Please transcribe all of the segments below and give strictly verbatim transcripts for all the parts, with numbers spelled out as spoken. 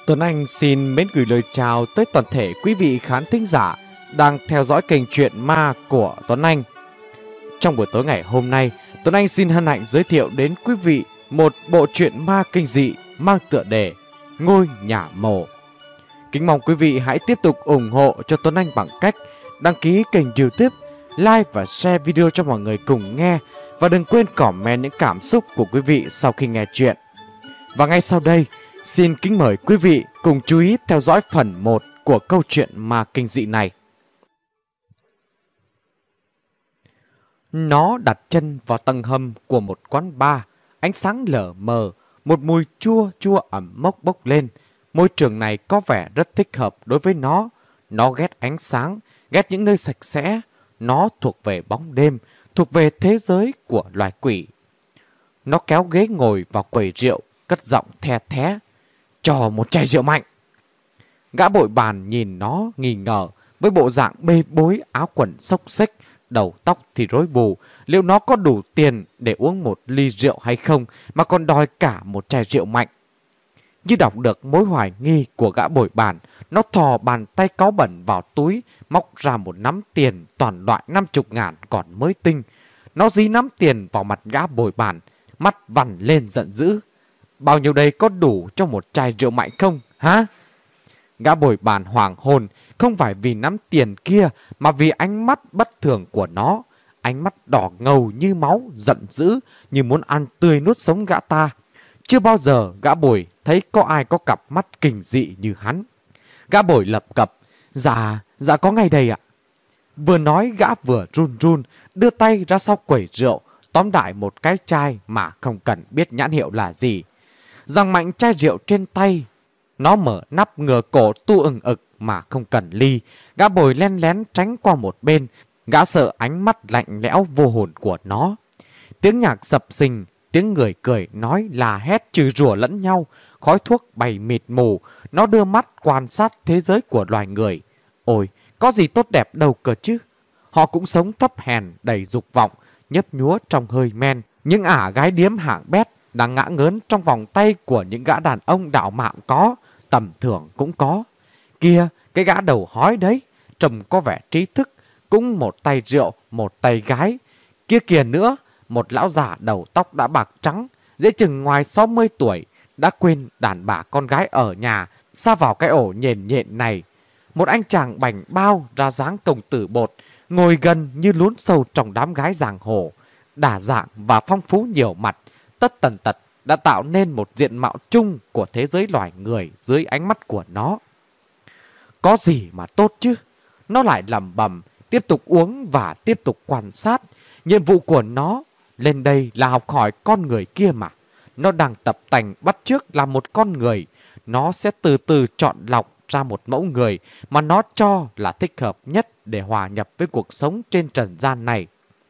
Tuấn Anh xin mến gửi lời chào tới toàn thể quý vị khán thính giả đang theo dõi kênh Truyện Ma của Tuấn Anh. Trong buổi tối ngày hôm nay, Tuấn Anh xin hân hạnh giới thiệu đến quý vị một bộ truyện ma kinh dị mang tựa đề Ngôi Nhà Mồ. Kính mong quý vị hãy tiếp tục ủng hộ cho Tuấn Anh bằng cách đăng ký kênh YouTube, like và share video cho mọi người cùng nghe. Và đừng quên comment những cảm xúc của quý vị sau khi nghe chuyện. Và ngay sau đây, xin kính mời quý vị cùng chú ý theo dõi phần một của câu chuyện ma kinh dị này. Nó đặt chân vào tầng hầm của một quán bar, ánh sáng lờ mờ, một mùi chua chua ẩm mốc bốc lên. Môi trường này có vẻ rất thích hợp đối với nó. Nó ghét ánh sáng, ghét những nơi sạch sẽ. Nó thuộc về bóng đêm, thuộc về thế giới của loài quỷ. Nó kéo ghế ngồi vào quầy rượu, cất giọng the thé: "Cho một chai rượu mạnh." Gã bội bàn nhìn nó nghi ngờ, với bộ dạng bê bối, áo quần xốc xếch, đầu tóc thì rối bù. Liệu nó có đủ tiền để uống một ly rượu hay không mà còn đòi cả một chai rượu mạnh? Như đọc được mối hoài nghi của gã bội bàn, nó thò bàn tay cáu bẩn vào túi, móc ra một nắm tiền toàn loại năm chục ngàn còn mới tinh. Nó dí nắm tiền vào mặt gã bội bàn, mắt vằn lên giận dữ: "Bao nhiêu đây có đủ cho một chai rượu mạnh không, hả?" Gã bội bàn hoảng hồn, không phải vì nắm tiền kia mà vì ánh mắt bất thường của nó. Ánh mắt đỏ ngầu như máu, giận dữ như muốn ăn tươi nuốt sống gã ta. Chưa bao giờ gã bội thấy có ai có cặp mắt kinh dị như hắn. Gã bội lập cập: Dạ, dạ có ngay đây ạ." Vừa nói gã vừa run run đưa tay ra sau quầy rượu, tóm đại một cái chai mà không cần biết nhãn hiệu là gì. Giằng mạnh chai rượu trên tay, nó mở nắp ngửa cổ tu ừng ực mà không cần ly. Gã bồi len lén tránh qua một bên. Gã sợ ánh mắt lạnh lẽo vô hồn của nó. Tiếng nhạc sập sình, tiếng người cười nói là hét chửi rủa lẫn nhau, khói thuốc bay mịt mù. Nó đưa mắt quan sát thế giới của loài người. Ôi, có gì tốt đẹp đâu cơ chứ. Họ cũng sống thấp hèn đầy dục vọng, nhấp nhúa trong hơi men. Những ả gái điếm hạng bét đang ngã ngớn trong vòng tay của những gã đàn ông đạo mạo có, tầm thường cũng có. Kia, cái gã đầu hói đấy, trông có vẻ trí thức, cũng một tay rượu, một tay gái. Kia kìa nữa, một lão già đầu tóc đã bạc trắng, dễ chừng ngoài sáu mươi tuổi, đã quên đàn bà con gái ở nhà, sa vào cái ổ nhện nhện này. Một anh chàng bảnh bao ra dáng công tử bột, ngồi gần như lún sâu trong đám gái giang hồ. Đa dạng và phong phú nhiều mặt, tất tần tật đã tạo nên một diện mạo chung của thế giới loài người dưới ánh mắt của nó. Có gì mà tốt chứ? Nó lại lẩm bẩm, tiếp tục uống và tiếp tục quan sát. Nhiệm vụ của nó lên đây là học hỏi con người kia mà. Nó đang tập tành bắt chước làm một con người. Nó sẽ từ từ chọn lọc ra một mẫu người mà nó cho là thích hợp nhất để hòa nhập với cuộc sống trên trần gian này.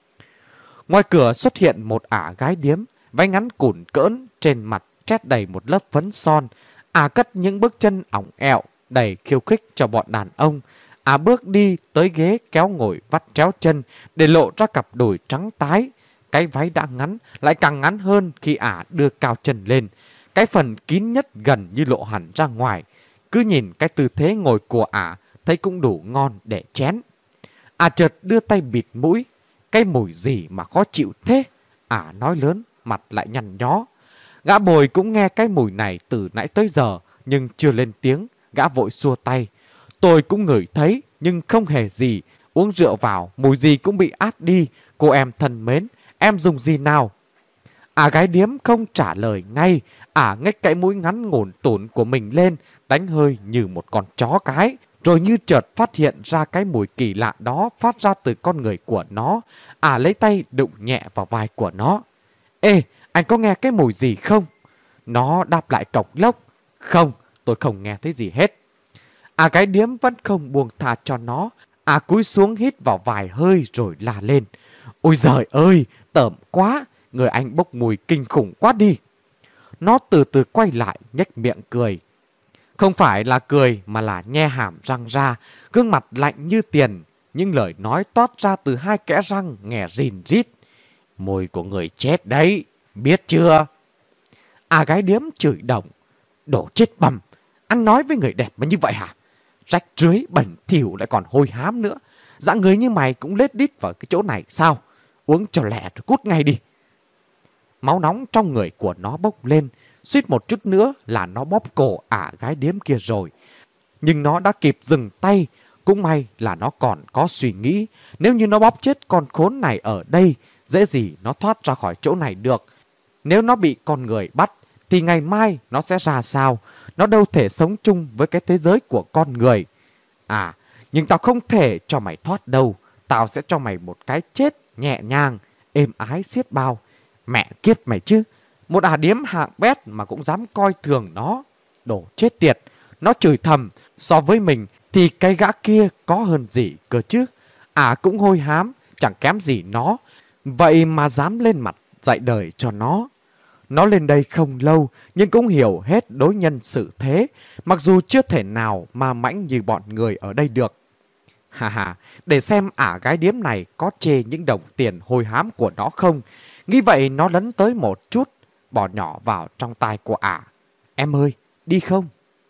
Ngoài cửa xuất hiện một ả gái điếm, váy ngắn cùn cỡn, trên mặt trét đầy một lớp phấn son. Ả cất những bước chân ỏng ẹo đầy khiêu khích cho bọn đàn ông. Ả bước đi tới ghế kéo ngồi vắt chéo chân để lộ ra cặp đùi trắng tái. Cái váy đã ngắn lại càng ngắn hơn khi Ả đưa cao chân lên. Cái phần kín nhất gần như lộ hẳn ra ngoài. Cứ nhìn cái tư thế ngồi của Ả thấy cũng đủ ngon để chén. Ả chợt đưa tay bịt mũi. Cái mùi gì mà khó chịu thế? Ả nói lớn, mặt lại nhăn nhó. Gã bồi cũng nghe cái mùi này từ nãy tới giờ, nhưng chưa lên tiếng. Gã vội xua tay: "Tôi cũng ngửi thấy, nhưng không hề gì. Uống rượu vào, mùi gì cũng bị át đi. Cô em thân mến, em dùng gì nào?" Ả gái điếm không trả lời ngay. Ả ngách cái mũi ngắn ngủn tủn của mình lên, đánh hơi như một con chó cái. Rồi như chợt phát hiện ra cái mùi kỳ lạ đó phát ra từ con người của nó. Ả lấy tay đụng nhẹ vào vai của nó. "Ê, anh có nghe cái mùi gì không?" Nó đáp lại cộc lốc: "Không, tôi không nghe thấy gì hết." Ả gái điếm vẫn không buông tha cho nó. Ả cúi xuống hít vào vài hơi rồi la lên: "Ôi giời ơi, tởm quá, người anh bốc mùi kinh khủng quá đi." Nó từ từ quay lại, nhếch miệng cười. Không phải là cười mà là nhe hàm răng ra, gương mặt lạnh như tiền. Những lời nói toát ra từ hai kẽ răng nghe rìn rít: "Mùi của người chết đấy, biết chưa?" À gái điếm chửi đồng: "Đồ chết bầm, Ăn nói với người đẹp mà như vậy hả? Rách rưới, bẩn thỉu lại còn hôi hám nữa. Dạng người như mày cũng lết đít vào cái chỗ này sao? Uống cho lẹ rồi cút ngay đi. Máu nóng trong người của nó bốc lên, suýt một chút nữa là nó bóp cổ ả gái điếm kia rồi. Nhưng nó đã kịp dừng tay. Cũng may là nó còn có suy nghĩ. Nếu như nó bóp chết con khốn này ở đây, dễ gì nó thoát ra khỏi chỗ này được. Nếu nó bị con người bắt, thì ngày mai nó sẽ ra sao? Nó đâu thể sống chung với cái thế giới của con người. À, nhưng tao không thể cho mày thoát đâu. Tao sẽ cho mày một cái chết nhẹ nhàng, êm ái xiết bao. Mẹ kiếp mày chứ. Một ả điếm hạng bét mà cũng dám coi thường nó. Đồ chết tiệt. Nó chửi thầm. So với mình thì cái gã kia có hơn gì cơ chứ. Ả cũng hôi hám, chẳng kém gì nó. Vậy mà dám lên mặt dạy đời cho nó. Nó lên đây không lâu nhưng cũng hiểu hết đối nhân xử thế. Mặc dù chưa thể nào mà mãnh như bọn người ở đây được. Hà hà, để xem ả gái điếm này có chê những đồng tiền hôi hám của nó không. Nghĩ vậy nó lấn tới một chút, bỏ nhỏ vào trong tai của ả. Em ơi, đi không?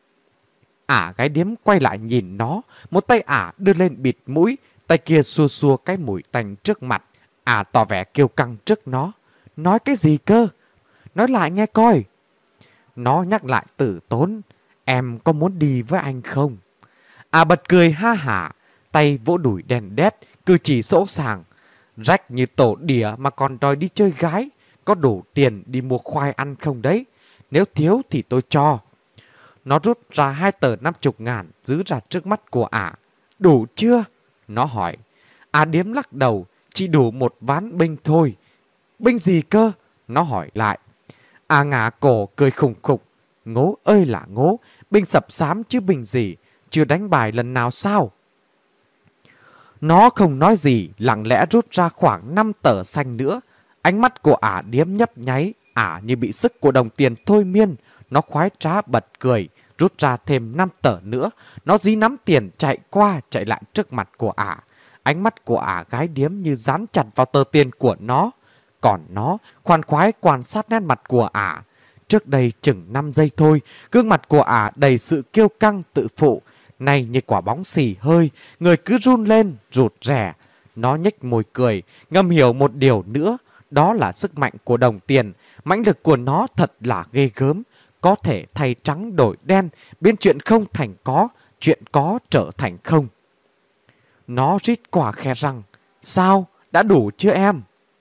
Ả gái điếm quay lại nhìn nó, một tay ả đưa lên bịt mũi, tay kia xua xua cái mùi tanh trước mặt. Ả tỏ vẻ kiêu căng trước nó. Nói cái gì cơ? Nói lại nghe coi. Nó nhắc lại tử tốn. Em có muốn đi với anh không? Ả bật cười ha hả, tay vỗ đùi đèn đét, cử chỉ sỗ sàng. Rách như tổ đỉa mà còn đòi đi chơi gái. Có đủ tiền đi mua khoai ăn không đấy? Nếu thiếu thì tôi cho. Nó rút ra hai tờ năm chục ngàn giữ ra trước mắt của ả. Đủ chưa? Nó hỏi. Ả điếm lắc đầu. Chỉ đủ một ván binh thôi. Binh gì cơ? Nó hỏi lại. Ả ngả cổ cười khùng khục. Ngố ơi là ngố. Binh sập xám chứ binh gì. Chưa đánh bài lần nào sao? Nó không nói gì, lặng lẽ rút ra khoảng năm tờ xanh nữa. Ánh mắt của ả điếm nhấp nháy. Ả như bị sức của đồng tiền thôi miên. Nó khoái trá bật cười, rút ra thêm năm tờ nữa. Nó dí nắm tiền chạy qua chạy lại trước mặt của ả. Ánh mắt của ả gái điếm như dán chặt vào tờ tiền của nó. Còn nó khoan khoái quan sát nét mặt của ả. Trước đây chừng năm giây thôi, gương mặt của ả đầy sự kiêu căng tự phụ. Này như quả bóng xì hơi, người cứ run lên, rụt rè. Nó nhếch môi cười, ngầm hiểu một điều nữa. Đó là sức mạnh của đồng tiền. Mãnh lực của nó thật là ghê gớm. Có thể thay trắng đổi đen, biến chuyện không thành có, chuyện có trở thành không. Nó rít quả khe răng. Sao? Đã đủ chưa em?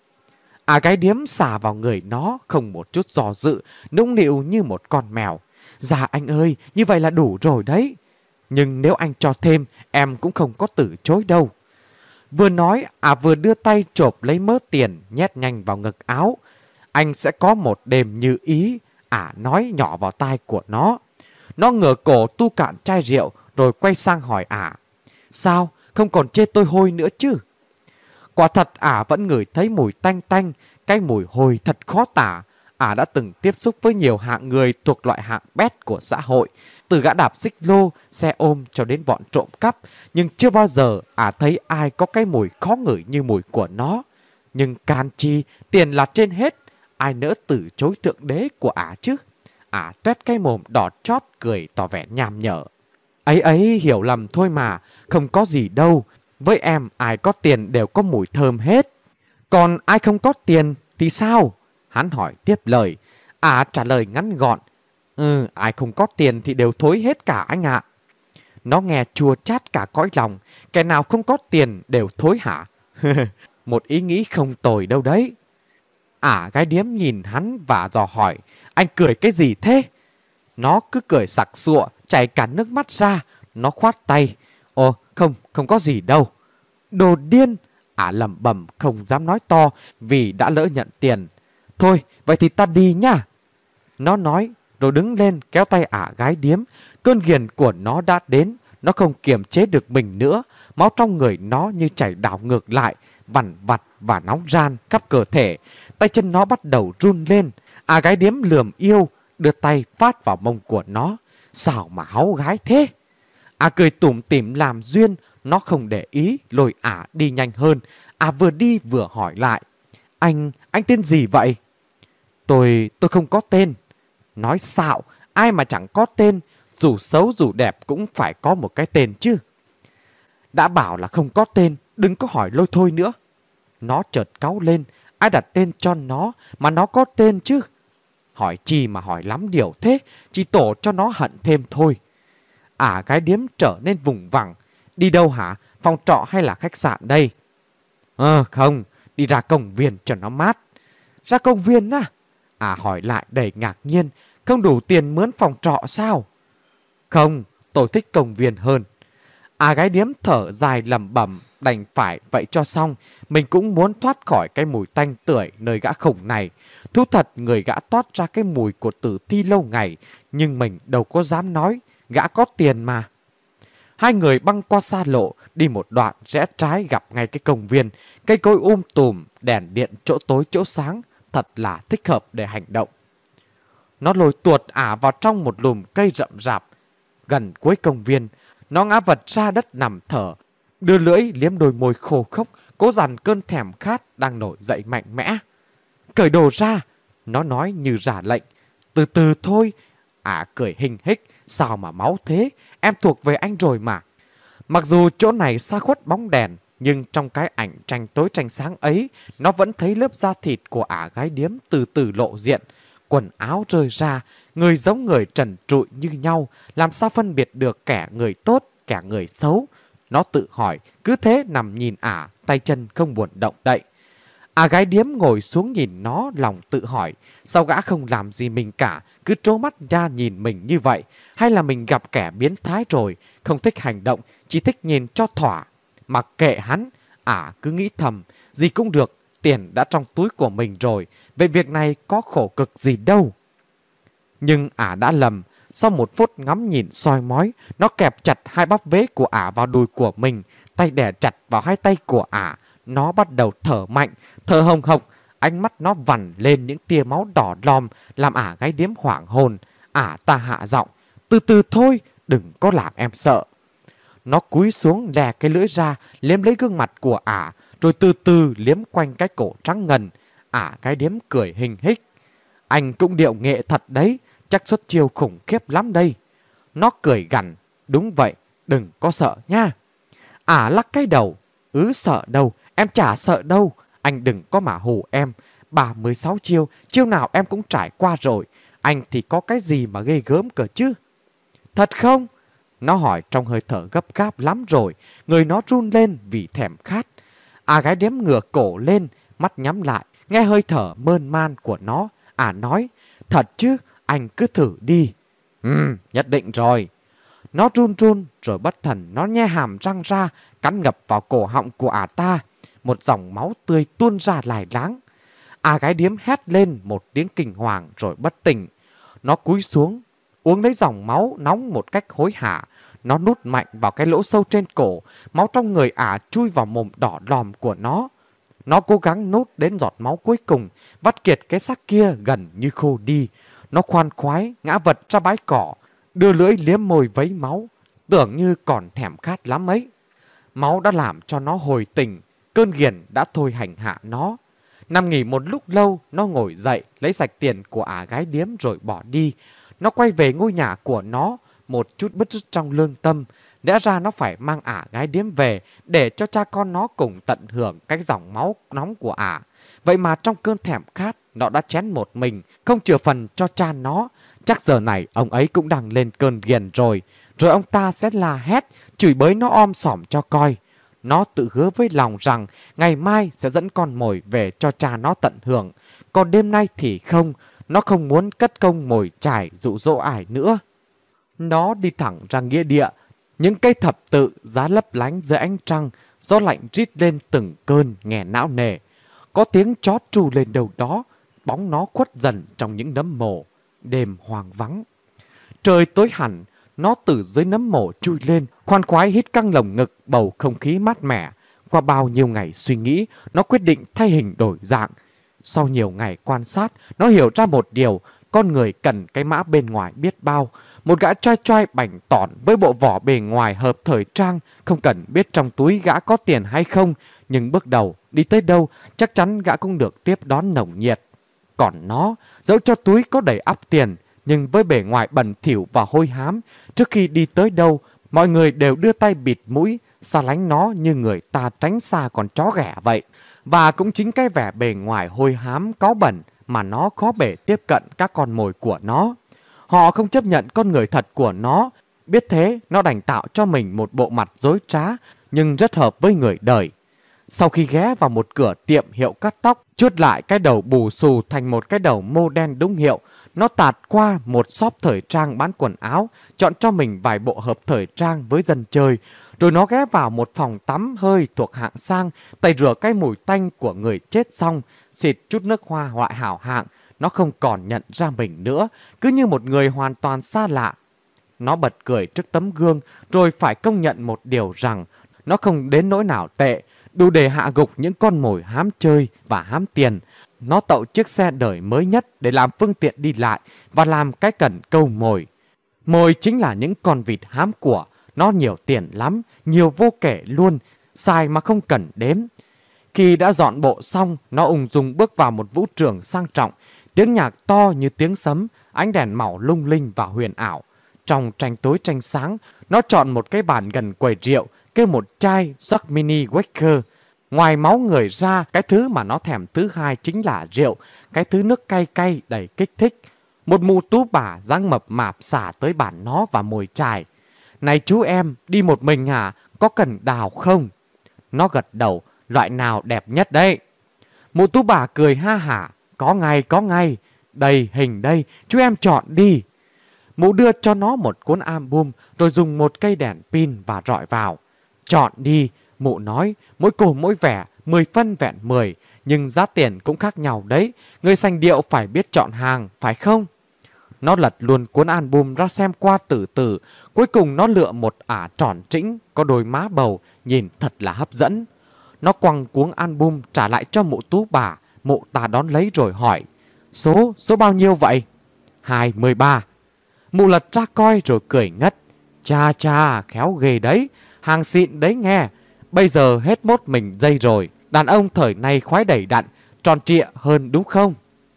À gái điếm xả vào người nó không một chút dò dự, nũng nịu như một con mèo. Dạ anh ơi, như vậy là đủ rồi đấy. Nhưng nếu anh cho thêm, em cũng không có từ chối đâu. Vừa nói, à vừa đưa tay chộp lấy mớ tiền nhét nhanh vào ngực áo. Anh sẽ có một đêm như ý. Ả nói nhỏ vào tai của nó. Nó ngửa cổ tu cạn chai rượu rồi quay sang hỏi ả. Sao? Không còn chê tôi hôi nữa chứ? Quả thật ả vẫn ngửi thấy mùi tanh tanh. Cái mùi hôi thật khó tả. Ả đã từng tiếp xúc với nhiều hạng người thuộc loại hạng bét của xã hội. Từ gã đạp xích lô, xe ôm cho đến bọn trộm cắp. Nhưng chưa bao giờ ả thấy ai có cái mùi khó ngửi như mùi của nó. Nhưng can chi, tiền là trên hết. Ai nỡ từ chối thượng đế của ả chứ? Ả tuét cái mồm đỏ chót cười tỏ vẻ nham nhở. Ấy ấy hiểu lầm thôi mà, không có gì đâu. Với em ai có tiền đều có mùi thơm hết. Còn ai không có tiền thì sao? Hắn hỏi tiếp lời. Ả trả lời ngắn gọn. Ừ, ai không có tiền thì đều thối hết cả anh ạ. Nó nghe chua chát cả cõi lòng. Kẻ nào không có tiền đều thối hả? Một ý nghĩ không tồi đâu đấy. Ả gái điếm nhìn hắn và dò hỏi. Anh cười cái gì thế? Nó cứ cười sặc sụa, chảy cả nước mắt ra. Nó khoát tay. Ồ, không, không có gì đâu. Đồ điên. Ả lẩm bẩm không dám nói to vì đã lỡ nhận tiền. Thôi, vậy thì ta đi nhá. Nó nói rồi đứng lên kéo tay ả gái điếm. Cơn ghiền của nó đã đến. Nó không kiềm chế được mình nữa. Máu trong người nó như chảy đảo ngược lại, vằn vặt và nóng ran khắp cơ thể. Tay chân nó bắt đầu run lên. À gái điếm lườm yêu, đưa tay phát vào mông của nó. Sao mà háu gái thế? À cười tủm tỉm làm duyên. Nó không để ý, lôi ả đi nhanh hơn. À vừa đi vừa hỏi lại. Anh, anh tên gì vậy? Tôi, tôi không có tên. Nói xạo, ai mà chẳng có tên. dù xấu dù đẹp cũng phải có một cái tên chứ. Đã bảo là không có tên, đừng có hỏi lôi thôi nữa. Nó chợt cáu lên, ai đặt tên cho nó mà nó có tên chứ. Hỏi chi mà hỏi lắm điều thế, chỉ tổ cho nó hận thêm thôi. Ả gái điếm trở nên vùng vằng. Đi đâu hả? Phòng trọ hay là khách sạn đây? Ờ không, đi ra công viên cho nó mát. Ra công viên á? Ả hỏi lại đầy ngạc nhiên. Không đủ tiền mướn phòng trọ sao? Không, tôi thích công viên hơn. À gái điếm thở dài lẩm bẩm, đành phải vậy cho xong. Mình cũng muốn thoát khỏi cái mùi tanh tưởi nơi gã khủng này. Thú thật người gã toát ra cái mùi của tử thi lâu ngày, nhưng mình đâu có dám nói, gã có tiền mà. Hai người băng qua xa lộ, đi một đoạn rẽ trái gặp ngay cái công viên. Cây cối um tùm, đèn điện chỗ tối chỗ sáng, thật là thích hợp để hành động. Nó lôi tuột Ả vào trong một lùm cây rậm rạp. Gần cuối công viên, nó ngã vật ra đất nằm thở, đưa lưỡi liếm đôi môi khô khốc, cố dằn cơn thèm khát đang nổi dậy mạnh mẽ. Cởi đồ ra, nó nói như ra lệnh. Từ từ thôi. Ả cười hình hích. Sao mà máu thế, em thuộc về anh rồi mà. Mặc dù chỗ này xa khuất bóng đèn, nhưng trong cái ảnh tranh tối tranh sáng ấy, nó vẫn thấy lớp da thịt của Ả gái điếm từ từ lộ diện. Quần áo rơi ra, người giống người trần trụi như nhau, làm sao phân biệt được kẻ người tốt, kẻ người xấu. Nó tự hỏi, cứ thế nằm nhìn Ả, tay chân không buồn động đậy. À gái điếm ngồi xuống nhìn nó, lòng tự hỏi, sao gã không làm gì mình cả, cứ trố mắt ra nhìn mình như vậy? Hay là mình gặp kẻ biến thái rồi, không thích hành động, chỉ thích nhìn cho thỏa? Mặc kệ hắn, Ả cứ nghĩ thầm, gì cũng được, tiền đã trong túi của mình rồi, vậy việc này có khổ cực gì đâu. Nhưng Ả đã lầm, sau một phút ngắm nhìn soi mói, nó kẹp chặt hai bắp vế của Ả vào đùi của mình, tay đè chặt vào hai tay của Ả. Nó bắt đầu thở mạnh, thở hồng hộc, ánh mắt nó vằn lên những tia máu đỏ lòm, làm Ả gái điếm hoảng hồn. Ả ta hạ giọng, từ từ thôi, đừng có làm em sợ. Nó cúi xuống đè cái lưỡi ra, liếm lấy gương mặt của Ả, rồi từ từ liếm quanh cái cổ trắng ngần. Ả gái điếm cười hình hích. Anh cũng điệu nghệ thật đấy, chắc xuất chiêu khủng khiếp lắm đây. Nó cười gằn, đúng vậy, đừng có sợ nha. Ả lắc cái đầu, ứ sợ đâu, em chả sợ đâu, anh đừng có mà hù em. ba mươi sáu chiêu, chiêu nào em cũng trải qua rồi, anh thì có cái gì mà ghê gớm cơ chứ. Thật không? Nó hỏi trong hơi thở gấp gáp lắm rồi, người nó run lên vì thèm khát. À gái điếm ngửa cổ lên, mắt nhắm lại, nghe hơi thở mơn man của nó. À nói, thật chứ, anh cứ thử đi. Ừ, nhất định rồi. Nó run run rồi bất thần nó nhe hàm răng ra, cắn ngập vào cổ họng của Ả ta. Một dòng máu tươi tuôn ra lải láng. À gái điếm hét lên một tiếng kinh hoàng rồi bất tỉnh. Nó cúi xuống, uống lấy dòng máu nóng một cách hối hả. Nó nút mạnh vào cái lỗ sâu trên cổ, máu trong người Ả chui vào mồm đỏ lòm của nó. Nó cố gắng nút đến giọt máu cuối cùng, vắt kiệt cái xác kia gần như khô đi. Nó khoan khoái ngã vật ra bãi cỏ, đưa lưỡi liếm môi vấy máu, tưởng như còn thèm khát lắm ấy. Máu đã làm cho nó hồi tỉnh, cơn ghiền đã thôi hành hạ nó. Nằm nghỉ một lúc lâu, nó ngồi dậy, lấy sạch tiền của Ả gái điếm rồi bỏ đi. Nó quay về ngôi nhà của nó, một chút bứt rứt trong lương tâm. Lẽ ra nó phải mang Ả gái điếm về để cho cha con nó cùng tận hưởng cái dòng máu nóng của Ả. Vậy mà trong cơn thèm khát, nó đã chén một mình, không chừa phần cho cha nó. Chắc giờ này ông ấy cũng đang lên cơn ghiền rồi. Rồi ông ta sẽ la hét, chửi bới nó om sòm cho coi. Nó tự hứa với lòng rằng ngày mai sẽ dẫn con mồi về cho cha nó tận hưởng. Còn đêm nay thì không, nó không muốn cất công mồi chài dụ dỗ ai nữa. Nó đi thẳng ra nghĩa địa. Những cây thập tự giá lấp lánh dưới ánh trăng, gió lạnh rít lên từng cơn nghe não nề. Có tiếng chó tru lên đâu đó, bóng nó khuất dần trong những nấm mồ. Đêm hoang vắng. Trời tối hẳn, nó từ dưới nấm mồ chui lên, khoan khoái hít căng lồng ngực bầu không khí mát mẻ. Qua bao nhiêu ngày suy nghĩ, nó quyết định thay hình đổi dạng. Sau nhiều ngày quan sát, nó hiểu ra một điều, con người cần cái mã bên ngoài biết bao. Một gã choi choi bảnh tỏn với bộ vỏ bề ngoài hợp thời trang, không cần biết trong túi gã có tiền hay không, nhưng bước đầu đi tới đâu chắc chắn gã cũng được tiếp đón nồng nhiệt. Còn nó, dẫu cho túi có đầy ắp tiền, Nhưng với bề ngoài bẩn thỉu và hôi hám, trước khi đi tới đâu, mọi người đều đưa tay bịt mũi, xa lánh nó như người ta tránh xa con chó ghẻ vậy. Và cũng chính cái vẻ bề ngoài hôi hám, cáu bẩn mà nó khó bề tiếp cận các con mồi của nó. Họ không chấp nhận con người thật của nó. Biết thế, nó đành tạo cho mình một bộ mặt dối trá, nhưng rất hợp với người đời. Sau khi ghé vào một cửa tiệm hiệu cắt tóc, chuốt lại cái đầu bù xù thành một cái đầu mô đen đúng hiệu, nó tạt qua một shop thời trang bán quần áo, chọn cho mình vài bộ hợp thời trang với dân chơi. Rồi nó ghé vào một phòng tắm hơi thuộc hạng sang, tẩy rửa cái mùi tanh của người chết xong, xịt chút nước hoa loại hảo hạng. Nó không còn nhận ra mình nữa, cứ như một người hoàn toàn xa lạ. Nó bật cười trước tấm gương, rồi phải công nhận một điều rằng nó không đến nỗi nào tệ, đủ để hạ gục những con mồi hám chơi và hám tiền. Nó tậu chiếc xe đời mới nhất để làm phương tiện đi lại và làm cái cần câu mồi. Mồi chính là những con vịt hám của. Nó nhiều tiền lắm, nhiều vô kể luôn, xài mà không cần đếm. Khi đã dọn bộ xong, nó ung dung bước vào một vũ trường sang trọng. Tiếng nhạc to như tiếng sấm, ánh đèn màu lung linh và huyền ảo. Trong tranh tối tranh sáng, nó chọn một cái bàn gần quầy rượu, kêu một chai Jack Mini Waker. Ngoài máu người ra, cái thứ mà nó thèm thứ hai chính là rượu, cái thứ nước cay cay đầy kích thích. Một mụ tú bà dáng mập mạp xả tới bàn nó và mồi chài. Này chú em, đi một mình hả? Có cần đào không? Nó gật đầu, loại nào đẹp nhất đấy? Mụ tú bà cười ha hả. Có ngay, có ngay. Đây, hình đây, chú em chọn đi. Mụ đưa cho nó một cuốn album, rồi dùng một cây đèn pin và rọi vào. Chọn đi, mụ nói, mỗi cô mỗi vẻ, mười phân vẹn mười, nhưng giá tiền cũng khác nhau đấy. Người sành điệu phải biết chọn hàng, phải không? Nó lật luôn cuốn album ra xem qua từ từ. Cuối cùng nó lựa một ả tròn trĩnh, có đôi má bầu, nhìn thật là hấp dẫn. Nó quăng cuốn album trả lại cho mụ tú bà. Mụ ta đón lấy rồi hỏi, Số, số bao nhiêu vậy? Hai mươi ba. Mụ lật ra coi rồi cười ngất. Cha cha, khéo ghê đấy, hàng xịn đấy nghe. Bây giờ hết mốt mình dây rồi. Đàn ông thời nay khoái đẩy đặn, tròn trịa hơn đúng không?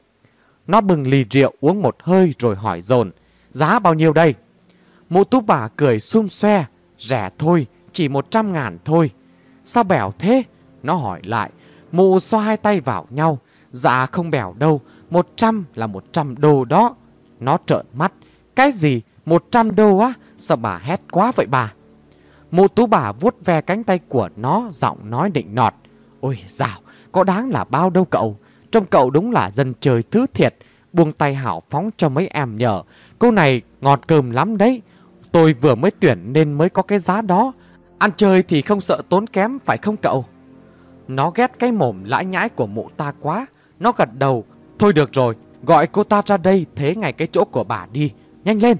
Nó bừng ly rượu uống một hơi rồi hỏi dồn, giá bao nhiêu đây? Mụ tú bà cười xum xoe, rẻ thôi, chỉ một trăm ngàn thôi. Sao bẻo thế? Nó hỏi lại. Mụ xoa hai tay vào nhau. Dạ không bẻo đâu, một trăm là một trăm đô đó. Nó trợn mắt. Cái gì? Một trăm đô á? Sao bà hét quá vậy bà? Mụ tú bà vuốt ve cánh tay của nó, giọng nói nịnh nọt. Ôi dào, có đáng là bao đâu cậu. Trông cậu đúng là dân chơi thứ thiệt. Buông tay hảo phóng cho mấy em nhờ. Câu này ngọt cơm lắm đấy. Tôi vừa mới tuyển nên mới có cái giá đó. Ăn chơi thì không sợ tốn kém phải không cậu? Nó ghét cái mồm lãi nhãi của mụ ta quá. Nó gật đầu. Thôi được rồi, gọi cô ta ra đây thế ngay cái chỗ của bà đi. Nhanh lên.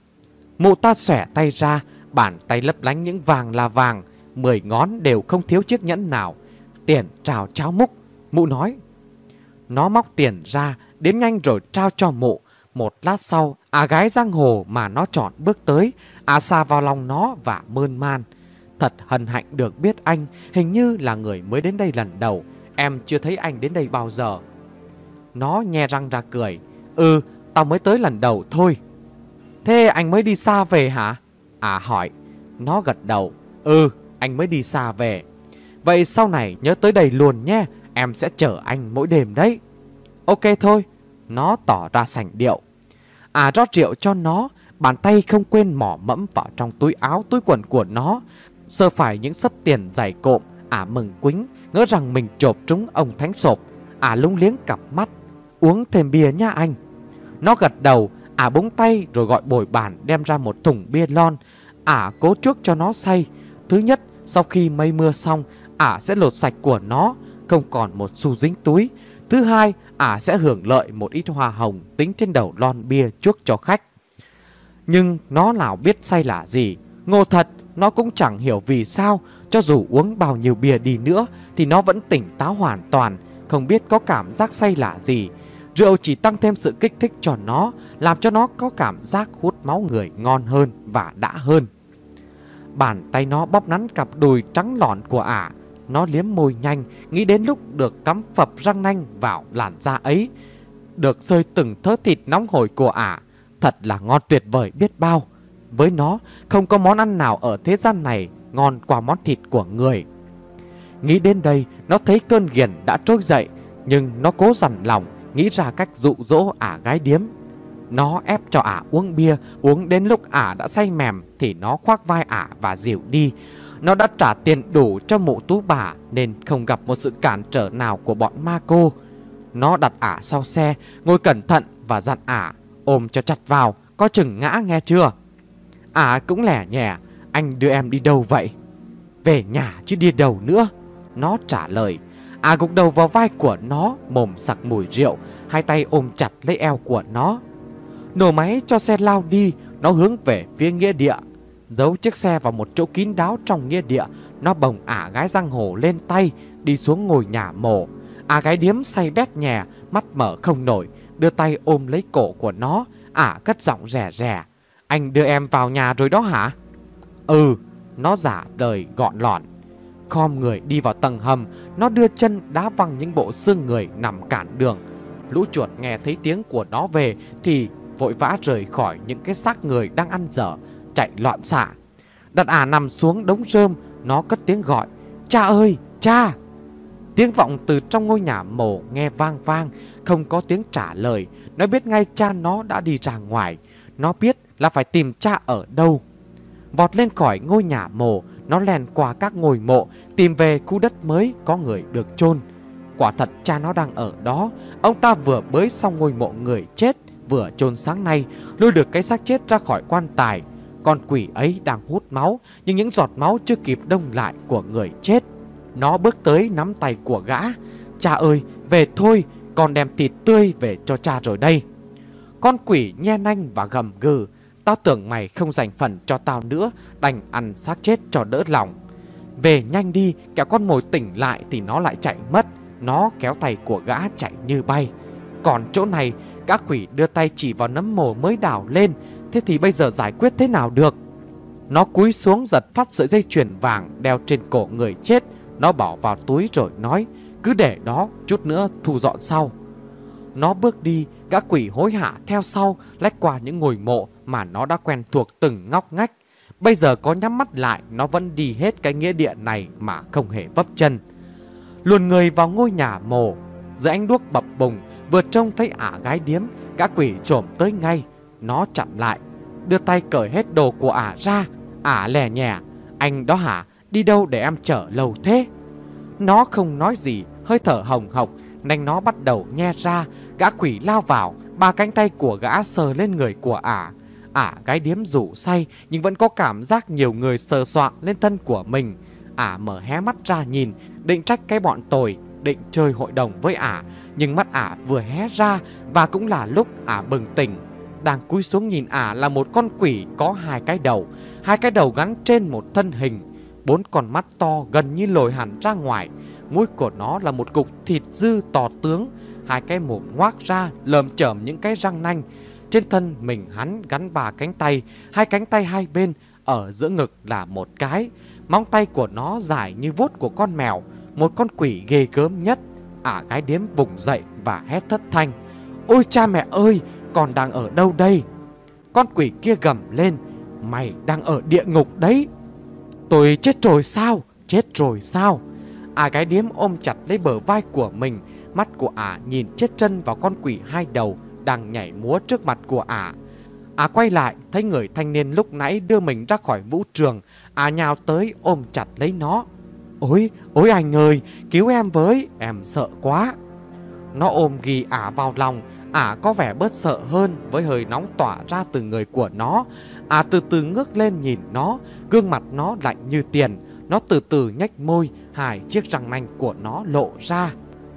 Mụ ta xẻ tay ra, bàn tay lấp lánh những vàng là vàng. Mười ngón đều không thiếu chiếc nhẫn nào. Tiền trào cháo múc. Mụ nói. Nó móc tiền ra, đếm nhanh rồi trao cho mụ. Một lát sau, ả gái giang hồ mà nó chọn bước tới. Ả xà vào lòng nó và mơn man. Thật hân hạnh được biết anh, hình như là người mới đến đây lần đầu. Em chưa thấy anh đến đây bao giờ. Nó nhe răng ra cười. Ừ, tao mới tới lần đầu thôi. Thế anh mới đi xa về hả? Ả hỏi. Nó gật đầu. Ừ, anh mới đi xa về. Vậy sau này nhớ tới đây luôn nhé. Em sẽ chở anh mỗi đêm đấy. Ok thôi. Nó tỏ ra sành điệu. Ả rót rượu cho nó. Bàn tay không quên mỏ mẫm vào trong túi áo túi quần của nó. Sơ phải những xấp tiền dày cộm. Ả mừng quính, ngỡ rằng mình chộp trúng ông thánh sộp. Ả lúng liếng cặp mắt. Uống thêm bia nha anh. Nó gật đầu. Ả búng tay rồi gọi bồi bàn đem ra một thùng bia lon. Ả cố chuốc cho nó say. Thứ nhất, sau khi mây mưa xong, Ả sẽ lột sạch của nó, không còn một xu dính túi. Thứ hai, Ả sẽ hưởng lợi một ít hoa hồng tính trên đầu lon bia chuốc cho khách. Nhưng nó nào biết say là gì. Ngộ thật, nó cũng chẳng hiểu vì sao, cho dù uống bao nhiêu bia đi nữa thì nó vẫn tỉnh táo hoàn toàn, không biết có cảm giác say là gì. Rượu chỉ tăng thêm sự kích thích cho nó, làm cho nó có cảm giác hút máu người ngon hơn và đã hơn. Bàn tay nó bóp nắn cặp đùi trắng lọn của Ả. Nó liếm môi nhanh, nghĩ đến lúc được cắm phập răng nanh vào làn da ấy, được xơi từng thớ thịt nóng hổi của Ả. thật là ngon tuyệt vời biết bao. Với nó, không có món ăn nào ở thế gian này ngon qua món thịt của người. Nghĩ đến đây, nó thấy cơn ghiền đã trỗi dậy, nhưng nó cố dằn lòng, nghĩ ra cách dụ dỗ ả gái điếm. Nó ép cho ả uống bia, uống đến lúc ả đã say mềm thì nó khoác vai ả và dìu đi. Nó đã trả tiền đủ cho mụ tú bà nên không gặp một sự cản trở nào của bọn ma cô. Nó đặt ả sau xe, ngồi cẩn thận và dặn ả ôm cho chặt vào, có chừng ngã nghe chưa. Ả cũng lẻ nhẹ: "Anh đưa em đi đâu vậy?" "Về nhà chứ đi đâu nữa," nó trả lời. Ả gục đầu vào vai của nó, mồm sặc mùi rượu, hai tay ôm chặt lấy eo của nó. Nổ máy cho xe lao đi, nó hướng về phía nghĩa địa. Giấu chiếc xe vào một chỗ kín đáo trong nghĩa địa, nó bồng ả gái giang hồ lên tay, đi xuống ngôi nhà mồ. Ả gái điếm say bét nhè, mắt mở không nổi, đưa tay ôm lấy cổ của nó. Ả cất giọng rè rè: "Anh đưa em vào nhà rồi đó hả?" "Ừ," nó giả lời gọn lọn. Khom người đi vào tầng hầm, nó đưa chân đá văng những bộ xương người nằm cản đường. Lũ chuột nghe thấy tiếng của nó về thì vội vã rời khỏi những cái xác người đang ăn dở, chạy loạn xạ. Đặt ả nằm xuống đống rơm, nó cất tiếng gọi: "Cha ơi, cha!" Tiếng vọng từ trong ngôi nhà mồ nghe vang vang, không có tiếng trả lời. Nó biết ngay cha nó đã đi ra ngoài. Nó biết là phải tìm cha ở đâu. Vọt lên khỏi ngôi nhà mồ, nó lèn qua các ngôi mộ, tìm về khu đất mới có người được chôn. Quả thật cha nó đang ở đó. Ông ta vừa bới xong ngôi mộ người chết vừa chôn sáng nay, lôi được cái xác chết ra khỏi quan tài. Con quỷ ấy đang hút máu, nhưng những giọt máu chưa kịp đông lại của người chết. Nó bước tới nắm tay của gã: "Cha ơi, về thôi, con đem thịt tươi về cho cha rồi đây." Con quỷ nhe nanh và gầm gừ: "Tao tưởng mày không dành phần cho tao nữa, đành ăn xác chết cho đỡ lòng. Về nhanh đi, kẻo con mồi tỉnh lại thì nó lại chạy mất." Nó kéo tay của gã chạy như bay. Còn chỗ này, gã quỷ đưa tay chỉ vào nấm mồ mới đào lên. Thế thì bây giờ giải quyết thế nào được? Nó cúi xuống giật phát sợi dây chuyền vàng đeo trên cổ người chết. Nó bỏ vào túi rồi nói: "Cứ để đó, chút nữa thu dọn sau." Nó bước đi, gã quỷ hối hả theo sau, lách qua những ngôi mộ mà nó đã quen thuộc từng ngóc ngách. Bây giờ có nhắm mắt lại, nó vẫn đi hết cái nghĩa địa này mà không hề vấp chân. Luồn người vào ngôi nhà mồ, dưới ánh đuốc bập bùng, vừa trông thấy ả gái điếm, gã quỷ trồm tới ngay. Nó chặn lại, đưa tay cởi hết đồ của ả ra. Ả lè nhè: "Anh đó hả? Đi đâu để em chở lâu thế?" Nó không nói gì, hơi thở hồng hộc, nanh nó bắt đầu nhe ra. Gã quỷ lao vào, ba cánh tay của gã sờ lên người của ả. Ả gái điếm rủ say nhưng vẫn có cảm giác nhiều người sờ soạng lên thân của mình. Ả mở hé mắt ra nhìn, định trách cái bọn tồi, định chơi hội đồng với ả. Nhưng mắt ả vừa hé ra và cũng là lúc ả bừng tỉnh. Đang cúi xuống nhìn ả là một con quỷ có hai cái đầu, hai cái đầu gắn trên một thân hình, bốn con mắt to gần như lồi hẳn ra ngoài. Mũi của nó là một cục thịt dư to tướng, hai cái mồm ngoác ra lởm chởm những cái răng nanh. Trên thân mình hắn gắn ba cánh tay, hai cánh tay hai bên, ở giữa ngực là một cái. Móng tay của nó dài như vuốt của con mèo, một con quỷ ghê gớm nhất. Ả gái điếm vùng dậy và hét thất thanh: "Ôi cha mẹ ơi, con đang ở đâu đây?" Con quỷ kia gầm lên: "Mày đang ở địa ngục đấy." "Tôi chết rồi sao? Chết rồi sao?" Ả gái điếm ôm chặt lấy bờ vai của mình. Mắt của ả nhìn chết chân vào con quỷ hai đầu đang nhảy múa trước mặt của ả. Ả quay lại thấy người thanh niên lúc nãy đưa mình ra khỏi vũ trường. Ả nhào tới ôm chặt lấy nó: "Ôi, ôi anh ơi, cứu em với, em sợ quá." Nó ôm ghì ả vào lòng. Ả có vẻ bớt sợ hơn với hơi nóng tỏa ra từ người của nó. Ả từ từ ngước lên nhìn nó, gương mặt nó lạnh như tiền. Nó từ từ nhếch môi, hai chiếc răng nanh của nó lộ ra.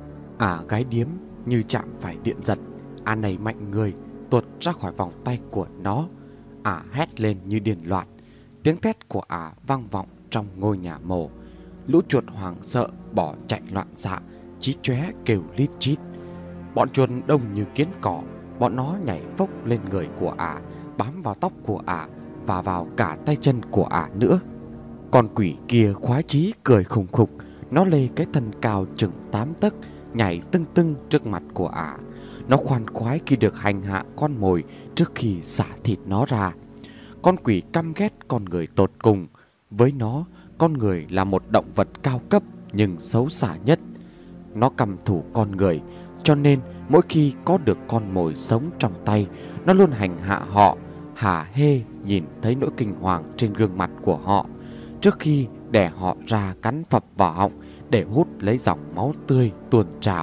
Ả gái điếm như chạm phải điện giật. Ả nảy mạnh người, tuột ra khỏi vòng tay của nó. Ả hét lên như điên loạn. Tiếng thét của ả vang vọng trong ngôi nhà mồ. Lũ chuột hoảng sợ bỏ chạy loạn xạ, chí chóe kêu lít chít. Bọn chuột đông như kiến cỏ. Bọn nó nhảy phốc lên người của ả, bám vào tóc của ả và vào cả tay chân của ả nữa. Con quỷ kia khoái chí cười khùng khục. Nó lê cái thân cao chừng tám tấc, nhảy tưng tưng trước mặt của ả. Nó khoan khoái khi được hành hạ con mồi trước khi xả thịt nó ra. Con quỷ căm ghét con người tột cùng. Với nó, con người là một động vật cao cấp nhưng xấu xa nhất. Nó căm thù con người, cho nên mỗi khi có được con mồi sống trong tay, nó luôn hành hạ họ, hả hê nhìn thấy nỗi kinh hoàng trên gương mặt của họ, trước khi đẻ họ ra cắn phập vào họng để hút lấy dòng máu tươi tuôn trào.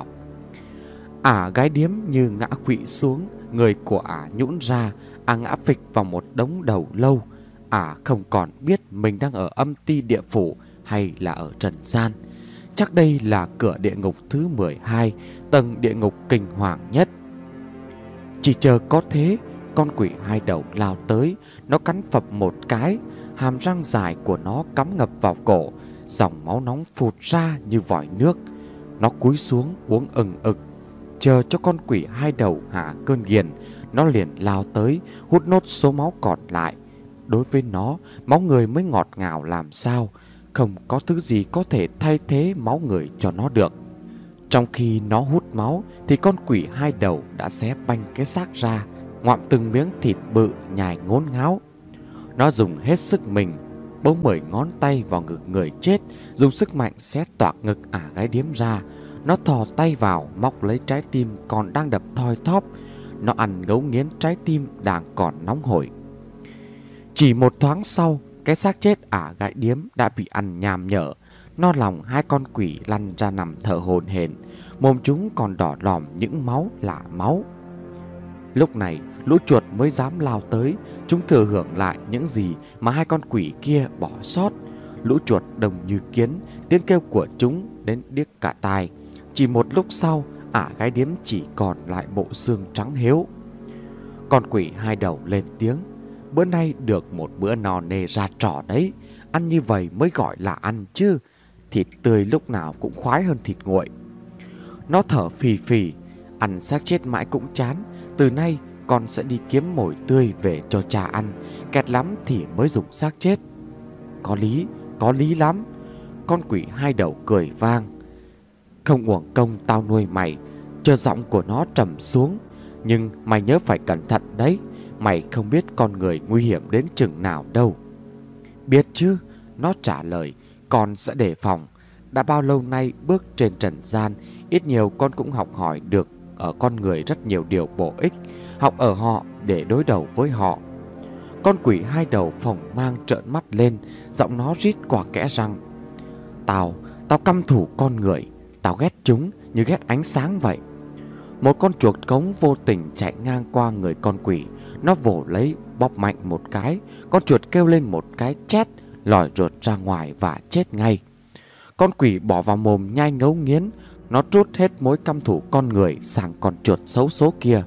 Ả gái điếm như ngã quỵ xuống, người của ả nhũn ra, ả ngã phịch vào một đống đầu lâu. Ả không còn biết mình đang ở âm ti địa phủ hay là ở trần gian. Chắc đây là cửa địa ngục thứ mười hai, tầng địa ngục kinh hoàng nhất. Chỉ chờ có thế, con quỷ hai đầu lao tới, nó cắn phập một cái, hàm răng dài của nó cắm ngập vào cổ, dòng máu nóng phụt ra như vòi nước. Nó cúi xuống uống ừng ực. Chờ cho con quỷ hai đầu hạ cơn ghiền, nó liền lao tới, hút nốt số máu còn lại. Đối với nó, máu người mới ngọt ngào làm sao, không có thứ gì có thể thay thế máu người cho nó được. Trong khi nó hút máu thì con quỷ hai đầu đã xé banh cái xác ra, ngoạm từng miếng thịt bự nhài ngốn ngáo. Nó dùng hết sức mình, bấu mười ngón tay vào ngực người chết, dùng sức mạnh xé toạc ngực ả gái điếm ra. Nó thò tay vào móc lấy trái tim còn đang đập thoi thóp. Nó ăn ngấu nghiến trái tim đang còn nóng hổi. Chỉ một thoáng sau, cái xác chết ả gái điếm đã bị ăn nham nhở. No lòng hai con quỷ lăn ra nằm thở hổn hển, mồm chúng còn đỏ lòm những máu lạ máu. Lúc này lũ chuột mới dám lao tới. Chúng thừa hưởng lại những gì mà hai con quỷ kia bỏ sót. Lũ chuột đông như kiến, tiếng kêu của chúng đến điếc cả tai. Chỉ một lúc sau, ả gái điếm chỉ còn lại bộ xương trắng héo. Con quỷ hai đầu lên tiếng: "Bữa nay được một bữa no nê ra trò đấy. Ăn như vậy mới gọi là ăn chứ. Thịt tươi lúc nào cũng khoái hơn thịt nguội." Nó thở phì phì: "Ăn xác chết mãi cũng chán. Từ nay con sẽ đi kiếm mồi tươi về cho cha ăn. Kẹt lắm thì mới dùng xác chết." "Có lý, có lý lắm." Con quỷ hai đầu cười vang: "Không uổng công tao nuôi mày." Chợt giọng của nó trầm xuống: "Nhưng mày nhớ phải cẩn thận đấy. Mày không biết con người nguy hiểm đến chừng nào đâu." "Biết chứ," nó trả lời, "con sẽ đề phòng. Đã bao lâu nay bước trên trần gian, ít nhiều con cũng học hỏi được ở con người rất nhiều điều bổ ích. Học ở họ để đối đầu với họ." Con quỷ hai đầu phồng mang trợn mắt lên, giọng nó rít qua kẽ răng: Tao, tao căm thù con người. Tao ghét chúng như ghét ánh sáng vậy." Một con chuột cống vô tình chạy ngang qua người con quỷ. Nó vồ lấy bóp mạnh một cái. Con chuột kêu lên một cái chét, lòi ruột ra ngoài và chết ngay. Con quỷ bỏ vào mồm nhai ngấu nghiến. Nó trút hết mối căm thù con người sang con chuột xấu số kia.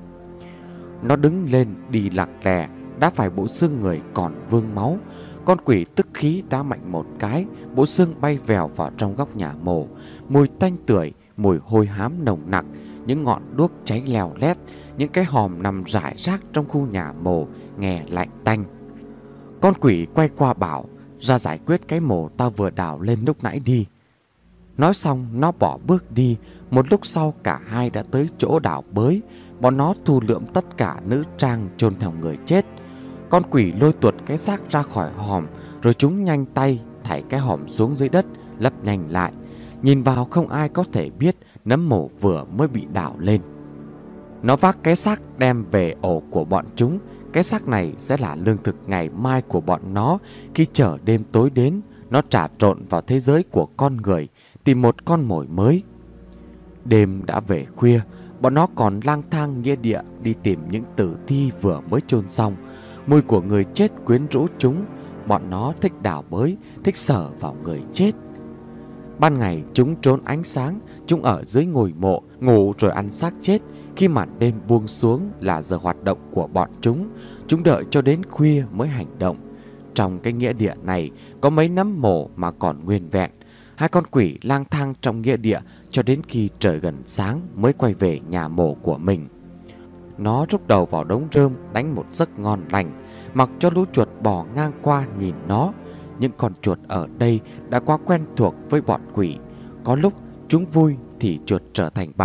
Nó đứng lên đi lạc lè, đá phải bộ xương người còn vương máu. Con quỷ tức khí đá mạnh một cái, bộ xương bay vèo vào trong góc nhà mồ. Mùi tanh tưởi, mùi hôi hám nồng nặc, những ngọn đuốc cháy leo lét, những cái hòm nằm rải rác trong khu nhà mồ nghe lạnh tanh. Con quỷ quay qua bảo: "Ra giải quyết cái mồ tao vừa đào lên lúc nãy đi." Nói xong nó bỏ bước đi. Một lúc sau cả hai đã tới chỗ đào bới. Bọn nó thu lượm tất cả nữ trang chôn theo người chết. Con quỷ lôi tuột cái xác ra khỏi hòm, rồi chúng nhanh tay thảy cái hòm xuống dưới đất, lấp nhanh lại. Nhìn vào không ai có thể biết nấm mồ vừa mới bị đào lên. Nó vác cái xác đem về ổ của bọn chúng. Cái xác này sẽ là lương thực ngày mai của bọn nó. Khi chờ đêm tối đến, nó trà trộn vào thế giới của con người, tìm một con mồi mới. Đêm đã về khuya, bọn nó còn lang thang nghĩa địa đi tìm những tử thi vừa mới chôn xong. Mùi của người chết quyến rũ chúng. Bọn nó thích đào bới, thích sờ vào người chết. Ban ngày chúng trốn ánh sáng. Chúng ở dưới ngôi mộ, ngủ rồi ăn xác chết. Khi màn đêm buông xuống là giờ hoạt động của bọn chúng. Chúng đợi cho đến khuya mới hành động. Trong cái nghĩa địa này có mấy nấm mồ mà còn nguyên vẹn. Hai con quỷ lang thang trong nghĩa địa cho đến khi trời gần sáng mới quay về nhà mồ của mình. Nó rúc đầu vào đống rơm đánh một giấc ngon lành, mặc cho lũ chuột bò ngang qua nhìn nó. Những con chuột ở đây đã quá quen thuộc với bọn quỷ. Có lúc chúng vui thì chuột trở thành bạn,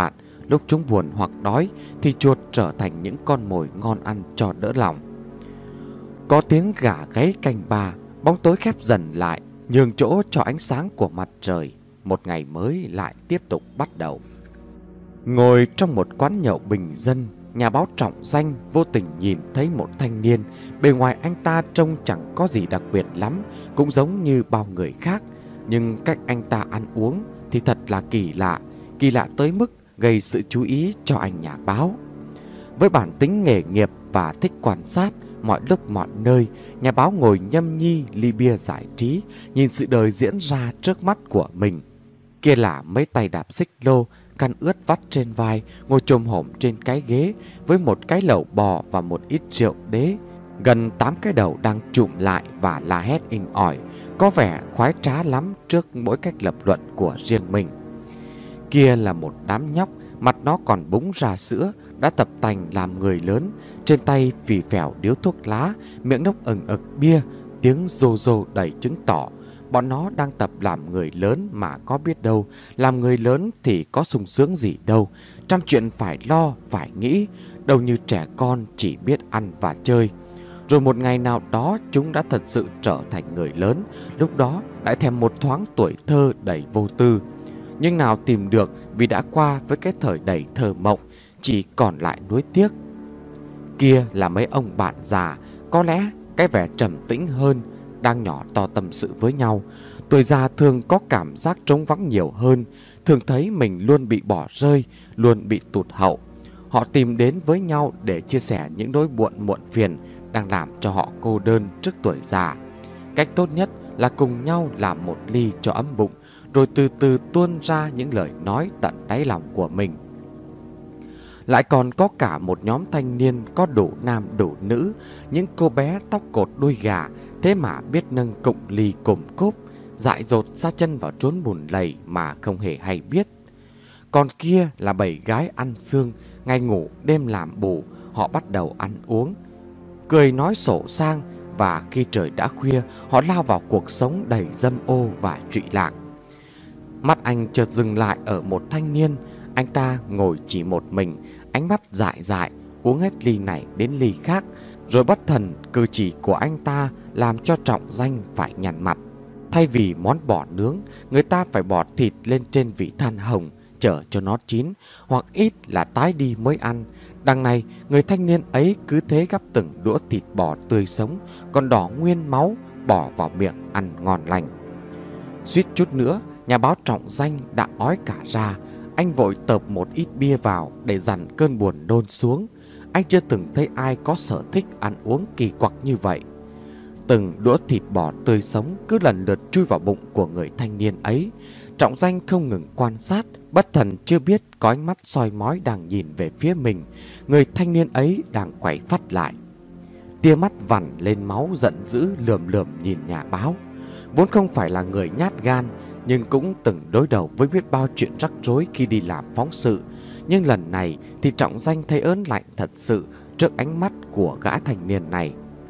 lúc chúng buồn hoặc đói thì chuột trở thành những con mồi ngon ăn cho đỡ lòng. Có tiếng gà gáy canh ba, bóng tối khép dần lại, nhường chỗ cho ánh sáng của mặt trời. Một ngày mới lại tiếp tục bắt đầu. Ngồi trong một quán nhậu bình dân, nhà báo Trọng Danh vô tình nhìn thấy một thanh niên. Bề ngoài anh ta trông chẳng có gì đặc biệt lắm, cũng giống như bao người khác. Nhưng cách anh ta ăn uống thì thật là kỳ lạ, kỳ lạ tới mức gây sự chú ý cho anh nhà báo. Với bản tính nghề nghiệp và thích quan sát, mọi lúc mọi nơi, nhà báo ngồi nhâm nhi ly bia giải trí, nhìn sự đời diễn ra trước mắt của mình. Kia là mấy tay đạp xích lô, khăn ướt vắt trên vai, ngồi chồm hổm trên cái ghế với một cái lẩu bò và một ít rượu đế. Gần tám cái đầu đang chụm lại và la hét inh ỏi, có vẻ khoái trá lắm trước mỗi cách lập luận của riêng mình. Kia là một đám nhóc, mặt nó còn búng ra sữa, đã tập tành làm người lớn, trên tay phì phèo điếu thuốc lá, miệng nốc ừng ực bia, tiếng rô rô đầy chứng tỏ bọn nó đang tập làm người lớn mà có biết đâu. Làm người lớn thì có sung sướng gì đâu, trăm chuyện phải lo, phải nghĩ, đâu như trẻ con chỉ biết ăn và chơi. Rồi một ngày nào đó chúng đã thật sự trở thành người lớn, lúc đó lại thèm một thoáng tuổi thơ đầy vô tư. Nhưng nào tìm được, vì đã qua với cái thời đầy thơ mộng, chỉ còn lại nuối tiếc. Kia là mấy ông bạn già, có lẽ cái vẻ trầm tĩnh hơn, đang nhỏ to tâm sự với nhau. Tuổi già thường có cảm giác trống vắng nhiều hơn, thường thấy mình luôn bị bỏ rơi, luôn bị tụt hậu. Họ tìm đến với nhau để chia sẻ những nỗi buồn muộn phiền đang làm cho họ cô đơn trước tuổi già. Cách tốt nhất là cùng nhau làm một ly cho ấm bụng, rồi từ từ tuôn ra những lời nói tận đáy lòng của mình. Lại còn có cả một nhóm thanh niên có đủ nam đủ nữ, những cô bé tóc cột đuôi gà, thế mà biết nâng cụng ly cùm cúp, dại dột sa chân vào trốn bùn lầy mà không hề hay biết. Còn kia là bầy gái ăn xương, ngày ngủ đêm làm bù, họ bắt đầu ăn uống, cười nói sổ sang, và khi trời đã khuya, họ lao vào cuộc sống đầy dâm ô và trụy lạc. Mắt anh chợt dừng lại ở một thanh niên. Anh ta ngồi chỉ một mình, ánh mắt dại dại, uống hết ly này đến ly khác. Rồi bất thần, cử chỉ của anh ta làm cho Trọng Danh phải nhăn mặt. Thay vì món bò nướng, người ta phải bỏ thịt lên trên vị than hồng, chờ cho nó chín, hoặc ít là tái đi mới ăn. Đằng này, người thanh niên ấy cứ thế gắp từng đũa thịt bò tươi sống, còn đỏ nguyên máu, bỏ vào miệng ăn ngon lành. Suýt chút nữa, nhà báo Trọng Danh đã ói cả ra. Anh vội tợp một ít bia vào để dằn cơn buồn nôn xuống. Anh chưa từng thấy ai có sở thích ăn uống kỳ quặc như vậy. Từng đũa thịt bò tươi sống cứ lần lượt chui vào bụng của người thanh niên ấy. Trọng Danh không ngừng quan sát, bất thần chưa biết có ánh mắt soi mói đang nhìn về phía mình. Người thanh niên ấy đang quay phắt lại, tia mắt vằn lên máu giận dữ, lườm lườm nhìn nhà báo. Vốn không phải là người nhát gan, nhưng cũng từng đối đầu với biết bao chuyện rắc rối khi đi làm phóng sự. Nhưng lần này thì Trọng Danh thấy ớn lạnh thật sự trước ánh mắt của gã thanh niên này.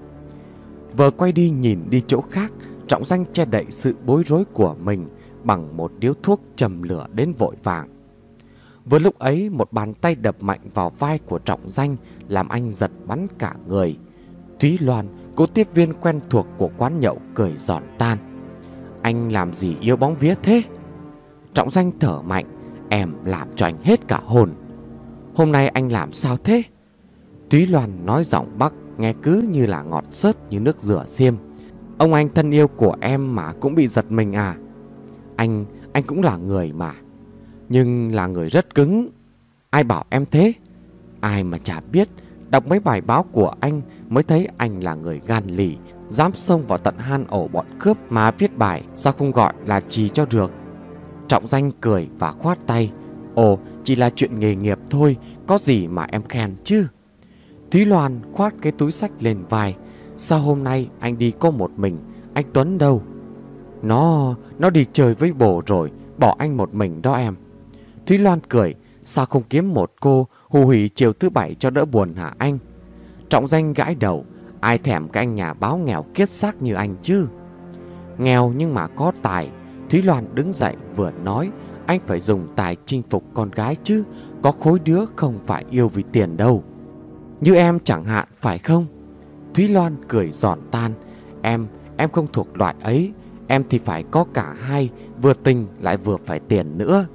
Vợ quay đi nhìn đi chỗ khác, Trọng Danh che đậy sự bối rối của mình bằng một điếu thuốc châm lửa đến vội vàng. Vừa lúc ấy, một bàn tay đập mạnh vào vai của Trọng Danh làm anh giật bắn cả người. Thúy Loan, cô tiếp viên quen thuộc của quán nhậu, cười giòn tan. Anh làm gì yếu bóng vía thế? Trọng Danh thở mạnh. Em làm cho anh hết cả hồn. Hôm nay anh làm sao thế? Thúy Loan nói giọng Bắc, nghe cứ như là ngọt xớt như nước rửa xiêm. Ông anh thân yêu của em mà cũng bị giật mình à? Anh, anh cũng là người mà. Nhưng là người rất cứng. Ai bảo em thế? Ai mà chả biết. Đọc mấy bài báo của anh mới thấy anh là người gan lì, dám xông vào tận han ổ bọn cướp mà viết bài, sao không gọi là trì cho được. Trọng Danh cười và khoát tay. Ồ, chỉ là chuyện nghề nghiệp thôi, có gì mà em khen chứ. Thúy Loan khoát cái túi xách lên vai. Sao hôm nay anh đi có một mình? Anh Tuấn đâu? Nó, nó đi chơi với bồ rồi, bỏ anh một mình đó em. Thúy Loan cười. Sao không kiếm một cô hù hỉ chiều thứ bảy cho đỡ buồn hả anh? Trọng Danh gãi đầu. Ai thèm cái anh nhà báo nghèo kiết xác như anh chứ. Nghèo nhưng mà có tài. Thúy Loan đứng dậy vừa nói, anh phải dùng tài chinh phục con gái chứ, có khối đứa không phải yêu vì tiền đâu. Như em chẳng hạn phải không? Thúy Loan cười giòn tan. Em, em không thuộc loại ấy. Em thì phải có cả hai, vừa tình lại vừa phải tiền nữa.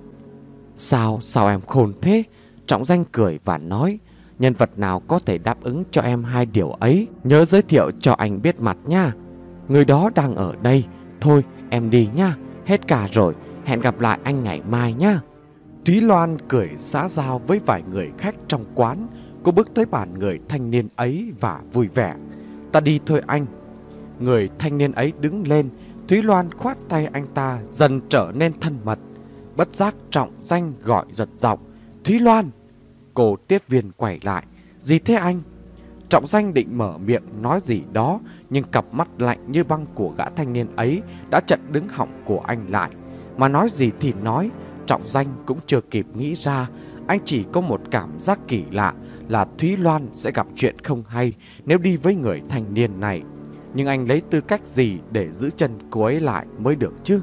Sao, sao em khôn thế? Trọng Danh cười và nói, nhân vật nào có thể đáp ứng cho em hai điều ấy, nhớ giới thiệu cho anh biết mặt nha. Người đó đang ở đây. Thôi em đi nha, hết cả rồi, hẹn gặp lại anh ngày mai nha. Thúy Loan cười xã giao với vài người khách trong quán. Cô bước tới bàn người thanh niên ấy và vui vẻ. Ta đi thôi anh. Người thanh niên ấy đứng lên. Thúy Loan khoát tay anh ta, dần trở nên thân mật. Bất giác Trọng Danh gọi giật giọng, Thúy Loan. Cô tiếp viên quay lại, gì thế anh? Trọng Danh định mở miệng nói gì đó, nhưng cặp mắt lạnh như băng của gã thanh niên ấy đã chặn đứng họng của anh lại. Mà nói gì thì nói, Trọng Danh cũng chưa kịp nghĩ ra. Anh chỉ có một cảm giác kỳ lạ là Thúy Loan sẽ gặp chuyện không hay nếu đi với người thanh niên này. Nhưng anh lấy tư cách gì để giữ chân cô ấy lại mới được chứ?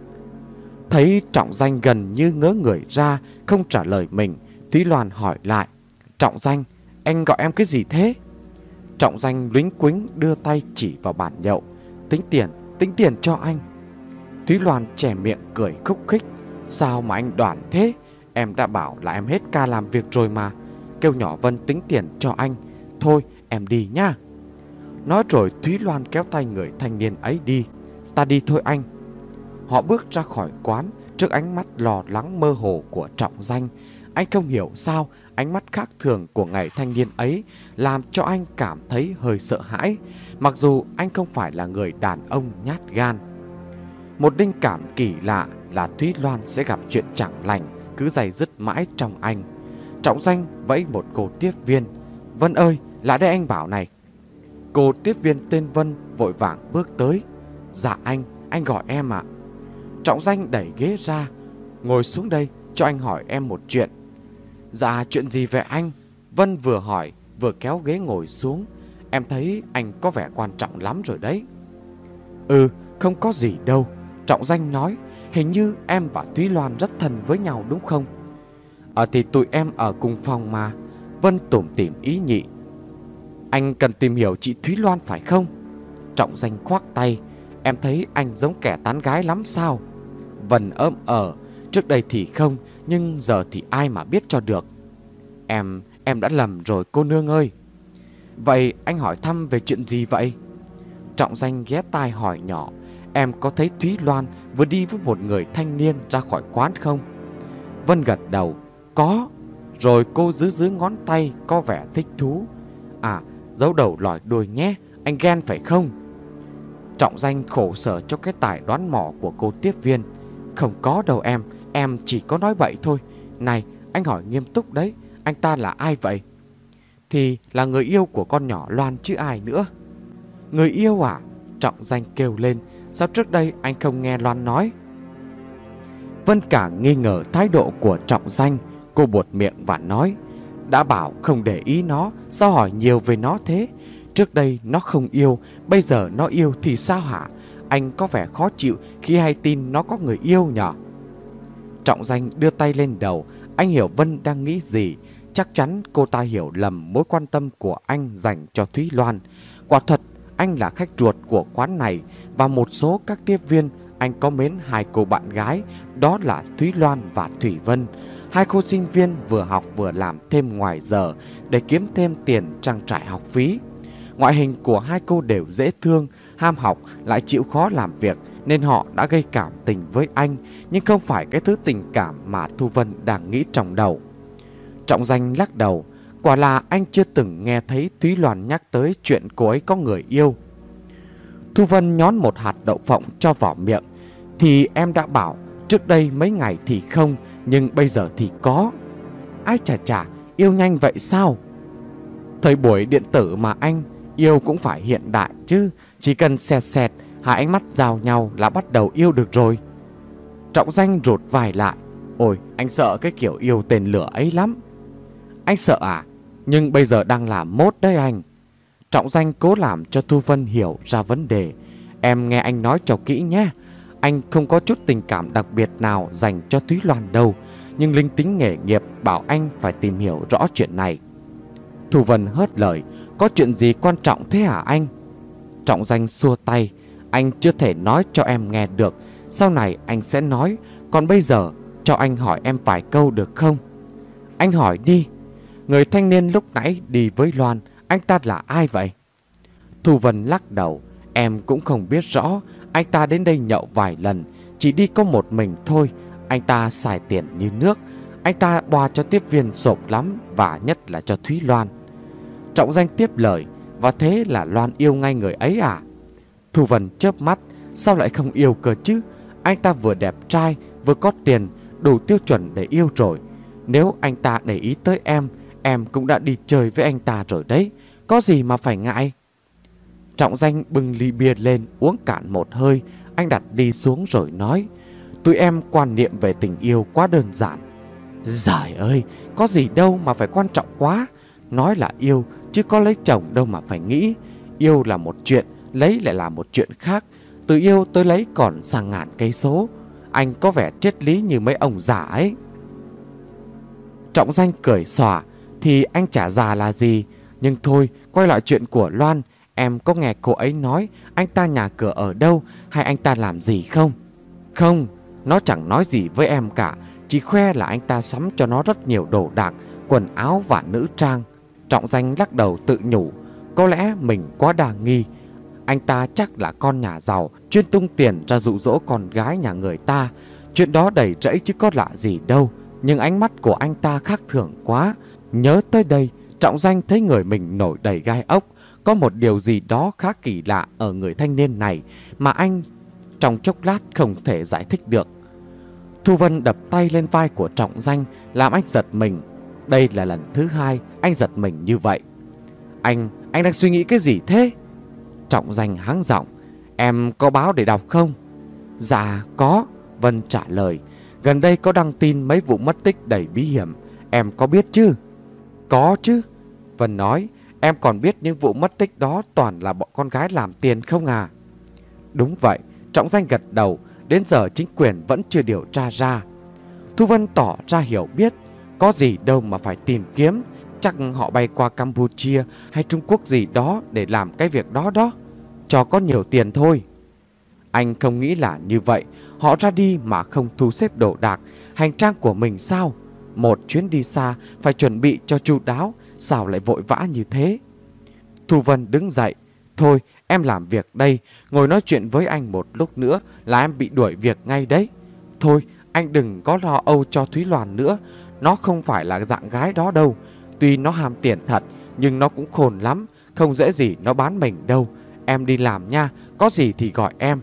Thấy Trọng Danh gần như ngớ người ra, không trả lời mình, Thúy Loan hỏi lại, Trọng Danh, anh gọi em cái gì thế? Trọng Danh luính quính đưa tay chỉ vào bàn nhậu, tính tiền, tính tiền cho anh. Thúy Loan chè miệng cười khúc khích, sao mà anh đoản thế? Em đã bảo là em hết ca làm việc rồi mà. Kêu nhỏ Vân tính tiền cho anh. Thôi em đi nhá. Nói rồi Thúy Loan kéo tay người thanh niên ấy đi. Ta đi thôi anh. Họ bước ra khỏi quán trước ánh mắt lo lắng mơ hồ của Trọng Danh. Anh không hiểu sao ánh mắt khác thường của người thanh niên ấy làm cho anh cảm thấy hơi sợ hãi, mặc dù anh không phải là người đàn ông nhát gan. Một linh cảm kỳ lạ là Thúy Loan sẽ gặp chuyện chẳng lành cứ day dứt mãi trong anh. Trọng Danh vẫy một cô tiếp viên, Vân ơi, lại đây anh bảo này. Cô tiếp viên tên Vân vội vàng bước tới. Dạ anh, anh gọi em ạ. Trọng Danh đẩy ghế ra, ngồi xuống đây cho anh hỏi em một chuyện. Dạ chuyện gì vậy anh? Vân vừa hỏi vừa kéo ghế ngồi xuống. Em thấy anh có vẻ quan trọng lắm rồi đấy. Ừ, không có gì đâu. Trọng Danh nói, hình như em và Thúy Loan rất thân với nhau đúng không? Ờ thì tụi em ở cùng phòng mà. Vân tủm tỉm ý nhị. Anh cần tìm hiểu chị Thúy Loan phải không? Trọng Danh khoác tay, em thấy anh giống kẻ tán gái lắm sao? Vân ỡm ờ, trước đây thì không, nhưng giờ thì ai mà biết cho được. Em, em đã lầm rồi cô nương ơi. Vậy anh hỏi thăm về chuyện gì vậy? Trọng Danh ghé tai hỏi nhỏ, em có thấy Thúy Loan vừa đi với một người thanh niên ra khỏi quán không? Vân gật đầu, có. Rồi cô giữ giữ ngón tay có vẻ thích thú. À, giấu đầu lòi đuôi nhé, anh ghen phải không? Trọng Danh khổ sở cho cái tài đoán mò của cô tiếp viên. Không có đâu em, em chỉ có nói bậy thôi. Này, anh hỏi nghiêm túc đấy, anh ta là ai vậy? Thì là người yêu của con nhỏ Loan chứ ai nữa. Người yêu à? Trọng Danh kêu lên, sao trước đây anh không nghe Loan nói? Vân càng nghi ngờ thái độ của Trọng Danh. Cô buột miệng và nói, đã bảo không để ý nó, sao hỏi nhiều về nó thế? Trước đây nó không yêu, bây giờ nó yêu thì sao hả? Anh có vẻ khó chịu khi hay tin nó có người yêu nhỉ? Trọng Danh đưa tay lên đầu, anh hiểu Vân đang nghĩ gì. Chắc chắn cô ta hiểu lầm mối quan tâm của anh dành cho Thúy Loan. Quả thật, anh là khách ruột của quán này, và một số các tiếp viên anh có mến hai cô bạn gái, đó là Thúy Loan và Thủy Vân. Hai cô sinh viên vừa học vừa làm thêm ngoài giờ để kiếm thêm tiền trang trải học phí. Ngoại hình của hai cô đều dễ thương, ham học lại chịu khó làm việc, nên họ đã gây cảm tình với anh, nhưng không phải cái thứ tình cảm mà Thu Vân đang nghĩ trong đầu. Trọng Danh lắc đầu, quả là anh chưa từng nghe thấy Thúy Loan nhắc tới chuyện cô ấy có người yêu. Thu Vân nhón một hạt đậu phộng cho vào miệng. Thì em đã bảo, trước đây mấy ngày thì không, nhưng bây giờ thì có. Ai chà chà, yêu nhanh vậy sao? Thời buổi điện tử mà anh, yêu cũng phải hiện đại chứ. Chỉ cần xẹt xẹt, hai ánh mắt giao nhau là bắt đầu yêu được rồi. Trọng Danh rụt vai lại. Ôi, anh sợ cái kiểu yêu tên lửa ấy lắm. Anh sợ à? Nhưng bây giờ đang làm mốt đấy anh. Trọng Danh cố làm cho Thu Vân hiểu ra vấn đề. Em nghe anh nói cho kỹ nhé. Anh Anh không có chút tình cảm đặc biệt nào dành cho Thúy Loan đâu, nhưng linh tính nghề nghiệp bảo anh phải tìm hiểu rõ chuyện này. Thu Vân hớt lời, có chuyện gì quan trọng thế hả anh? Trọng Danh xua tay, anh chưa thể nói cho em nghe được, sau này anh sẽ nói, còn bây giờ cho anh hỏi em vài câu được không? Anh hỏi đi. Người thanh niên lúc nãy đi với Loan, anh ta là ai vậy? Thu Vân lắc đầu, em cũng không biết rõ. Anh ta đến đây nhậu vài lần, chỉ đi có một mình thôi. Anh ta xài tiền như nước. Anh ta boa cho tiếp viên sộp lắm, và nhất là cho Thúy Loan. Trọng Danh tiếp lời, và thế là Loan yêu ngay người ấy à? Thu Vân chớp mắt, sao lại không yêu cơ chứ? Anh ta vừa đẹp trai, vừa có tiền, đủ tiêu chuẩn để yêu rồi. Nếu anh ta để ý tới em, em cũng đã đi chơi với anh ta rồi đấy, có gì mà phải ngại. Trọng Danh bưng ly bia lên uống cạn một hơi. Anh đặt đi xuống rồi nói, tụi em quan niệm về tình yêu quá đơn giản. Giời ơi, có gì đâu mà phải quan trọng quá. Nói là yêu, chứ có lấy chồng đâu mà phải nghĩ. Yêu là một chuyện, lấy lại là một chuyện khác. Từ yêu tới lấy còn sang ngàn cây số. Anh có vẻ triết lý như mấy ông già ấy. Trọng Danh cười xòa, thì anh chả già là gì. Nhưng thôi, quay lại chuyện của Loan. Em có nghe cô ấy nói anh ta nhà cửa ở đâu, hay anh ta làm gì không? Không, nó chẳng nói gì với em cả. Chỉ khoe là anh ta sắm cho nó rất nhiều đồ đạc, quần áo và nữ trang. Trọng Danh lắc đầu tự nhủ, có lẽ mình quá đa nghi. Anh ta chắc là con nhà giàu, chuyên tung tiền ra dụ dỗ con gái nhà người ta. Chuyện đó đầy rẫy chứ có lạ gì đâu. Nhưng ánh mắt của anh ta khác thường quá. Nhớ tới đây, Trọng Danh thấy người mình nổi đầy gai ốc. Có một điều gì đó khá kỳ lạ ở người thanh niên này mà anh trong chốc lát không thể giải thích được. Thu Vân đập tay lên vai của Trọng Danh làm anh giật mình. Đây là lần thứ hai anh giật mình như vậy. Anh, anh đang suy nghĩ cái gì thế? Trọng Danh hắng giọng, em có báo để đọc không? Dạ có, Vân trả lời. Gần đây có đăng tin mấy vụ mất tích đầy bí hiểm, em có biết chứ? Có chứ, Vân nói. Em còn biết những vụ mất tích đó toàn là bọn con gái làm tiền không à? Đúng vậy, Trọng Danh gật đầu. Đến giờ chính quyền vẫn chưa điều tra ra. Thu Vân tỏ ra hiểu biết. Có gì đâu mà phải tìm kiếm. Chắc họ bay qua Campuchia hay Trung Quốc gì đó để làm cái việc đó đó, cho có nhiều tiền thôi. Anh không nghĩ là như vậy. Họ ra đi mà không thu xếp đồ đạc, hành trang của mình sao? Một chuyến đi xa phải chuẩn bị cho chu đáo, sao lại vội vã như thế? Thu Vân đứng dậy. Thôi em làm việc đây, ngồi nói chuyện với anh một lúc nữa là em bị đuổi việc ngay đấy. Thôi anh đừng có lo âu cho Thúy Loan nữa. Nó không phải là dạng gái đó đâu. Tuy nó ham tiền thật, nhưng nó cũng khôn lắm. Không dễ gì nó bán mình đâu. Em đi làm nha, có gì thì gọi em.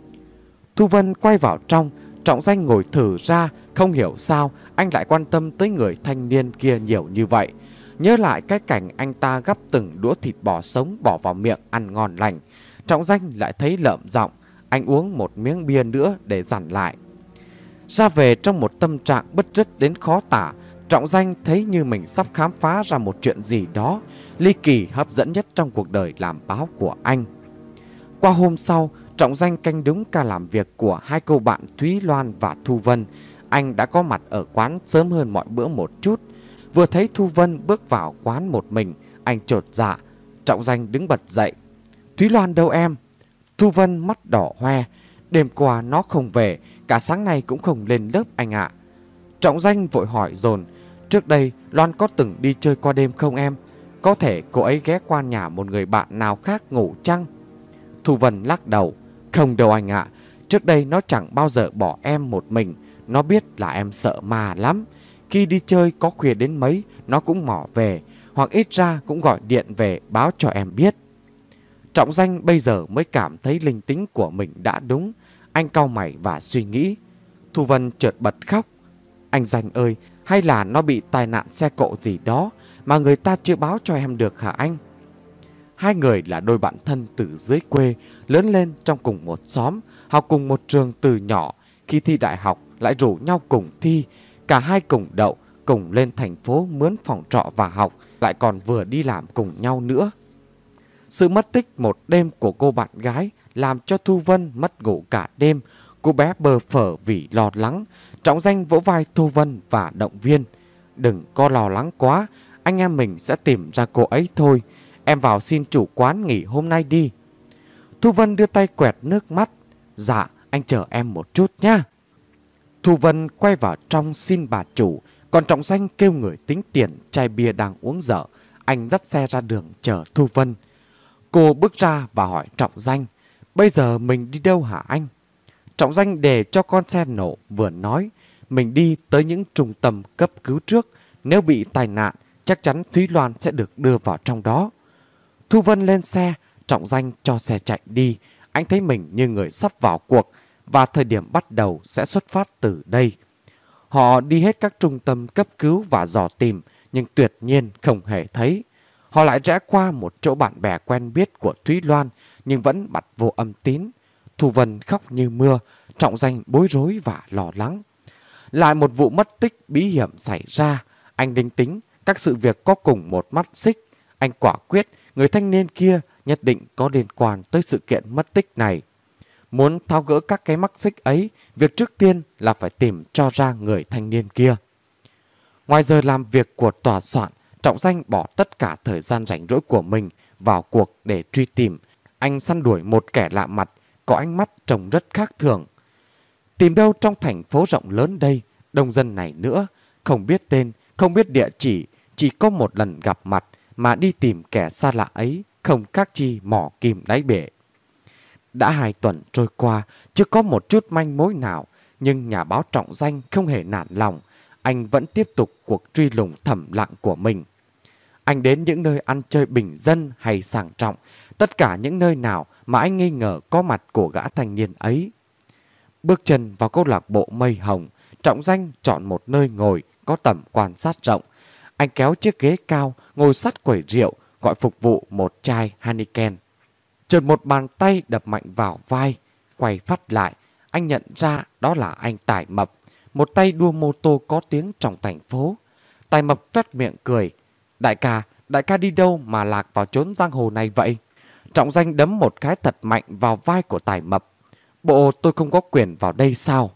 Thu Vân quay vào trong. Trọng Danh ngồi thử ra. Không hiểu sao anh lại quan tâm tới người thanh niên kia nhiều như vậy. Nhớ lại cái cảnh anh ta gắp từng đũa thịt bò sống bỏ vào miệng ăn ngon lành, Trọng Danh lại thấy lợm giọng. Anh uống một miếng bia nữa để dằn lại. Ra về trong một tâm trạng bứt rứt đến khó tả. Trọng Danh thấy như mình sắp khám phá ra một chuyện gì đó ly kỳ hấp dẫn nhất trong cuộc đời làm báo của anh. Qua hôm sau, Trọng Danh canh đúng ca làm việc của hai cô bạn Thúy Loan và Thu Vân. Anh đã có mặt ở quán sớm hơn mọi bữa một chút. Vừa thấy Thu Vân bước vào quán một mình, anh chột dạ. Trọng Danh đứng bật dậy. Thúy Loan đâu em? Thu Vân mắt đỏ hoe. Đêm qua nó không về, cả sáng nay cũng không lên lớp anh ạ. Trọng Danh vội hỏi dồn. Trước đây Loan có từng đi chơi qua đêm không em? Có thể cô ấy ghé qua nhà một người bạn nào khác ngủ chăng? Thu Vân lắc đầu. Không đâu anh ạ. Trước đây nó chẳng bao giờ bỏ em một mình. Nó biết là em sợ ma lắm. Khi đi chơi có khuya đến mấy, nó cũng mò về, hoặc ít ra cũng gọi điện về báo cho em biết. Trọng Danh bây giờ mới cảm thấy linh tính của mình đã đúng. Anh cau mày và suy nghĩ. Thu Vân chợt bật khóc. Anh Danh ơi, hay là nó bị tai nạn xe cộ gì đó mà người ta chưa báo cho em được hả anh? Hai người là đôi bạn thân từ dưới quê, lớn lên trong cùng một xóm, học cùng một trường từ nhỏ. Khi thi đại học lại rủ nhau cùng thi. Cả hai cùng đậu, cùng lên thành phố mướn phòng trọ và học, lại còn vừa đi làm cùng nhau nữa. Sự mất tích một đêm của cô bạn gái làm cho Thu Vân mất ngủ cả đêm. Cô bé bơ phờ vì lo lắng. Trọng Danh vỗ vai Thu Vân và động viên. Đừng có lo lắng quá, anh em mình sẽ tìm ra cô ấy thôi. Em vào xin chủ quán nghỉ hôm nay đi. Thu Vân đưa tay quẹt nước mắt. Dạ, anh chờ em một chút nhá. Thu Vân quay vào trong xin bà chủ. Còn Trọng Danh kêu người tính tiền chai bia đang uống dở. Anh dắt xe ra đường chờ Thu Vân. Cô bước ra và hỏi Trọng Danh. Bây giờ mình đi đâu hả anh? Trọng Danh để cho con xe nổ vừa nói. Mình đi tới những trung tâm cấp cứu trước. Nếu bị tai nạn, chắc chắn Thúy Loan sẽ được đưa vào trong đó. Thu Vân lên xe. Trọng Danh cho xe chạy đi. Anh thấy mình như người sắp vào cuộc. Và thời điểm bắt đầu sẽ xuất phát từ đây. Họ đi hết các trung tâm cấp cứu và dò tìm, nhưng tuyệt nhiên không hề thấy. Họ lại rẽ qua một chỗ bạn bè quen biết của Thúy Loan, nhưng vẫn bật vô âm tín. Thu Vân khóc như mưa, Trọng Danh bối rối và lo lắng. Lại một vụ mất tích bí hiểm xảy ra. Anh đinh tính các sự việc có cùng một mắt xích. Anh quả quyết người thanh niên kia nhất định có liên quan tới sự kiện mất tích này. Muốn tháo gỡ các cái mắc xích ấy, việc trước tiên là phải tìm cho ra người thanh niên kia. Ngoài giờ làm việc của tòa soạn, Trọng Danh bỏ tất cả thời gian rảnh rỗi của mình vào cuộc để truy tìm. Anh săn đuổi một kẻ lạ mặt, có ánh mắt trông rất khác thường. Tìm đâu trong thành phố rộng lớn đây, đông dân này nữa, không biết tên, không biết địa chỉ, chỉ có một lần gặp mặt mà đi tìm kẻ xa lạ ấy, không khác chi mỏ kim đáy bể. Đã hai tuần trôi qua, chưa có một chút manh mối nào, nhưng nhà báo Trọng Danh không hề nản lòng. Anh vẫn tiếp tục cuộc truy lùng thầm lặng của mình. Anh đến những nơi ăn chơi bình dân hay sang trọng, tất cả những nơi nào mà anh nghi ngờ có mặt của gã thanh niên ấy. Bước chân vào câu lạc bộ Mây Hồng, Trọng Danh chọn một nơi ngồi có tầm quan sát rộng. Anh kéo chiếc ghế cao, ngồi sát quầy rượu, gọi phục vụ một chai Heineken. Chợt một bàn tay đập mạnh vào vai, quay phát lại, anh nhận ra đó là anh Tài Mập, một tay đua mô tô có tiếng trong thành phố. Tài Mập toét miệng cười. Đại ca, đại ca đi đâu mà lạc vào chốn giang hồ này vậy? Trọng Danh đấm một cái thật mạnh vào vai của Tài Mập. Bộ tôi không có quyền vào đây sao?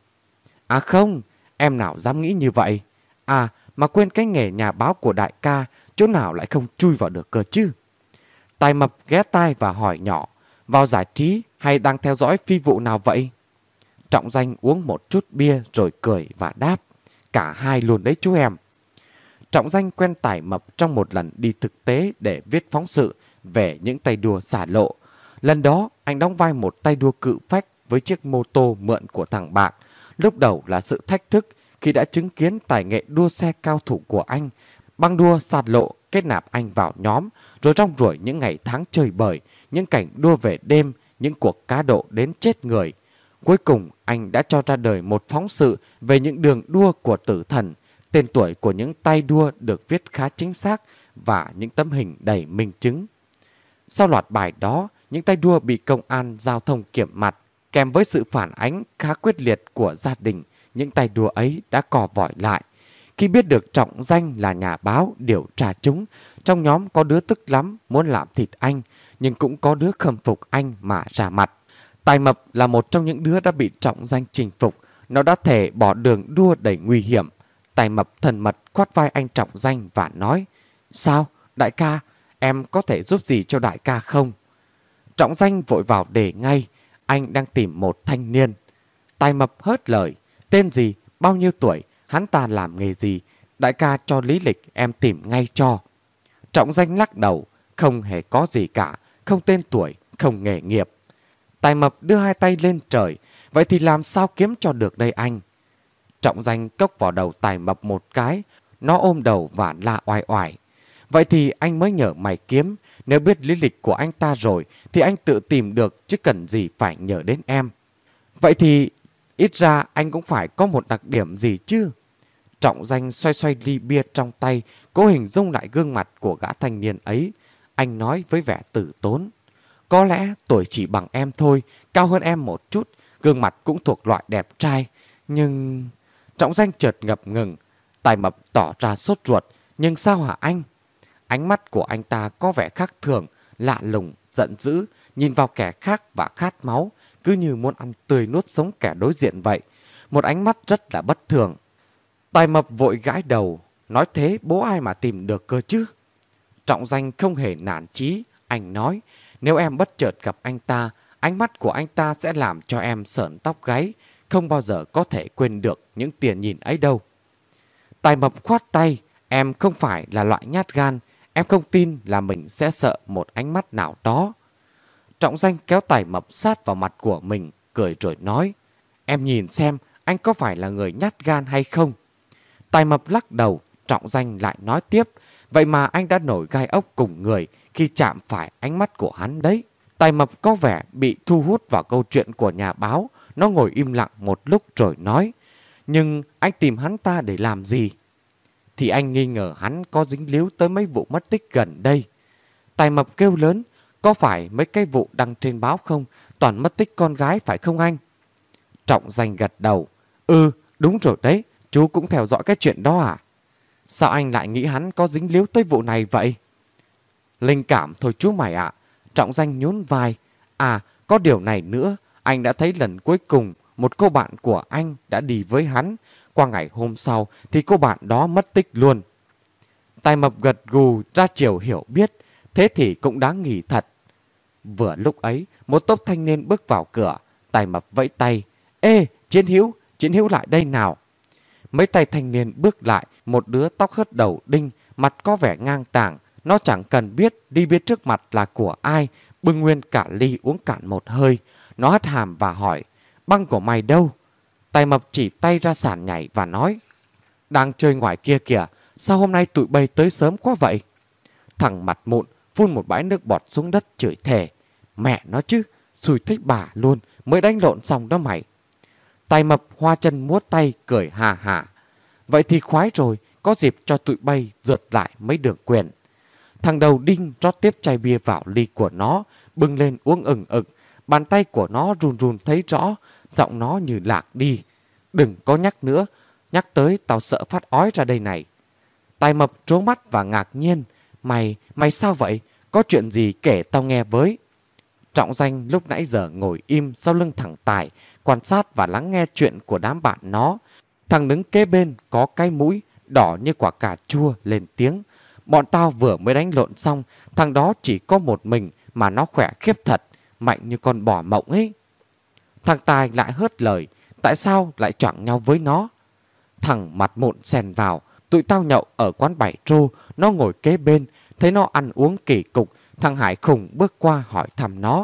À không, em nào dám nghĩ như vậy? À, mà quên cái nghề nhà báo của đại ca, chỗ nào lại không chui vào được cơ chứ? Tài Mập ghé tai và hỏi nhỏ. Vào giải trí hay đang theo dõi phi vụ nào vậy? Trọng Danh uống một chút bia rồi cười và đáp. Cả hai luôn đấy chú em. Trọng Danh quen Tài Mập trong một lần đi thực tế để viết phóng sự về những tay đua xả lộ. Lần đó anh đóng vai một tay đua cự phách với chiếc mô tô mượn của thằng bạn. Lúc đầu là sự thách thức khi đã chứng kiến tài nghệ đua xe cao thủ của anh. Băng đua xả lộ kết nạp anh vào nhóm, rồi rong ruổi những ngày tháng chơi bời, những cảnh đua về đêm, những cuộc cá độ đến chết người. Cuối cùng anh đã cho ra đời một phóng sự về những đường đua của tử thần. Tên tuổi của những tay đua được viết khá chính xác và những tấm hình đầy minh chứng. Sau loạt bài đó, những tay đua bị công an giao thông kiểm mặt, kèm với sự phản ánh khá quyết liệt của gia đình, những tay đua ấy đã cò vọi lại. Khi biết được Trọng Danh là nhà báo điều tra chúng, trong nhóm có đứa tức lắm muốn làm thịt anh, nhưng cũng có đứa khâm phục anh mà ra mặt. Tài Mập là một trong những đứa đã bị Trọng Danh chinh phục. Nó đã thể bỏ đường đua đầy nguy hiểm. Tài Mập thân mật khoát vai anh Trọng Danh và nói. Sao, đại ca, em có thể giúp gì cho đại ca không? Trọng Danh vội vào đề ngay. Anh đang tìm một thanh niên. Tài Mập hớt lời. Tên gì, bao nhiêu tuổi, hắn ta làm nghề gì? Đại ca cho lý lịch em tìm ngay cho. Trọng Danh lắc đầu. Không hề có gì cả. Không tên tuổi, không nghề nghiệp. Tài Mập đưa hai tay lên trời. Vậy thì làm sao kiếm cho được đây anh? Trọng Danh cốc vào đầu Tài Mập một cái. Nó ôm đầu và la oai oải. Vậy thì anh mới nhờ mày kiếm. Nếu biết lý lịch của anh ta rồi thì anh tự tìm được, chứ cần gì phải nhờ đến em. Vậy thì ít ra anh cũng phải có một đặc điểm gì chứ? Trọng Danh xoay xoay ly bia trong tay, cố hình dung lại gương mặt của gã thanh niên ấy. Anh nói với vẻ tử tốn. Có lẽ tuổi chỉ bằng em thôi, cao hơn em một chút, gương mặt cũng thuộc loại đẹp trai. Nhưng... Trọng Danh chợt ngập ngừng. Tài Mập tỏ ra sốt ruột. Nhưng sao hả anh? Ánh mắt của anh ta có vẻ khác thường, lạ lùng, giận dữ, nhìn vào kẻ khác và khát máu, cứ như muốn ăn tươi nuốt sống kẻ đối diện vậy. Một ánh mắt rất là bất thường. Tài Mập vội gãi đầu, nói thế bố ai mà tìm được cơ chứ? Trọng Danh không hề nản chí, anh nói, nếu em bất chợt gặp anh ta, ánh mắt của anh ta sẽ làm cho em sởn tóc gáy, không bao giờ có thể quên được những tiền nhìn ấy đâu. Tài Mập khoát tay, em không phải là loại nhát gan, em không tin là mình sẽ sợ một ánh mắt nào đó. Trọng Danh kéo Tài Mập sát vào mặt của mình, cười rồi nói, em nhìn xem anh có phải là người nhát gan hay không? Tài Mập lắc đầu, Trọng Danh lại nói tiếp, vậy mà anh đã nổi gai ốc cùng người khi chạm phải ánh mắt của hắn đấy. Tài Mập có vẻ bị thu hút vào câu chuyện của nhà báo, nó ngồi im lặng một lúc rồi nói, nhưng anh tìm hắn ta để làm gì? Thì anh nghi ngờ hắn có dính líu tới mấy vụ mất tích gần đây. Tài Mập kêu lớn, có phải mấy cái vụ đăng trên báo không? Toàn mất tích con gái phải không anh? Trọng Danh gật đầu, ừ đúng rồi đấy, chú cũng theo dõi cái chuyện đó à? Sao anh lại nghĩ hắn có dính líu tới vụ này vậy? Linh cảm thôi chú mày ạ. Trọng Danh nhún vai. À, có điều này nữa, anh đã thấy lần cuối cùng một cô bạn của anh đã đi với hắn. Qua ngày hôm sau thì cô bạn đó mất tích luôn. Tài Mập gật gù ra chiều hiểu biết, thế thì cũng đáng nghỉ thật. Vừa lúc ấy, một tốp thanh niên bước vào cửa. Tài Mập vẫy tay. Ê, Chiến Hữu, Chiến Hữu lại đây nào. Mấy tay thanh niên bước lại, một đứa tóc hớt đầu đinh, mặt có vẻ ngang tàng. Nó chẳng cần biết đi biết trước mặt là của ai, bưng nguyên cả ly uống cạn một hơi. Nó hất hàm và hỏi, băng của mày đâu? Tài Mập chỉ tay ra sàn nhảy và nói, đang chơi ngoài kia kìa, sao hôm nay tụi bay tới sớm quá vậy? Thằng mặt mụn phun một bãi nước bọt xuống đất chửi thề, mẹ nó chứ, xui thích bà luôn, mới đánh lộn xong đó mày. Tài Mập hoa chân múa tay cười hà hà. Vậy thì khoái rồi, có dịp cho tụi bay rượt lại mấy đường quyền. Thằng đầu đinh rót tiếp chai bia vào ly của nó, bưng lên uống ừng ực. Bàn tay của nó run run thấy rõ, giọng nó như lạc đi. Đừng có nhắc nữa, nhắc tới tao sợ phát ói ra đây này. Tài Mập trố mắt và ngạc nhiên. Mày, mày sao vậy? Có chuyện gì kể tao nghe với. Trọng Danh lúc nãy giờ ngồi im sau lưng thằng Tài, quan sát và lắng nghe chuyện của đám bạn nó. Thằng đứng kế bên có cái mũi đỏ như quả cà chua lên tiếng. Bọn tao vừa mới đánh lộn xong, thằng đó chỉ có một mình mà nó khỏe khiếp thật, mạnh như con bò mộng ấy. Thằng Tài lại hớt lời, tại sao lại choảng nhau với nó? Thằng mặt mụn xen vào, tụi tao nhậu ở quán bảy trô, nó ngồi kế bên, thấy nó ăn uống kỳ cục, thằng Hải khùng bước qua hỏi thăm nó.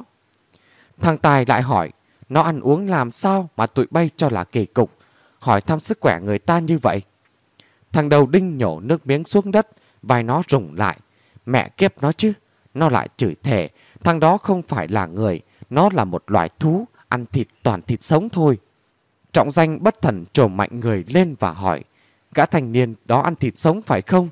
Thằng Tài lại hỏi, nó ăn uống làm sao mà tụi bay cho là kỳ cục, hỏi thăm sức khỏe người ta như vậy. Thằng đầu đinh nhổ nước miếng xuống đất, vai nó rùng lại. Mẹ kiếp nó chứ, nó lại chửi thề, thằng đó không phải là người, nó là một loài thú, ăn thịt toàn thịt sống thôi. Trọng Danh bất thần trồm mạnh người lên và hỏi, gã thanh niên đó ăn thịt sống phải không?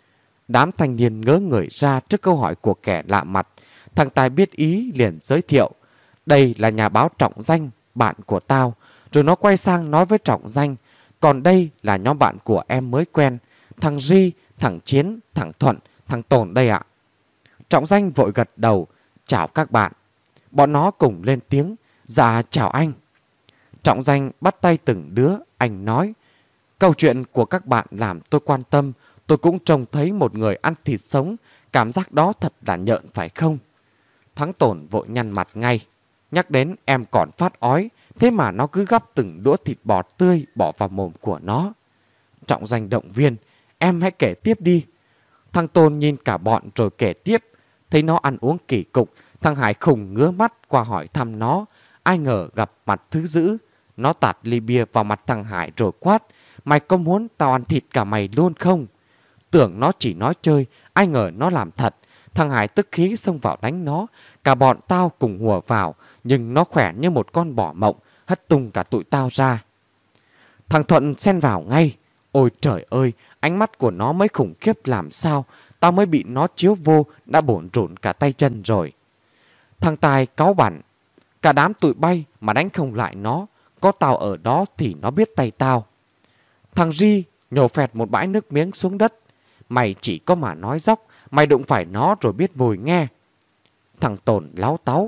Đám thanh niên ngớ người ra trước câu hỏi của kẻ lạ mặt. Thằng Tài biết ý liền giới thiệu, đây là nhà báo Trọng Danh, bạn của tao. Rồi nó quay sang nói với Trọng Danh, còn đây là nhóm bạn của em mới quen, thằng Ri, thằng Chiến, thằng Thuận, thằng Tồn đây ạ. Trọng Danh vội gật đầu, chào các bạn. Bọn nó cùng lên tiếng, dạ chào anh. Trọng Danh bắt tay từng đứa, anh nói, câu chuyện của các bạn làm tôi quan tâm, tôi cũng trông thấy một người ăn thịt sống, cảm giác đó thật là nhợn phải không? Thắng Tồn vội nhăn mặt ngay, nhắc đến em còn phát ói, thế mà nó cứ gắp từng đũa thịt bò tươi bỏ vào mồm của nó. Trọng Danh động viên, em hãy kể tiếp đi. Thằng Tôn nhìn cả bọn rồi kể tiếp, thấy nó ăn uống kỳ cục, thằng Hải khùng ngứa mắt qua hỏi thăm nó, ai ngờ gặp mặt thứ dữ. Nó tạt ly bia vào mặt thằng Hải rồi quát, mày có muốn tao ăn thịt cả mày luôn không? Tưởng nó chỉ nói chơi, ai ngờ nó làm thật. Thằng Hải tức khí xông vào đánh nó, cả bọn tao cùng hùa vào, nhưng nó khỏe như một con bò mộng, hất tung cả tụi tao ra. Thằng Thuận xen vào ngay, ôi trời ơi, ánh mắt của nó mới khủng khiếp làm sao, tao mới bị nó chiếu vô đã bủn rủn cả tay chân rồi. Thằng Tài cáu bẳn, cả đám tụi bay mà đánh không lại nó, có tao ở đó thì nó biết tay tao. Thằng Ri nhổ phẹt một bãi nước miếng xuống đất, mày chỉ có mà nói dóc, mày đụng phải nó rồi biết mùi nghe. Thằng Tồn láo táo,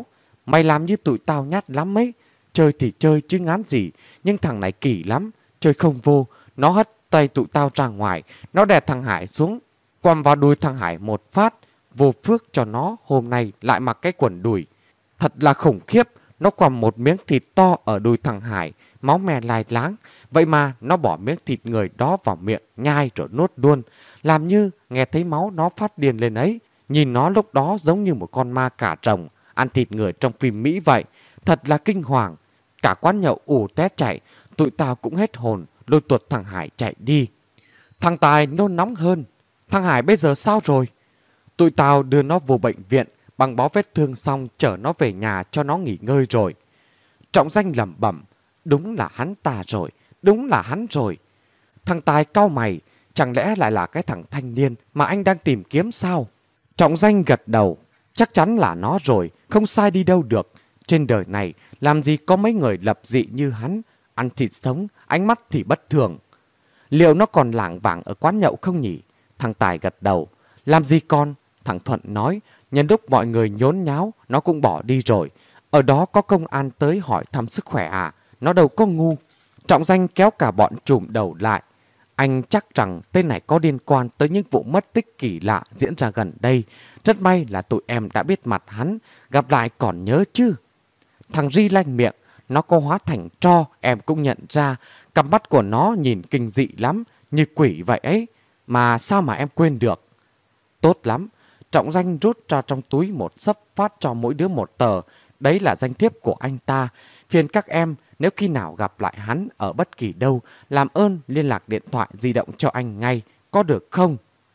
Mày làm như tụi tao nhát lắm ấy. Chơi thì chơi chứ ngán gì. Nhưng thằng này kỳ lắm. Chơi không vô. Nó hất tay tụi tao ra ngoài. Nó đè thằng Hải xuống. Quằm vào đùi thằng Hải một phát. Vô phước cho nó hôm nay lại mặc cái quần đùi. Thật là khủng khiếp. Nó quằm một miếng thịt to ở đùi thằng Hải. Máu me lai láng. Vậy mà nó bỏ miếng thịt người đó vào miệng, nhai rồi nuốt luôn. Làm như nghe thấy máu nó phát điên lên ấy. Nhìn nó lúc đó giống như một con ma cả rồng ăn thịt người trong phim Mỹ vậy. Thật là kinh hoàng. Cả quán nhậu ù té chạy. Tụi tao cũng hết hồn, lôi tuột thằng Hải chạy đi. Thằng Tài nôn nóng hơn. Thằng Hải bây giờ sao rồi? Tụi tao đưa nó vào bệnh viện, băng bó vết thương xong chở nó về nhà cho nó nghỉ ngơi rồi. Trọng Danh lẩm bẩm. Đúng là hắn ta rồi. Đúng là hắn rồi. Thằng Tài cau mày. Chẳng lẽ lại là cái thằng thanh niên mà anh đang tìm kiếm sao? Trọng Danh gật đầu. Chắc chắn là nó rồi. Không sai đi đâu được. Trên đời này làm gì có mấy người lập dị như hắn. Ăn thịt sống, ánh mắt thì bất thường. Liệu nó còn lảng vảng ở quán nhậu không nhỉ? Thằng Tài gật đầu. Làm gì con? Thằng Thuận nói. Nhân lúc mọi người nhốn nháo, nó cũng bỏ đi rồi. Ở đó có công an tới hỏi thăm sức khỏe à? Nó đâu có ngu. Trọng Danh kéo cả bọn trùm đầu lại. Anh chắc rằng tên này có liên quan tới những vụ mất tích kỳ lạ diễn ra gần đây. Rất may là tụi em đã biết mặt hắn. Gặp lại còn nhớ chứ? Thằng Ri lanh miệng. Nó có hóa thành tro, em cũng nhận ra. Cặp mắt của nó nhìn kinh dị lắm, như quỷ vậy ấy. Mà sao mà em quên được? Tốt lắm. Trọng Danh rút ra trong túi một xấp phát cho mỗi đứa một tờ. Đấy là danh thiếp của anh ta. Phiền các em, nếu khi nào gặp lại hắn ở bất kỳ đâu, làm ơn liên lạc điện thoại di động cho anh ngay, có được không?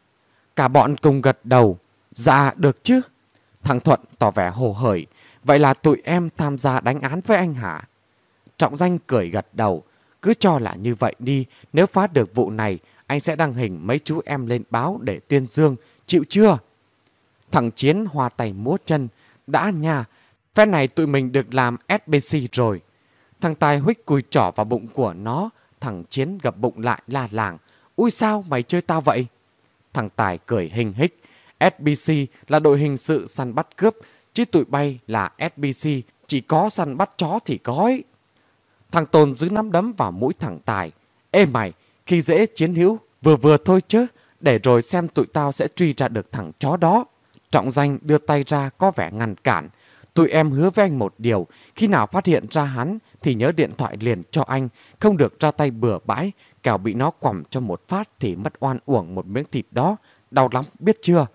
Cả bọn cùng gật đầu. Dạ, được chứ. Thằng Thuận tỏ vẻ hồ hởi. Vậy là tụi em tham gia đánh án với anh hả? Trọng Danh cười gật đầu. Cứ cho là như vậy đi. Nếu phá được vụ này, anh sẽ đăng hình mấy chú em lên báo để tuyên dương. Chịu chưa? Thằng Chiến hoa tay múa chân. Đã nha. Phe này tụi mình được làm ét bê xê rồi. Thằng Tài huých cùi trỏ vào bụng của nó. Thằng Chiến gập bụng lại la làng. Ui sao mày chơi tao vậy? Thằng Tài cười hình hích. ét bê xê là đội hình sự săn bắt cướp. Chứ tụi bay là ét bê xê chỉ có săn bắt chó thì có ấy. Thằng Tồn giữ nắm đấm vào mũi thằng Tài. Ê mày, khi dễ chiến hữu, vừa vừa thôi chứ. Để rồi xem tụi tao sẽ truy ra được thằng chó đó. Trọng Danh đưa tay ra có vẻ ngăn cản. Tụi em hứa với anh một điều. Khi nào phát hiện ra hắn thì nhớ điện thoại liền cho anh. Không được ra tay bừa bãi. Kẻo bị nó quằm cho một phát thì mất oan uổng một miếng thịt đó. Đau lắm, biết chưa?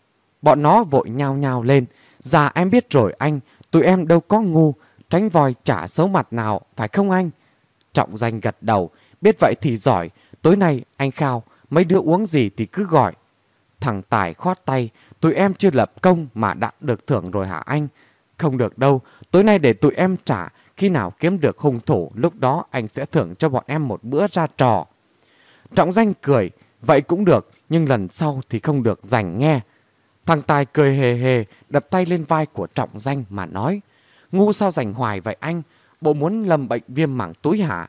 Bọn nó vội nhao nhao lên. Dạ em biết rồi anh. Tụi em đâu có ngu. Tránh voi chả xấu mặt nào, phải không anh? Trọng Danh gật đầu. Biết vậy thì giỏi. Tối nay anh khao. Mấy đứa uống gì thì cứ gọi. Thằng Tài khoát tay. Tụi em chưa lập công mà đã được thưởng rồi hả anh? Không được đâu. Tối nay để tụi em trả. Khi nào kiếm được hung thủ, lúc đó anh sẽ thưởng cho bọn em một bữa ra trò. Trọng Danh cười. Vậy cũng được. Nhưng lần sau thì không được rảnh nghe. Thằng Tài cười hề hề, đập tay lên vai của Trọng Danh mà nói. Ngu sao rảnh hoài vậy anh? Bộ muốn lâm bệnh viêm mảng túi hả?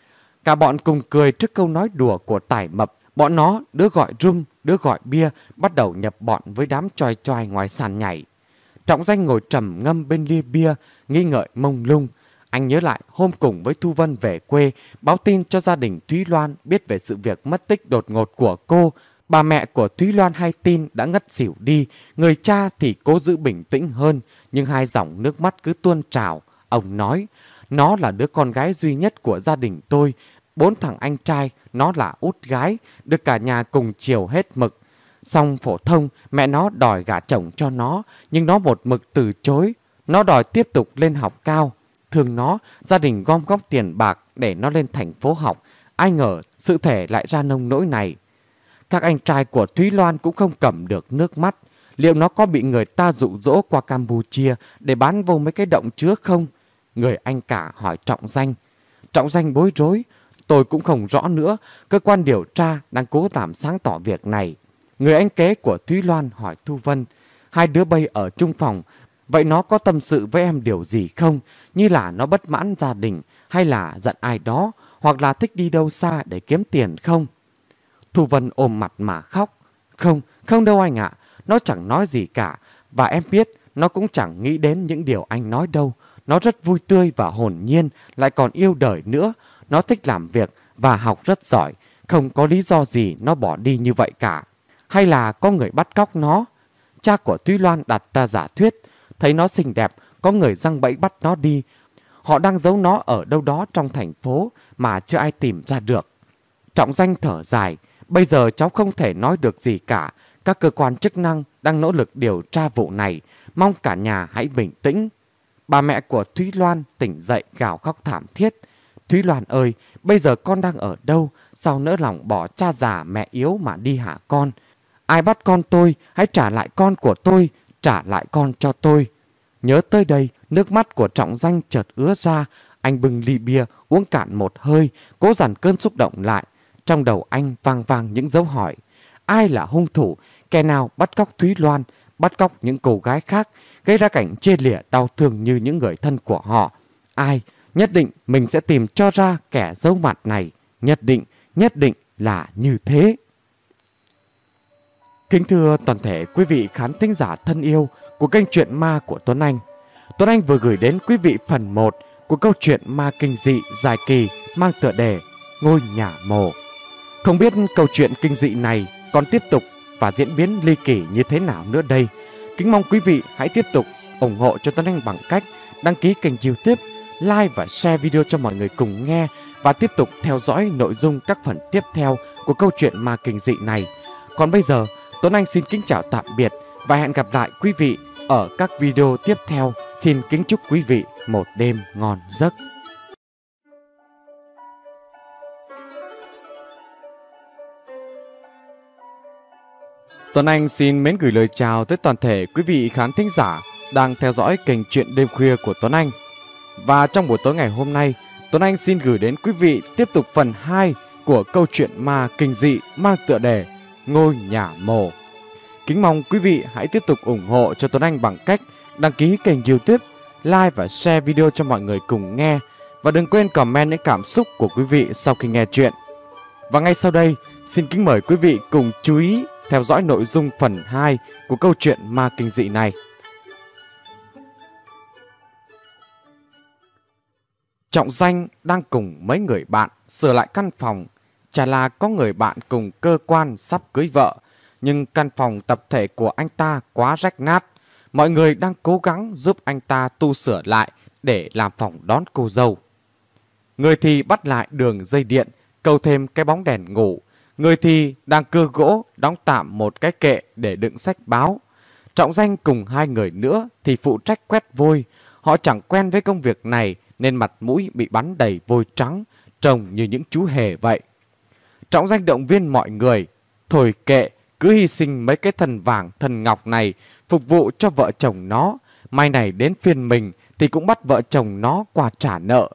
Cả bọn cùng cười trước câu nói đùa của Tài Mập. Bọn nó, đứa gọi rum, đứa gọi bia, bắt đầu nhập bọn với đám choi choi ngoài sàn nhảy. Trọng Danh ngồi trầm ngâm bên lia bia, nghi ngợi mông lung. Anh nhớ lại hôm cùng với Thu Vân về quê, báo tin cho gia đình Thúy Loan biết về sự việc mất tích đột ngột của cô. Bà mẹ của Thúy Loan hay tin đã ngất xỉu đi. Người cha thì cố giữ bình tĩnh hơn, nhưng hai dòng nước mắt cứ tuôn trào. Ông nói, nó là đứa con gái duy nhất của gia đình tôi. Bốn thằng anh trai, nó là út gái, được cả nhà cùng chiều hết mực. Xong phổ thông, mẹ nó đòi gả chồng cho nó, nhưng nó một mực từ chối. Nó đòi tiếp tục lên học cao. Thương nó, gia đình gom góp tiền bạc để nó lên thành phố học. Ai ngờ sự thể lại ra nông nỗi này. Các anh trai của Thúy Loan cũng không cầm được nước mắt. Liệu nó có bị người ta dụ dỗ qua Campuchia để bán vô mấy cái động chứa không? Người anh cả hỏi Trọng Danh. Trọng Danh bối rối. Tôi cũng không rõ nữa. Cơ quan điều tra đang cố làm sáng tỏ việc này. Người anh kế của Thúy Loan hỏi Thu Vân. Hai đứa bay ở chung phòng. Vậy nó có tâm sự với em điều gì không? Như là nó bất mãn gia đình, hay là giận ai đó, hoặc là thích đi đâu xa để kiếm tiền không? Thu Vân ôm mặt mà khóc. Không, không đâu anh ạ. Nó chẳng nói gì cả. Và em biết nó cũng chẳng nghĩ đến những điều anh nói đâu. Nó rất vui tươi và hồn nhiên, lại còn yêu đời nữa. Nó thích làm việc và học rất giỏi. Không có lý do gì nó bỏ đi như vậy cả. Hay là có người bắt cóc nó? Cha của Thúy Loan đặt ra giả thuyết. Thấy nó xinh đẹp, có người giăng bẫy bắt nó đi. Họ đang giấu nó ở đâu đó trong thành phố mà chưa ai tìm ra được. Trọng Danh thở dài. Bây giờ cháu không thể nói được gì cả. Các cơ quan chức năng đang nỗ lực điều tra vụ này. Mong cả nhà hãy bình tĩnh. Bà mẹ của Thúy Loan tỉnh dậy gào khóc thảm thiết. Thúy Loan ơi, bây giờ con đang ở đâu? Sao nỡ lòng bỏ cha già mẹ yếu mà đi hả con? Ai bắt con tôi? Hãy trả lại con của tôi. Trả lại con cho tôi. Nhớ tới đây, nước mắt của Trọng Danh chợt ứa ra. Anh bưng ly bia uống cạn một hơi, cố dằn cơn xúc động lại. Trong đầu anh vang vang những dấu hỏi. Ai là hung thủ? Kẻ nào bắt cóc Thúy Loan, bắt cóc những cô gái khác, gây ra cảnh chia lìa đau thương như những người thân của họ? Ai? Nhất định mình sẽ tìm cho ra kẻ giấu mặt này. Nhất định, nhất định là như thế. Kính thưa toàn thể quý vị khán thính giả thân yêu của kênh Chuyện Ma của Tuấn Anh. Tuấn Anh vừa gửi đến quý vị phần một của câu chuyện ma kinh dị dài kỳ mang tựa đề Ngôi Nhà Mồ. Không biết câu chuyện kinh dị này còn tiếp tục và diễn biến ly kỳ như thế nào nữa đây. Kính mong quý vị hãy tiếp tục ủng hộ cho Tuấn Anh bằng cách đăng ký kênh YouTube, like và share video cho mọi người cùng nghe, và tiếp tục theo dõi nội dung các phần tiếp theo của câu chuyện ma kinh dị này. Còn bây giờ, Tuấn Anh xin kính chào tạm biệt và hẹn gặp lại quý vị ở các video tiếp theo. Xin kính chúc quý vị một đêm ngon giấc. Tuấn Anh xin mến gửi lời chào tới toàn thể quý vị khán thính giả đang theo dõi kênh Chuyện Đêm Khuya của Tuấn Anh. Và trong buổi tối ngày hôm nay, Tuấn Anh xin gửi đến quý vị tiếp tục phần hai của câu chuyện ma kinh dị mang tựa đề Ngôi Nhà Mồ. Kính mong quý vị hãy tiếp tục ủng hộ cho Tuấn Anh bằng cách đăng ký kênh YouTube, like và share video cho mọi người cùng nghe. Và đừng quên comment những cảm xúc của quý vị sau khi nghe chuyện. Và ngay sau đây, xin kính mời quý vị cùng chú ý theo dõi nội dung phần hai của câu chuyện ma kinh dị này. Trọng Danh đang cùng mấy người bạn sửa lại căn phòng. Chả là có người bạn cùng cơ quan sắp cưới vợ, nhưng căn phòng tập thể của anh ta quá rách nát. Mọi người đang cố gắng giúp anh ta tu sửa lại để làm phòng đón cô dâu. Người thì bắt lại đường dây điện, câu thêm cái bóng đèn ngủ. Người thì đang cưa gỗ, đóng tạm một cái kệ để đựng sách báo. Trọng Danh cùng hai người nữa thì phụ trách quét vôi. Họ chẳng quen với công việc này nên mặt mũi bị bắn đầy vôi trắng, trông như những chú hề vậy. Trọng Danh động viên mọi người, thôi kệ, cứ hy sinh mấy cái thần vàng thần ngọc này phục vụ cho vợ chồng nó. Mai này đến phiên mình thì cũng bắt vợ chồng nó qua trả nợ.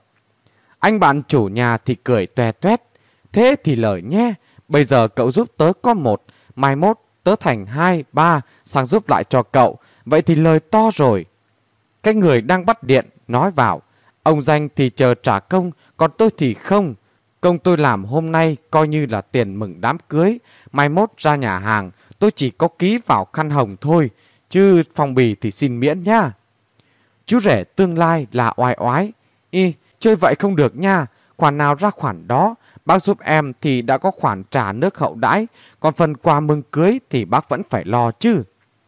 Anh bạn chủ nhà thì cười toe toét. Thế thì lời nhé, bây giờ cậu giúp tớ có một, mai mốt tớ thành hai, ba, sang giúp lại cho cậu. Vậy thì lời to rồi. Cái người đang bắt điện nói vào, ông Danh thì chờ trả công, còn tôi thì không. Công tôi làm hôm nay coi như là tiền mừng đám cưới. Mai mốt ra nhà hàng tôi chỉ có ký vào khăn hồng thôi, chứ phong bì thì xin miễn nhá. Chú rể tương lai là oai oái. Y, chơi vậy không được nha. Khoản nào ra khoản đó. Bác giúp em thì đã có khoản trả nước hậu đãi, còn phần quà mừng cưới thì bác vẫn phải lo chứ.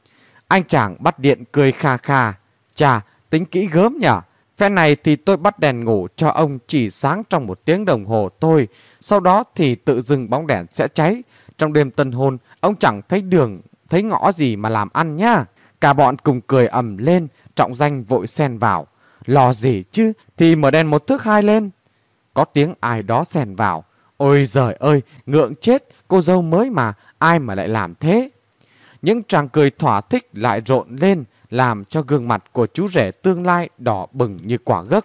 Anh chàng bắt điện cười kha kha. Chà, tính kỹ gớm nhở. Phe này thì tôi bắt đèn ngủ cho ông chỉ sáng trong một tiếng đồng hồ thôi. Sau đó thì tự dưng bóng đèn sẽ cháy. Trong đêm tân hôn, ông chẳng thấy đường, thấy ngõ gì mà làm ăn nhá. Cả bọn cùng cười ầm lên. Trọng Danh vội xen vào. Lo gì chứ, thì mở đèn một thước hai lên. Có tiếng ai đó xen vào. Ôi giời ơi, ngượng chết, cô dâu mới mà, ai mà lại làm thế? Những tràng cười thỏa thích lại rộn lên, làm cho gương mặt của chú rể tương lai đỏ bừng như quả gấc.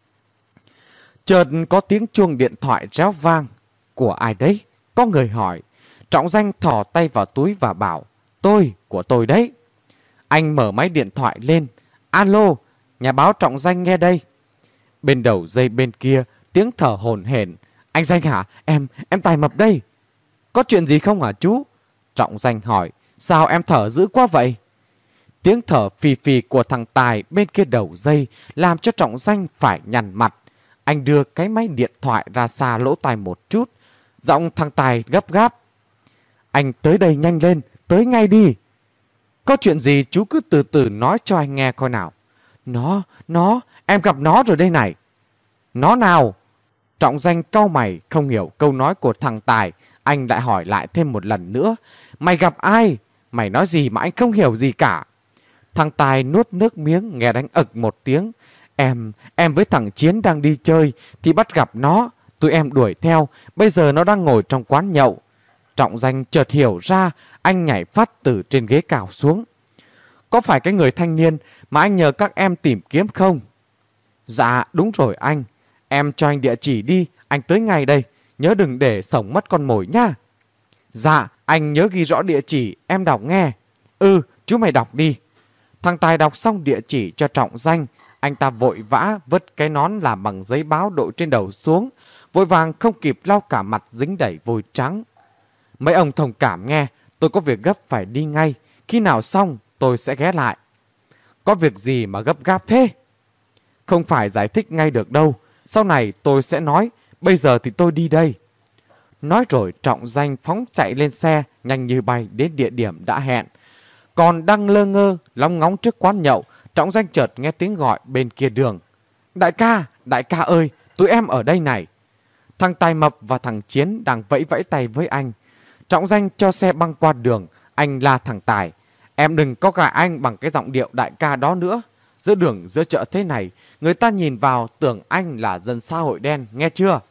Chợt có tiếng chuông điện thoại réo vang. Của ai đấy? Có người hỏi. Trọng Danh thò tay vào túi và bảo, tôi, của tôi đấy. Anh mở máy điện thoại lên. Alo, nhà báo Trọng Danh nghe đây. Bên đầu dây bên kia, tiếng thở hổn hển. Anh Danh hả? Em, em Tài Mập đây. Có chuyện gì không hả chú? Trọng Danh hỏi. Sao em thở dữ quá vậy? Tiếng thở phì phì của thằng Tài bên kia đầu dây làm cho Trọng Danh phải nhăn mặt. Anh đưa cái máy điện thoại ra xa lỗ tai một chút. Giọng thằng Tài gấp gáp. Anh tới đây nhanh lên, tới ngay đi. Có chuyện gì chú cứ từ từ nói cho anh nghe coi nào. Nó, nó, em gặp nó rồi đây này. Nó nào? Trọng Danh cau mày không hiểu câu nói của thằng Tài. Anh lại hỏi lại thêm một lần nữa. Mày gặp ai? Mày nói gì mà anh không hiểu gì cả. Thằng Tài nuốt nước miếng nghe đánh ực một tiếng. Em, em với thằng Chiến đang đi chơi thì bắt gặp nó. Tụi em đuổi theo, bây giờ nó đang ngồi trong quán nhậu. Trọng Danh chợt hiểu ra, anh nhảy phát từ trên ghế cào xuống. Có phải cái người thanh niên mà anh nhờ các em tìm kiếm không? Dạ đúng rồi anh. Em cho anh địa chỉ đi, anh tới ngay đây. Nhớ đừng để sổng mất con mồi nha. Dạ, anh nhớ ghi rõ địa chỉ, em đọc nghe. Ừ, chú mày đọc đi. Thằng Tài đọc xong địa chỉ cho Trọng Danh. Anh ta vội vã vứt cái nón làm bằng giấy báo đội trên đầu xuống. Vội vàng không kịp lau cả mặt dính đầy vôi trắng. Mấy ông thông cảm nghe, tôi có việc gấp phải đi ngay. Khi nào xong tôi sẽ ghé lại. Có việc gì mà gấp gáp thế? Không phải giải thích ngay được đâu. Sau này tôi sẽ nói. Bây giờ thì tôi đi đây. Nói rồi Trọng Danh phóng chạy lên xe, nhanh như bay đến địa điểm đã hẹn. Còn đang lơ ngơ lóng ngóng trước quán nhậu, Trọng Danh chợt nghe tiếng gọi bên kia đường. Đại ca, đại ca ơi, tụi em ở đây này. Thằng Tài Mập và thằng Chiến đang vẫy vẫy tay với anh. Trọng Danh cho xe băng qua đường. Anh la thằng Tài. Em đừng có gài anh bằng cái giọng điệu đại ca đó nữa. Giữa đường giữa chợ thế này, người ta nhìn vào tưởng anh là dân xã hội đen, nghe chưa?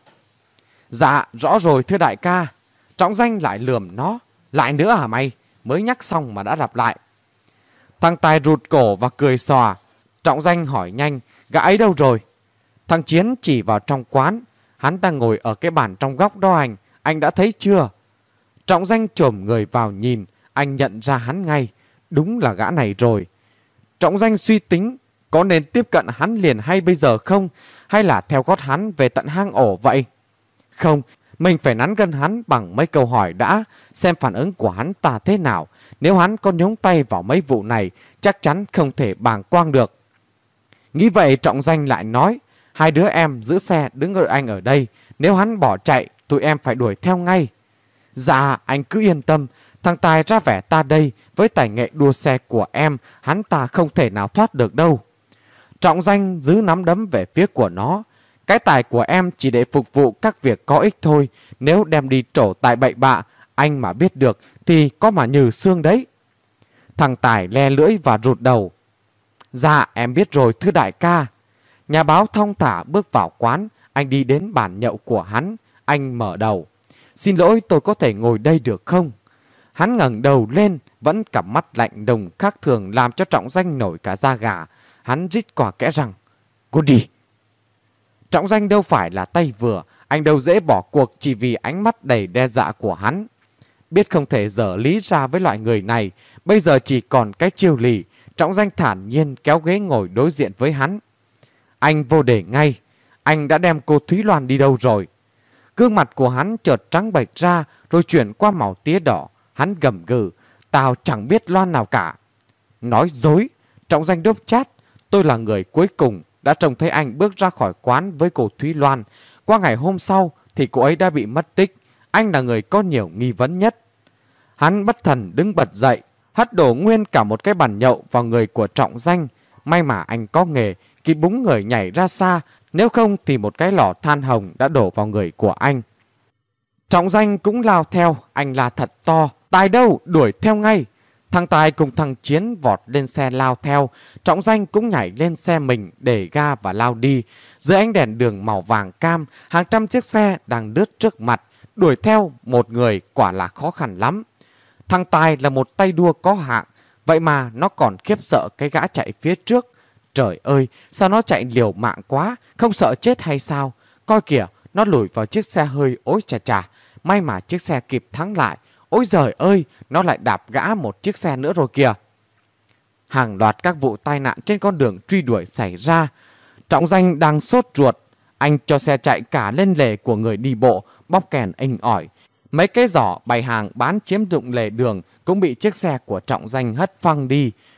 Dạ, rõ rồi thưa đại ca. Trọng Danh lại lườm nó. Lại nữa hả mày? Mới nhắc xong mà đã lặp lại. Thằng Tài rụt cổ và cười xòa. Trọng Danh hỏi nhanh. Gã ấy đâu rồi? Thằng Chiến chỉ vào trong quán. Hắn đang ngồi ở cái bàn trong góc đó anh. Anh đã thấy chưa? Trọng Danh chồm người vào nhìn. Anh nhận ra hắn ngay. Đúng là gã này rồi. Trọng Danh suy tính. Có nên tiếp cận hắn liền hay bây giờ không? Hay là theo gót hắn về tận hang ổ vậy? Không, mình phải nắn gân hắn bằng mấy câu hỏi đã. Xem phản ứng của hắn ta thế nào. Nếu hắn có nhúng tay vào mấy vụ này, chắc chắn không thể bàng quang được. Nghĩ vậy Trọng Danh lại nói. Hai đứa em giữ xe đứng đợi anh ở đây. Nếu hắn bỏ chạy, tụi em phải đuổi theo ngay. Dạ, anh cứ yên tâm. Thằng Tài ra vẻ ta đây. Với tài nghệ đua xe của em, hắn ta không thể nào thoát được đâu. Trọng Danh giữ nắm đấm về phía của nó. Cái tài của em chỉ để phục vụ các việc có ích thôi. Nếu đem đi trổ tài bậy bạ, anh mà biết được thì có mà nhừ xương đấy. Thằng Tài le lưỡi và rụt đầu. Dạ em biết rồi thưa đại ca. Nhà báo thong thả bước vào quán. Anh đi đến bàn nhậu của hắn. Anh mở đầu. Xin lỗi, tôi có thể ngồi đây được không? Hắn ngẩng đầu lên, vẫn cặp mắt lạnh lùng khác thường làm cho Trọng Danh nổi cả da gà. Hắn rít qua kẽ răng. Cô đi. Trọng Danh đâu phải là tay vừa. Anh đâu dễ bỏ cuộc chỉ vì ánh mắt đầy đe dọa của hắn. Biết không thể dở lý ra với loại người này. Bây giờ chỉ còn cái chiêu lì. Trọng Danh thản nhiên kéo ghế ngồi đối diện với hắn. Anh vô đề ngay. Anh đã đem cô Thúy Loan đi đâu rồi? Gương mặt của hắn chợt trắng bệch ra, rồi chuyển qua màu tía đỏ. Hắn gầm gừ. Tao chẳng biết Loan nào cả. Nói dối. Trọng Danh đốp chát. Tôi là người cuối cùng đã trông thấy anh bước ra khỏi quán với cô Thúy Loan. Qua ngày hôm sau thì cô ấy đã bị mất tích. Anh là người có nhiều nghi vấn nhất. Hắn bất thần đứng bật dậy, hất đổ nguyên cả một cái bàn nhậu vào người của Trọng Danh. May mà anh có nghề, kịp búng người nhảy ra xa. Nếu không thì một cái lò than hồng đã đổ vào người của anh. Trọng Danh cũng lao theo. Anh la thật to. Tài đâu? Đuổi theo ngay. Thằng Tài cùng thằng Chiến vọt lên xe lao theo. Trọng Danh cũng nhảy lên xe mình để ga và lao đi. Dưới ánh đèn đường màu vàng cam, hàng trăm chiếc xe đang lướt trước mặt. Đuổi theo một người quả là khó khăn lắm. Thằng Tài là một tay đua có hạng. Vậy mà nó còn khiếp sợ cái gã chạy phía trước. Trời ơi, sao nó chạy liều mạng quá, không sợ chết hay sao? Coi kìa, nó lùi vào chiếc xe hơi. Ôi chà chà, may mà chiếc xe kịp thắng lại. Ôi giời ơi, nó lại đạp gã một chiếc xe nữa rồi kìa. Hàng loạt các vụ tai nạn trên con đường truy đuổi xảy ra. Trọng Danh đang sốt ruột. Anh cho xe chạy cả lên lề của người đi bộ, bóp kèn inh ỏi. Mấy cái giỏ bày hàng bán chiếm dụng lề đường cũng bị chiếc xe của Trọng Danh hất phăng đi.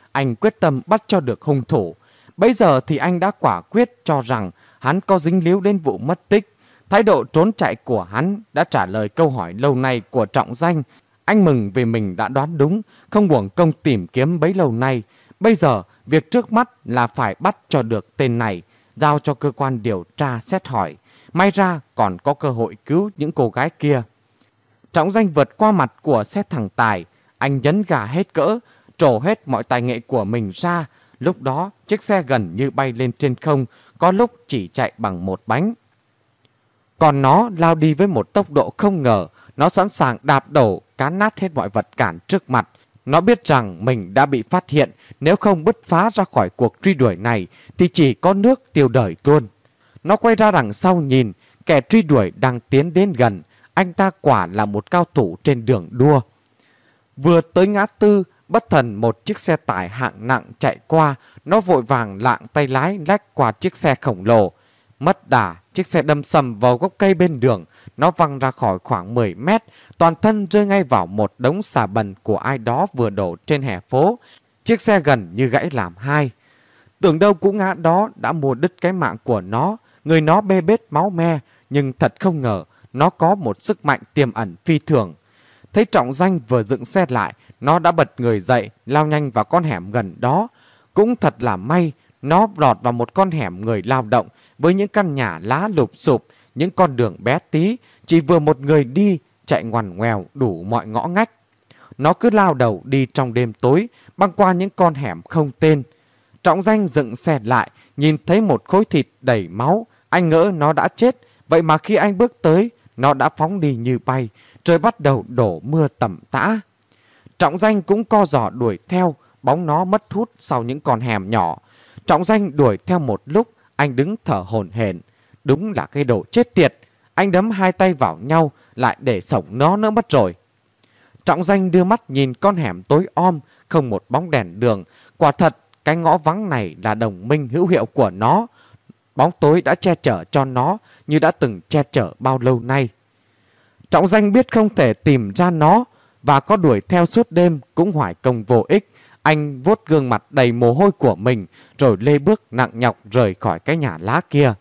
anh quyết tâm bắt cho được hung thủ. Bây giờ thì anh đã quả quyết cho rằng hắn có dính líu đến vụ mất tích. Thái độ trốn chạy của hắn đã trả lời câu hỏi lâu nay của Trọng Danh. Anh mừng vì mình đã đoán đúng, không uổng công tìm kiếm bấy lâu nay. Bây giờ, việc trước mắt là phải bắt cho được tên này, giao cho cơ quan điều tra xét hỏi. May ra còn có cơ hội cứu những cô gái kia. Trọng Danh vượt qua mặt của xe thằng Tài. Anh nhấn gà hết cỡ, trổ hết mọi tài nghệ của mình ra. Lúc đó, chiếc xe gần như bay lên trên không, có lúc chỉ chạy bằng một bánh. Còn nó lao đi với một tốc độ không ngờ. Nó sẵn sàng đạp đổ, cán nát hết mọi vật cản trước mặt. Nó biết rằng mình đã bị phát hiện. Nếu không bứt phá ra khỏi cuộc truy đuổi này thì chỉ có nước tiêu đời luôn. Nó quay ra đằng sau nhìn. Kẻ truy đuổi đang tiến đến gần. Anh ta quả là một cao thủ trên đường đua. Vừa tới ngã tư, bất thần một chiếc xe tải hạng nặng chạy qua. Nó vội vàng lạng tay lái lách qua chiếc xe khổng lồ. Mất đà, chiếc xe đâm sầm vào gốc cây bên đường. Nó văng ra khỏi khoảng mười mét, toàn thân rơi ngay vào một đống xà bần của ai đó vừa đổ trên hè phố. Chiếc xe gần như gãy làm hai. Tưởng đâu cú ngã đó đã mua đứt cái mạng của nó. Người nó bê bết máu me, nhưng thật không ngờ nó có một sức mạnh tiềm ẩn phi thường. Thấy Trọng Danh vừa dựng xe lại, nó đã bật người dậy, lao nhanh vào con hẻm gần đó. Cũng thật là may, nó lọt vào một con hẻm người lao động với những căn nhà lá lụp sụp, những con đường bé tí, chỉ vừa một người đi, chạy ngoằn ngoèo đủ mọi ngõ ngách. Nó cứ lao đầu đi trong đêm tối, băng qua những con hẻm không tên. Trọng Danh dựng xe lại, nhìn thấy một khối thịt đầy máu. Anh ngỡ nó đã chết, vậy mà khi anh bước tới, nó đã phóng đi như bay. Trời bắt đầu đổ mưa tầm tã. Trọng Danh cũng co giò đuổi theo, bóng nó mất hút sau những con hẻm nhỏ. Trọng Danh đuổi theo một lúc, anh đứng thở hổn hển. Đúng là cái đồ chết tiệt. Anh đấm hai tay vào nhau, lại để sống nó nữa mất rồi. Trọng Danh đưa mắt nhìn con hẻm tối om, không một bóng đèn đường. Quả thật, cái ngõ vắng này là đồng minh hữu hiệu của nó. Bóng tối đã che chở cho nó như đã từng che chở bao lâu nay. Trọng Danh biết không thể tìm ra nó, và có đuổi theo suốt đêm cũng hoài công vô ích. Anh vuốt gương mặt đầy mồ hôi của mình, rồi lê bước nặng nhọc rời khỏi cái nhà lá kia.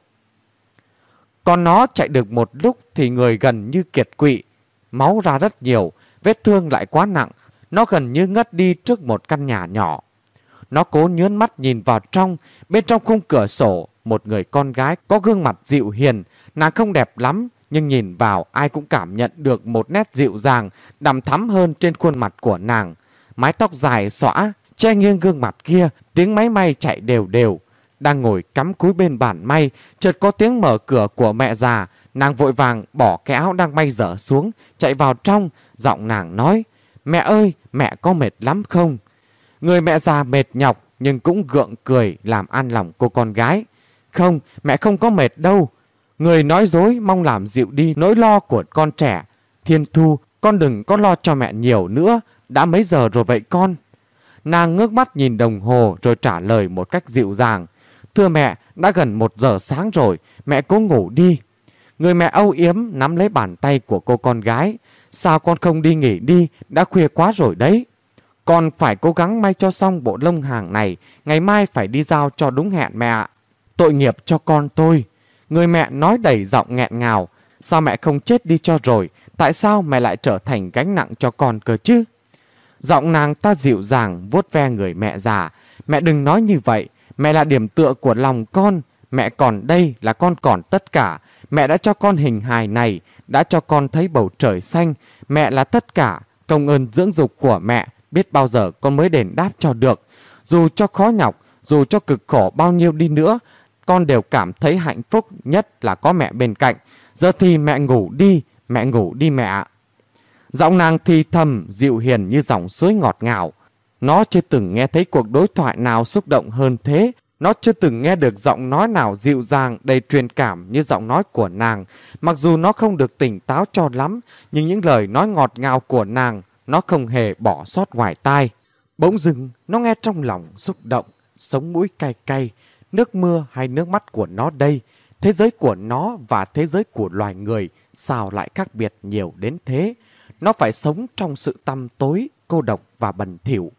Còn nó chạy được một lúc thì người gần như kiệt quỵ. Máu ra rất nhiều, vết thương lại quá nặng. Nó gần như ngất đi trước một căn nhà nhỏ. Nó cố nhớn mắt nhìn vào trong. Bên trong khung cửa sổ, một người con gái có gương mặt dịu hiền. Nàng không đẹp lắm, nhưng nhìn vào ai cũng cảm nhận được một nét dịu dàng, đằm thắm hơn trên khuôn mặt của nàng. Mái tóc dài xõa, che nghiêng gương mặt kia, tiếng máy may chạy đều đều. Đang ngồi cắm cúi bên bàn may, chợt có tiếng mở cửa của mẹ già. Nàng vội vàng bỏ cái áo đang may dở xuống, chạy vào trong. Giọng nàng nói: "Mẹ ơi, mẹ có mệt lắm không?" Người mẹ già mệt nhọc nhưng cũng gượng cười làm an lòng cô con gái. "Không, mẹ không có mệt đâu." Người nói dối mong làm dịu đi nỗi lo của con trẻ. "Thiên Thu, con đừng có lo cho mẹ nhiều nữa. Đã mấy giờ rồi vậy con?" Nàng ngước mắt nhìn đồng hồ rồi trả lời một cách dịu dàng: "Thưa mẹ, đã gần một giờ sáng rồi, mẹ cố ngủ đi." Người mẹ âu yếm nắm lấy bàn tay của cô con gái: "Sao con không đi nghỉ đi, đã khuya quá rồi đấy." "Con phải cố gắng may cho xong bộ lông hàng này, ngày mai phải đi giao cho đúng hẹn mẹ ạ." "Tội nghiệp cho con tôi." Người mẹ nói đầy giọng nghẹn ngào: "Sao mẹ không chết đi cho rồi? Tại sao mẹ lại trở thành gánh nặng cho con cơ chứ?" Giọng nàng ta dịu dàng vuốt ve người mẹ già: "Mẹ đừng nói như vậy. Mẹ là điểm tựa của lòng con. Mẹ còn đây là con còn tất cả. Mẹ đã cho con hình hài này, đã cho con thấy bầu trời xanh. Mẹ là tất cả. Công ơn dưỡng dục của mẹ biết bao giờ con mới đền đáp cho được. Dù cho khó nhọc, dù cho cực khổ bao nhiêu đi nữa, con đều cảm thấy hạnh phúc nhất là có mẹ bên cạnh. Giờ thì mẹ ngủ đi, mẹ ngủ đi mẹ ạ." Giọng nàng thì thầm dịu hiền như dòng suối ngọt ngào. Nó chưa từng nghe thấy cuộc đối thoại nào xúc động hơn thế. Nó chưa từng nghe được giọng nói nào dịu dàng đầy truyền cảm như giọng nói của nàng. Mặc dù nó không được tỉnh táo cho lắm, nhưng những lời nói ngọt ngào của nàng nó không hề bỏ sót ngoài tai. Bỗng dưng nó nghe trong lòng xúc động, sống mũi cay cay. Nước mưa hay nước mắt của nó đây? Thế giới của nó và thế giới của loài người sao lại khác biệt nhiều đến thế? Nó phải sống trong sự tăm tối, cô độc và bẩn thỉu.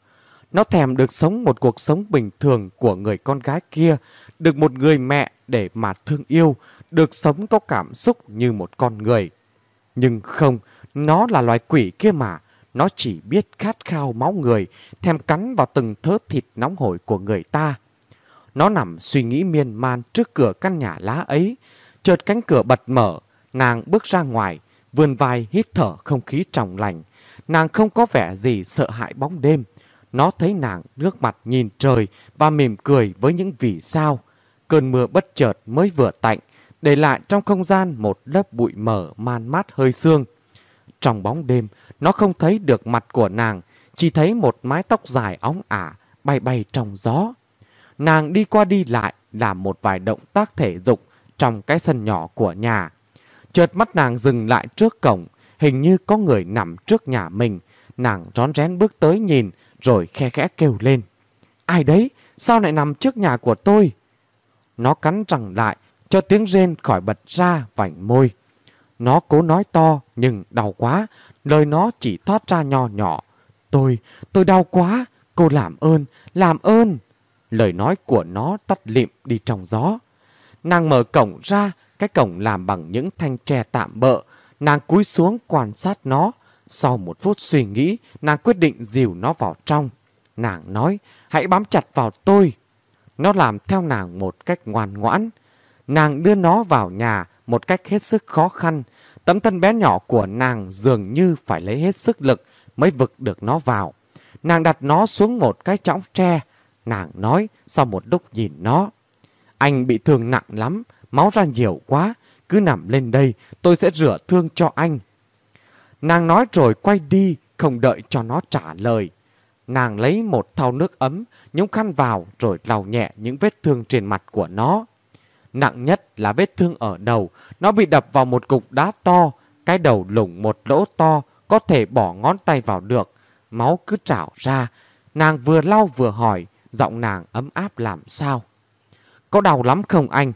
Nó thèm được sống một cuộc sống bình thường của người con gái kia, được một người mẹ để mà thương yêu, được sống có cảm xúc như một con người. Nhưng không, nó là loài quỷ kia mà. Nó chỉ biết khát khao máu người, thèm cắn vào từng thớ thịt nóng hổi của người ta. Nó nằm suy nghĩ miên man trước cửa căn nhà lá ấy. Chợt cánh cửa bật mở, nàng bước ra ngoài, vươn vai hít thở không khí trong lành. Nàng không có vẻ gì sợ hãi bóng đêm. Nó thấy nàng nước mặt nhìn trời và mỉm cười với những vì sao. Cơn mưa bất chợt mới vừa tạnh, để lại trong không gian một lớp bụi mờ man mát hơi sương. Trong bóng đêm, nó không thấy được mặt của nàng, chỉ thấy một mái tóc dài óng ả bay bay trong gió. Nàng đi qua đi lại, làm một vài động tác thể dục trong cái sân nhỏ của nhà. Chợt mắt nàng dừng lại trước cổng, hình như có người nằm trước nhà mình. Nàng rón rén bước tới nhìn, rồi khe khẽ kêu lên. Ai đấy? Sao lại nằm trước nhà của tôi? Nó cắn răng lại, cho tiếng rên khỏi bật ra vành môi. Nó cố nói to, nhưng đau quá. Lời nó chỉ thoát ra nho nhỏ. Tôi, tôi đau quá. Cô làm ơn, làm ơn. Lời nói của nó tắt lịm đi trong gió. Nàng mở cổng ra, cái cổng làm bằng những thanh tre tạm bợ. Nàng cúi xuống quan sát nó. Sau một phút suy nghĩ, nàng quyết định dìu nó vào trong. Nàng nói, hãy bám chặt vào tôi. Nó làm theo nàng một cách ngoan ngoãn. Nàng đưa nó vào nhà một cách hết sức khó khăn. Tấm thân bé nhỏ của nàng dường như phải lấy hết sức lực mới vực được nó vào. Nàng đặt nó xuống một cái chõng tre. Nàng nói sau một lúc nhìn nó. Anh bị thương nặng lắm, máu ra nhiều quá. Cứ nằm lên đây, tôi sẽ rửa thương cho anh. Nàng nói rồi quay đi, không đợi cho nó trả lời. Nàng lấy một thau nước ấm, nhúng khăn vào rồi lau nhẹ những vết thương trên mặt của nó. Nặng nhất là vết thương ở đầu, nó bị đập vào một cục đá to, cái đầu lủng một lỗ to, có thể bỏ ngón tay vào được. Máu cứ trào ra, nàng vừa lau vừa hỏi, giọng nàng ấm áp làm sao. Có đau lắm không anh?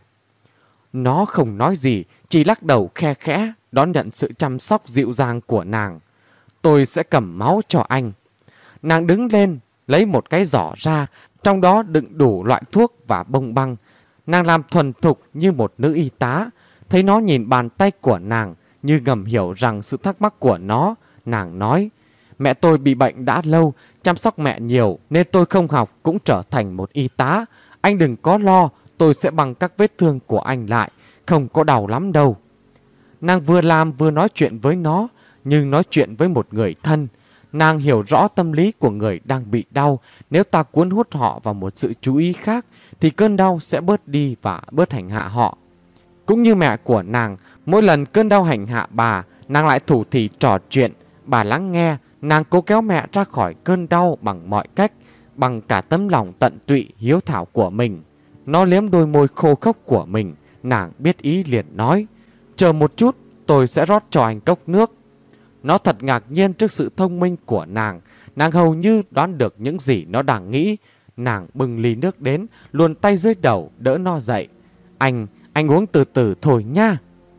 Nó không nói gì, chỉ lắc đầu khe khẽ, đón nhận sự chăm sóc dịu dàng của nàng. Tôi sẽ cầm máu cho anh. Nàng đứng lên, lấy một cái giỏ ra, trong đó đựng đủ loại thuốc và bông băng. Nàng làm thuần thục như một nữ y tá. Thấy nó nhìn bàn tay của nàng, như ngầm hiểu rằng sự thắc mắc của nó. Nàng nói, mẹ tôi bị bệnh đã lâu, chăm sóc mẹ nhiều, nên tôi không học cũng trở thành một y tá. Anh đừng có lo, tôi sẽ băng các vết thương của anh lại, không có đau lắm đâu. Nàng vừa làm vừa nói chuyện với nó, nhưng nói chuyện với một người thân. Nàng hiểu rõ tâm lý của người đang bị đau. Nếu ta cuốn hút họ vào một sự chú ý khác, thì cơn đau sẽ bớt đi và bớt hành hạ họ. Cũng như mẹ của nàng, mỗi lần cơn đau hành hạ bà, nàng lại thủ thỉ trò chuyện. Bà lắng nghe, nàng cố kéo mẹ ra khỏi cơn đau bằng mọi cách, bằng cả tấm lòng tận tụy hiếu thảo của mình. Nó liếm đôi môi khô khốc của mình, nàng biết ý liền nói, chờ một chút, tôi sẽ rót cho anh cốc nước. Nó thật ngạc nhiên trước sự thông minh của nàng. Nàng hầu như đoán được những gì nó đang nghĩ. Nàng bưng ly nước đến, luồn tay dưới đầu đỡ nó dậy. Anh, anh uống từ từ thôi nha.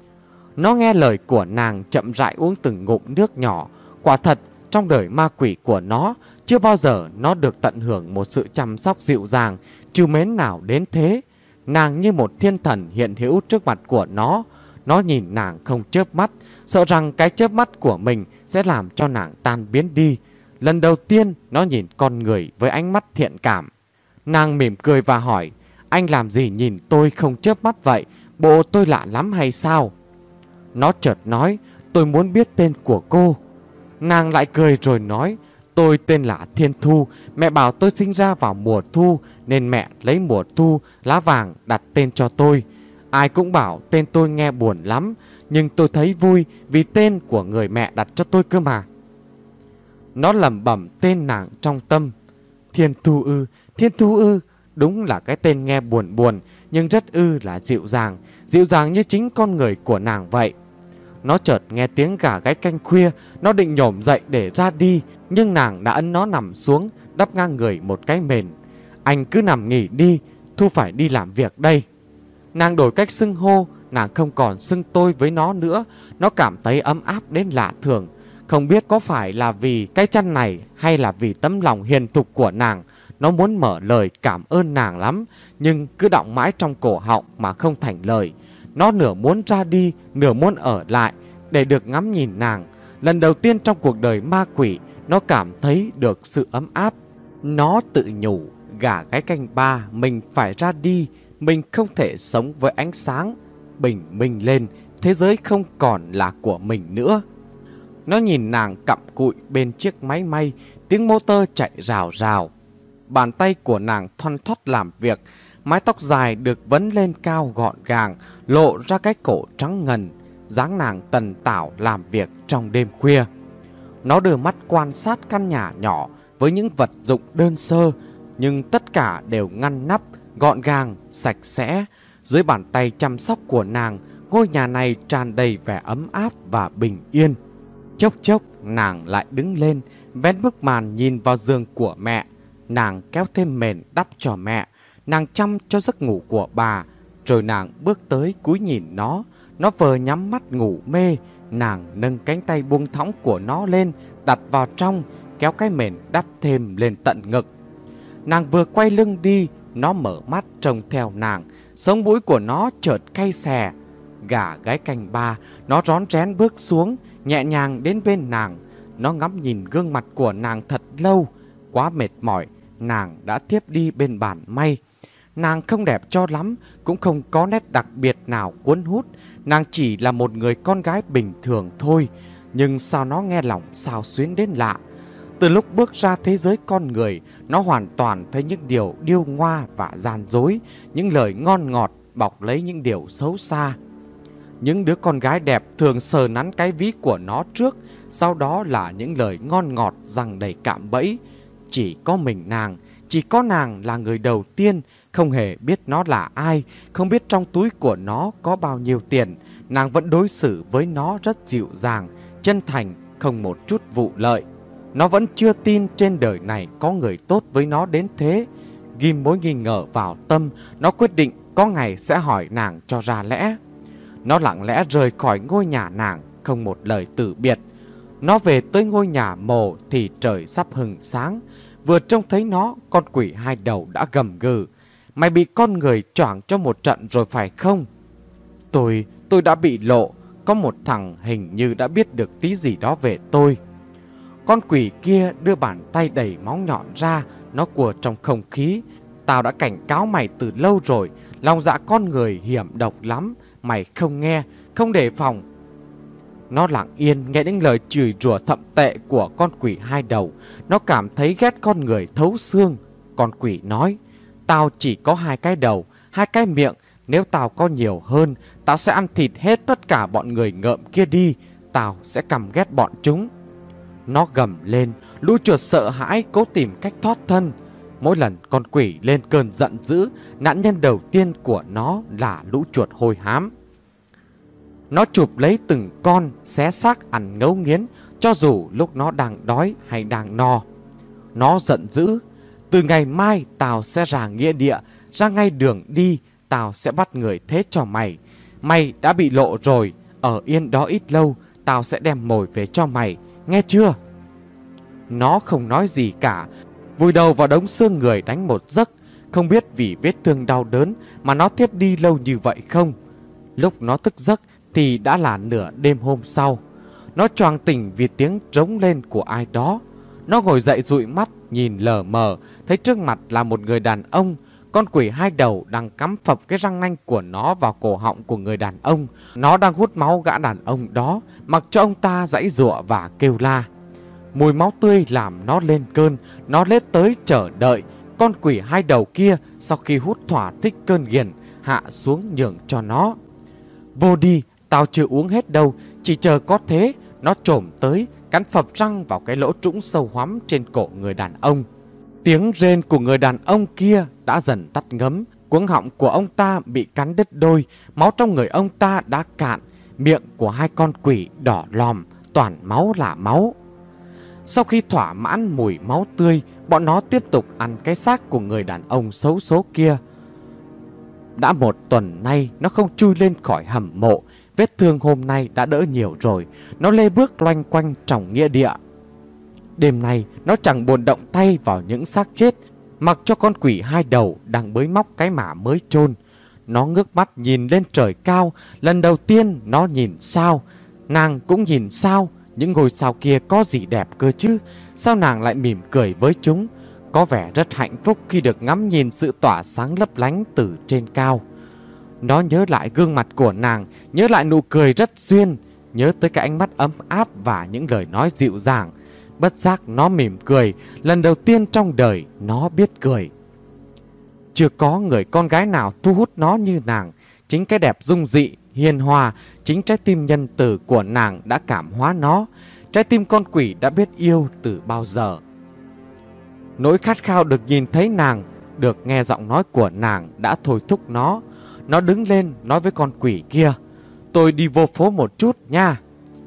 Nó nghe lời của nàng chậm rãi uống từng ngụm nước nhỏ. Quả thật, trong đời ma quỷ của nó, chưa bao giờ nó được tận hưởng một sự chăm sóc dịu dàng, trìu mến nào đến thế. Nàng như một thiên thần hiện hữu trước mặt của nó. Nó nhìn nàng không chớp mắt, sợ rằng cái chớp mắt của mình sẽ làm cho nàng tan biến đi. Lần đầu tiên nó nhìn con người với ánh mắt thiện cảm. Nàng mỉm cười và hỏi, anh làm gì nhìn tôi không chớp mắt vậy? Bộ tôi lạ lắm hay sao? Nó chợt nói, tôi muốn biết tên của cô. Nàng lại cười rồi nói, tôi tên là Thiên Thu. Mẹ bảo tôi sinh ra vào mùa thu, nên mẹ lấy mùa thu, lá vàng đặt tên cho tôi. Ai cũng bảo tên tôi nghe buồn lắm, nhưng tôi thấy vui vì tên của người mẹ đặt cho tôi cơ mà. Nó lẩm bẩm tên nàng trong tâm. Thiên Thu ư, Thiên Thu ư, đúng là cái tên nghe buồn buồn, nhưng rất ư là dịu dàng, dịu dàng như chính con người của nàng vậy. Nó chợt nghe tiếng gà gáy canh khuya, nó định nhổm dậy để ra đi, nhưng nàng đã ấn nó nằm xuống, đắp ngang người một cái mền. Anh cứ nằm nghỉ đi, Thu phải đi làm việc đây. Nàng đổi cách xưng hô, nàng không còn xưng tôi với nó nữa. Nó cảm thấy ấm áp đến lạ thường. Không biết có phải là vì cái chăn này hay là vì tấm lòng hiền thục của nàng, nó muốn mở lời cảm ơn nàng lắm, nhưng cứ đọng mãi trong cổ họng mà không thành lời. Nó nửa muốn ra đi, nửa muốn ở lại để được ngắm nhìn nàng. Lần đầu tiên trong cuộc đời ma quỷ, nó cảm thấy được sự ấm áp. Nó tự nhủ, gả gái canh ba, mình phải ra đi, mình không thể sống với ánh sáng. Bình minh lên, thế giới không còn là của mình nữa. Nó nhìn nàng cặm cụi bên chiếc máy may, tiếng motor chạy rào rào. Bàn tay của nàng thoăn thoắt làm việc, mái tóc dài được vấn lên cao gọn gàng, lộ ra cái cổ trắng ngần, dáng nàng tần tảo làm việc trong đêm khuya. Nó đưa mắt quan sát căn nhà nhỏ với những vật dụng đơn sơ, nhưng tất cả đều ngăn nắp, gọn gàng, sạch sẽ. Dưới bàn tay chăm sóc của nàng, ngôi nhà này tràn đầy vẻ ấm áp và bình yên. Chốc chốc nàng lại đứng lên, vén bức màn nhìn vào giường của mẹ. Nàng kéo thêm mền đắp cho mẹ, nàng chăm cho giấc ngủ của bà. Rồi nàng bước tới cúi nhìn nó. Nó vừa nhắm mắt ngủ mê, nàng nâng cánh tay buông thõng của nó lên, đặt vào trong, kéo cái mền đắp thêm lên tận ngực. Nàng vừa quay lưng đi, nó mở mắt trông theo nàng. Sống mũi của nó chợt cay xè. Gả gái canh ba, nó rón rén bước xuống, nhẹ nhàng đến bên nàng. Nó ngắm nhìn gương mặt của nàng thật lâu. Quá mệt mỏi, nàng đã thiếp đi bên bàn may. Nàng không đẹp cho lắm, cũng không có nét đặc biệt nào cuốn hút. Nàng chỉ là một người con gái bình thường thôi. Nhưng sao nó nghe lòng xao xuyến đến lạ. Từ lúc bước ra thế giới con người, nó hoàn toàn thấy những điều điêu ngoa và gian dối, những lời ngon ngọt bọc lấy những điều xấu xa. Những đứa con gái đẹp thường sờ nắn cái ví của nó trước, sau đó là những lời ngon ngọt giăng đầy cạm bẫy. Chỉ có mình nàng, chỉ có nàng là người đầu tiên, không hề biết nó là ai, không biết trong túi của nó có bao nhiêu tiền. Nàng vẫn đối xử với nó rất dịu dàng, chân thành, không một chút vụ lợi. Nó vẫn chưa tin trên đời này có người tốt với nó đến thế. Ghim mối nghi ngờ vào tâm, nó quyết định có ngày sẽ hỏi nàng cho ra lẽ. Nó lặng lẽ rời khỏi ngôi nhà nàng, không một lời từ biệt. Nó về tới ngôi nhà mồ thì trời sắp hừng sáng. Vừa trông thấy nó, con quỷ hai đầu đã gầm gừ. Mày bị con người choảng cho một trận rồi phải không? Tôi, tôi đã bị lộ. Có một thằng hình như đã biết được tí gì đó về tôi. Con quỷ kia đưa bàn tay đầy móng nhọn ra, nó quờ trong không khí. Tao đã cảnh cáo mày từ lâu rồi, lòng dạ con người hiểm độc lắm. Mày không nghe, không đề phòng. Nó lặng yên nghe những lời chửi rủa thậm tệ của con quỷ hai đầu. Nó cảm thấy ghét con người thấu xương. Con quỷ nói, tao chỉ có hai cái đầu, hai cái miệng. Nếu tao có nhiều hơn, tao sẽ ăn thịt hết tất cả bọn người ngợm kia đi. Tao sẽ căm ghét bọn chúng. Nó gầm lên, lũ chuột sợ hãi cố tìm cách thoát thân. Mỗi lần con quỷ lên cơn giận dữ, nạn nhân đầu tiên của nó là lũ chuột hôi hám. Nó chụp lấy từng con, xé xác ăn ngấu nghiến, cho dù lúc nó đang đói hay đang no. Nó giận dữ, từ ngày mai tao sẽ ra nghĩa địa, ra ngay đường đi, tao sẽ bắt người thế cho mày. Mày đã bị lộ rồi, ở yên đó ít lâu, tao sẽ đem mồi về cho mày, nghe chưa? Nó không nói gì cả, vùi đầu vào đống xương người đánh một giấc. Không biết vì vết thương đau đớn mà nó thiếp đi lâu như vậy không. Lúc nó thức giấc thì đã là nửa đêm hôm sau. Nó choàng tỉnh vì tiếng rống lên của ai đó. Nó ngồi dậy dụi mắt, nhìn lờ mờ, thấy trước mặt là một người đàn ông. Con quỷ hai đầu đang cắm phập cái răng nanh của nó vào cổ họng của người đàn ông. Nó đang hút máu gã đàn ông đó, mặc cho ông ta giãy giụa và kêu la. Mùi máu tươi làm nó lên cơn. Nó lết tới chờ đợi. Con quỷ hai đầu kia sau khi hút thỏa thích cơn ghiền, hạ xuống nhường cho nó. Vô đi, tao chưa uống hết đâu, chỉ chờ có thế. Nó trồm tới, cắn phập răng vào cái lỗ trũng sâu hoắm trên cổ người đàn ông. Tiếng rên của người đàn ông kia đã dần tắt ngấm. Cuống họng của ông ta bị cắn đứt đôi, máu trong người ông ta đã cạn. Miệng của hai con quỷ đỏ lòm, toàn máu là máu. Sau khi thỏa mãn mùi máu tươi, bọn nó tiếp tục ăn cái xác của người đàn ông xấu số kia. Đã một tuần nay nó không chui lên khỏi hầm mộ, Vết thương hôm nay đã đỡ nhiều rồi. Nó lê bước loanh quanh trong nghĩa địa. Đêm nay nó chẳng buồn động tay vào những xác chết, mặc cho con quỷ hai đầu đang bới móc cái mả mới chôn. Nó ngước mắt nhìn lên trời cao. Lần đầu tiên nó nhìn sao. Nàng cũng nhìn sao. Những ngôi sao kia có gì đẹp cơ chứ? Sao nàng lại mỉm cười với chúng? Có vẻ rất hạnh phúc khi được ngắm nhìn sự tỏa sáng lấp lánh từ trên cao. Nó nhớ lại gương mặt của nàng, nhớ lại nụ cười rất duyên, nhớ tới cái ánh mắt ấm áp và những lời nói dịu dàng. Bất giác nó mỉm cười. Lần đầu tiên trong đời nó biết cười. Chưa có người con gái nào thu hút nó như nàng. Chính cái đẹp dung dị, hiền hòa, chính trái tim nhân từ của nàng đã cảm hóa nó. Trái tim con quỷ đã biết yêu từ bao giờ. Nỗi khát khao được nhìn thấy nàng, được nghe giọng nói của nàng đã thôi thúc nó. Nó đứng lên nói với con quỷ kia: "Tôi đi vô phố một chút nha."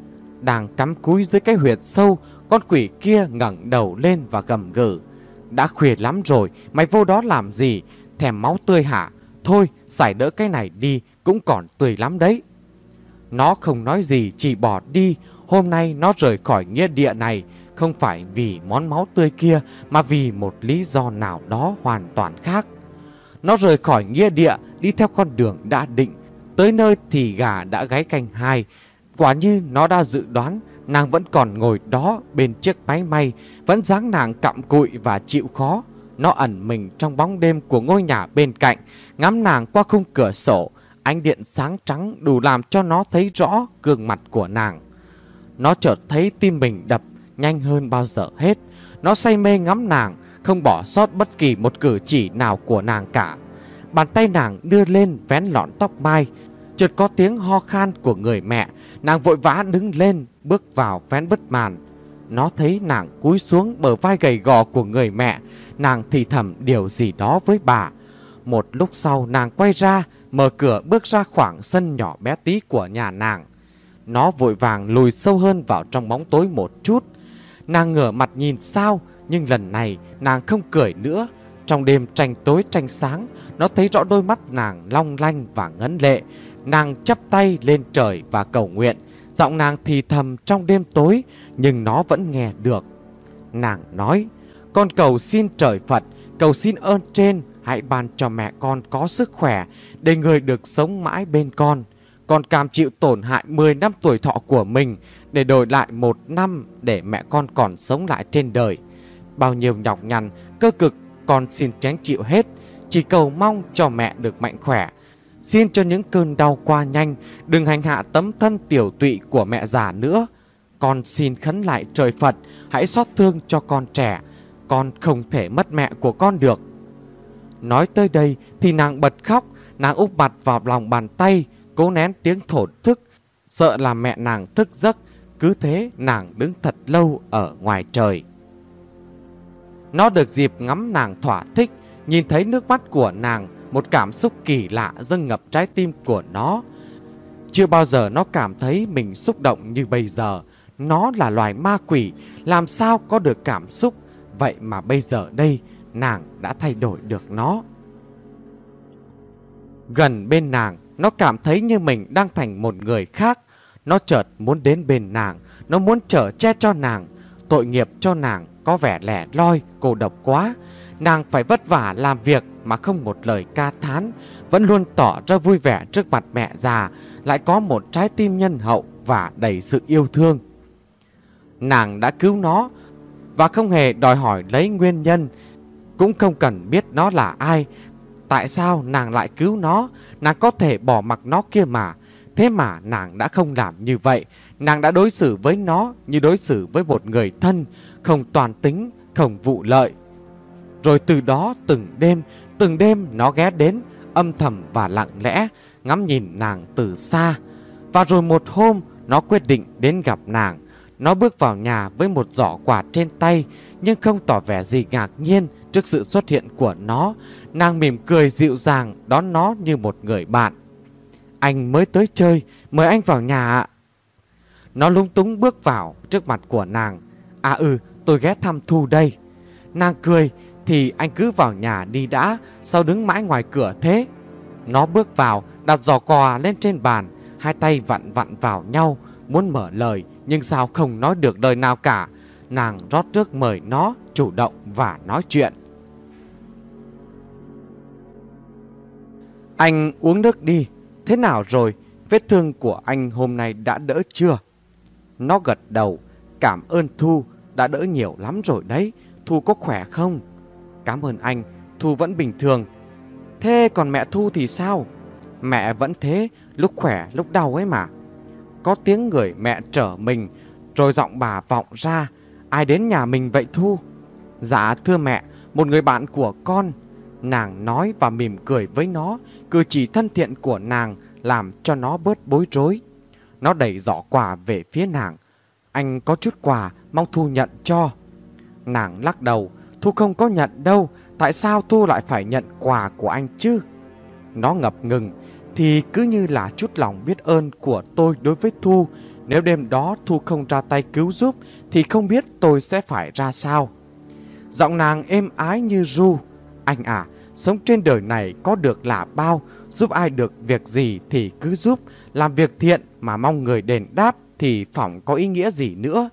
Đang cắm cúi dưới cái huyệt sâu, con quỷ kia ngẩng đầu lên và gầm gừ: "Đã khuya lắm rồi, mày vô đó làm gì? Thèm máu tươi hả? Thôi, xài đỡ cái này đi, cũng còn tươi lắm đấy." Nó không nói gì, chỉ bỏ đi. Hôm nay nó rời khỏi nghĩa địa này không phải vì món máu tươi kia, mà vì một lý do nào đó hoàn toàn khác. Nó rời khỏi nghĩa địa, đi theo con đường đã định. Tới nơi thì gà đã gáy canh hai. Quả như nó đã dự đoán, nàng vẫn còn ngồi đó bên chiếc máy may, vẫn dáng nàng cặm cụi và chịu khó. Nó ẩn mình trong bóng đêm của ngôi nhà bên cạnh, ngắm nàng qua khung cửa sổ. Ánh điện sáng trắng đủ làm cho nó thấy rõ gương mặt của nàng. Nó chợt thấy tim mình đập nhanh hơn bao giờ hết. Nó say mê ngắm nàng, không bỏ sót bất kỳ một cử chỉ nào của nàng cả. Bàn tay nàng đưa lên vén lọn tóc mai. Chợt có tiếng ho khan của người mẹ. Nàng vội vã đứng lên, bước vào vén bứt màn. Nó thấy nàng cúi xuống bờ vai gầy gò của người mẹ. Nàng thì thầm điều gì đó với bà. Một lúc sau nàng quay ra, mở cửa bước ra khoảng sân nhỏ bé tí của nhà nàng. Nó vội vàng lùi sâu hơn vào trong bóng tối một chút. Nàng ngửa mặt nhìn sao, nhưng lần này nàng không cười nữa. Trong đêm tranh tối tranh sáng, nó thấy rõ đôi mắt nàng long lanh và ngấn lệ. Nàng chắp tay lên trời và cầu nguyện. Giọng nàng thì thầm trong đêm tối, nhưng nó vẫn nghe được. Nàng nói: "Con cầu xin trời Phật, cầu xin ơn trên, hãy ban cho mẹ con có sức khỏe, để người được sống mãi bên con. Con cam chịu tổn hại mười năm tuổi thọ của mình, để đổi lại một năm để mẹ con còn sống lại trên đời. Bao nhiêu nhọc nhằn, cơ cực con xin tránh chịu hết, chỉ cầu mong cho mẹ được mạnh khỏe. Xin cho những cơn đau qua nhanh, đừng hành hạ tấm thân tiểu tụy của mẹ già nữa. Con xin khấn lại trời Phật, hãy xót thương cho con trẻ. Con không thể mất mẹ của con được." Nói tới đây thì nàng bật khóc. Nàng úp mặt vào lòng bàn tay, cố nén tiếng thổn thức, sợ làm mẹ nàng thức giấc. Cứ thế nàng đứng thật lâu ở ngoài trời. Nó được dịp ngắm nàng thỏa thích, nhìn thấy nước mắt của nàng, một cảm xúc kỳ lạ dâng ngập trái tim của nó. Chưa bao giờ nó cảm thấy mình xúc động như bây giờ. Nó là loài ma quỷ, làm sao có được cảm xúc. Vậy mà bây giờ đây, nàng đã thay đổi được nó. Gần bên nàng, nó cảm thấy như mình đang thành một người khác. Nó chợt muốn đến bên nàng, nó muốn chở che cho nàng. Tội nghiệp cho nàng có vẻ lẻ loi, cô độc quá. Nàng phải vất vả làm việc mà không một lời ca thán, vẫn luôn tỏ ra vui vẻ trước mặt mẹ già, lại có một trái tim nhân hậu và đầy sự yêu thương. Nàng đã cứu nó và không hề đòi hỏi lấy nguyên nhân, cũng không cần biết nó là ai. Tại sao nàng lại cứu nó? Nàng có thể bỏ mặc nó kia mà. Thế mà nàng đã không làm như vậy. Nàng đã đối xử với nó như đối xử với một người thân, không toàn tính, không vụ lợi. Rồi từ đó từng đêm, từng đêm nó ghé đến, âm thầm và lặng lẽ, ngắm nhìn nàng từ xa. Và rồi một hôm, nó quyết định đến gặp nàng. Nó bước vào nhà với một giỏ quà trên tay, nhưng không tỏ vẻ gì ngạc nhiên trước sự xuất hiện của nó. Nàng mỉm cười dịu dàng đón nó như một người bạn. "Anh mới tới chơi, mời anh vào nhà ạ." Nó lúng túng bước vào trước mặt của nàng. "À ừ, tôi ghé thăm Thu đây." Nàng cười: "Thì anh cứ vào nhà đi đã, sao đứng mãi ngoài cửa thế?" Nó bước vào, đặt giỏ quà lên trên bàn. hai tay vặn vặn vào nhau, muốn mở lời nhưng sao không nói được lời nào cả. Nàng rót nước mời nó chủ động và nói chuyện. Anh uống nước đi, thế nào rồi? Vết thương của anh hôm nay đã đỡ chưa? Nó gật đầu, cảm ơn Thu, đã đỡ nhiều lắm rồi đấy. Thu có khỏe không? Cảm ơn anh, Thu vẫn bình thường. Thế còn mẹ Thu thì sao? Mẹ vẫn thế, lúc khỏe lúc đau ấy mà. Có tiếng người mẹ trở mình, rồi giọng bà vọng ra. Ai đến nhà mình vậy Thu? Dạ thưa mẹ, một người bạn của con. Nàng nói và mỉm cười với nó. Cử chỉ thân thiện của nàng làm cho nó bớt bối rối. Nó đẩy giỏ quà về phía nàng. Anh có chút quà, mong Thu nhận cho. Nàng lắc đầu. Thu không có nhận đâu. Tại sao Thu lại phải nhận quà của anh chứ? Nó ngập ngừng. Thì cứ như là chút lòng biết ơn của tôi đối với Thu. Nếu đêm đó Thu không ra tay cứu giúp thì không biết tôi sẽ phải ra sao. Giọng nàng êm ái như ru. Anh à, sống trên đời này có được là bao. Giúp ai được việc gì thì cứ giúp. Làm việc thiện mà mong người đền đáp thì phỏng có ý nghĩa gì nữa.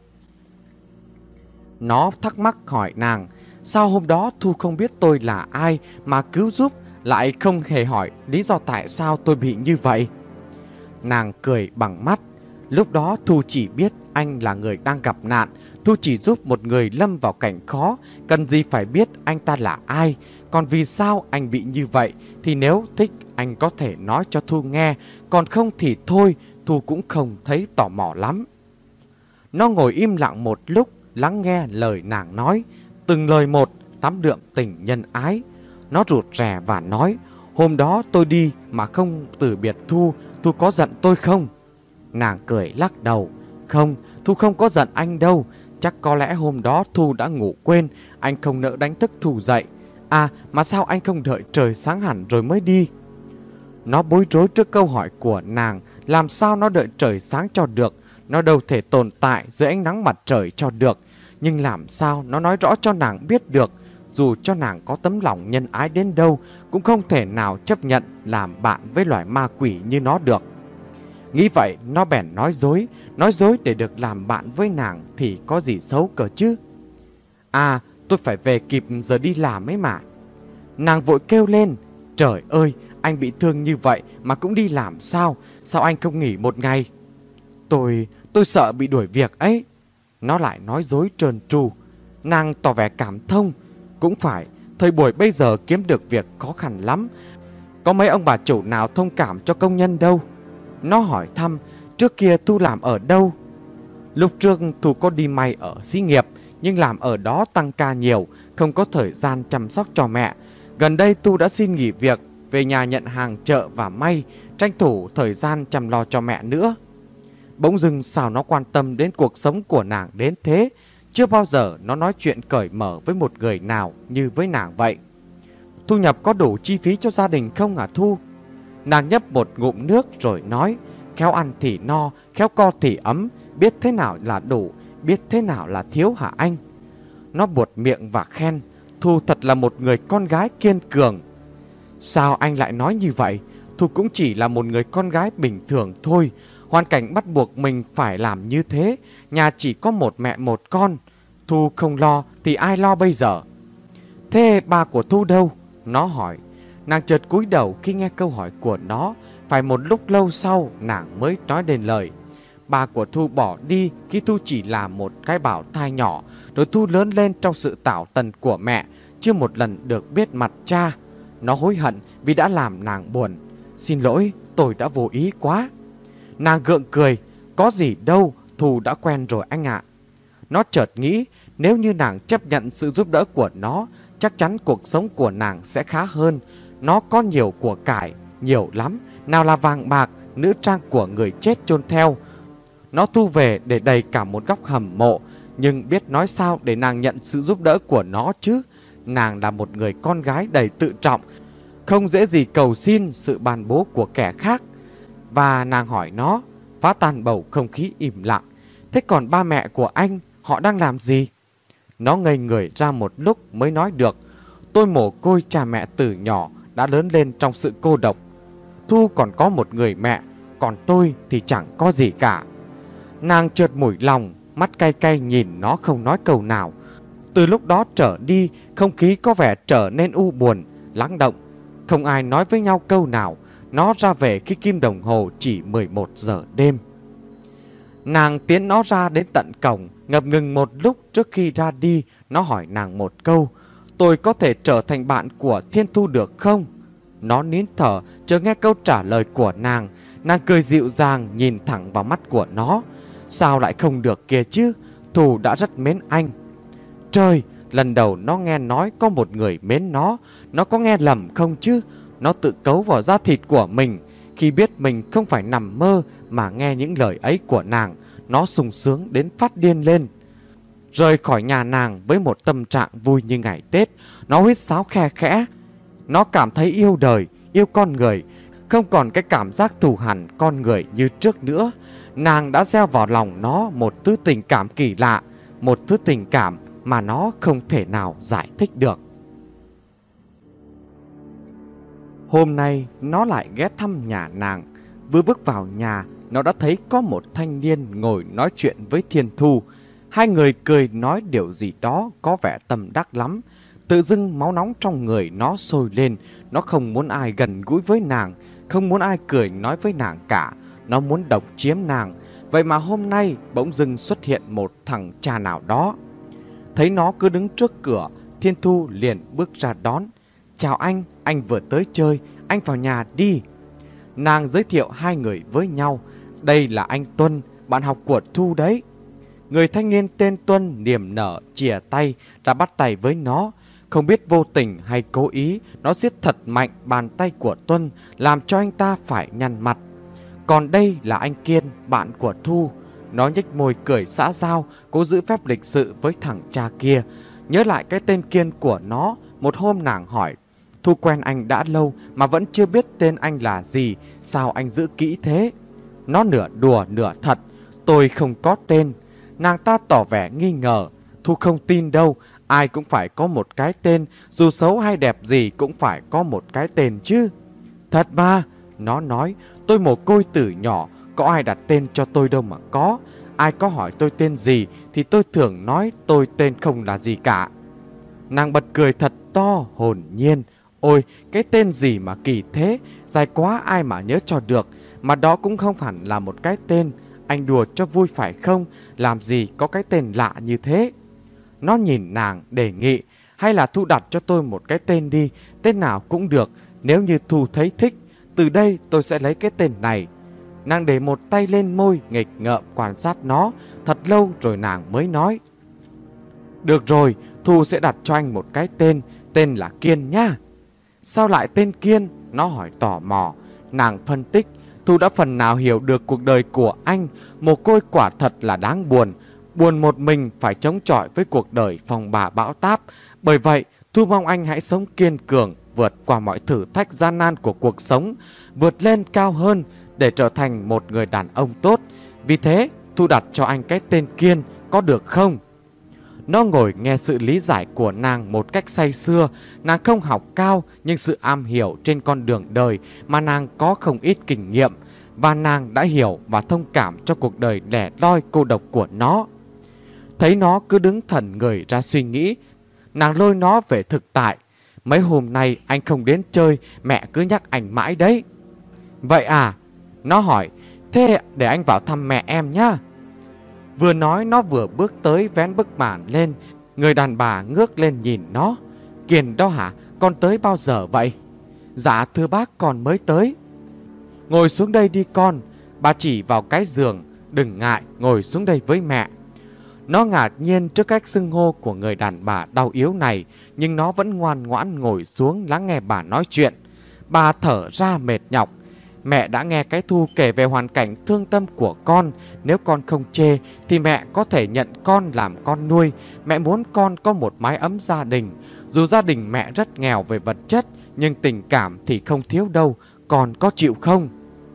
Nó thắc mắc hỏi nàng. Sao hôm đó Thu không biết tôi là ai mà cứu giúp, lại không hề hỏi lý do tại sao tôi bị như vậy? Nàng cười bằng mắt. Lúc đó Thu chỉ biết anh là người đang gặp nạn. Thu chỉ giúp một người lâm vào cảnh khó. Cần gì phải biết anh ta là ai. Còn vì sao anh bị như vậy thì nếu thích anh có thể nói cho Thu nghe. Còn không thì thôi, Thu cũng không thấy tò mò lắm. Nó ngồi im lặng một lúc, lắng nghe lời nàng nói. Từng lời một, tắm đượm tình nhân ái. Nó rụt rè và nói. Hôm đó tôi đi mà không từ biệt Thu, Thu có giận tôi không? Nàng cười lắc đầu. Không, Thu không có giận anh đâu. Chắc có lẽ hôm đó Thu đã ngủ quên, anh không nỡ đánh thức Thu dậy. À, mà sao anh không đợi trời sáng hẳn rồi mới đi? Nó bối rối trước câu hỏi của nàng. Làm sao nó đợi trời sáng cho được? Nó đâu thể tồn tại dưới ánh nắng mặt trời cho được. Nhưng làm sao nó nói rõ cho nàng biết được? Dù cho nàng có tấm lòng nhân ái đến đâu, cũng không thể nào chấp nhận làm bạn với loài ma quỷ như nó được. Nghĩ vậy, nó bèn nói dối. Nói dối để được làm bạn với nàng thì có gì xấu cỡ chứ? À, tôi phải về kịp giờ đi làm ấy mà. Nàng vội kêu lên. Trời ơi, anh bị thương như vậy mà cũng đi làm sao? Sao anh không nghỉ một ngày? Tôi, tôi sợ bị đuổi việc ấy. Nó lại nói dối trơn tru. Nàng tỏ vẻ cảm thông. Cũng phải, thời buổi bây giờ kiếm được việc khó khăn lắm. Có mấy ông bà chủ nào thông cảm cho công nhân đâu. Nó hỏi thăm. Trước kia Thu làm ở đâu? Lúc trước Thu có đi may ở xí nghiệp, nhưng làm ở đó tăng ca nhiều, không có thời gian chăm sóc cho mẹ. Gần đây Thu đã xin nghỉ việc, về nhà nhận hàng chợ và may, tranh thủ thời gian chăm lo cho mẹ nữa. Bỗng dưng sao nó quan tâm đến cuộc sống của nàng đến thế? Chưa bao giờ nó nói chuyện cởi mở với một người nào như với nàng vậy. Thu nhập có đủ chi phí cho gia đình không hả Thu? Nàng nhấp một ngụm nước rồi nói. Khéo ăn thì no, khéo co thì ấm. Biết thế nào là đủ, biết thế nào là thiếu hả anh? Nó buột miệng và khen. Thu thật là một người con gái kiên cường. Sao anh lại nói như vậy? Thu cũng chỉ là một người con gái bình thường thôi. Hoàn cảnh bắt buộc mình phải làm như thế. Nhà chỉ có một mẹ một con. Thu không lo thì ai lo bây giờ? Thế ba của Thu đâu? Nó hỏi. Nàng chợt cúi đầu khi nghe câu hỏi của nó. Phải một lúc lâu sau nàng mới nói đến lời. Ba của Thu bỏ đi khi Thu chỉ là một cái bào thai nhỏ. Rồi Thu lớn lên trong sự tảo tần của mẹ, chưa một lần được biết mặt cha. Nó hối hận vì đã làm nàng buồn. Xin lỗi, tôi đã vô ý quá. Nàng gượng cười. Có gì đâu, Thu đã quen rồi anh ạ. Nó chợt nghĩ nếu như nàng chấp nhận sự giúp đỡ của nó, chắc chắn cuộc sống của nàng sẽ khá hơn. Nó có nhiều của cải, nhiều lắm. Nào là vàng bạc, nữ trang của người chết chôn theo. Nó thu về để đầy cả một góc hầm mộ. Nhưng biết nói sao để nàng nhận sự giúp đỡ của nó chứ? Nàng là một người con gái đầy tự trọng, không dễ gì cầu xin sự ban bố của kẻ khác. Và nàng hỏi nó, phá tan bầu không khí im lặng. Thế còn ba mẹ của anh, họ đang làm gì? Nó ngây người ra một lúc mới nói được. Tôi mồ côi cha mẹ từ nhỏ, đã lớn lên trong sự cô độc. Thu còn có một người mẹ, còn tôi thì chẳng có gì cả. Nàng chợt mủi lòng, mắt cay cay nhìn nó không nói câu nào. Từ lúc đó trở đi, không khí có vẻ trở nên u buồn, lắng động. Không ai nói với nhau câu nào. Nó ra về khi kim đồng hồ chỉ mười một giờ đêm. Nàng tiến nó ra đến tận cổng, ngập ngừng một lúc trước khi ra đi. Nó hỏi nàng một câu: tôi có thể trở thành bạn của Thiên Thu được không? Nó nín thở chờ nghe câu trả lời của nàng. Nàng cười dịu dàng nhìn thẳng vào mắt của nó. Sao lại không được kia chứ? Thu đã rất mến anh. Trời, lần đầu nó nghe nói có một người mến nó. Nó có nghe lầm không chứ? Nó tự cấu vào da thịt của mình. Khi biết mình không phải nằm mơ mà nghe những lời ấy của nàng, nó sung sướng đến phát điên lên. Rời khỏi nhà nàng với một tâm trạng vui như ngày Tết, nó huýt sáo khe khẽ. Nó cảm thấy yêu đời, yêu con người, không còn cái cảm giác thù hằn con người như trước nữa. Nàng đã gieo vào lòng nó một thứ tình cảm kỳ lạ, một thứ tình cảm mà nó không thể nào giải thích được. Hôm nay nó lại ghé thăm nhà nàng. Vừa bước vào nhà, nó đã thấy có một thanh niên ngồi nói chuyện với Thiên Thu. Hai người cười nói điều gì đó có vẻ tâm đắc lắm. Tự dưng máu nóng trong người nó sôi lên. Nó không muốn ai gần gũi với nàng, không muốn ai cười nói với nàng cả. Nó muốn độc chiếm nàng. Vậy mà hôm nay bỗng dưng xuất hiện một thằng cha nào đó. Thấy nó cứ đứng trước cửa, Thiên Thu liền bước ra đón. Chào anh, anh vừa tới chơi, anh vào nhà đi. Nàng giới thiệu hai người với nhau. Đây là anh Tuân, bạn học của Thu đấy. Người thanh niên tên Tuân niềm nở chìa tay ra bắt tay với nó. Không biết vô tình hay cố ý, nó siết thật mạnh bàn tay của Tuân, làm cho anh ta phải nhăn mặt. Còn đây là anh Kiên, bạn của Thu. Nó nhếch môi cười xã giao, cố giữ phép lịch sự với thằng cha kia. Nhớ lại cái tên Kiên của nó, một hôm nàng hỏi: Thu quen anh đã lâu mà vẫn chưa biết tên anh là gì, sao anh giữ kỹ thế? Nó nửa đùa nửa thật: tôi không có tên. Nàng ta tỏ vẻ nghi ngờ: Thu không tin đâu, ai cũng phải có một cái tên, dù xấu hay đẹp gì cũng phải có một cái tên chứ. Thật mà, nó nói, tôi mồ côi từ nhỏ, có ai đặt tên cho tôi đâu mà có. Ai có hỏi tôi tên gì thì tôi thường nói tôi tên không là gì cả. Nàng bật cười thật to, hồn nhiên. Ôi, cái tên gì mà kỳ thế, dài quá ai mà nhớ cho được. Mà đó cũng không hẳn là một cái tên. Anh đùa cho vui phải không? Làm gì có cái tên lạ như thế? Nó nhìn nàng đề nghị: hay là Thu đặt cho tôi một cái tên đi, tên nào cũng được, nếu như Thu thấy thích. Từ đây tôi sẽ lấy cái tên này. Nàng để một tay lên môi, nghịch ngợm quan sát nó. Thật lâu rồi nàng mới nói: được rồi, Thu sẽ đặt cho anh một cái tên, tên là Kiên nhá. Sao lại tên Kiên? Nó hỏi tò mò. Nàng phân tích: Thu đã phần nào hiểu được cuộc đời của anh. Mồ côi quả thật là đáng buồn. Buồn một mình phải chống chọi với cuộc đời phong ba bão táp. Bởi vậy Thu mong anh hãy sống kiên cường, vượt qua mọi thử thách gian nan của cuộc sống, vượt lên cao hơn để trở thành một người đàn ông tốt. Vì thế Thu đặt cho anh cái tên Kiên, có được không? Nó ngồi nghe sự lý giải của nàng một cách say sưa. Nàng không học cao, nhưng sự am hiểu trên con đường đời mà nàng có không ít kinh nghiệm. Và nàng đã hiểu và thông cảm cho cuộc đời lẻ loi cô độc của nó. Thấy nó cứ đứng thẩn người ra suy nghĩ, nàng lôi nó về thực tại. Mấy hôm nay anh không đến chơi, mẹ cứ nhắc anh mãi đấy. Vậy à? Nó hỏi: thế để anh vào thăm mẹ em nhá. Vừa nói nó vừa bước tới vén bức màn lên. Người đàn bà ngước lên nhìn nó. Kiên đó hả? Con tới bao giờ vậy? Dạ thưa bác, con mới tới. Ngồi xuống đây đi con. Bà chỉ vào cái giường. Đừng ngại, ngồi xuống đây với mẹ. Nó ngạc nhiên trước cách xưng hô của người đàn bà đau yếu này, nhưng nó vẫn ngoan ngoãn ngồi xuống lắng nghe bà nói chuyện. Bà thở ra mệt nhọc. Mẹ đã nghe cái Thu kể về hoàn cảnh thương tâm của con. Nếu con không chê thì mẹ có thể nhận con làm con nuôi. Mẹ muốn con có một mái ấm gia đình. Dù gia đình mẹ rất nghèo về vật chất, nhưng tình cảm thì không thiếu đâu. Con có chịu không?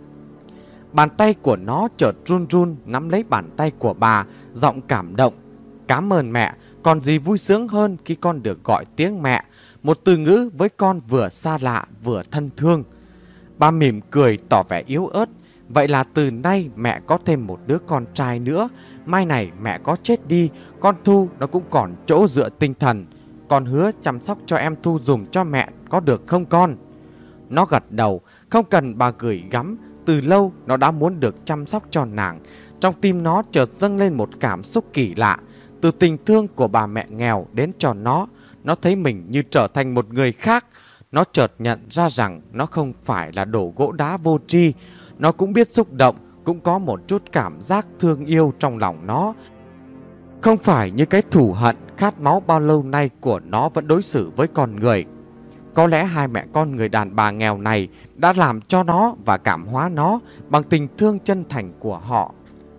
Bàn tay của nó chợt run run nắm lấy bàn tay của bà, giọng cảm động. Cảm ơn mẹ, còn gì vui sướng hơn khi con được gọi tiếng mẹ. Một từ ngữ với con vừa xa lạ vừa thân thương. Bà mỉm cười tỏ vẻ yếu ớt. Vậy là từ nay mẹ có thêm một đứa con trai nữa. Mai này mẹ có chết đi, con Thu nó cũng còn chỗ dựa tinh thần. Con hứa chăm sóc cho em Thu dùm cho mẹ, có được không con? Nó gật đầu, không cần bà gửi gắm. Từ lâu nó đã muốn được chăm sóc cho nàng. Trong tim nó chợt dâng lên một cảm xúc kỳ lạ. Từ tình thương của bà mẹ nghèo đến cho nó, nó thấy mình như trở thành một người khác. Nó chợt nhận ra rằng nó không phải là đồ gỗ đá vô tri. Nó cũng biết xúc động, cũng có một chút cảm giác thương yêu trong lòng nó. Không phải như cái thù hận khát máu bao lâu nay của nó vẫn đối xử với con người. Có lẽ hai mẹ con người đàn bà nghèo này đã làm cho nó và cảm hóa nó bằng tình thương chân thành của họ.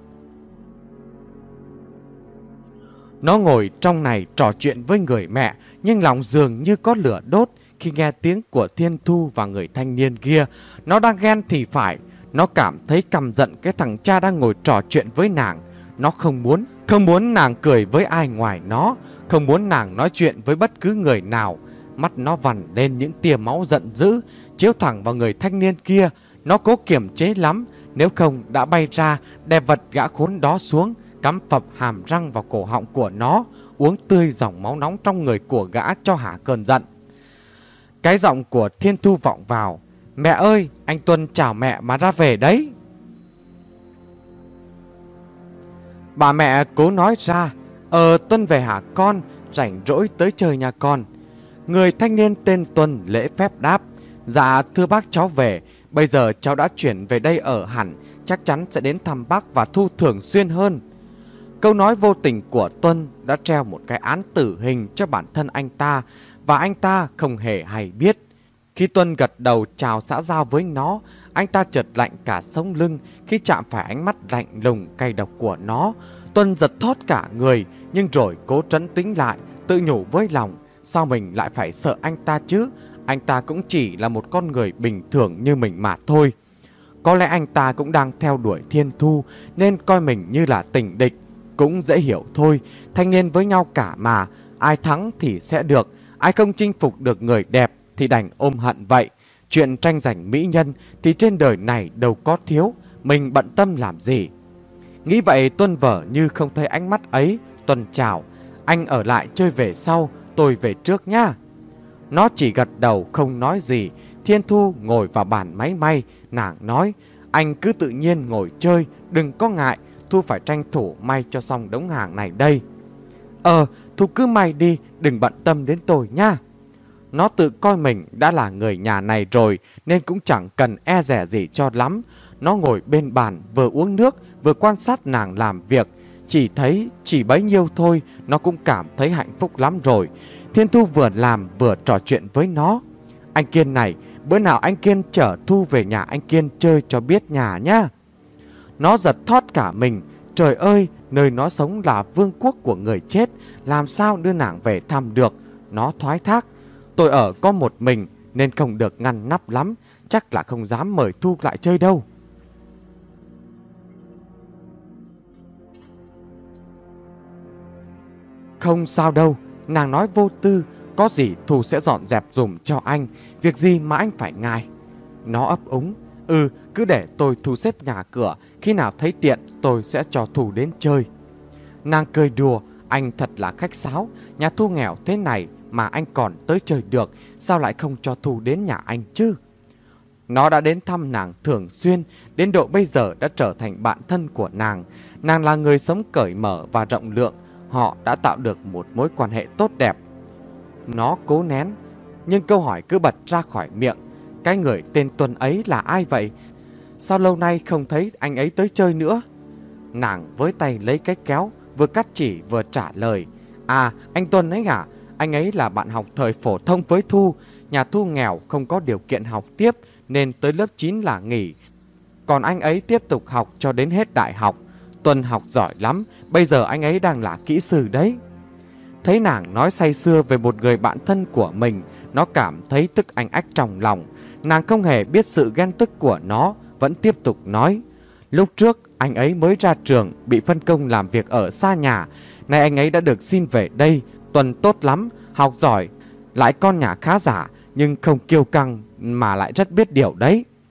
Nó ngồi trong này trò chuyện với người mẹ, nhưng lòng dường như có lửa đốt khi nghe tiếng của Thiên Thu và người thanh niên kia. Nó đang ghen thì phải. Nó cảm thấy căm giận cái thằng cha đang ngồi trò chuyện với nàng. Nó không muốn, không muốn nàng cười với ai ngoài nó, không muốn nàng nói chuyện với bất cứ người nào. Mắt nó vằn lên những tia máu giận dữ, chiếu thẳng vào người thanh niên kia. Nó cố kiềm chế lắm, nếu không đã bay ra đè vật gã khốn đó xuống, cắm phập hàm răng vào cổ họng của nó, uống tươi dòng máu nóng trong người của gã cho hả cơn giận. Cái giọng của Thiên Thu vọng vào: "Mẹ ơi, anh Tuân chào mẹ mà ra về đấy." Bà mẹ cố nói ra: "Ờ, Tuân về hả con, rảnh rỗi tới chơi nhà con." Người thanh niên tên Tuân lễ phép đáp: "Dạ thưa bác, cháu về. Bây giờ cháu đã chuyển về đây ở hẳn, chắc chắn sẽ đến thăm bác và Thu thường xuyên hơn." Câu nói vô tình của Tuân đã treo một cái án tử hình cho bản thân anh ta, và anh ta không hề hay biết. Khi Tuân gật đầu chào xã giao với nó, anh ta chợt lạnh cả sống lưng khi chạm phải ánh mắt lạnh lùng cay độc của nó. Tuân giật thót cả người, nhưng rồi cố trấn tĩnh lại, tự nhủ với lòng: sao mình lại phải sợ anh ta chứ? Anh ta cũng chỉ là một con người bình thường như mình mà thôi. Có lẽ anh ta cũng đang theo đuổi Thiên Thu nên coi mình như là tình địch. Cũng dễ hiểu thôi, thanh niên với nhau cả mà, ai thắng thì sẽ được, ai không chinh phục được người đẹp thì đành ôm hận vậy. Chuyện tranh giành mỹ nhân thì trên đời này đâu có thiếu, mình bận tâm làm gì. Nghĩ vậy Tuân vờ như không thấy ánh mắt ấy. Tuân chào: "Anh ở lại chơi về sau, tôi về trước nhá." Nó chỉ gật đầu không nói gì. Thiên Thu ngồi vào bàn máy may. Nàng nói: "Anh cứ tự nhiên ngồi chơi, đừng có ngại. Thu phải tranh thủ may cho xong đống hàng này đây." "Ờ, Thu cứ may đi, đừng bận tâm đến tôi nhá." Nó tự coi mình đã là người nhà này rồi nên cũng chẳng cần e dè gì cho lắm. Nó ngồi bên bàn vừa uống nước vừa quan sát nàng làm việc. Chỉ thấy chỉ bấy nhiêu thôi, nó cũng cảm thấy hạnh phúc lắm rồi. Thiên Thu vừa làm vừa trò chuyện với nó: "Anh Kiên này, bữa nào anh Kiên chở Thu về nhà anh Kiên chơi cho biết nhà nhá." Nó giật thót cả mình. Trời ơi, nơi nó sống là vương quốc của người chết, làm sao đưa nàng về thăm được. Nó thoái thác: "Tôi ở có một mình nên không được ngăn nắp lắm, chắc là không dám mời Thu lại chơi đâu." "Không sao đâu," nàng nói vô tư, "có gì Thu sẽ dọn dẹp dùm cho anh, việc gì mà anh phải ngại." Nó ấp úng: "Ừ, cứ để tôi thu xếp nhà cửa, khi nào thấy tiện tôi sẽ cho Thu đến chơi." Nàng cười đùa: "Anh thật là khách sáo, nhà Thu nghèo thế này mà anh còn tới chơi được, sao lại không cho Thu đến nhà anh chứ?" Nó đã đến thăm nàng thường xuyên, đến độ bây giờ đã trở thành bạn thân của nàng. Nàng là người sống cởi mở và rộng lượng, họ đã tạo được một mối quan hệ tốt đẹp. Nó cố nén, nhưng câu hỏi cứ bật ra khỏi miệng: "Cái người tên Tuân ấy là ai vậy? Sao lâu nay không thấy anh ấy tới chơi nữa?" Nàng với tay lấy cái kéo, vừa cắt chỉ vừa trả lời: "À, anh Tuân ấy à? Anh ấy là bạn học thời phổ thông với Thu. Nhà Thu nghèo không có điều kiện học tiếp nên tới lớp chín là nghỉ. Còn anh ấy tiếp tục học cho đến hết đại học. Tuân học giỏi lắm, bây giờ anh ấy đang là kỹ sư đấy." Thấy nàng nói say sưa về một người bạn thân của mình, nó cảm thấy tức anh ách trong lòng. Nàng không hề biết sự ghen tức của nó, vẫn tiếp tục nói: "Lúc trước anh ấy mới ra trường, bị phân công làm việc ở xa nhà. Nay anh ấy đã được xin về đây. Tuân tốt lắm, học giỏi, lại con nhà khá giả, nhưng không kiêu căng mà lại rất biết điều đấy."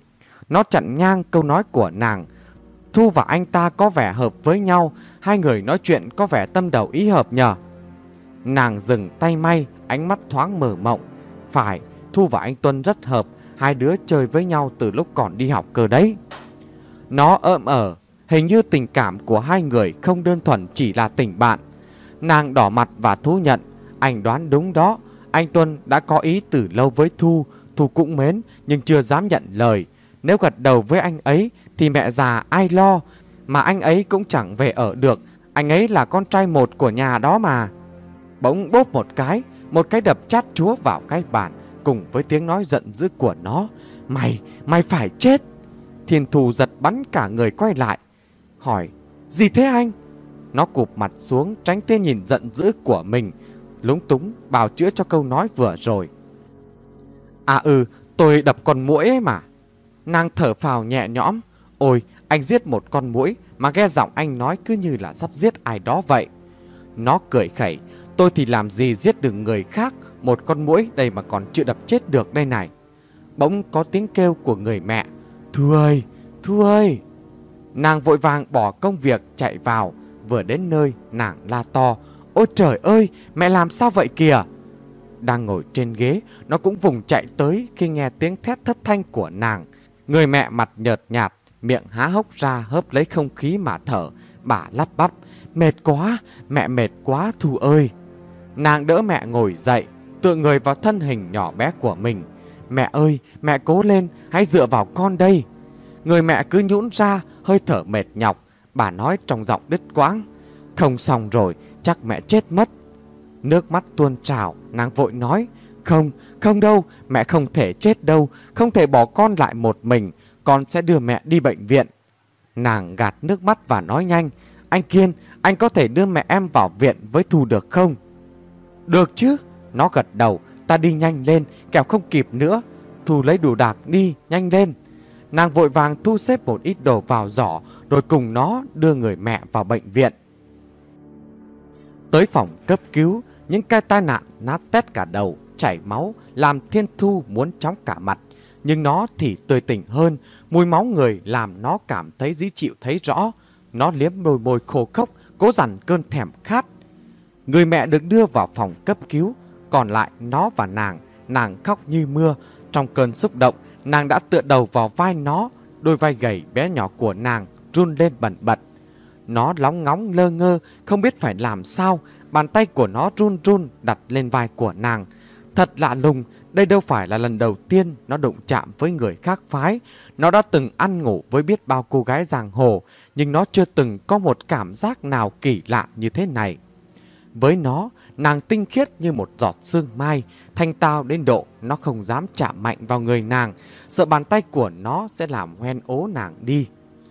Nó chặn ngang câu nói của nàng. Thu và anh ta có vẻ hợp với nhau, hai người nói chuyện có vẻ tâm đầu ý hợp nhờ. Nàng dừng tay may, ánh mắt thoáng mờ mộng. Phải, Thu và anh Tuân rất hợp, hai đứa chơi với nhau từ lúc còn đi học cơ đấy. Nó ợm ở, hình như tình cảm của hai người không đơn thuần chỉ là tình bạn. Nàng đỏ mặt và thú nhận. Anh đoán đúng đó, anh Tuân đã có ý từ lâu với Thu. Thu cũng mến nhưng chưa dám nhận lời. Nếu gật đầu với anh ấy thì mẹ già ai lo. Mà anh ấy cũng chẳng về ở được, anh ấy là con trai một của nhà đó mà. Bỗng bốp một cái, một cái đập chát chúa vào cái bàn, cùng với tiếng nói giận dữ của nó. Mày, mày phải chết. Thiên Thu giật bắn cả người quay lại, hỏi, gì thế anh? Nó cụp mặt xuống tránh tia nhìn giận dữ của mình, lúng túng bào chữa cho câu nói vừa rồi. À ừ, tôi đập con muỗi ấy mà. Nàng thở phào nhẹ nhõm. Ôi, anh giết một con muỗi mà nghe giọng anh nói cứ như là sắp giết ai đó vậy. Nó cười khẩy. Tôi thì làm gì giết được người khác, một con muỗi đây mà còn chưa đập chết được đây này. Bỗng có tiếng kêu của người mẹ. Thu ơi, Thu ơi. Nàng vội vàng bỏ công việc chạy vào. Vừa đến nơi nàng la to. Ôi trời ơi, mẹ làm sao vậy kìa? Đang ngồi trên ghế, nó cũng vùng chạy tới khi nghe tiếng thét thất thanh của nàng. Người mẹ mặt nhợt nhạt, miệng há hốc ra hớp lấy không khí mà thở. Bà lắp bắp. Mệt quá, mẹ mệt quá Thu ơi. Nàng đỡ mẹ ngồi dậy, tựa người vào thân hình nhỏ bé của mình. Mẹ ơi, mẹ cố lên, hãy dựa vào con đây. Người mẹ cứ nhũn ra, hơi thở mệt nhọc. Bà nói trong giọng đứt quãng. Không xong rồi, chắc mẹ chết mất. Nước mắt tuôn trào, nàng vội nói. Không, không đâu, mẹ không thể chết đâu. Không thể bỏ con lại một mình. Con sẽ đưa mẹ đi bệnh viện. Nàng gạt nước mắt và nói nhanh. Anh Kiên, anh có thể đưa mẹ em vào viện với Thu được không? Được chứ. Nó gật đầu. Ta đi nhanh lên, kẻo không kịp nữa. Thu lấy đồ đạc đi, nhanh lên. Nàng vội vàng thu xếp một ít đồ vào giỏ, rồi cùng nó đưa người mẹ vào bệnh viện. Tới phòng cấp cứu, những cái tai nạn nát tét cả đầu, chảy máu, làm Thiên Thu muốn chóng cả mặt. Nhưng nó thì tươi tỉnh hơn, mùi máu người làm nó cảm thấy dễ chịu thấy rõ. Nó liếm đôi môi khô khốc, cố dằn cơn thèm khát. Người mẹ được đưa vào phòng cấp cứu, còn lại nó và nàng. Nàng khóc như mưa. Trong cơn xúc động, nàng đã tựa đầu vào vai nó. Đôi vai gầy bé nhỏ của nàng run lên bần bật. Nó lóng ngóng lơ ngơ, không biết phải làm sao. Bàn tay của nó run run đặt lên vai của nàng. Thật lạ lùng, đây đâu phải là lần đầu tiên nó đụng chạm với người khác phái. Nó đã từng ăn ngủ với biết bao cô gái giang hồ, nhưng nó chưa từng có một cảm giác nào kỳ lạ như thế này. Với nó, nàng tinh khiết như một giọt sương mai, thanh tao đến độ nó không dám chạm mạnh vào người nàng, sợ bàn tay của nó sẽ làm hoen ố nàng đi.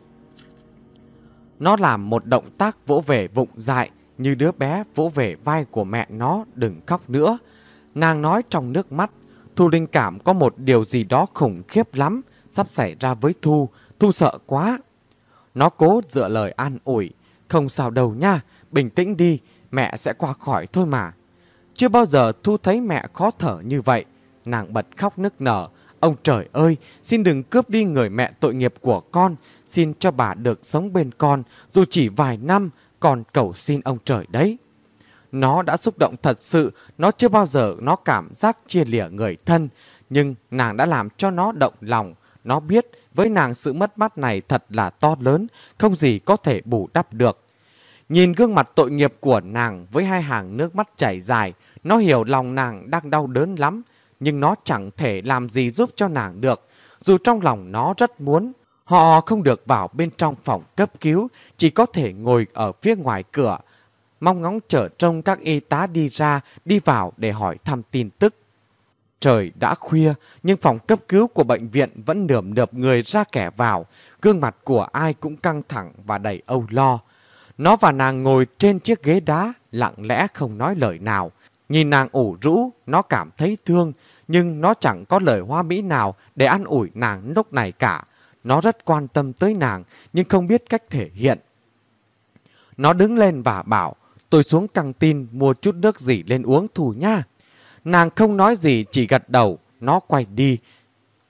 Nó làm một động tác vỗ về vụng dại, như đứa bé vỗ về vai của mẹ nó. Đừng khóc nữa. Nàng nói trong nước mắt. Thu linh cảm có một điều gì đó khủng khiếp lắm sắp xảy ra với Thu. Thu sợ quá. Nó cố dựa lời an ủi. Không sao đâu nha, bình tĩnh đi, mẹ sẽ qua khỏi thôi mà. Chưa bao giờ Thu thấy mẹ khó thở như vậy. Nàng bật khóc nức nở. Ông trời ơi, xin đừng cướp đi người mẹ tội nghiệp của con. Xin cho bà được sống bên con, dù chỉ vài năm, còn cầu xin ông trời đấy. Nó đã xúc động thật sự, nó chưa bao giờ nó cảm giác chia lìa người thân. Nhưng nàng đã làm cho nó động lòng. Nó biết với nàng sự mất mát này thật là to lớn, không gì có thể bù đắp được. Nhìn gương mặt tội nghiệp của nàng với hai hàng nước mắt chảy dài, nó hiểu lòng nàng đang đau đớn lắm. Nhưng nó chẳng thể làm gì giúp cho nàng được, dù trong lòng nó rất muốn. Họ không được vào bên trong phòng cấp cứu, chỉ có thể ngồi ở phía ngoài cửa, mong ngóng chờ trông các y tá đi ra, đi vào để hỏi thăm tin tức. Trời đã khuya, nhưng phòng cấp cứu của bệnh viện vẫn nườm nượp người ra kẻ vào. Gương mặt của ai cũng căng thẳng và đầy âu lo. Nó và nàng ngồi trên chiếc ghế đá, lặng lẽ không nói lời nào. Nhìn nàng ủ rũ, nó cảm thấy thương, nhưng nó chẳng có lời hoa mỹ nào để an ủi nàng lúc này cả. Nó rất quan tâm tới nàng, nhưng không biết cách thể hiện. Nó đứng lên và bảo, tôi xuống căng tin mua chút nước gì lên uống Thu nha. Nàng không nói gì, chỉ gật đầu. Nó quay đi.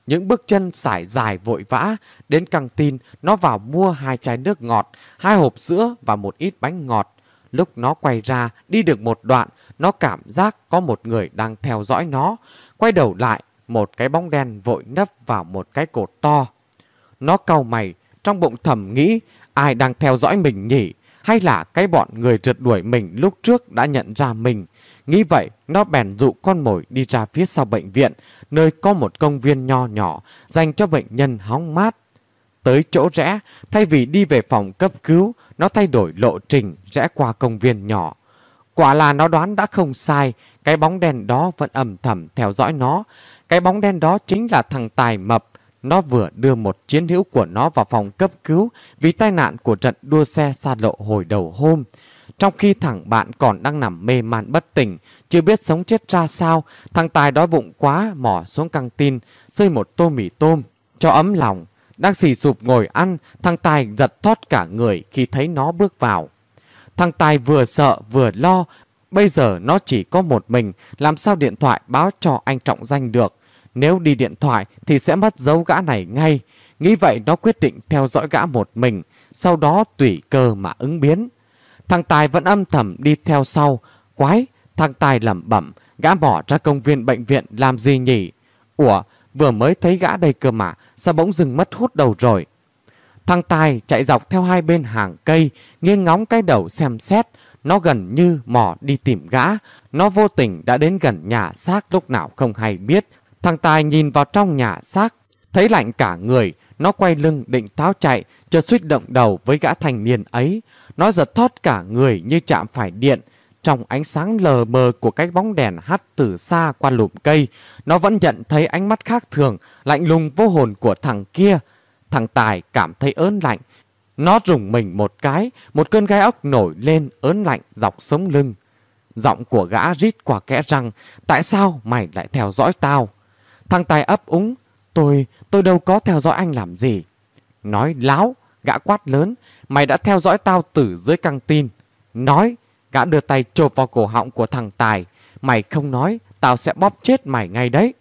những bước chân sải dài vội vã. Đến căng tin, nó vào mua hai chai nước ngọt, hai hộp sữa và một ít bánh ngọt. Lúc nó quay ra, đi được một đoạn, nó cảm giác có một người đang theo dõi nó. Quay đầu lại, một cái bóng đen vội nấp vào một cái cột to. Nó cau mày, trong bụng thầm nghĩ, ai đang theo dõi mình nhỉ? Hay là cái bọn người rượt đuổi mình lúc trước đã nhận ra mình? Nghĩ vậy, nó bèn dụ con mồi đi ra phía sau bệnh viện, nơi có một công viên nho nhỏ dành cho bệnh nhân hóng mát. Tới chỗ rẽ, thay vì đi về phòng cấp cứu, nó thay đổi lộ trình rẽ qua công viên nhỏ. Quả là nó đoán đã không sai, cái bóng đen đó vẫn âm thầm theo dõi nó. Cái bóng đen đó chính là thằng Tài Mập. Nó vừa đưa một chiến hữu của nó vào phòng cấp cứu vì tai nạn của trận đua xe xa lộ hồi đầu hôm. Trong khi thằng bạn còn đang nằm mê man bất tỉnh, chưa biết sống chết ra sao, thằng Tài đói bụng quá mò xuống căng tin, xơi một tô mì tôm cho ấm lòng. Đang xì sụp ngồi ăn, thằng Tài giật thót cả người khi thấy nó bước vào. Thằng Tài vừa sợ vừa lo, bây giờ nó chỉ có một mình, làm sao điện thoại báo cho anh Trọng Danh được. Nếu đi điện thoại thì sẽ mất dấu gã này ngay. Nghĩ vậy nó quyết định theo dõi gã một mình, sau đó tùy cơ mà ứng biến. Thằng Tài vẫn âm thầm đi theo sau. Quái, thằng Tài lẩm bẩm, gã bỏ ra công viên bệnh viện làm gì nhỉ? Ủa, vừa mới thấy gã đây cơ mà, sao bỗng dừng mất hút đầu rồi? Thằng Tài chạy dọc theo hai bên hàng cây, nghiêng ngóng cái đầu xem xét. Nó gần như mò đi tìm gã. Nó vô tình đã đến gần nhà xác lúc nào không hay biết. Thằng Tài nhìn vào trong nhà xác, thấy lạnh cả người. Nó quay lưng định tháo chạy, chợt suýt động đầu với gã thanh niên ấy. Nó giật thót cả người như chạm phải điện. Trong ánh sáng lờ mờ của cái bóng đèn hắt từ xa qua lùm cây, nó vẫn nhận thấy ánh mắt khác thường, lạnh lùng vô hồn của thằng kia. Thằng Tài cảm thấy ớn lạnh. Nó rùng mình một cái, một cơn gai ốc nổi lên ớn lạnh dọc sống lưng. Giọng của gã rít qua kẽ răng, tại sao mày lại theo dõi tao? Thằng Tài ấp úng, tôi, tôi đâu có theo dõi anh làm gì. Nói láo, gã quát lớn, mày đã theo dõi tao từ dưới căng tin. Nói, gã đưa tay chộp vào cổ họng của thằng Tài, mày không nói, tao sẽ bóp chết mày ngay đấy.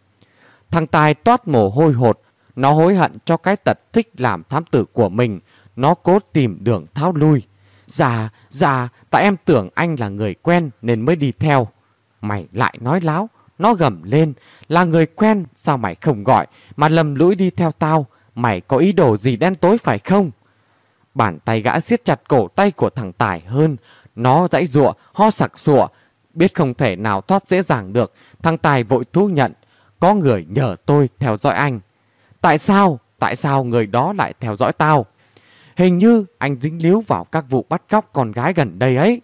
Thằng Tài toát mồ hôi hột, nó hối hận cho cái tật thích làm thám tử của mình. Nó cố tìm đường tháo lui. Dạ, dạ, tại em tưởng anh là người quen nên mới đi theo. Mày lại nói láo. Nó gầm lên, là người quen sao mày không gọi mà lầm lũi đi theo tao? Mày có ý đồ gì đen tối phải không? Bàn tay gã siết chặt cổ tay của thằng Tài hơn. Nó giãy giụa, ho sặc sụa. Biết không thể nào thoát dễ dàng được, thằng Tài vội thú nhận, có người nhờ tôi theo dõi anh. Tại sao? Tại sao người đó lại theo dõi tao? Hình như anh dính líu vào các vụ bắt cóc con gái gần đây ấy.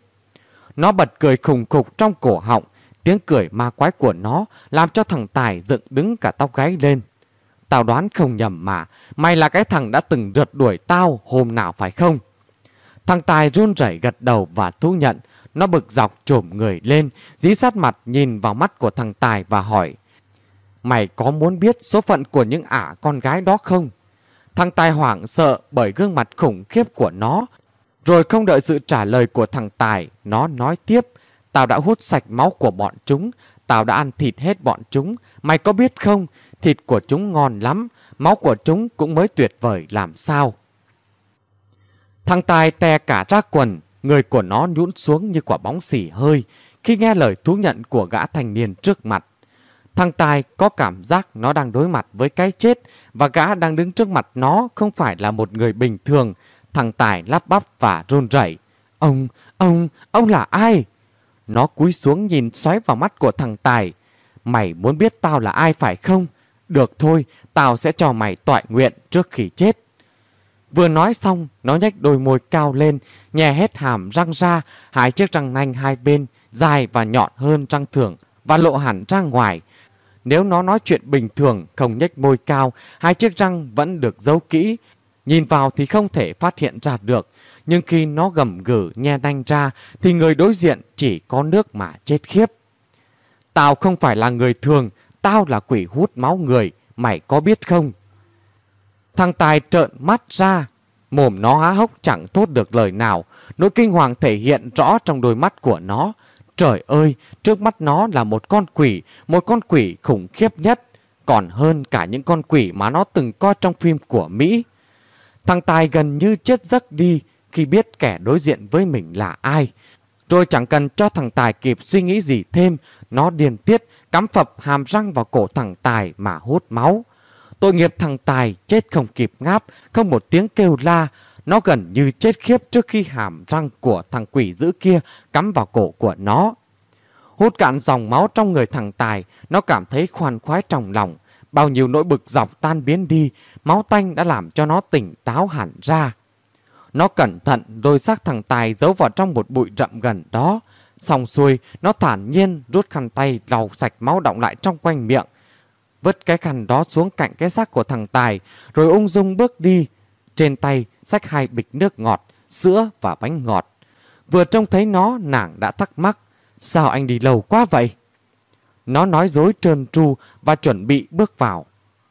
Nó bật cười khùng khục trong cổ họng. Tiếng cười ma quái của nó làm cho thằng Tài dựng đứng cả tóc gáy lên. Tao đoán không nhầm mà, mày là cái thằng đã từng rượt đuổi tao hôm nào phải không? Thằng Tài run rẩy gật đầu và thú nhận. Nó bực dọc chồm người lên, dí sát mặt nhìn vào mắt của thằng Tài và hỏi, mày có muốn biết số phận của những ả con gái đó không? Thằng Tài hoảng sợ bởi gương mặt khủng khiếp của nó. Rồi không đợi sự trả lời của thằng Tài, nó nói tiếp, tao đã hút sạch máu của bọn chúng, tao đã ăn thịt hết bọn chúng. Mày có biết không, thịt của chúng ngon lắm, máu của chúng cũng mới tuyệt vời làm sao. Thằng Tài tè cả ra quần, người của nó nhũn xuống như quả bóng xì hơi khi nghe lời thú nhận của gã thanh niên trước mặt. Thằng Tài có cảm giác nó đang đối mặt với cái chết và gã đang đứng trước mặt nó không phải là một người bình thường. Thằng Tài lắp bắp và run rẩy. Ông, ông, ông là ai? Nó cúi xuống nhìn xoáy vào mắt của thằng Tài. Mày muốn biết tao là ai phải không? Được thôi, tao sẽ cho mày toại nguyện trước khi chết. Vừa nói xong, nó nhếch đôi môi cao lên, nhè hết hàm răng ra, hai chiếc răng nanh hai bên, dài và nhọn hơn răng thường và lộ hẳn ra ngoài. Nếu nó nói chuyện bình thường, không nhếch môi cao, hai chiếc răng vẫn được giấu kỹ. Nhìn vào thì không thể phát hiện ra được. Nhưng khi nó gầm gừ nhe nanh ra, thì người đối diện chỉ có nước mà chết khiếp. Tao không phải là người thường, tao là quỷ hút máu người, mày có biết không? Thằng Tài trợn mắt ra, mồm nó há hốc chẳng thốt được lời nào. Nỗi kinh hoàng thể hiện rõ trong đôi mắt của nó. Trời ơi, trước mắt nó là một con quỷ, một con quỷ khủng khiếp nhất. còn hơn cả những con quỷ mà nó từng coi trong phim của Mỹ. Thằng Tài gần như chết giấc đi khi biết kẻ đối diện với mình là ai. Rồi chẳng cần cho thằng Tài kịp suy nghĩ gì thêm, nó điên tiết cắm phập hàm răng vào cổ thằng Tài mà hút máu. Tội nghiệp thằng Tài chết không kịp ngáp, không một tiếng kêu la. Nó gần như chết khiếp trước khi hàm răng của thằng quỷ dữ kia cắm vào cổ của nó. Hút cạn dòng máu trong người thằng Tài, nó cảm thấy khoan khoái trong lòng. Bao nhiêu nỗi bực dọc tan biến đi, máu tanh đã làm cho nó tỉnh táo hẳn ra. Nó cẩn thận rồi xác thằng Tài giấu vào trong một bụi rậm gần đó. Xong xuôi, nó thản nhiên rút khăn tay lau sạch máu đọng lại trong quanh miệng. Vứt cái khăn đó xuống cạnh cái xác của thằng Tài, rồi ung dung bước đi. Trên tay xách hai bịch nước ngọt, sữa và bánh ngọt. Vừa trông thấy nó, nàng đã thắc mắc: sao anh đi lâu quá vậy? Nó nói dối trơn tru và chuẩn bị bước vào.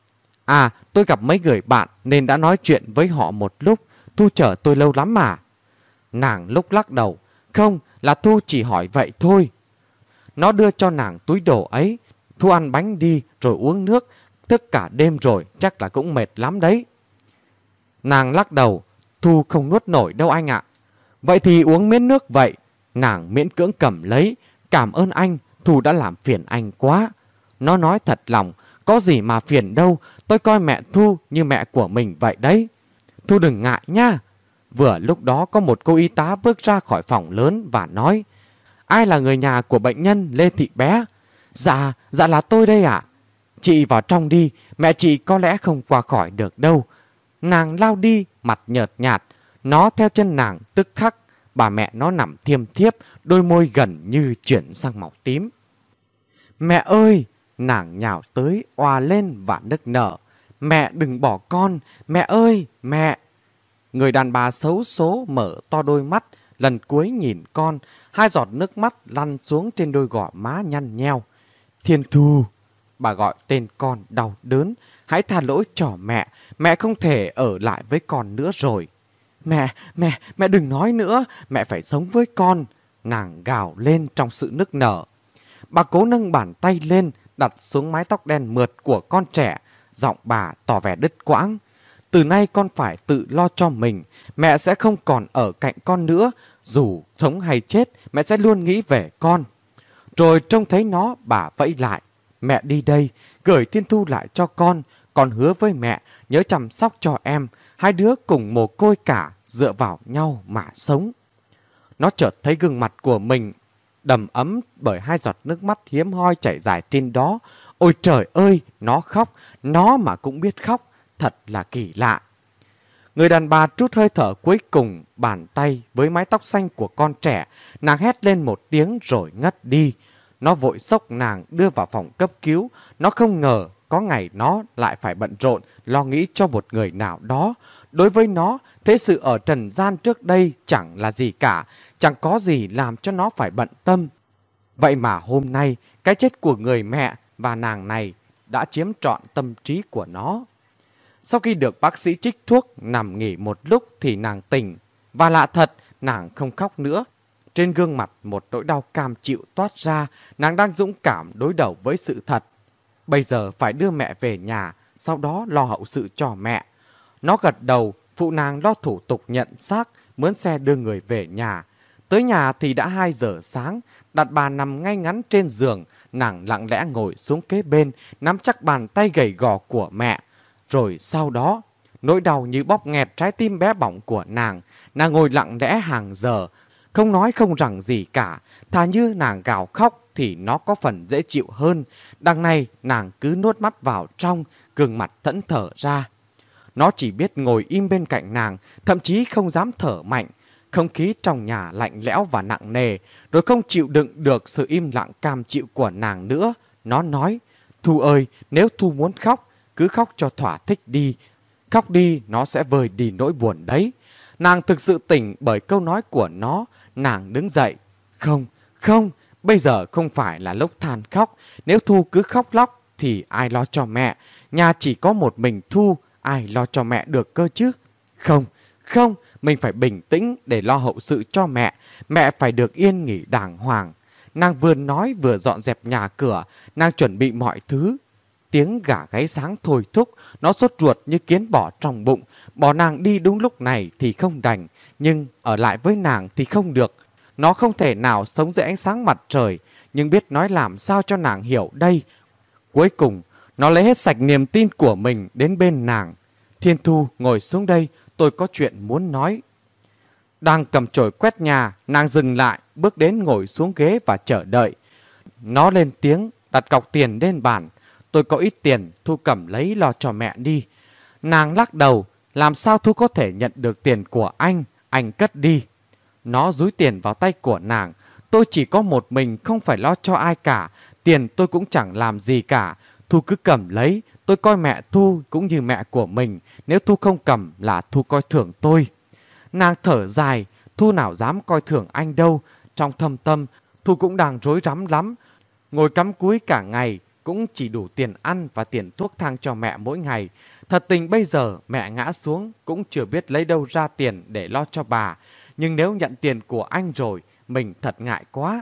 À, tôi gặp mấy người bạn nên đã nói chuyện với họ một lúc. Thu chở tôi lâu lắm mà. Nàng lúc lắc đầu: không, là Thu chỉ hỏi vậy thôi. Nó đưa cho nàng túi đồ ấy. Thu ăn bánh đi rồi uống nước. Thức cả đêm rồi, chắc là cũng mệt lắm đấy. Nàng lắc đầu: Thu không nuốt nổi đâu anh ạ. Vậy thì uống miếng nước vậy. Nàng miễn cưỡng cầm lấy. Cảm ơn anh, Thu đã làm phiền anh quá. Nó nói thật lòng: có gì mà phiền đâu, tôi coi mẹ Thu như mẹ của mình vậy đấy. Thu đừng ngại nha. Vừa lúc đó có một cô y tá bước ra khỏi phòng lớn và nói: ai là người nhà của bệnh nhân Lê Thị Bé? Dạ, dạ là tôi đây ạ. Chị vào trong đi, mẹ chị có lẽ không qua khỏi được đâu. Nàng lao đi, mặt nhợt nhạt. Nó theo chân nàng tức khắc. Bà mẹ nó nằm thiêm thiếp, đôi môi gần như chuyển sang màu tím. Mẹ ơi! Nàng nhào tới, òa lên và nức nở. Mẹ đừng bỏ con! Mẹ ơi! Mẹ! Người đàn bà xấu số mở to đôi mắt, lần cuối nhìn con. Hai giọt nước mắt lăn xuống trên đôi gò má nhăn nheo. Thiên Thu! Bà gọi tên con đau đớn. Hãy tha lỗi cho mẹ. Mẹ không thể ở lại với con nữa rồi. Mẹ, mẹ, mẹ đừng nói nữa. Mẹ phải sống với con. Nàng gào lên trong sự nức nở. Bà cố nâng bàn tay lên, đặt xuống mái tóc đen mượt của con trẻ. Giọng bà tỏ vẻ đứt quãng. Từ nay con phải tự lo cho mình. Mẹ sẽ không còn ở cạnh con nữa. Dù sống hay chết, mẹ sẽ luôn nghĩ về con. Rồi trông thấy nó, bà vẫy lại. Mẹ đi đây, gửi Thiên Thu lại cho con. Con hứa với mẹ, nhớ chăm sóc cho em. Hai đứa cùng mồ côi cả, dựa vào nhau mà sống. Nó chợt thấy gương mặt của mình đầm ấm bởi hai giọt nước mắt hiếm hoi chảy dài trên đó. Ôi trời ơi, nó khóc, nó mà cũng biết khóc, thật là kỳ lạ. Người đàn bà trút hơi thở cuối cùng, bàn tay với mái tóc xanh của con trẻ. Nàng hét lên một tiếng rồi ngất đi. Nó vội xốc nàng đưa vào phòng cấp cứu. Nó không ngờ có ngày nó lại phải bận rộn lo nghĩ cho một người nào đó. Đối với nó, thế sự ở trần gian trước đây chẳng là gì cả, chẳng có gì làm cho nó phải bận tâm. Vậy mà hôm nay, cái chết của người mẹ và nàng này đã chiếm trọn tâm trí của nó. Sau khi được bác sĩ trích thuốc, nằm nghỉ một lúc thì nàng tỉnh. Và lạ thật, nàng không khóc nữa. Trên gương mặt một nỗi đau cam chịu toát ra, nàng đang dũng cảm đối đầu với sự thật. Bây giờ phải đưa mẹ về nhà, sau đó lo hậu sự cho mẹ. Nó gật đầu, phụ nàng lo thủ tục nhận xác, mướn xe đưa người về nhà. Tới nhà thì đã hai giờ sáng, đặt bà nằm ngay ngắn trên giường, nàng lặng lẽ ngồi xuống kế bên, nắm chắc bàn tay gầy gò của mẹ. Rồi sau đó, nỗi đau như bóp nghẹt trái tim bé bỏng của nàng, nàng ngồi lặng lẽ hàng giờ, không nói không rằng gì cả. Thà như nàng gào khóc thì nó có phần dễ chịu hơn. Đằng này nàng cứ nuốt mắt vào trong, gương mặt thẫn thờ ra. Nó chỉ biết ngồi im bên cạnh nàng, thậm chí không dám thở mạnh. Không khí trong nhà lạnh lẽo và nặng nề, rồi không chịu đựng được sự im lặng cam chịu của nàng nữa. Nó nói: Thu ơi, nếu Thu muốn khóc, cứ khóc cho thỏa thích đi. Khóc đi, nó sẽ vơi đi nỗi buồn đấy. Nàng thực sự tỉnh bởi câu nói của nó. Nàng đứng dậy. Không, không, bây giờ không phải là lúc than khóc. Nếu Thu cứ khóc lóc thì ai lo cho mẹ? Nhà chỉ có một mình Thu, ai lo cho mẹ được cơ chứ? Không, không, mình phải bình tĩnh để lo hậu sự cho mẹ. Mẹ phải được yên nghỉ đàng hoàng. Nàng vừa nói vừa dọn dẹp nhà cửa. Nàng chuẩn bị mọi thứ. Tiếng gà gáy sáng thôi thúc, nó sốt ruột như kiến bò trong bụng. Bỏ nàng đi đúng lúc này thì không đành, nhưng ở lại với nàng thì không được. Nó không thể nào sống dưới ánh sáng mặt trời, nhưng biết nói làm sao cho nàng hiểu đây. Cuối cùng, nó lấy hết sạch niềm tin của mình đến bên nàng. Thiên Thu, ngồi xuống đây, tôi có chuyện muốn nói. Đang cầm chổi quét nhà, nàng dừng lại, bước đến ngồi xuống ghế và chờ đợi. Nó lên tiếng, đặt cọc tiền lên bàn. Tôi có ít tiền, Thu cầm lấy lo cho mẹ đi. Nàng lắc đầu, làm sao Thu có thể nhận được tiền của anh, anh cất đi. Nó dúi tiền vào tay của nàng. Tôi chỉ có một mình, không phải lo cho ai cả. Tiền tôi cũng chẳng làm gì cả. Thu cứ cầm lấy, tôi coi mẹ Thu cũng như mẹ của mình. Nếu Thu không cầm là Thu coi thường tôi. Nàng thở dài, Thu nào dám coi thường anh đâu. Trong thâm tâm, Thu cũng đang rối rắm lắm. Ngồi cắm cúi cả ngày, cũng chỉ đủ tiền ăn và tiền thuốc thang cho mẹ mỗi ngày. Thật tình bây giờ mẹ ngã xuống cũng chưa biết lấy đâu ra tiền để lo cho bà. Nhưng nếu nhận tiền của anh rồi, mình thật ngại quá.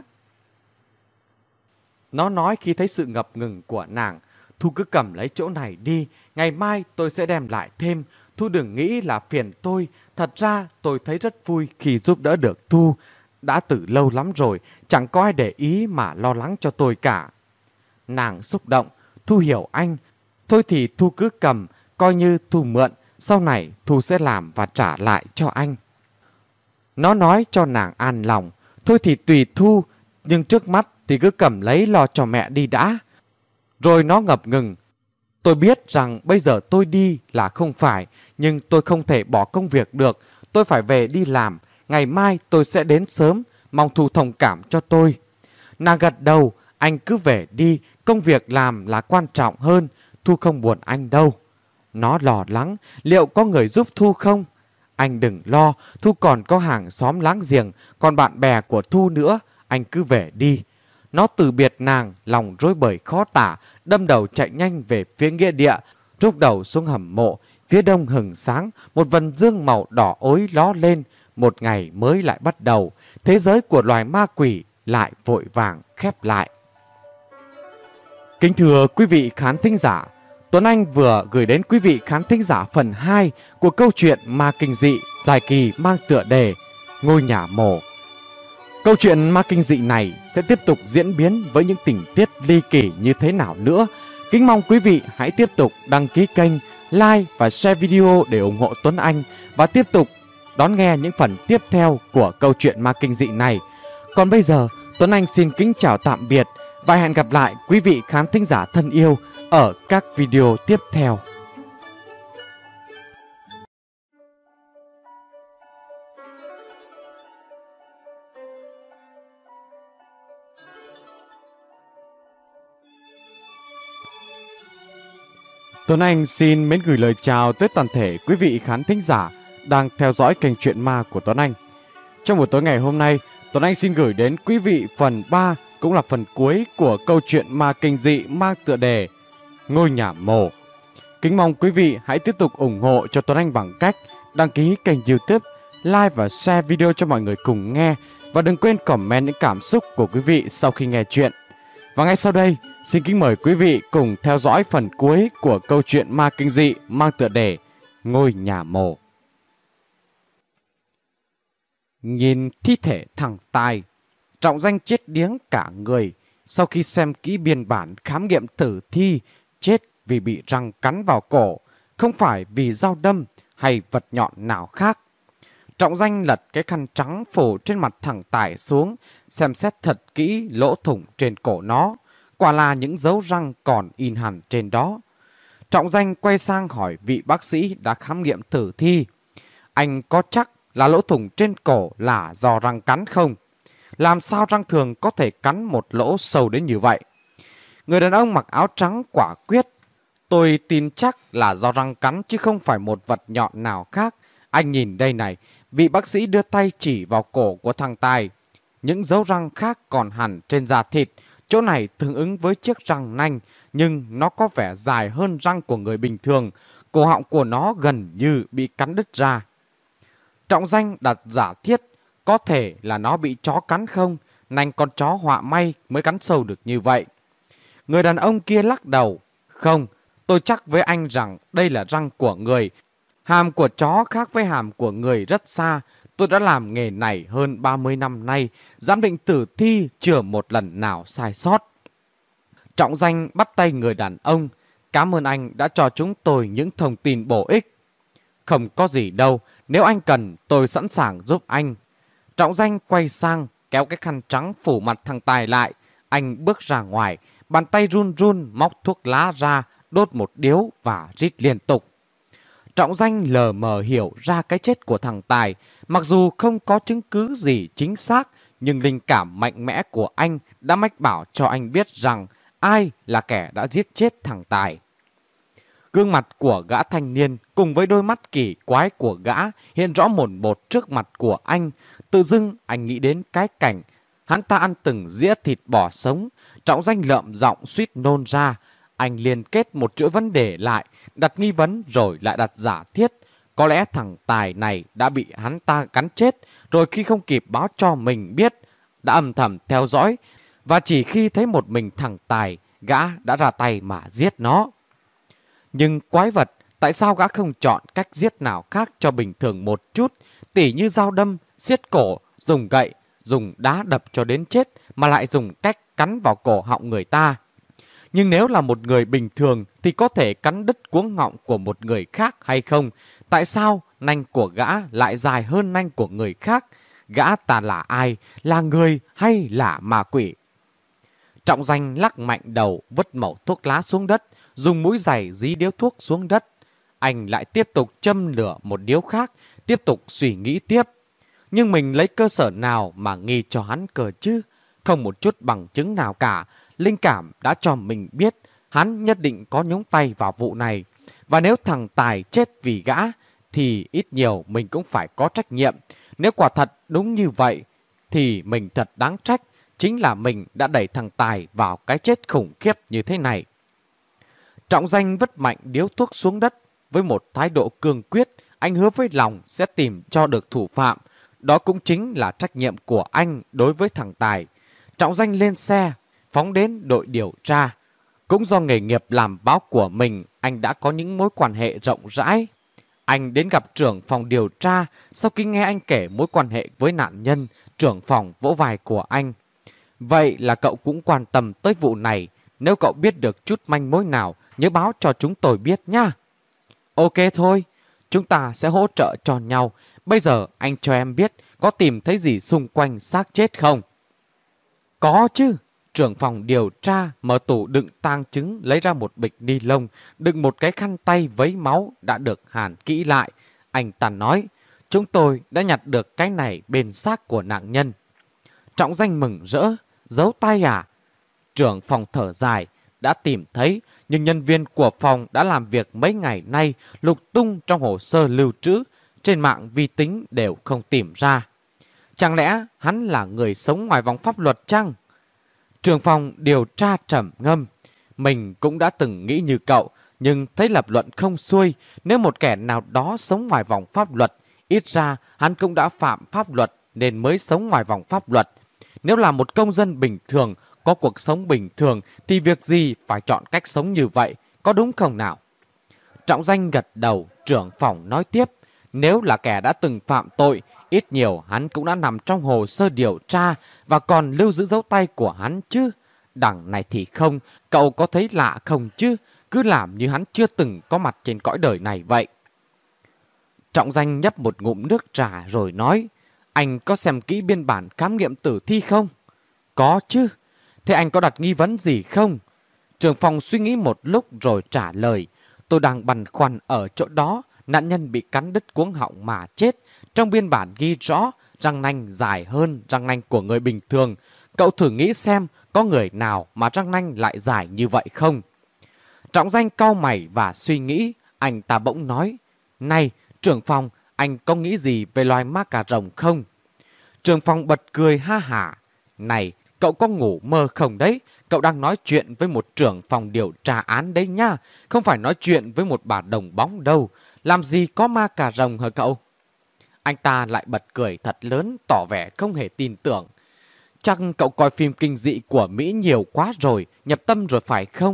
Nó nói khi thấy sự ngập ngừng của nàng. Thu cứ cầm lấy chỗ này đi, ngày mai tôi sẽ đem lại thêm. Thu đừng nghĩ là phiền tôi. Thật ra tôi thấy rất vui khi giúp đỡ được Thu. Đã từ lâu lắm rồi, chẳng có ai để ý mà lo lắng cho tôi cả. Nàng xúc động, Thu hiểu anh. Thôi thì Thu cứ cầm, coi như Thu mượn. Sau này Thu sẽ làm và trả lại cho anh. Nó nói cho nàng an lòng. Thôi thì tùy Thu, nhưng trước mắt thì cứ cầm lấy lo cho mẹ đi đã. Rồi nó ngập ngừng. Tôi biết rằng bây giờ tôi đi là không phải, nhưng tôi không thể bỏ công việc được. Tôi phải về đi làm. Ngày mai tôi sẽ đến sớm, mong Thu thông cảm cho tôi. Nàng gật đầu, anh cứ về đi, công việc làm là quan trọng hơn. Thu không buồn anh đâu. Nó lo lắng, liệu có người giúp Thu không? Anh đừng lo, Thu còn có hàng xóm láng giềng, còn bạn bè của Thu nữa, anh cứ về đi. Nó từ biệt nàng, lòng rối bời khó tả, đâm đầu chạy nhanh về phía nghĩa địa, rút đầu xuống hầm mộ. Phía đông hừng sáng, một vần dương màu đỏ ối ló lên, một ngày mới lại bắt đầu. Thế giới của loài ma quỷ lại vội vàng khép lại. Kính thưa quý vị khán thính giả, Tuấn Anh vừa gửi đến quý vị khán thính giả phần hai của câu chuyện ma kinh dị dài kỳ mang tựa đề Ngôi nhà mồ. Câu chuyện ma kinh dị này sẽ tiếp tục diễn biến với những tình tiết ly kỳ như thế nào nữa. Kính mong quý vị hãy tiếp tục đăng ký kênh, like và share video để ủng hộ Tuấn Anh và tiếp tục đón nghe những phần tiếp theo của câu chuyện ma kinh dị này. Còn bây giờ, Tuấn Anh xin kính chào tạm biệt và hẹn gặp lại quý vị khán thính giả thân yêu ở các video tiếp theo. Tuấn Anh xin mến gửi lời chào tới toàn thể quý vị khán thính giả đang theo dõi kênh truyện ma của Tuấn Anh. Trong buổi tối ngày hôm nay, Tuấn Anh xin gửi đến quý vị phần ba, cũng là phần cuối của câu chuyện ma kinh dị mang tựa đề Ngôi nhà mồ. Kính mong quý vị hãy tiếp tục ủng hộ cho Tuấn Anh bằng cách đăng ký kênh YouTube, like và share video cho mọi người cùng nghe. Và đừng quên comment những cảm xúc của quý vị sau khi nghe chuyện. Và ngay sau đây, xin kính mời quý vị cùng theo dõi phần cuối của câu chuyện ma kinh dị mang tựa đề Ngôi nhà mồ. Nhìn thi thể thằng Tài, Trọng Danh chết điếng cả người sau khi xem kỹ biên bản khám nghiệm tử thi. Chết vì bị răng cắn vào cổ, không phải vì dao đâm hay vật nhọn nào khác. Trọng Danh lật cái khăn trắng phủ trên mặt thằng Tài xuống, xem xét thật kỹ lỗ thủng trên cổ nó. Quả là những dấu răng còn in hẳn trên đó. Trọng Danh quay sang hỏi vị bác sĩ đã khám nghiệm tử thi: anh có chắc là lỗ thủng trên cổ là do răng cắn không? Làm sao răng thường có thể cắn một lỗ sâu đến như vậy? Người đàn ông mặc áo trắng quả quyết: tôi tin chắc là do răng cắn chứ không phải một vật nhọn nào khác. Anh nhìn đây này. Vị bác sĩ đưa tay chỉ vào cổ của thằng Tài. Những dấu răng khác còn hẳn trên da thịt. Chỗ này tương ứng với chiếc răng nanh, nhưng nó có vẻ dài hơn răng của người bình thường. Cổ họng của nó gần như bị cắn đứt ra. Trọng Danh đặt giả thiết: có thể là nó bị chó cắn không? Nanh con chó họa may mới cắn sâu được như vậy. Người đàn ông kia lắc đầu: Không, tôi chắc với anh rằng đây là răng của người. Hàm của chó khác với hàm của người rất xa. Tôi đã làm nghề này hơn ba mươi năm nay, giám định tử thi chưa một lần nào sai sót. Trọng Danh bắt tay người đàn ông. Cảm ơn anh đã cho chúng tôi những thông tin bổ ích. Không có gì đâu, nếu anh cần tôi sẵn sàng giúp anh. Trọng Danh quay sang kéo cái khăn trắng phủ mặt thằng Tài lại. Anh bước ra ngoài, bàn tay run run móc thuốc lá ra, đốt một điếu và rít liên tục. Trọng Danh lờ mờ hiểu ra cái chết của thằng Tài. Mặc dù không có chứng cứ gì chính xác, nhưng linh cảm mạnh mẽ của anh đã mách bảo cho anh biết rằng ai là kẻ đã giết chết thằng Tài. Gương mặt của gã thanh niên cùng với đôi mắt kỳ quái của gã hiện rõ mồn một trước mặt của anh. Tự dưng anh nghĩ đến cái cảnh hắn ta ăn từng dĩa thịt bò sống. Trọng Danh lợm giọng suýt nôn ra. Anh liên kết một chuỗi vấn đề lại, đặt nghi vấn rồi lại đặt giả thiết. Có lẽ thằng Tài này đã bị hắn ta cắn chết, rồi khi không kịp báo cho mình biết, đã âm thầm theo dõi. Và chỉ khi thấy một mình thằng Tài, gã đã ra tay mà giết nó. Nhưng quái vật, tại sao gã không chọn cách giết nào khác cho bình thường một chút, tỉ như dao đâm, xiết cổ, dùng gậy, dùng đá đập cho đến chết, mà lại dùng cách cắn vào cổ họng người ta? Nhưng nếu là một người bình thường thì có thể cắn đứt cuống họng của một người khác hay không? Tại sao nanh của gã lại dài hơn nanh của người khác? Gã ta là ai? Là người hay là ma quỷ? Trọng Danh lắc mạnh đầu, vứt mẩu thuốc lá xuống đất, dùng mũi giày dí điếu thuốc xuống đất. Anh lại tiếp tục châm lửa một điếu khác, tiếp tục suy nghĩ tiếp. Nhưng mình lấy cơ sở nào mà nghi cho hắn cờ chứ? Không một chút bằng chứng nào cả. Linh cảm đã cho mình biết hắn nhất định có nhúng tay vào vụ này. Và nếu thằng Tài chết vì gã thì ít nhiều mình cũng phải có trách nhiệm. Nếu quả thật đúng như vậy thì mình thật đáng trách. Chính là mình đã đẩy thằng Tài vào cái chết khủng khiếp như thế này. Trọng Danh vứt mạnh điếu thuốc xuống đất. Với một thái độ cương quyết, anh hứa với lòng sẽ tìm cho được thủ phạm. Đó cũng chính là trách nhiệm của anh đối với thằng Tài. Trọng Danh lên xe, phóng đến đội điều tra. Cũng do nghề nghiệp làm báo của mình, anh đã có những mối quan hệ rộng rãi. Anh đến gặp trưởng phòng điều tra. Sau khi nghe anh kể mối quan hệ với nạn nhân, trưởng phòng vỗ vai của anh. Vậy là cậu cũng quan tâm tới vụ này. Nếu cậu biết được chút manh mối nào, nhớ báo cho chúng tôi biết nha. Ok thôi, chúng ta sẽ hỗ trợ cho nhau. Bây giờ anh cho em biết có tìm thấy gì xung quanh xác chết không? Có chứ. Trưởng phòng điều tra mở tủ đựng tang chứng, lấy ra một bịch ni lông, đựng một cái khăn tay vấy máu đã được hàn kỹ lại. Anh ta nói, chúng tôi đã nhặt được cái này bên xác của nạn nhân. Trọng Danh mừng rỡ, giấu tay à? Trưởng phòng thở dài, đã tìm thấy, nhưng nhân viên của phòng đã làm việc mấy ngày nay, lục tung trong hồ sơ lưu trữ, trên mạng vi tính đều không tìm ra. Chẳng lẽ hắn là người sống ngoài vòng pháp luật chăng? Trưởng phòng điều tra trầm ngâm. Mình cũng đã từng nghĩ như cậu, nhưng thấy lập luận không xuôi. Nếu một kẻ nào đó sống ngoài vòng pháp luật, ít ra hắn cũng đã phạm pháp luật nên mới sống ngoài vòng pháp luật. Nếu là một công dân bình thường, có cuộc sống bình thường, thì việc gì phải chọn cách sống như vậy, có đúng không nào? Trọng Danh gật đầu, trưởng phòng nói tiếp. Nếu là kẻ đã từng phạm tội, ít nhiều hắn cũng đã nằm trong hồ sơ điều tra và còn lưu giữ dấu tay của hắn chứ. Đằng này thì không, cậu có thấy lạ không chứ? Cứ làm như hắn chưa từng có mặt trên cõi đời này vậy. Trọng Danh nhấp một ngụm nước trà rồi nói, anh có xem kỹ biên bản khám nghiệm tử thi không? Có chứ. Thế anh có đặt nghi vấn gì không? Trưởng phòng suy nghĩ một lúc rồi trả lời, tôi đang băn khoăn ở chỗ đó. Nạn nhân bị cắn đứt cuống họng mà chết. Trong biên bản ghi rõ răng nanh dài hơn răng nanh của người bình thường. Cậu thử nghĩ xem có người nào mà răng nanh lại dài như vậy không? Trọng Danh cau mày và suy nghĩ. Anh ta bỗng nói, này trưởng phòng, anh có nghĩ gì về loài ma cà rồng không? Trưởng phòng bật cười ha hả. Này, cậu có ngủ mơ không đấy? Cậu đang nói chuyện với một trưởng phòng điều tra án đấy nha. Không phải nói chuyện với một bà đồng bóng đâu. Làm gì có ma cà rồng hả cậu? Anh ta lại bật cười thật lớn, tỏ vẻ không hề tin tưởng. Chắc cậu coi phim kinh dị của Mỹ nhiều quá rồi, nhập tâm rồi phải không?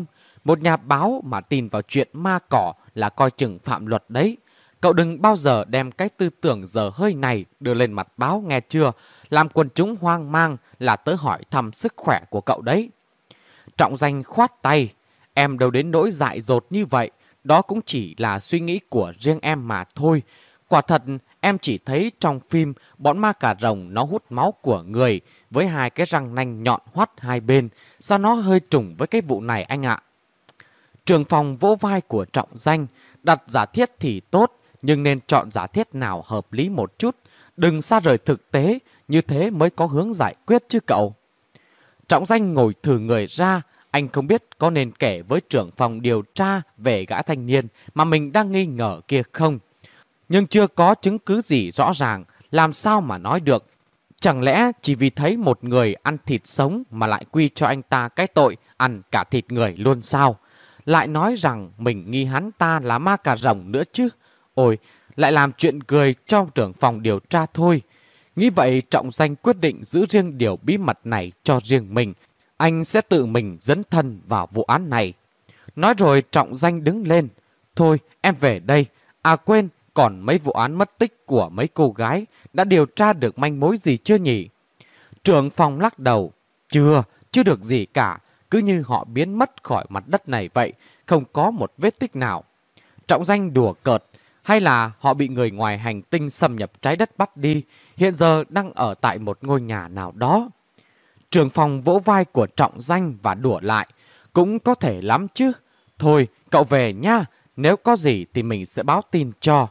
Một nhà báo mà tin vào chuyện ma cỏ là coi chừng phạm luật đấy. Cậu đừng bao giờ đem cái tư tưởng dở hơi này đưa lên mặt báo nghe chưa, làm quần chúng hoang mang là tớ hỏi thăm sức khỏe của cậu đấy. Trọng Danh khoát tay, em đâu đến nỗi dại dột như vậy, đó cũng chỉ là suy nghĩ của riêng em mà thôi. Quả thật em chỉ thấy trong phim bọn ma cà rồng nó hút máu của người với hai cái răng nanh nhọn hoắt hai bên, sao nó hơi trùng với cái vụ này anh ạ. Trưởng phòng vỗ vai của Trọng Danh, đặt giả thiết thì tốt, nhưng nên chọn giả thiết nào hợp lý một chút, đừng xa rời thực tế, như thế mới có hướng giải quyết chứ cậu. Trọng Danh ngồi thử người ra, anh không biết có nên kể với trưởng phòng điều tra về gã thanh niên mà mình đang nghi ngờ kia không. Nhưng chưa có chứng cứ gì rõ ràng, làm sao mà nói được. Chẳng lẽ chỉ vì thấy một người ăn thịt sống mà lại quy cho anh ta cái tội ăn cả thịt người luôn sao? Lại nói rằng mình nghi hắn ta là ma cà rồng nữa chứ. Ôi, lại làm chuyện cười cho trưởng phòng điều tra thôi. Nghĩ vậy Trọng Danh quyết định giữ riêng điều bí mật này cho riêng mình. Anh sẽ tự mình dấn thân vào vụ án này. Nói rồi Trọng Danh đứng lên. Thôi em về đây. À quên, còn mấy vụ án mất tích của mấy cô gái đã điều tra được manh mối gì chưa nhỉ? Trưởng phòng lắc đầu. Chưa, chưa được gì cả. Cứ như họ biến mất khỏi mặt đất này vậy, không có một vết tích nào. Trọng Danh đùa cợt. Hay là họ bị người ngoài hành tinh xâm nhập trái đất bắt đi, hiện giờ đang ở tại một ngôi nhà nào đó. Trưởng phòng vỗ vai của Trọng Danh và đùa lại. Cũng có thể lắm chứ. Thôi, cậu về nha. Nếu có gì thì mình sẽ báo tin cho.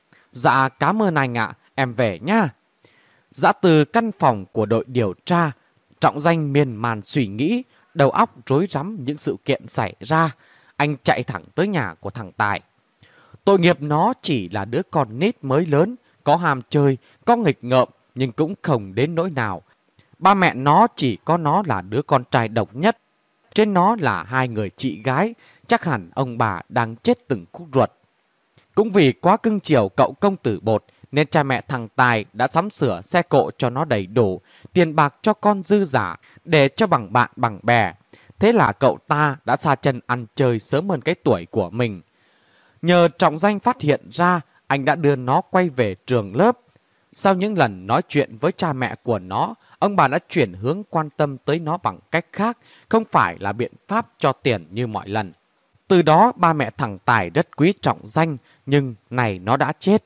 Dạ, cảm ơn anh ạ. Em về nha. Dã từ căn phòng của đội điều tra, Trọng Danh miên man suy nghĩ, đầu óc rối rắm những sự kiện xảy ra. Anh chạy thẳng tới nhà của thằng Tài. Tội nghiệp nó chỉ là đứa con nít mới lớn, có ham chơi, có nghịch ngợm, nhưng cũng không đến nỗi nào. Ba mẹ nó chỉ có nó là đứa con trai độc nhất. Trên nó là hai người chị gái, chắc hẳn ông bà đang chết từng khúc ruột. Cũng vì quá cưng chiều cậu công tử Bột, nên cha mẹ thằng Tài đã sắm sửa xe cộ cho nó đầy đủ, tiền bạc cho con dư giả, để cho bằng bạn bằng bè. Thế là cậu ta đã xa chân ăn chơi sớm hơn cái tuổi của mình. Nhờ Trọng Danh phát hiện ra, anh đã đưa nó quay về trường lớp. Sau những lần nói chuyện với cha mẹ của nó, ông bà đã chuyển hướng quan tâm tới nó bằng cách khác, không phải là biện pháp cho tiền như mọi lần. Từ đó ba mẹ thằng Tài rất quý Trọng Danh, nhưng này nó đã chết.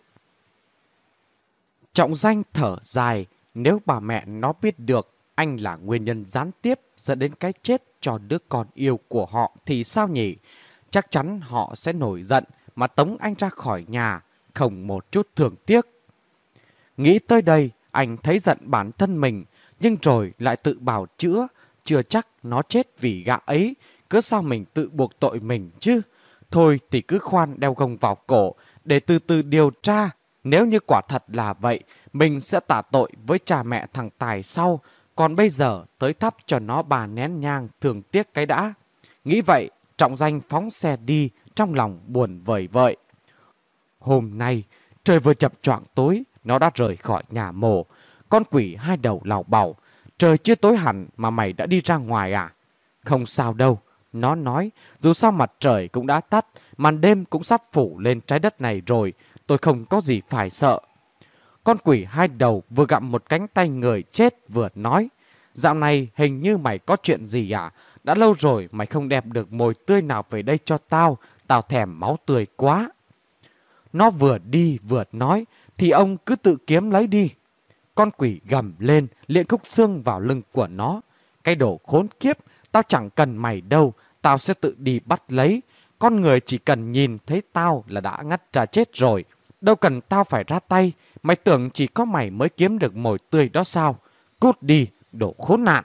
Trọng Danh thở dài, nếu bà mẹ nó biết được anh là nguyên nhân gián tiếp dẫn đến cái chết cho đứa con yêu của họ thì sao nhỉ? Chắc chắn họ sẽ nổi giận mà tống anh ra khỏi nhà, không một chút thương tiếc. Nghĩ tới đây, anh thấy giận bản thân mình, nhưng rồi lại tự bào chữa, chưa chắc nó chết vì gã ấy, cứ sao mình tự buộc tội mình chứ. Thôi thì cứ khoan đeo gông vào cổ, để từ từ điều tra. Nếu như quả thật là vậy, mình sẽ tạ tội với cha mẹ thằng Tài sau, còn bây giờ tới thắp cho nó bà nén nhang thương tiếc cái đã. Nghĩ vậy, Trọng Danh phóng xe đi, trong lòng buồn vời vợi. Hôm nay, trời vừa chập choạng tối, nó đã rời khỏi nhà mồ. Con quỷ hai đầu lào bảo, trời chưa tối hẳn mà mày đã đi ra ngoài à? Không sao đâu, nó nói, dù sao mặt trời cũng đã tắt, màn đêm cũng sắp phủ lên trái đất này rồi, tôi không có gì phải sợ. Con quỷ hai đầu vừa gặm một cánh tay người chết vừa nói, dạo này hình như mày có chuyện gì à? Đã lâu rồi mày không đem được mồi tươi nào về đây cho tao, tao thèm máu tươi quá. Nó vừa đi vừa nói, thì ông cứ tự kiếm lấy đi. Con quỷ gầm lên, liệng khúc xương vào lưng của nó. Cái đồ khốn kiếp, tao chẳng cần mày đâu, tao sẽ tự đi bắt lấy. Con người chỉ cần nhìn thấy tao là đã ngắt ra chết rồi. Đâu cần tao phải ra tay, mày tưởng chỉ có mày mới kiếm được mồi tươi đó sao? Cút đi, đồ khốn nạn.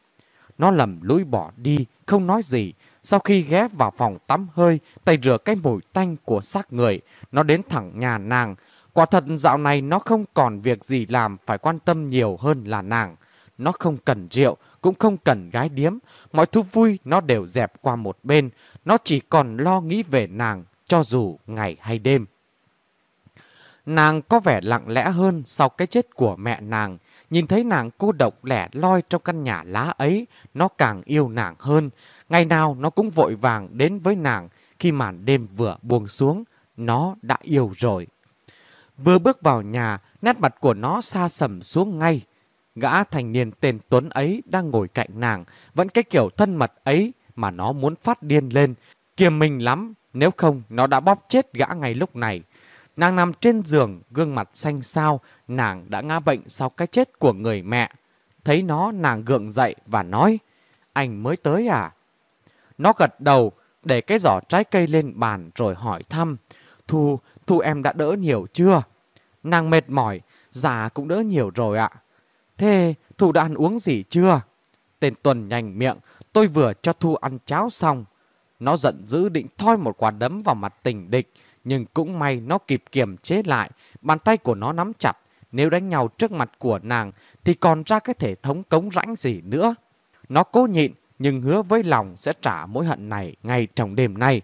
Nó lầm lũi bỏ đi, không nói gì. Sau khi ghé vào phòng tắm hơi, tẩy rửa cái mùi tanh của xác người, nó đến thẳng nhà nàng. Quả thật dạo này nó không còn việc gì làm phải quan tâm nhiều hơn là nàng. Nó không cần rượu, cũng không cần gái điếm. Mọi thú vui nó đều dẹp qua một bên. Nó chỉ còn lo nghĩ về nàng, cho dù ngày hay đêm. Nàng có vẻ lặng lẽ hơn sau cái chết của mẹ nàng. Nhìn thấy nàng cô độc lẻ loi trong căn nhà lá ấy, nó càng yêu nàng hơn. Ngày nào nó cũng vội vàng đến với nàng. Khi màn đêm vừa buông xuống, nó đã yêu rồi. Vừa bước vào nhà, nét mặt của nó xa sầm xuống ngay. Gã thanh niên tên Tuấn ấy đang ngồi cạnh nàng, vẫn cái kiểu thân mật ấy mà nó muốn phát điên lên. Kiềm mình lắm, nếu không nó đã bóp chết gã ngay lúc này. Nàng nằm trên giường, gương mặt xanh xao, nàng đã ngã bệnh sau cái chết của người mẹ. Thấy nó, nàng gượng dậy và nói, anh mới tới à? Nó gật đầu, để cái giỏ trái cây lên bàn rồi hỏi thăm, Thu, Thu em đã đỡ nhiều chưa? Nàng mệt mỏi, dạ cũng đỡ nhiều rồi ạ. Thế Thu đã ăn uống gì chưa? Tên Tuần nhanh miệng, tôi vừa cho Thu ăn cháo xong. Nó giận dữ định thoi một quả đấm vào mặt tình địch, nhưng cũng may nó kịp kiềm chế lại. Bàn tay của nó nắm chặt, nếu đánh nhau trước mặt của nàng thì còn ra cái thể thống cống rãnh gì nữa. Nó cố nhịn nhưng hứa với lòng sẽ trả mối hận này ngay trong đêm nay.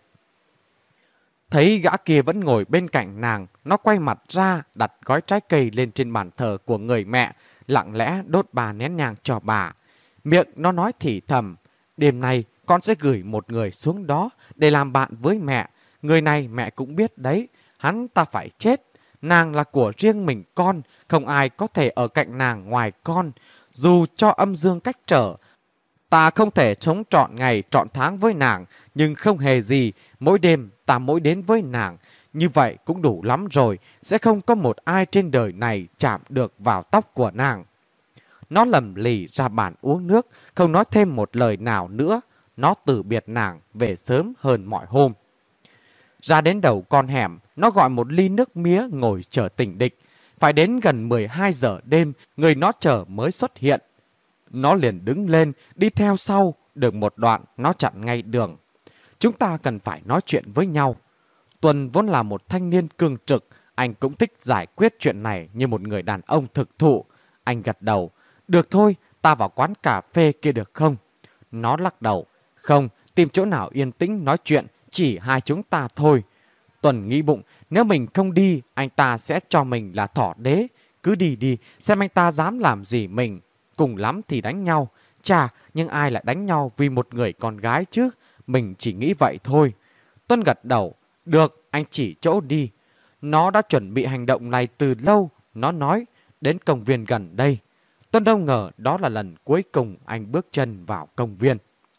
Thấy gã kia vẫn ngồi bên cạnh nàng, nó quay mặt ra đặt gói trái cây lên trên bàn thờ của người mẹ, lặng lẽ đốt ba nén nhang cho bà. Miệng nó nói thì thầm, đêm nay con sẽ gửi một người xuống đó để làm bạn với mẹ. Người này mẹ cũng biết đấy, hắn ta phải chết. Nàng là của riêng mình con, không ai có thể ở cạnh nàng ngoài con. Dù cho âm dương cách trở, ta không thể sống trọn ngày trọn tháng với nàng, nhưng không hề gì, mỗi đêm ta mỗi đến với nàng. Như vậy cũng đủ lắm rồi, sẽ không có một ai trên đời này chạm được vào tóc của nàng. Nó lầm lì ra bàn uống nước, không nói thêm một lời nào nữa. Nó từ biệt nàng về sớm hơn mọi hôm. Ra đến đầu con hẻm, nó gọi một ly nước mía ngồi chờ tình địch. Phải đến gần mười hai giờ đêm, người nó chờ mới xuất hiện. Nó liền đứng lên, đi theo sau, được một đoạn nó chặn ngay đường. Chúng ta cần phải nói chuyện với nhau. Tuần vốn là một thanh niên cương trực, anh cũng thích giải quyết chuyện này như một người đàn ông thực thụ. Anh gật đầu, được thôi, ta vào quán cà phê kia được không? Nó lắc đầu, không, tìm chỗ nào yên tĩnh nói chuyện, chỉ hai chúng ta thôi. Tuần nghĩ bụng, nếu mình không đi, anh ta sẽ cho mình là thỏ đế. Cứ đi đi, xem anh ta dám làm gì mình. Cùng lắm thì đánh nhau. Chà, nhưng ai lại đánh nhau vì một người con gái chứ? Mình chỉ nghĩ vậy thôi. Tuân gật đầu, được, anh chỉ chỗ đi. Nó đã chuẩn bị hành động này từ lâu. Nó nói, đến công viên gần đây. Tuân đâu ngờ đó là lần cuối cùng anh bước chân vào công viên.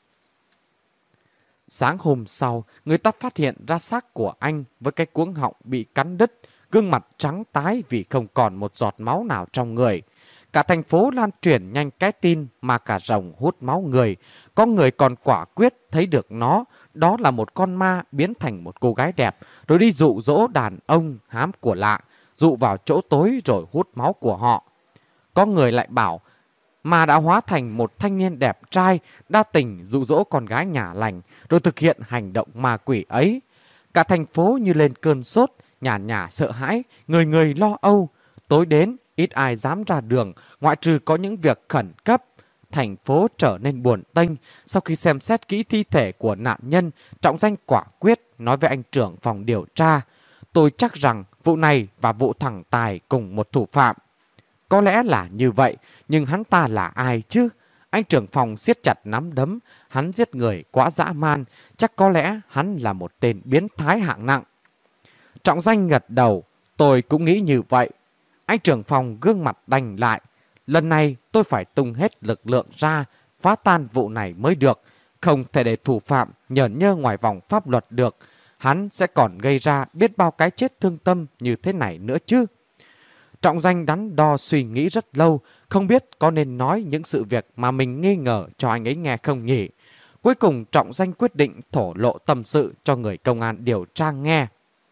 Sáng hôm sau, người ta phát hiện ra xác của anh với cái cuống họng bị cắn đứt, gương mặt trắng tái vì không còn một giọt máu nào trong người. Cả thành phố lan truyền nhanh cái tin mà cả rồng hút máu người. Có người còn quả quyết thấy được nó, đó là một con ma biến thành một cô gái đẹp, rồi đi dụ dỗ đàn ông hám của lạ, dụ vào chỗ tối rồi hút máu của họ. Có người lại bảo, mà đã hóa thành một thanh niên đẹp trai, đa tình dụ dỗ con gái nhà lành, rồi thực hiện hành động ma quỷ ấy. Cả thành phố như lên cơn sốt, nhà nhà sợ hãi, người người lo âu. Tối đến, ít ai dám ra đường, ngoại trừ có những việc khẩn cấp. Thành phố trở nên buồn tênh. Sau khi xem xét kỹ thi thể của nạn nhân, Trọng Danh quả quyết nói với anh trưởng phòng điều tra, tôi chắc rằng vụ này và vụ thằng Tài cùng một thủ phạm. Có lẽ là như vậy, nhưng hắn ta là ai chứ? Anh trưởng phòng siết chặt nắm đấm, hắn giết người quá dã man, chắc có lẽ hắn là một tên biến thái hạng nặng. Trọng Danh gật đầu, tôi cũng nghĩ như vậy. Anh trưởng phòng gương mặt đành lại, lần này tôi phải tung hết lực lượng ra, phá tan vụ này mới được, không thể để thủ phạm nhởn nhơ ngoài vòng pháp luật được. Hắn sẽ còn gây ra biết bao cái chết thương tâm như thế này nữa chứ. Trọng Danh đắn đo suy nghĩ rất lâu, không biết có nên nói những sự việc mà mình nghi ngờ cho anh ấy nghe không nhỉ. Cuối cùng Trọng Danh quyết định thổ lộ tâm sự cho người công an điều tra nghe.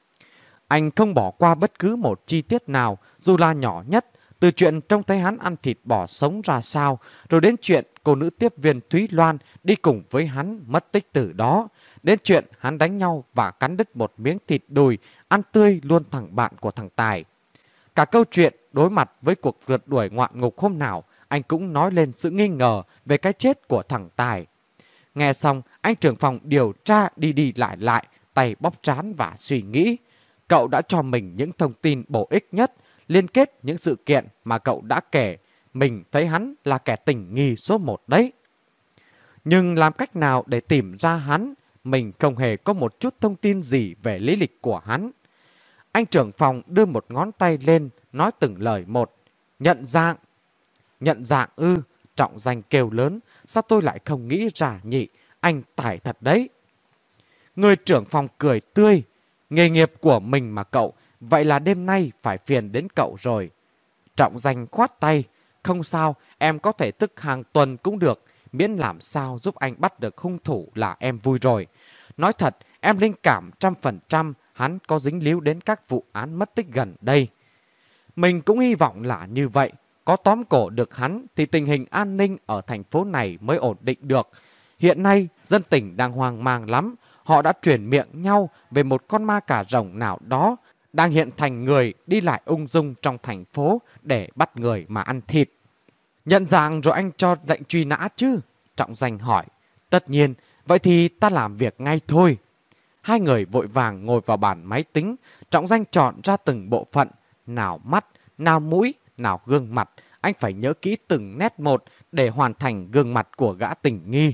Anh không bỏ qua bất cứ một chi tiết nào, dù là nhỏ nhất, từ chuyện trông thấy hắn ăn thịt bò sống ra sao, rồi đến chuyện cô nữ tiếp viên Thúy Loan đi cùng với hắn mất tích từ đó, đến chuyện hắn đánh nhau và cắn đứt một miếng thịt đùi, ăn tươi luôn thằng bạn của thằng Tài. Cả câu chuyện đối mặt với cuộc rượt đuổi ngoạn ngục hôm nào, anh cũng nói lên sự nghi ngờ về cái chết của thằng Tài. Nghe xong, anh trưởng phòng điều tra đi đi lại lại, tay bóp trán và suy nghĩ. Cậu đã cho mình những thông tin bổ ích nhất, liên kết những sự kiện mà cậu đã kể. mình thấy hắn là kẻ tình nghi số một đấy. Nhưng làm cách nào để tìm ra hắn? Mình không hề có một chút thông tin gì về lý lịch của hắn. Anh trưởng phòng đưa một ngón tay lên, nói từng lời một. Nhận dạng. Nhận dạng ư? Trọng Danh kêu lớn. Sao tôi lại không nghĩ ra nhỉ? Anh tài thật đấy. Người trưởng phòng cười tươi. Nghề nghiệp của mình mà cậu, vậy là đêm nay phải phiền đến cậu rồi. Trọng Danh khoát tay. Không sao, em có thể thức hàng tuần cũng được. Miễn làm sao giúp anh bắt được hung thủ là em vui rồi. Nói thật, em linh cảm trăm phần trăm hắn có dính líu đến các vụ án mất tích gần đây. Mình cũng hy vọng là như vậy. Có tóm cổ được hắn thì tình hình an ninh ở thành phố này mới ổn định được. Hiện nay, dân tỉnh đang hoang mang lắm. Họ đã truyền miệng nhau về một con ma cà rồng nào đó đang hiện thành người đi lại ung dung trong thành phố để bắt người mà ăn thịt. Nhận dạng rồi anh cho lệnh truy nã chứ? Trọng Danh hỏi. Tất nhiên, vậy thì ta làm việc ngay thôi. Hai người vội vàng ngồi vào bàn máy tính. Trọng Danh chọn ra từng bộ phận. Nào mắt, nào mũi, nào gương mặt. Anh phải nhớ kỹ từng nét một để hoàn thành gương mặt của gã tình nghi.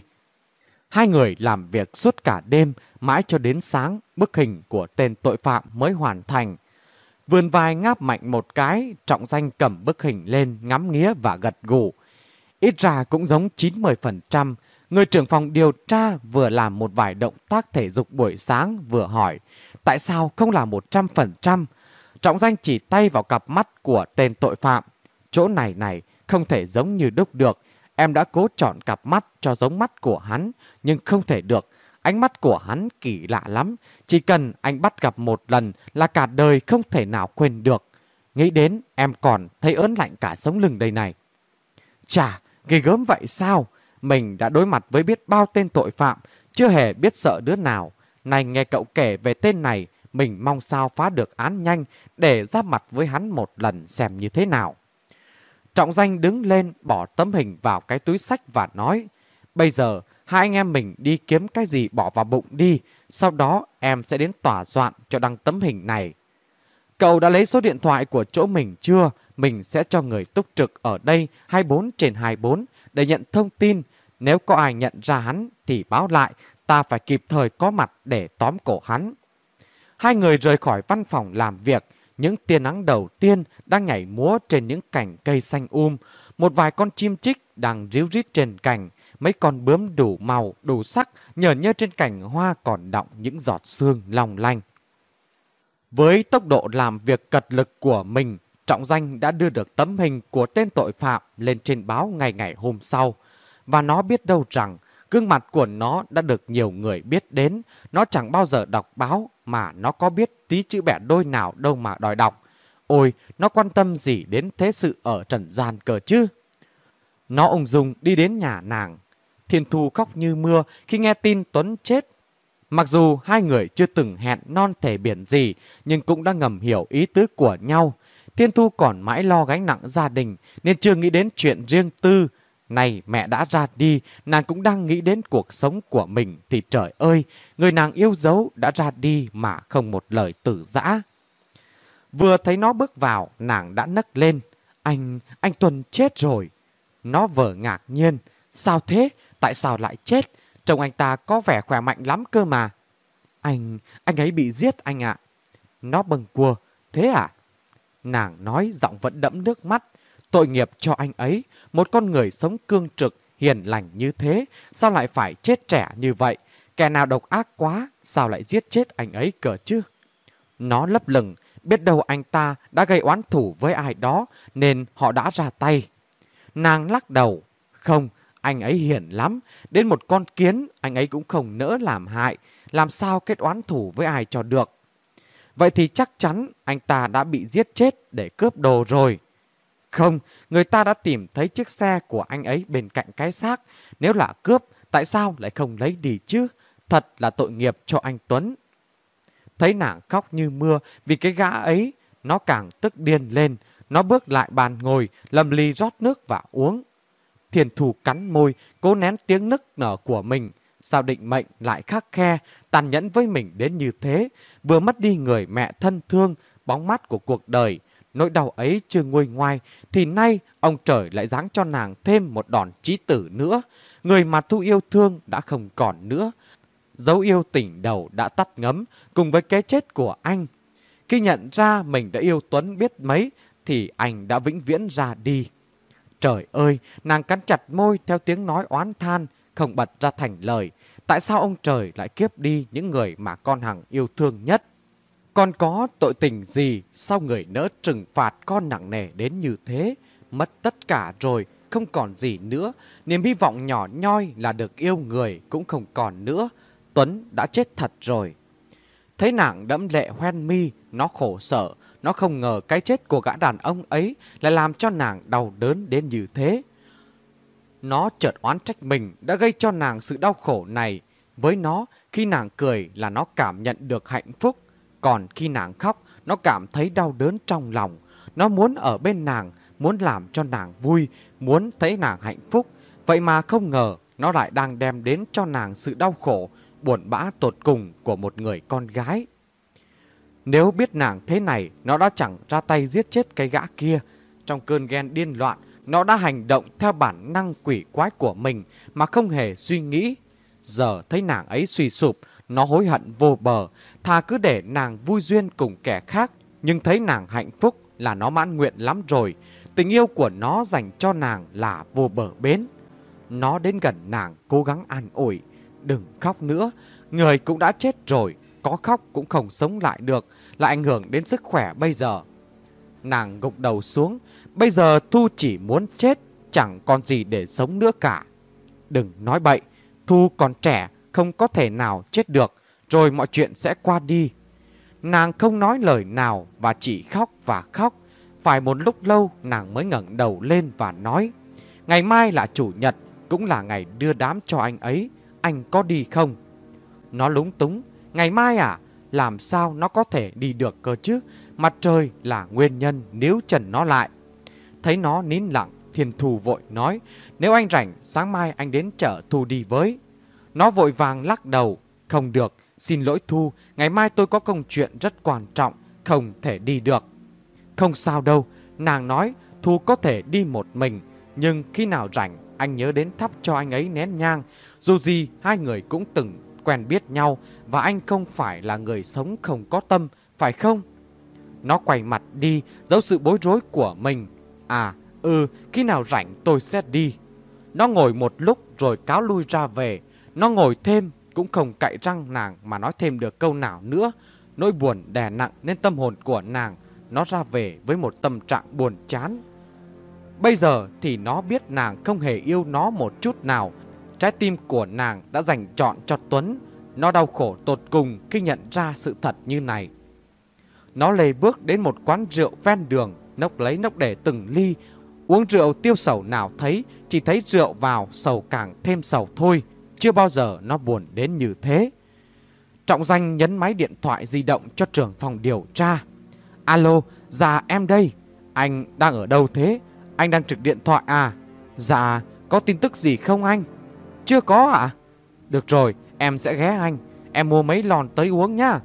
Hai người làm việc suốt cả đêm, mãi cho đến sáng, bức hình của tên tội phạm mới hoàn thành. Vươn vai ngáp mạnh một cái, Trọng Danh cầm bức hình lên, ngắm nghía và gật gù. Ít ra cũng giống chín mươi phần trăm. Người trưởng phòng điều tra vừa làm một vài động tác thể dục buổi sáng, vừa hỏi. Tại sao không là một trăm phần trăm? Trọng Danh chỉ tay vào cặp mắt của tên tội phạm. Chỗ này này, không thể giống như đúc được. Em đã cố chọn cặp mắt cho giống mắt của hắn, nhưng không thể được. Ánh mắt của hắn kỳ lạ lắm. Chỉ cần anh bắt gặp một lần là cả đời không thể nào quên được. Nghĩ đến em còn thấy ớn lạnh cả sống lưng đây này. Chà, ghê gớm vậy sao? Mình đã đối mặt với biết bao tên tội phạm, chưa hề biết sợ đứa nào. Này nghe cậu kể về tên này, mình mong sao phá được án nhanh để giáp mặt với hắn một lần xem như thế nào. Trọng Danh đứng lên bỏ tấm hình vào cái túi xách và nói. Bây giờ hai anh em mình đi kiếm cái gì bỏ vào bụng đi. Sau đó em sẽ đến tòa soạn cho đăng tấm hình này. Cậu đã lấy số điện thoại của chỗ mình chưa? Mình sẽ cho người túc trực ở đây hai mươi bốn trên hai mươi bốn để nhận thông tin. Nếu có ai nhận ra hắn thì báo lại. Ta phải kịp thời có mặt để tóm cổ hắn. Hai người rời khỏi văn phòng làm việc. Những tia nắng đầu tiên đang nhảy múa trên những cành cây xanh um. Một vài con chim chích đang ríu rít trên cành. Mấy con bướm đủ màu, đủ sắc nhởn nhơ trên cành hoa còn đọng những giọt sương long lanh. Với tốc độ làm việc cật lực của mình, Trọng Danh đã đưa được tấm hình của tên tội phạm lên trên báo ngày ngày hôm sau. Và nó biết đâu rằng gương mặt của nó đã được nhiều người biết đến. Nó chẳng bao giờ đọc báo mà nó có biết tí chữ bẻ đôi nào đâu mà đòi đọc. Ôi, nó quan tâm gì đến thế sự ở trần gian cờ chứ? Nó ung dung đi đến nhà nàng. Thiên Thu khóc như mưa khi nghe tin Tuấn chết. Mặc dù hai người chưa từng hẹn non thể biển gì, nhưng cũng đã ngầm hiểu ý tứ của nhau. Thiên Thu còn mãi lo gánh nặng gia đình nên chưa nghĩ đến chuyện riêng tư. Này mẹ đã ra đi, nàng cũng đang nghĩ đến cuộc sống của mình thì trời ơi, người nàng yêu dấu đã ra đi mà không một lời từ giã. Vừa thấy nó bước vào, nàng đã nấc lên. Anh, anh Tuấn chết rồi. Nó vờ ngạc nhiên. Sao thế? Tại sao lại chết? Trông anh ta có vẻ khỏe mạnh lắm cơ mà. Anh, anh ấy bị giết anh ạ. Nó bâng quơ. Thế à? Nàng nói giọng vẫn đẫm nước mắt. Tội nghiệp cho anh ấy. Một con người sống cương trực, hiền lành như thế, sao lại phải chết trẻ như vậy? Kẻ nào độc ác quá, sao lại giết chết anh ấy cờ chứ? Nó lấp lửng, biết đâu anh ta đã gây oán thù với ai đó, nên họ đã ra tay. Nàng lắc đầu. Không, anh ấy hiền lắm. Đến một con kiến, anh ấy cũng không nỡ làm hại. Làm sao kết oán thù với ai cho được? Vậy thì chắc chắn anh ta đã bị giết chết để cướp đồ rồi. Không, người ta đã tìm thấy chiếc xe của anh ấy bên cạnh cái xác. Nếu là cướp, tại sao lại không lấy đi chứ? Thật là tội nghiệp cho anh Tuấn. Thấy nàng khóc như mưa vì cái gã ấy, nó càng tức điên lên. Nó bước lại bàn ngồi, lầm ly rót nước và uống. Thiên Thu cắn môi, cố nén tiếng nức nở của mình. Sao định mệnh lại khắc khe, tàn nhẫn với mình đến như thế? Vừa mất đi người mẹ thân thương, bóng mắt của cuộc đời. Nỗi đau ấy chưa nguôi ngoai thì nay ông trời lại giáng cho nàng thêm một đòn chí tử nữa. Người mà Thu yêu thương đã không còn nữa. Dấu yêu tình đầu đã tắt ngấm cùng với cái chết của anh. Khi nhận ra mình đã yêu Tuấn biết mấy thì anh đã vĩnh viễn ra đi. Trời ơi, nàng cắn chặt môi theo tiếng nói oán than, không bật ra thành lời. Tại sao ông trời lại kiếp đi những người mà con Hằng yêu thương nhất? Con có tội tình gì sao người nỡ trừng phạt con nặng nề đến như thế? Mất tất cả rồi, không còn gì nữa. Niềm hy vọng nhỏ nhoi là được yêu người cũng không còn nữa. Tuấn đã chết thật rồi. Thấy nàng đẫm lệ hoen mi, nó khổ sở. Nó không ngờ cái chết của gã đàn ông ấy lại làm cho nàng đau đớn đến như thế. Nó chợt oán trách mình đã gây cho nàng sự đau khổ này. Với nó, khi nàng cười là nó cảm nhận được hạnh phúc. Còn khi nàng khóc, nó cảm thấy đau đớn trong lòng. Nó muốn ở bên nàng, muốn làm cho nàng vui, muốn thấy nàng hạnh phúc. Vậy mà không ngờ nó lại đang đem đến cho nàng sự đau khổ, buồn bã tột cùng của một người con gái. Nếu biết nàng thế này, nó đã chẳng ra tay giết chết cái gã kia. Trong cơn ghen điên loạn, nó đã hành động theo bản năng quỷ quái của mình mà không hề suy nghĩ. Giờ thấy nàng ấy suy sụp, nó hối hận vô bờ. Thà cứ để nàng vui duyên cùng kẻ khác, nhưng thấy nàng hạnh phúc là nó mãn nguyện lắm rồi. Tình yêu của nó dành cho nàng là vô bờ bến. Nó đến gần nàng cố gắng an ủi. Đừng khóc nữa, người cũng đã chết rồi, có khóc cũng không sống lại được, lại ảnh hưởng đến sức khỏe bây giờ. Nàng gục đầu xuống. Bây giờ Thu chỉ muốn chết, chẳng còn gì để sống nữa cả. Đừng nói bậy, Thu còn trẻ, không có thể nào chết được, rồi mọi chuyện sẽ qua đi. Nàng không nói lời nào và chỉ khóc và khóc. Phải một lúc lâu nàng mới ngẩng đầu lên và nói: ngày mai là chủ nhật, cũng là ngày đưa đám cho anh ấy, anh có đi không? Nó lúng túng. Ngày mai à? Làm sao nó có thể đi được cơ chứ? Mặt trời là nguyên nhân níu trần nó lại. Thấy nó nín lặng, Thiên Thu vội nói: nếu anh rảnh, sáng mai anh đến chợ Thu đi với. Nó vội vàng lắc đầu: không được, xin lỗi Thu, ngày mai tôi có công chuyện rất quan trọng, không thể đi được. Không sao đâu, nàng nói, Thu có thể đi một mình, nhưng khi nào rảnh anh nhớ đến thắp cho anh ấy nén nhang. Dù gì hai người cũng từng quen biết nhau, và anh không phải là người sống không có tâm, phải không? Nó quay mặt đi, giấu sự bối rối của mình. À, ừ, khi nào rảnh tôi sẽ đi. Nó ngồi một lúc rồi cáo lui ra về. Nó ngồi thêm, cũng không cạy răng nàng mà nói thêm được câu nào nữa. Nỗi buồn đè nặng lên tâm hồn của nàng. Nó ra về với một tâm trạng buồn chán. Bây giờ thì nó biết nàng không hề yêu nó một chút nào. Trái tim của nàng đã dành trọn cho Tuấn. Nó đau khổ tột cùng khi nhận ra sự thật như này. Nó lê bước đến một quán rượu ven đường, nốc lấy nốc để từng ly. Uống rượu tiêu sầu nào thấy, chỉ thấy rượu vào sầu càng thêm sầu thôi. Chưa bao giờ nó buồn đến như thế. Trọng Danh nhấn máy điện thoại di động cho trưởng phòng điều tra. Alo, dạ em đây. Anh đang ở đâu thế? Anh đang trực điện thoại à? Dạ, có tin tức gì không anh? Chưa có ạ? À? Được rồi, em sẽ ghé anh. Em mua mấy lon tới uống nhá.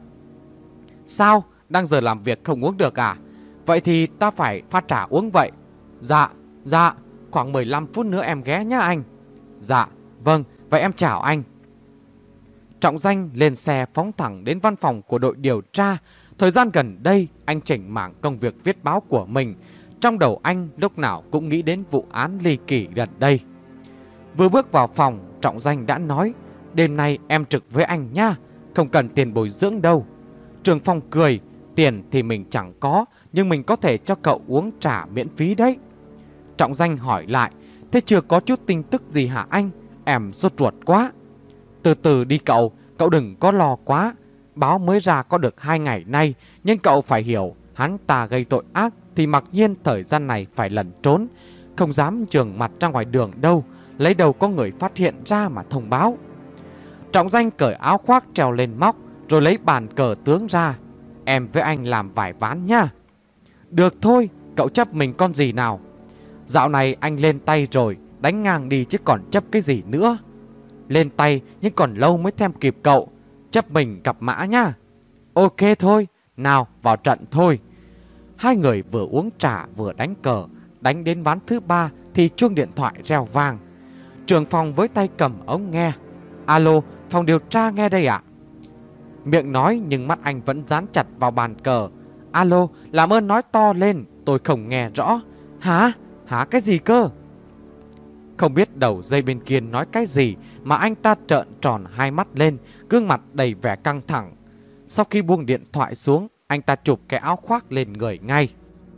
Sao? Đang giờ làm việc không uống được à? Vậy thì ta phải pha trà uống vậy. Dạ, dạ, khoảng mười lăm phút nữa em ghé nhá anh. Dạ, vâng, vậy em chào anh. Trọng Danh lên xe phóng thẳng đến văn phòng của đội điều tra. Thời gian gần đây, anh chỉnh mảng công việc viết báo của mình. Trong đầu anh lúc nào cũng nghĩ đến vụ án ly kỳ gần đây. Vừa bước vào phòng, Trọng Danh đã nói: đêm nay em trực với anh nhá, không cần tiền bồi dưỡng đâu. Trường Phong cười: tiền thì mình chẳng có, nhưng mình có thể cho cậu uống trà miễn phí đấy. Trọng Danh hỏi lại: thế chưa có chút tin tức gì hả anh? Em sốt ruột quá. Từ từ đi cậu, cậu đừng có lo quá. Báo mới ra có được hai ngày nay, nhưng cậu phải hiểu, hắn ta gây tội ác thì mặc nhiên thời gian này phải lẩn trốn, không dám trường mặt ra ngoài đường đâu, lấy đầu có người phát hiện ra mà thông báo. Trọng Danh cởi áo khoác treo lên móc, rồi lấy bàn cờ tướng ra. Em với anh làm vài ván nhá. Được thôi, cậu chấp mình con gì nào? Dạo này anh lên tay rồi, đánh ngang đi chứ còn chấp cái gì nữa. Lên tay nhưng còn lâu mới thêm kịp cậu. Chấp mình gặp mã nhá. Ok thôi, nào vào trận thôi. Hai người vừa uống trà vừa đánh cờ. Đánh đến ván thứ ba thì chuông điện thoại reo vang. Trưởng phòng với tay cầm ống nghe. Alo, phòng điều tra nghe đây ạ. Miệng nói nhưng mắt anh vẫn dán chặt vào bàn cờ. Alo, làm ơn nói to lên, tôi không nghe rõ. Hả? Hả cái gì cơ? Không biết đầu dây bên kia nói cái gì mà anh ta trợn tròn hai mắt lên, gương mặt đầy vẻ căng thẳng. Sau khi buông điện thoại xuống, anh ta chụp cái áo khoác lên người ngay.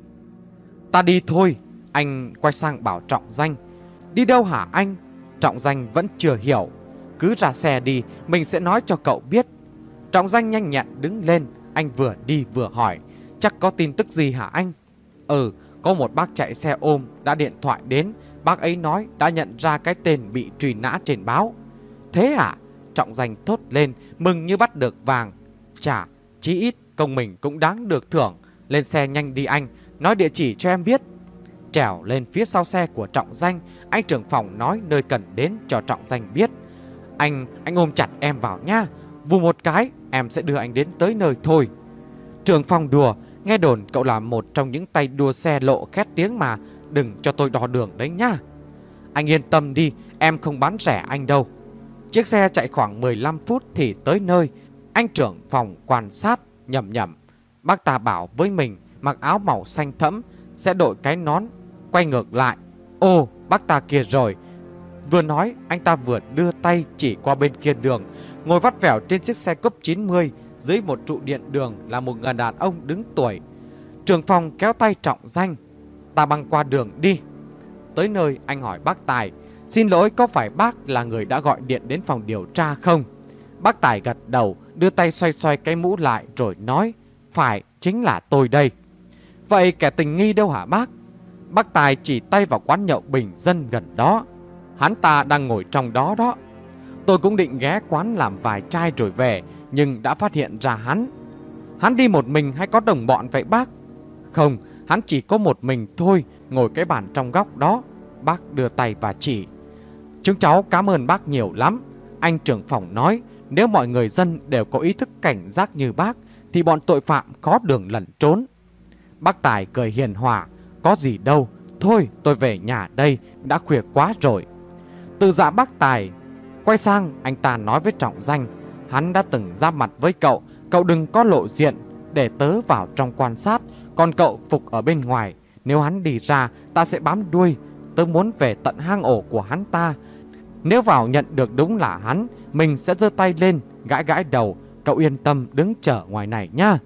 Ta đi thôi. Anh quay sang bảo Trọng Danh. Đi đâu hả anh? Trọng Danh vẫn chưa hiểu. Cứ ra xe đi, mình sẽ nói cho cậu biết. Trọng Danh nhanh nhẹn đứng lên. Anh vừa đi vừa hỏi. Chắc có tin tức gì hả anh? Ừ, có một bác chạy xe ôm đã điện thoại đến. Bác ấy nói đã nhận ra cái tên bị truy nã trên báo. Thế à? Trọng Danh thốt lên, mừng như bắt được vàng. Chà, chí ít công mình cũng đáng được thưởng. Lên xe nhanh đi anh, nói địa chỉ cho em biết. Trèo lên phía sau xe của Trọng Danh, anh trưởng phòng nói nơi cần đến cho Trọng Danh biết. Anh, anh ôm chặt em vào nha. Vù một cái, em sẽ đưa anh đến tới nơi thôi. Trưởng phòng đùa, nghe đồn cậu là một trong những tay đua xe lộ khét tiếng mà. Đừng cho tôi đo đường đấy nhá. Anh yên tâm đi, em không bán rẻ anh đâu. Chiếc xe chạy khoảng mười lăm phút thì tới nơi. Anh trưởng phòng quan sát, nhầm nhầm. Bác ta bảo với mình mặc áo màu xanh thẫm, sẽ đội cái nón, quay ngược lại. Ồ, bác ta kia rồi. Vừa nói, anh ta vừa đưa tay chỉ qua bên kia đường. Ngồi vắt vẻo trên chiếc xe cúp chín mươi, dưới một trụ điện đường là một người đàn ông đứng tuổi. Trưởng phòng kéo tay Trọng Danh. Ta băng qua đường đi. Tới nơi anh hỏi bác Tài. Xin lỗi, có phải bác là người đã gọi điện đến phòng điều tra không? Bác Tài gật đầu, đưa tay xoay xoay cái mũ lại rồi nói. Phải, chính là tôi đây. Vậy kẻ tình nghi đâu hả bác? Bác Tài chỉ tay vào quán nhậu bình dân gần đó. Hắn ta đang ngồi trong đó đó. Tôi cũng định ghé quán làm vài chai rồi về, nhưng đã phát hiện ra hắn. Hắn đi một mình hay có đồng bọn vậy bác? Không, hắn chỉ có một mình thôi, ngồi cái bàn trong góc đó. Bác đưa tay và chỉ. Chúng cháu cảm ơn bác nhiều lắm. Anh trưởng phòng nói, nếu mọi người dân đều có ý thức cảnh giác như bác thì bọn tội phạm có đường lẩn trốn. Bác Tài cười hiền hòa. Có gì đâu, thôi tôi về nhà đây, đã khuya quá rồi. Từ dạ bác Tài quay sang, anh ta nói với Trọng Danh. Hắn đã từng ra mặt với cậu, cậu đừng có lộ diện, để tớ vào trong quan sát, còn cậu phục ở bên ngoài. Nếu hắn đi ra, ta sẽ bám đuôi. Tớ muốn về tận hang ổ của hắn ta. Nếu vào nhận được đúng là hắn, mình sẽ giơ tay lên, gãi gãi đầu. Cậu yên tâm đứng chờ ngoài này nhá.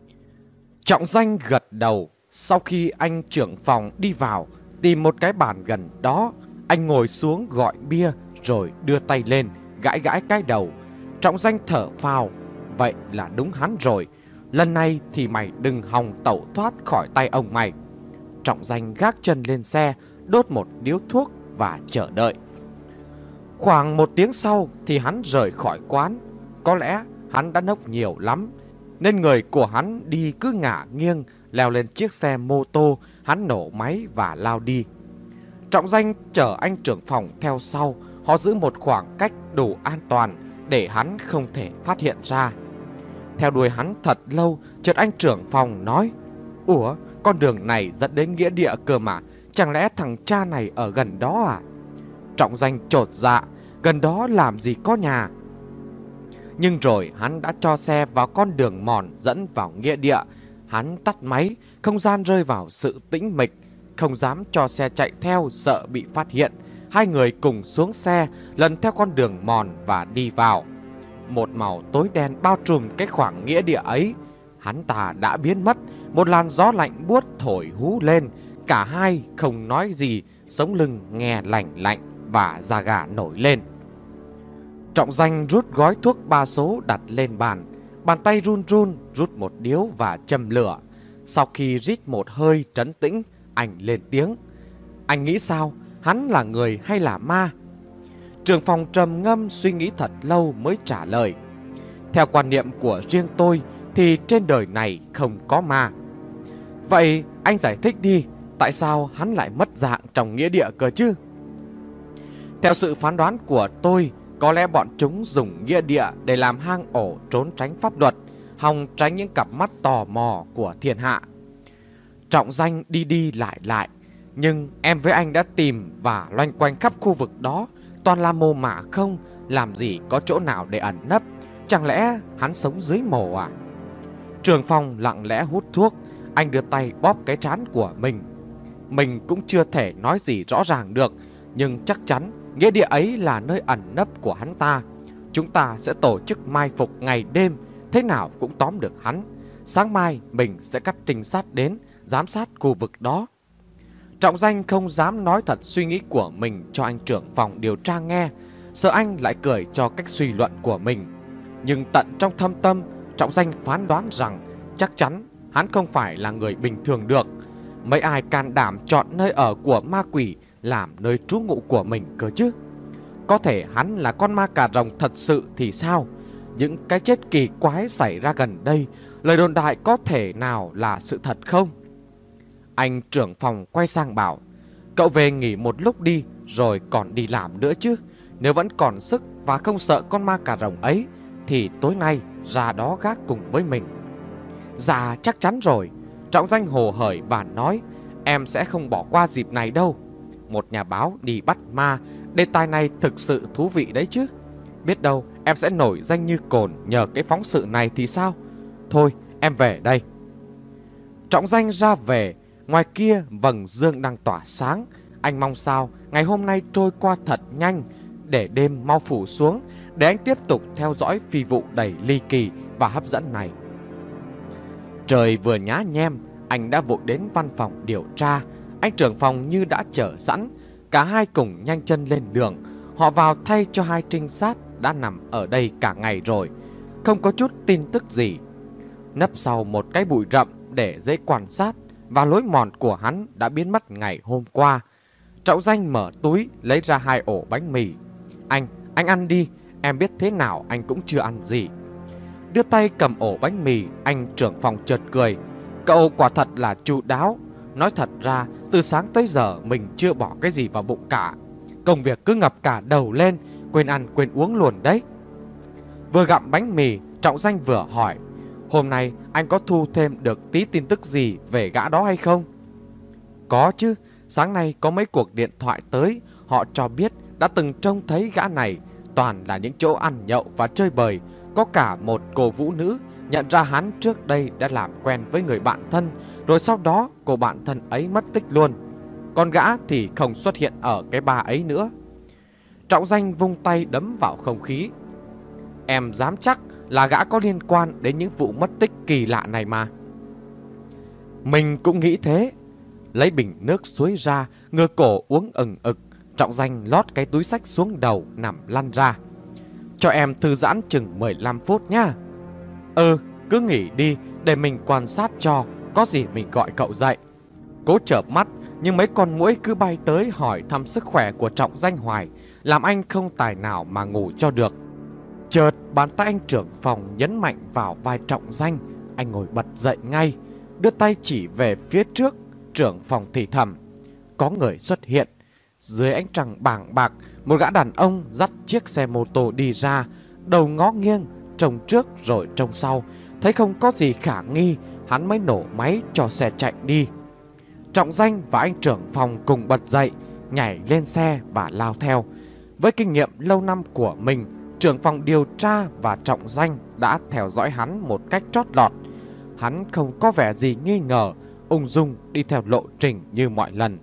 Trọng Danh gật đầu. Sau khi anh trưởng phòng đi vào, tìm một cái bàn gần đó, anh ngồi xuống gọi bia rồi đưa tay lên, gãi gãi cái đầu. Trọng Danh thở phào. Vậy là đúng hắn rồi. Lần này thì mày đừng hòng tẩu thoát khỏi tay ông mày. Trọng Danh gác chân lên xe, đốt một điếu thuốc và chờ đợi. Khoảng một tiếng sau thì hắn rời khỏi quán. Có lẽ hắn đã nốc nhiều lắm, nên người của hắn đi cứ ngả nghiêng. Leo lên chiếc xe mô tô, hắn nổ máy và lao đi. Trọng Danh chở anh trưởng phòng theo sau. Họ giữ một khoảng cách đủ an toàn để hắn không thể phát hiện ra. Theo đuôi hắn thật lâu, chợt anh trưởng phòng nói. Ủa, con đường này dẫn đến nghĩa địa cơ mà. Chẳng lẽ thằng cha này ở gần đó à? Trọng Danh chột dạ. Gần đó làm gì có nhà. Nhưng rồi hắn đã cho xe vào con đường mòn dẫn vào nghĩa địa. Hắn tắt máy, không gian rơi vào sự tĩnh mịch. Không dám cho xe chạy theo, sợ bị phát hiện. Hai người cùng xuống xe, lần theo con đường mòn và đi vào. Một màu tối đen bao trùm cái khoảng nghĩa địa ấy. Hắn ta đã biến mất. Một làn gió lạnh buốt thổi hú lên. Cả hai không nói gì, sống lưng nghe lạnh lạnh và da gà nổi lên. Trọng Danh rút gói thuốc ba số đặt lên bàn. Bàn tay run run rút một điếu và châm lửa. Sau khi rít một hơi trấn tĩnh, anh lên tiếng. Anh nghĩ sao? Hắn là người hay là ma? Trưởng phòng trầm ngâm suy nghĩ thật lâu mới trả lời. Theo quan niệm của riêng tôi thì trên đời này không có ma. Vậy anh giải thích đi, tại sao hắn lại mất dạng trong nghĩa địa cơ chứ? Theo sự phán đoán của tôi, có lẽ bọn chúng dùng nghĩa địa để làm hang ổ trốn tránh pháp luật, hòng tránh những cặp mắt tò mò của thiên hạ. Trọng Danh đi đi lại lại, nhưng em với anh đã tìm và loanh quanh khắp khu vực đó, toàn là mồ mả không, làm gì có chỗ nào để ẩn nấp. Chẳng lẽ hắn sống dưới mồ à? Trường Phong lặng lẽ hút thuốc. Anh đưa tay bóp cái trán của mình. Mình cũng chưa thể nói gì rõ ràng được, nhưng chắc chắn nghĩa địa ấy là nơi ẩn nấp của hắn ta. Chúng ta sẽ tổ chức mai phục ngày đêm, thế nào cũng tóm được hắn. Sáng mai mình sẽ cắt trinh sát đến giám sát khu vực đó. Trọng Danh không dám nói thật suy nghĩ của mình cho anh trưởng phòng điều tra nghe, sợ anh lại cười cho cách suy luận của mình. Nhưng tận trong thâm tâm, Trọng Danh phán đoán rằng chắc chắn hắn không phải là người bình thường được. Mấy ai can đảm chọn nơi ở của ma quỷ làm nơi trú ngụ của mình cơ chứ? Có thể hắn là con ma cà rồng thật sự thì sao? Những cái chết kỳ quái xảy ra gần đây, lời đồn đại có thể nào là sự thật không? Anh trưởng phòng quay sang bảo: cậu về nghỉ một lúc đi, rồi còn đi làm nữa chứ. Nếu vẫn còn sức và không sợ con ma cà rồng ấy, thì tối nay ra đó gác cùng với mình. Dạ chắc chắn rồi. Trọng Danh hồ hởi và nói: em sẽ không bỏ qua dịp này đâu. Một nhà báo đi bắt ma, đề tài này thực sự thú vị đấy chứ. Biết đâu em sẽ nổi danh như cồn nhờ cái phóng sự này thì sao? Thôi em về đây. Trọng Danh ra về. Ngoài kia vầng dương đang tỏa sáng. Anh mong sao ngày hôm nay trôi qua thật nhanh, để đêm mau phủ xuống, để anh tiếp tục theo dõi phi vụ đầy ly kỳ và hấp dẫn này. Trời vừa nhá nhem, anh đã vội đến văn phòng điều tra. Anh trưởng phòng như đã chờ sẵn. Cả hai cùng nhanh chân lên đường. Họ vào thay cho hai trinh sát đã nằm ở đây cả ngày rồi. Không có chút tin tức gì. Nấp sau một cái bụi rậm để dễ quan sát, và lối mòn của hắn đã biến mất ngày hôm qua. Trọng Danh mở túi lấy ra hai ổ bánh mì. Anh, anh ăn đi, em biết thế nào anh cũng chưa ăn gì. Đưa tay cầm ổ bánh mì, anh trưởng phòng chợt cười. Cậu quả thật là chu đáo. Nói thật ra, từ sáng tới giờ mình chưa bỏ cái gì vào bụng cả. Công việc cứ ngập cả đầu lên, quên ăn quên uống luôn đấy. Vừa gặm bánh mì, Trọng Danh vừa hỏi: hôm nay anh có thu thêm được tí tin tức gì về gã đó hay không? Có chứ, sáng nay có mấy cuộc điện thoại tới. Họ cho biết đã từng trông thấy gã này, toàn là những chỗ ăn nhậu và chơi bời. Có cả một cô vũ nữ nhận ra hắn trước đây đã làm quen với người bạn thân, rồi sau đó cô bạn thân ấy mất tích luôn. Còn gã thì không xuất hiện ở cái bar ấy nữa. Trọng Danh vung tay đấm vào không khí. Em dám chắc là gã có liên quan đến những vụ mất tích kỳ lạ này mà. Mình cũng nghĩ thế. Lấy bình nước suối ra, ngửa cổ uống ừng ực. Trọng Danh lót cái túi xách xuống đầu, nằm lăn ra. Cho em thư giãn chừng mười lăm phút nhá. Ừ, cứ nghỉ đi, để mình quan sát cho. Có gì mình gọi cậu dậy. Cố chợp mắt, nhưng mấy con muỗi cứ bay tới hỏi thăm sức khỏe của Trọng Danh hoài, làm anh không tài nào mà ngủ cho được. Chợt bàn tay anh trưởng phòng nhấn mạnh vào vai Trọng Danh. Anh ngồi bật dậy ngay, đưa tay chỉ về phía trước. Trưởng phòng thì thầm: có người xuất hiện. Dưới ánh trăng bảng bạc, một gã đàn ông dắt chiếc xe mô tô đi ra, đầu ngó nghiêng, trông trước rồi trông sau. Thấy không có gì khả nghi, hắn mới nổ máy cho xe chạy đi. Trọng Danh và anh trưởng phòng cùng bật dậy, nhảy lên xe và lao theo. Với kinh nghiệm lâu năm của mình, trưởng phòng điều tra và Trọng Danh đã theo dõi hắn một cách trót lọt. Hắn không có vẻ gì nghi ngờ, ung dung đi theo lộ trình như mọi lần.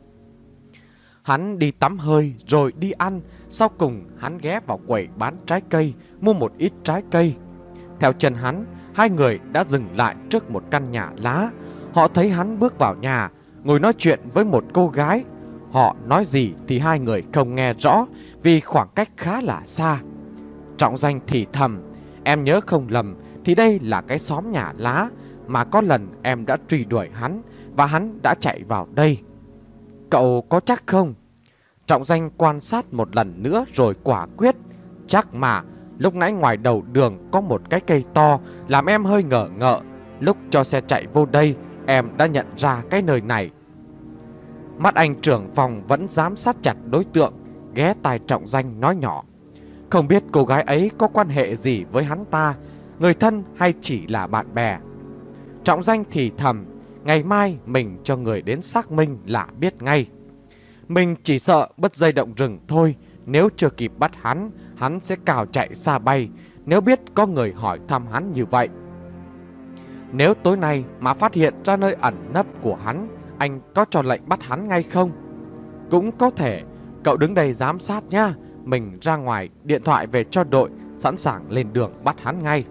Hắn đi tắm hơi rồi đi ăn. Sau cùng hắn ghé vào quầy bán trái cây, mua một ít trái cây. Theo chân hắn, hai người đã dừng lại trước một căn nhà lá. Họ thấy hắn bước vào nhà, ngồi nói chuyện với một cô gái. Họ nói gì thì hai người không nghe rõ, vì khoảng cách khá là xa. Trọng Danh thì thầm: em nhớ không lầm thì đây là cái xóm nhà lá mà có lần em đã truy đuổi hắn, và hắn đã chạy vào đây. Cậu có chắc không? Trọng Danh quan sát một lần nữa rồi quả quyết: chắc mà, lúc nãy ngoài đầu đường có một cái cây to, làm em hơi ngờ ngợ. Lúc cho xe chạy vô đây, em đã nhận ra cái nơi này. Mắt anh trưởng phòng vẫn giám sát chặt đối tượng, ghé tai Trọng Danh nói nhỏ: không biết cô gái ấy có quan hệ gì với hắn ta, người thân hay chỉ là bạn bè. Trọng Danh thì thầm: Ngày mai mình cho người đến xác minh là biết ngay. Mình chỉ sợ bứt dây động rừng thôi. Nếu chưa kịp bắt hắn, hắn sẽ cào chạy xa bay, nếu biết có người hỏi thăm hắn như vậy. Nếu tối nay mà phát hiện ra nơi ẩn nấp của hắn, anh có cho lệnh bắt hắn ngay không? Cũng có thể. Cậu đứng đây giám sát nhá. Mình ra ngoài điện thoại về cho đội, sẵn sàng lên đường bắt hắn ngay.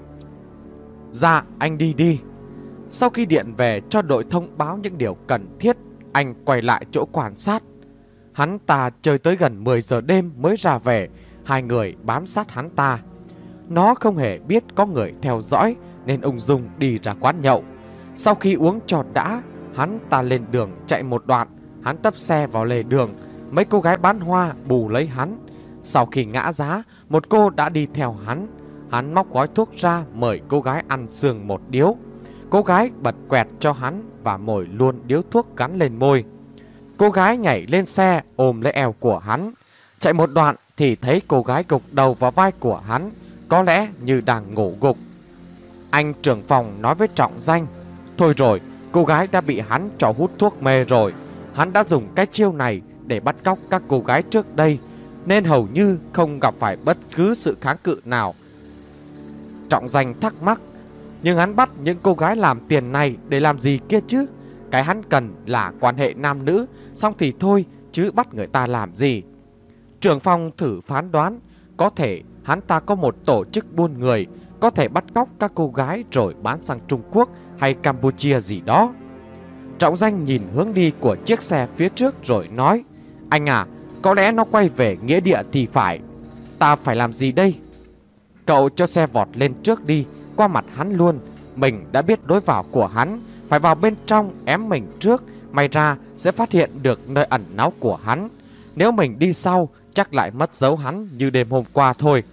Dạ, anh đi đi. Sau khi điện về cho đội thông báo những điều cần thiết, anh quay lại chỗ quan sát. Hắn ta chơi tới gần mười giờ đêm mới ra về. Hai người bám sát hắn ta. Nó không hề biết có người theo dõi nên ung dung đi ra quán nhậu. Sau khi uống cho đã, hắn ta lên đường chạy một đoạn. Hắn tấp xe vào lề đường. Mấy cô gái bán hoa bù lấy hắn. Sau khi ngã giá, một cô đã đi theo hắn. Hắn móc gói thuốc ra mời cô gái ăn sườn một điếu. Cô gái bật quẹt cho hắn và mồi luôn điếu thuốc gắn lên môi. Cô gái nhảy lên xe ôm lấy eo của hắn. Chạy một đoạn thì thấy cô gái gục đầu vào vai của hắn, có lẽ như đang ngủ gục. Anh trưởng phòng nói với Trọng Danh: thôi rồi, cô gái đã bị hắn cho hút thuốc mê rồi. Hắn đã dùng cái chiêu này để bắt cóc các cô gái trước đây, nên hầu như không gặp phải bất cứ sự kháng cự nào. Trọng Danh thắc mắc: nhưng hắn bắt những cô gái làm tiền này để làm gì kia chứ? Cái hắn cần là quan hệ nam nữ, xong thì thôi, chứ bắt người ta làm gì? Trưởng phòng thử phán đoán: có thể hắn ta có một tổ chức buôn người, có thể bắt cóc các cô gái rồi bán sang Trung Quốc hay Campuchia gì đó. Trọng Danh nhìn hướng đi của chiếc xe phía trước rồi nói: anh à, có lẽ nó quay về nghĩa địa thì phải. Ta phải làm gì đây? Cậu cho xe vọt lên trước đi, qua mặt hắn luôn. Mình đã biết lối vào của hắn, phải vào bên trong ém mình trước, may ra sẽ phát hiện được nơi ẩn náu của hắn. Nếu mình đi sau, chắc lại mất dấu hắn như đêm hôm qua thôi.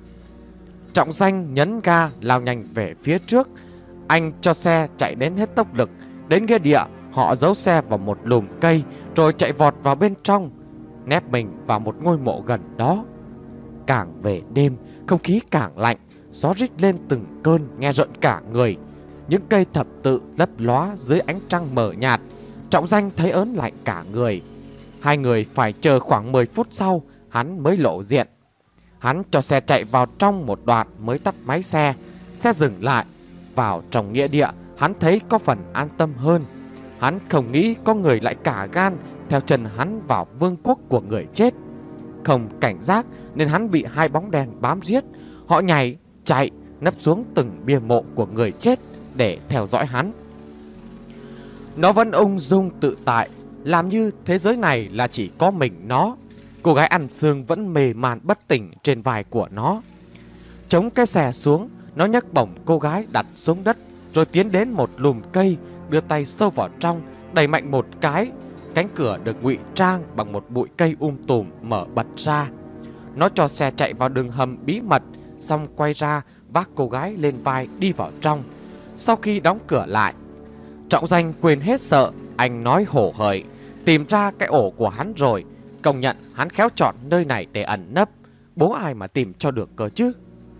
Trọng Danh nhấn ga lao nhanh về phía trước. Anh cho xe chạy đến hết tốc lực. Đến nghĩa địa, họ giấu xe vào một lùm cây rồi chạy vọt vào bên trong, nép mình vào một ngôi mộ gần đó. Càng về đêm, không khí càng lạnh, gió rít lên từng cơn nghe rợn cả người. Những cây thập tự lấp lóa dưới ánh trăng mờ nhạt. Trọng Danh thấy ớn lạnh cả người. Hai người phải chờ khoảng mười phút sau hắn mới lộ diện. Hắn cho xe chạy vào trong một đoạn mới tắt máy xe. Xe dừng lại. Vào trong nghĩa địa, hắn thấy có phần an tâm hơn. Hắn không nghĩ có người lại cả gan theo chân hắn vào vương quốc của người chết. Không cảnh giác nên hắn bị hai bóng đen bám giết. Họ nhảy, chạy, nấp xuống từng bia mộ của người chết để theo dõi hắn. Nó vẫn ung dung tự tại, làm như thế giới này là chỉ có mình nó. Cô gái ăn xương vẫn mề màn bất tỉnh trên vai của nó. Chống cái xe xuống, nó nhấc bổng cô gái đặt xuống đất, rồi tiến đến một lùm cây, đưa tay sâu vào trong, đẩy mạnh một cái. Cánh cửa được ngụy trang bằng một bụi cây um tùm mở bật ra. Nó cho xe chạy vào đường hầm bí mật, xong quay ra vác cô gái lên vai đi vào trong. Sau khi đóng cửa lại, Trọng Danh quên hết sợ. Anh nói hổ hởi: tìm ra cái ổ của hắn rồi. Công nhận hắn khéo chọn nơi này để ẩn nấp. Bố ai mà tìm cho được cơ chứ?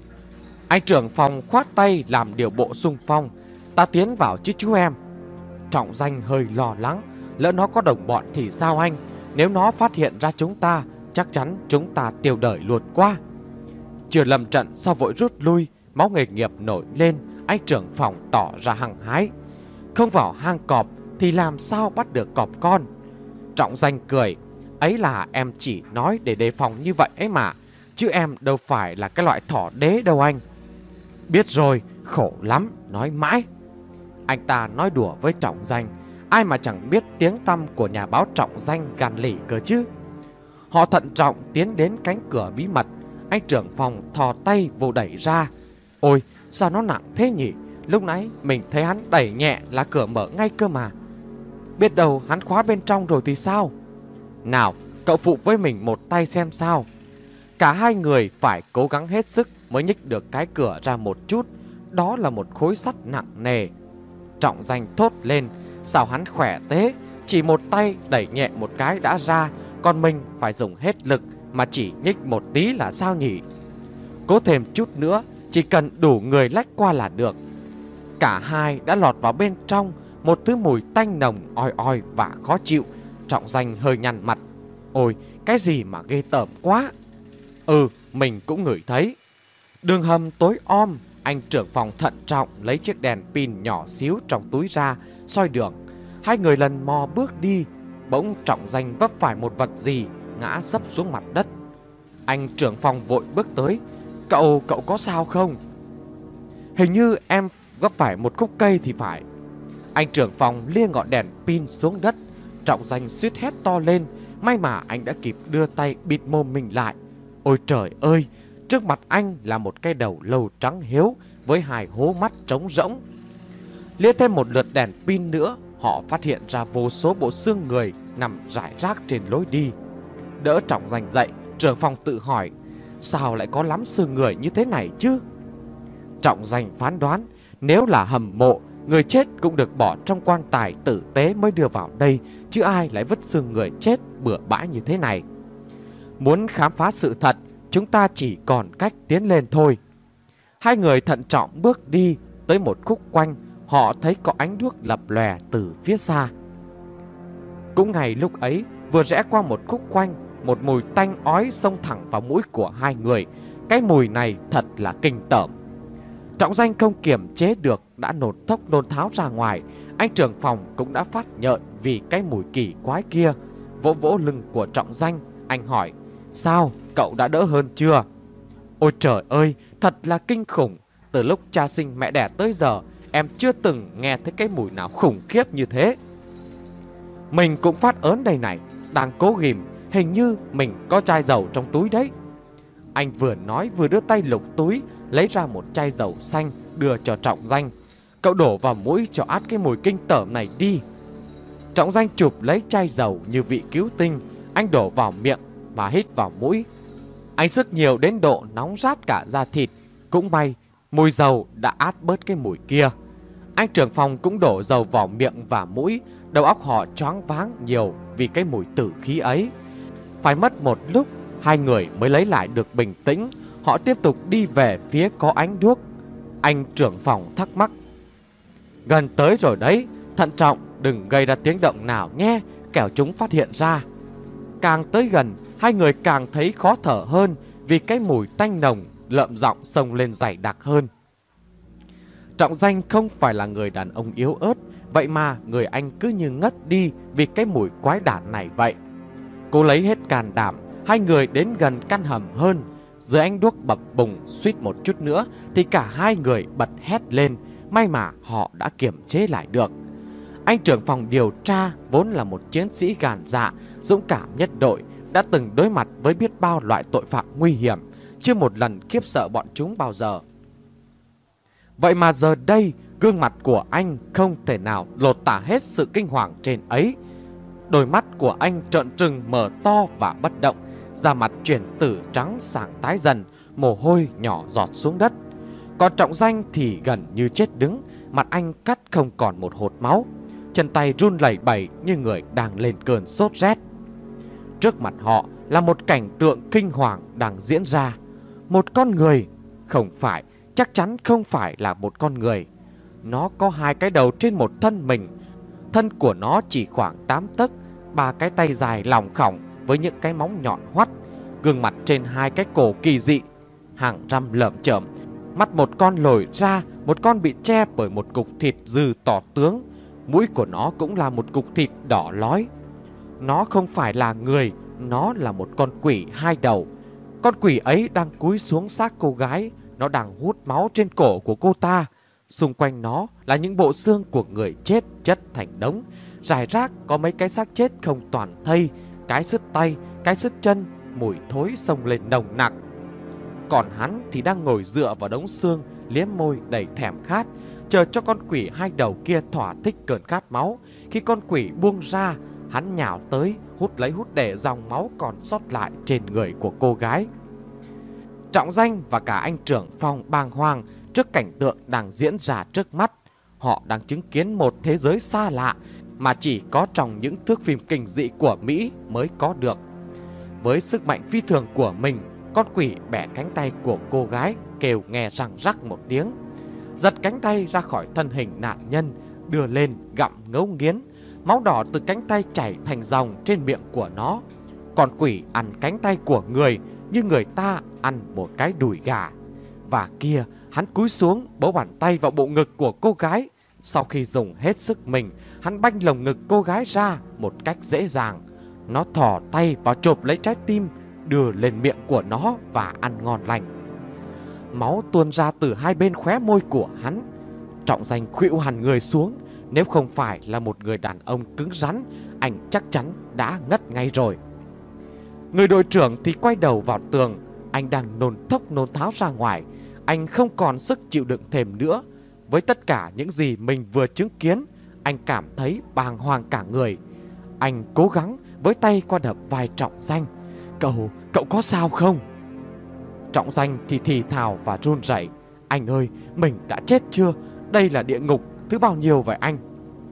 Anh trưởng phòng khoát tay làm điều bộ xung phong: ta tiến vào chứ chú em. Trọng Danh hơi lo lắng: lỡ nó có đồng bọn thì sao anh? Nếu nó phát hiện ra chúng ta, chắc chắn chúng ta tiêu đời luôn quá. Chưa lâm trận sau vội rút lui. Máu nghề nghiệp nổi lên. Anh trưởng phòng tỏ ra hăng hái: không vào hang cọp thì làm sao bắt được cọp con? Trọng Danh cười: ấy là em chỉ nói để đề phòng như vậy ấy mà, chứ em đâu phải là cái loại thỏ đế đâu anh. Biết rồi, khổ lắm, nói mãi. Anh ta nói đùa với Trọng Danh. Ai mà chẳng biết tiếng tăm của nhà báo Trọng Danh gan lỉ cơ chứ. Họ thận trọng tiến đến cánh cửa bí mật. Anh trưởng phòng thò tay vô đẩy ra. Ôi, sao nó nặng thế nhỉ? Lúc nãy mình thấy hắn đẩy nhẹ là cửa mở ngay cơ mà. Biết đâu hắn khóa bên trong rồi thì sao? Nào, cậu phụ với mình một tay xem sao. Cả hai người phải cố gắng hết sức mới nhích được cái cửa ra một chút. Đó là một khối sắt nặng nề. Trọng Danh thốt lên: sao hắn khỏe thế? Chỉ một tay đẩy nhẹ một cái đã ra, còn mình phải dùng hết lực mà chỉ nhích một tí là sao nhỉ? Cố thêm chút nữa, chỉ cần đủ người lách qua là được. Cả hai đã lọt vào bên trong. một thứ mùi tanh nồng oi oi và khó chịu. Trọng Danh hơi nhăn mặt. Ôi, cái gì mà ghê tởm quá. Ừ, mình cũng ngửi thấy. Đường hầm tối om, anh trưởng phòng thận trọng lấy chiếc đèn pin nhỏ xíu trong túi ra, soi đường. Hai người lần mò bước đi, bỗng Trọng Danh vấp phải một vật gì, ngã sấp xuống mặt đất. Anh trưởng phòng vội bước tới. Cậu, cậu có sao không? Hình như em vấp phải một khúc cây thì phải. Anh trưởng phòng lia ngọn đèn pin xuống đất. Trọng Danh suýt hét to lên. May mà anh đã kịp đưa tay bịt mồm mình lại. Ôi trời ơi, trước mặt anh là một cái đầu lâu trắng hiếu với hai hố mắt trống rỗng. Lia thêm một lượt đèn pin nữa, họ phát hiện ra vô số bộ xương người nằm rải rác trên lối đi. Đỡ Trọng Danh dậy, trưởng phòng tự hỏi, sao lại có lắm xương người như thế này chứ? Trọng Danh phán đoán, nếu là hầm mộ, người chết cũng được bỏ trong quan tài tử tế mới đưa vào đây, chứ ai lại vứt xương người chết bừa bãi như thế này. Muốn khám phá sự thật, chúng ta chỉ còn cách tiến lên thôi. Hai người thận trọng bước đi tới một khúc quanh, họ thấy có ánh đuốc lập lòe từ phía xa. Cũng ngay lúc ấy, vừa rẽ qua một khúc quanh, một mùi tanh ói xông thẳng vào mũi của hai người. Cái mùi này thật là kinh tởm. Trọng Danh không kiềm chế được đã nôn thốc nôn tháo ra ngoài. Anh trưởng phòng cũng đã phát nhợn vì cái mùi kỳ quái kia. Vỗ vỗ lưng của Trọng Danh, anh hỏi, sao, cậu đã đỡ hơn chưa? Ôi trời ơi, thật là kinh khủng. Từ lúc cha sinh mẹ đẻ tới giờ, em chưa từng nghe thấy cái mùi nào khủng khiếp như thế. Mình cũng phát ớn đây này, đang cố ghìm, hình như mình có chai dầu trong túi đấy. Anh vừa nói vừa đưa tay lục túi, lấy ra một chai dầu xanh đưa cho Trọng Danh. Cậu đổ vào mũi cho át cái mùi kinh tởm này đi. Trọng Danh chụp lấy chai dầu như vị cứu tinh. Anh đổ vào miệng và hít vào mũi. Anh sức nhiều đến độ nóng rát cả da thịt. Cũng may mùi dầu đã át bớt cái mùi kia. Anh trưởng phòng cũng đổ dầu vào miệng và mũi. Đầu óc họ choáng váng nhiều vì cái mùi tử khí ấy. Phải mất một lúc, hai người mới lấy lại được bình tĩnh. Họ tiếp tục đi về phía có ánh đuốc. Anh trưởng phòng thắc mắc, gần tới rồi đấy, thận trọng, đừng gây ra tiếng động nào nhé, kẻo chúng phát hiện ra. Càng tới gần, hai người càng thấy khó thở hơn vì cái mùi tanh nồng lợm giọng xông lên dày đặc hơn. Trọng Danh không phải là người đàn ông yếu ớt, vậy mà người anh cứ như ngất đi vì cái mùi quái đản này vậy. Cô lấy hết can đảm, hai người đến gần căn hầm hơn. Dưới ánh đuốc bập bùng suýt một chút nữa thì cả hai người bật hét lên. May mà họ đã kiềm chế lại được. Anh trưởng phòng điều tra vốn là một chiến sĩ gan dạ, dũng cảm nhất đội, đã từng đối mặt với biết bao loại tội phạm nguy hiểm, chưa một lần khiếp sợ bọn chúng bao giờ. Vậy mà giờ đây, gương mặt của anh không thể nào lột tả hết sự kinh hoàng trên ấy. Đôi mắt của anh trợn trừng mở to và bất động, da mặt chuyển từ trắng sang tái dần, mồ hôi nhỏ giọt xuống đất. Còn Trọng Danh thì gần như chết đứng, mặt anh cắt không còn một hột máu, chân tay run lẩy bẩy như người đang lên cơn sốt rét. Trước mặt họ là một cảnh tượng kinh hoàng đang diễn ra. Một con người, không phải, chắc chắn không phải là một con người. Nó có hai cái đầu trên một thân mình. Thân của nó chỉ khoảng tám tấc, ba cái tay dài lỏng khỏng với những cái móng nhọn hoắt, gương mặt trên hai cái cổ kỳ dị, hàng răm lởm chởm, mắt một con lồi ra, một con bị che bởi một cục thịt dư tỏ tướng, mũi của nó cũng là một cục thịt đỏ lói. Nó không phải là người, nó là một con quỷ hai đầu. Con quỷ ấy đang cúi xuống xác cô gái, nó đang hút máu trên cổ của cô ta. Xung quanh nó là những bộ xương của người chết chất thành đống, rải rác có mấy cái xác chết không toàn thây, cái sứt tay, cái sứt chân, mùi thối xông lên nồng nặc. Còn hắn thì đang ngồi dựa vào đống xương, liếm môi đầy thèm khát, chờ cho con quỷ hai đầu kia thỏa thích cơn khát máu. Khi con quỷ buông ra, hắn nhào tới, hút lấy hút để dòng máu còn sót lại trên người của cô gái. Trọng Danh và cả anh trưởng phòng bàng hoàng trước cảnh tượng đang diễn ra trước mắt. Họ đang chứng kiến một thế giới xa lạ mà chỉ có trong những thước phim kinh dị của Mỹ mới có được. Với sức mạnh phi thường của mình, con quỷ bẻ cánh tay của cô gái, kêu nghe răng rắc một tiếng, giật cánh tay ra khỏi thân hình nạn nhân, đưa lên gặm ngấu nghiến. Máu đỏ từ cánh tay chảy thành dòng trên miệng của nó. Còn quỷ ăn cánh tay của người như người ta ăn một cái đùi gà. Và kia, hắn cúi xuống bấu bàn tay vào bộ ngực của cô gái. Sau khi dùng hết sức mình, hắn banh lồng ngực cô gái ra một cách dễ dàng. Nó thò tay vào chộp lấy trái tim, đưa lên miệng của nó và ăn ngon lành. Máu tuôn ra từ hai bên khóe môi của hắn. Trọng Danh khuỵu hẳn người xuống. Nếu không phải là một người đàn ông cứng rắn, anh chắc chắn đã ngất ngay rồi. Người đội trưởng thì quay đầu vào tường. Anh đang nôn thốc nôn tháo ra ngoài. Anh không còn sức chịu đựng thêm nữa. Với tất cả những gì mình vừa chứng kiến, anh cảm thấy bàng hoàng cả người. Anh cố gắng với tay qua đập vai Trọng Danh. Cậu, cậu có sao không? Trọng Danh thì thì thào và run rẩy. Anh ơi, mình đã chết chưa? Đây là địa ngục thứ bao nhiêu vậy anh?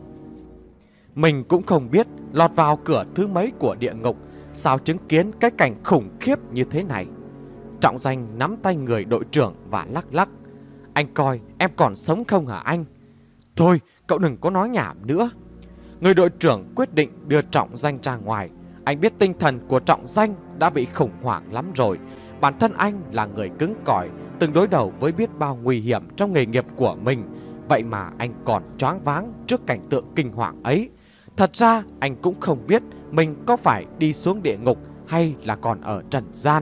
Mình cũng không biết lọt vào cửa thứ mấy của địa ngục, sao chứng kiến cái cảnh khủng khiếp như thế này. Trọng Danh nắm tay người đội trưởng và lắc lắc. Anh coi em còn sống không hả anh? Thôi, cậu đừng có nói nhảm nữa. Người đội trưởng quyết định đưa Trọng Danh ra ngoài. Anh biết tinh thần của Trọng Danh đã bị khủng hoảng lắm rồi. Bản thân anh là người cứng cỏi, từng đối đầu với biết bao nguy hiểm trong nghề nghiệp của mình. Vậy mà anh còn choáng váng trước cảnh tượng kinh hoàng ấy. Thật ra anh cũng không biết mình có phải đi xuống địa ngục hay là còn ở trần gian.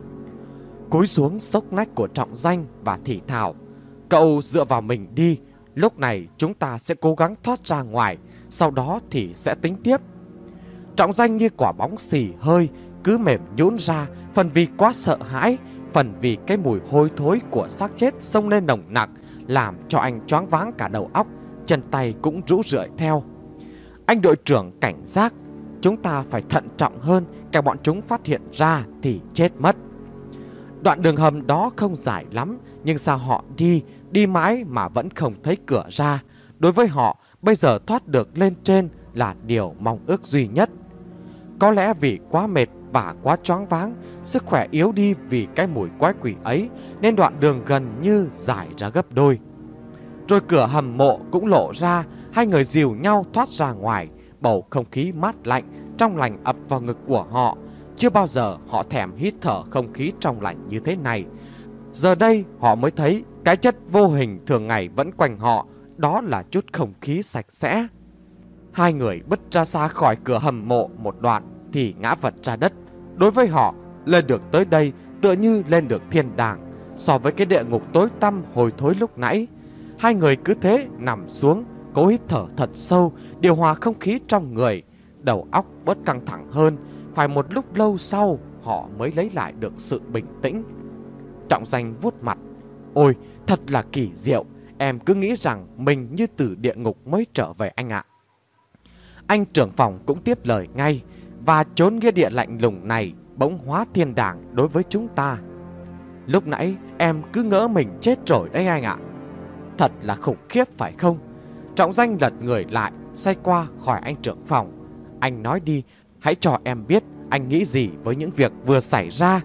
Cúi xuống xốc nách của Trọng Danh và thì thào. Cậu dựa vào mình đi. Lúc này chúng ta sẽ cố gắng thoát ra ngoài, sau đó thì sẽ tính tiếp. Trọng Danh như quả bóng xì hơi, cứ mềm nhũn ra, phần vì quá sợ hãi, phần vì cái mùi hôi thối của xác chết xông lên nồng nặc, làm cho anh choáng váng cả đầu óc, chân tay cũng rũ rượi theo. Anh đội trưởng cảnh giác, chúng ta phải thận trọng hơn, kẻo bọn chúng phát hiện ra thì chết mất. Đoạn đường hầm đó không dài lắm, nhưng sao họ đi, đi mãi mà vẫn không thấy cửa ra. Đối với họ, bây giờ thoát được lên trên là điều mong ước duy nhất. Có lẽ vì quá mệt và quá choáng váng, sức khỏe yếu đi vì cái mùi quái quỷ ấy, nên đoạn đường gần như dài ra gấp đôi. Rồi cửa hầm mộ cũng lộ ra, hai người dìu nhau thoát ra ngoài. Bầu không khí mát lạnh, trong lành ập vào ngực của họ. Chưa bao giờ họ thèm hít thở không khí trong lành như thế này. Giờ đây họ mới thấy cái chất vô hình thường ngày vẫn quanh họ, đó là chút không khí sạch sẽ. Hai người bứt ra xa khỏi cửa hầm mộ một đoạn thì ngã vật ra đất. Đối với họ, lên được tới đây tựa như lên được thiên đàng. So với cái địa ngục tối tăm hồi thối lúc nãy, hai người cứ thế nằm xuống, cố hít thở thật sâu, điều hòa không khí trong người. Đầu óc bớt căng thẳng hơn. Phải một lúc lâu sau họ mới lấy lại được sự bình tĩnh. Trọng Danh vuốt mặt. Ôi, thật là kỳ diệu. Em cứ nghĩ rằng mình như từ địa ngục mới trở về anh ạ. Anh trưởng phòng cũng tiếp lời ngay. Và chốn nghĩa địa lạnh lùng này bỗng hóa thiên đàng đối với chúng ta. Lúc nãy em cứ ngỡ mình chết rồi đấy anh ạ. Thật là khủng khiếp phải không? Trọng Danh lật người lại, xoay qua khỏi anh trưởng phòng. Anh nói đi, hãy cho em biết anh nghĩ gì với những việc vừa xảy ra.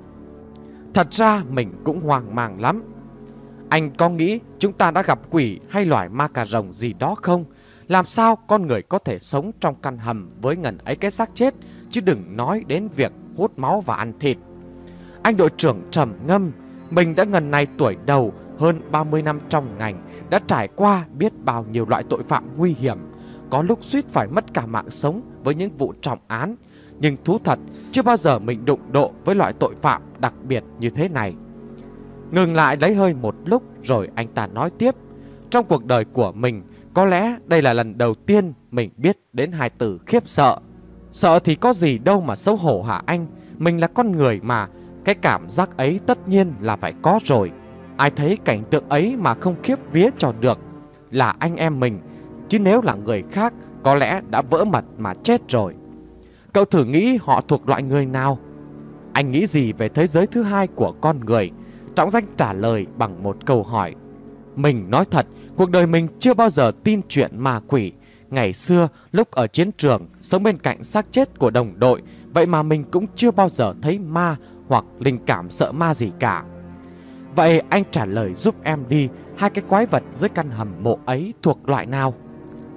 Thật ra mình cũng hoang mang lắm. Anh có nghĩ chúng ta đã gặp quỷ hay loài ma cà rồng gì đó không? Làm sao con người có thể sống trong căn hầm với ngần ấy cái xác chết, chứ đừng nói đến việc hút máu và ăn thịt. Anh đội trưởng trầm ngâm. Mình đã ngần này tuổi đầu, hơn ba mươi năm trong ngành, đã trải qua biết bao nhiêu loại tội phạm nguy hiểm. Có lúc suýt phải mất cả mạng sống với những vụ trọng án. Nhưng thú thật, chưa bao giờ mình đụng độ với loại tội phạm đặc biệt như thế này. Ngừng lại lấy hơi một lúc rồi anh ta nói tiếp. Trong cuộc đời của mình, có lẽ đây là lần đầu tiên mình biết đến hai từ khiếp sợ. Sợ thì có gì đâu mà xấu hổ hả anh? Mình là con người mà, cái cảm giác ấy tất nhiên là phải có rồi. Ai thấy cảnh tượng ấy mà không khiếp vía cho được là anh em mình, chứ nếu là người khác có lẽ đã vỡ mật mà chết rồi. Cậu thử nghĩ họ thuộc loại người nào? Anh nghĩ gì về thế giới thứ hai của con người? Trọng Danh trả lời bằng một câu hỏi. Mình nói thật, cuộc đời mình chưa bao giờ tin chuyện ma quỷ. Ngày xưa lúc ở chiến trường, sống bên cạnh xác chết của đồng đội, vậy mà mình cũng chưa bao giờ thấy ma hoặc linh cảm sợ ma gì cả. Vậy anh trả lời giúp em đi, hai cái quái vật dưới căn hầm mộ ấy thuộc loại nào?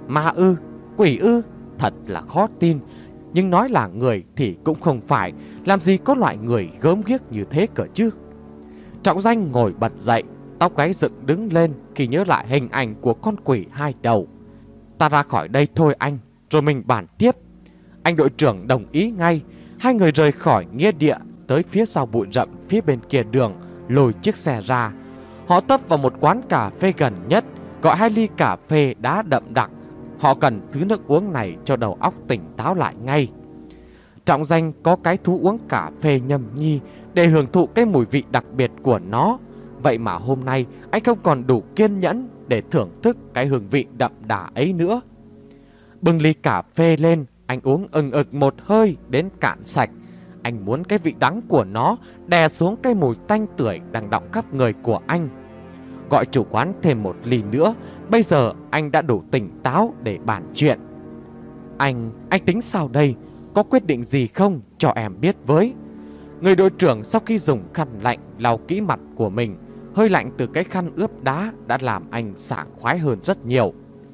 Ma ư? Quỷ ư? Thật là khó tin. Nhưng nói là người thì cũng không phải. Làm gì có loại người gớm ghiếc như thế cơ chứ? Trọng Danh ngồi bật dậy, tóc gáy dựng đứng lên khi nhớ lại hình ảnh của con quỷ hai đầu. Ta ra khỏi đây thôi anh, rồi mình bàn tiếp. Anh đội trưởng đồng ý ngay. Hai người rời khỏi nghĩa địa tới phía sau bụi rậm phía bên kia đường, lôi chiếc xe ra. Họ tấp vào một quán cà phê gần nhất, gọi hai ly cà phê đá đậm đặc. Họ cần thứ nước uống này cho đầu óc tỉnh táo lại ngay. Trọng Danh có cái thú uống cà phê nhâm nhi để hưởng thụ cái mùi vị đặc biệt của nó. Vậy mà hôm nay anh không còn đủ kiên nhẫn để thưởng thức cái hương vị đậm đà ấy nữa. Bưng ly cà phê lên, anh uống ừng ực một hơi đến cạn sạch. Anh muốn cái vị đắng của nó đè xuống cái mùi tanh tưởi đang đọng khắp người của anh. Gọi chủ quán thêm một ly nữa. Bây giờ anh đã đủ tỉnh táo để bàn chuyện. Anh, anh tính sao đây? Có quyết định gì không? Cho em biết với. Người đội trưởng sau khi dùng khăn lạnh lau kỹ mặt của mình, hơi lạnh từ cái khăn ướp đá đã làm anh sảng khoái hơn rất nhiều.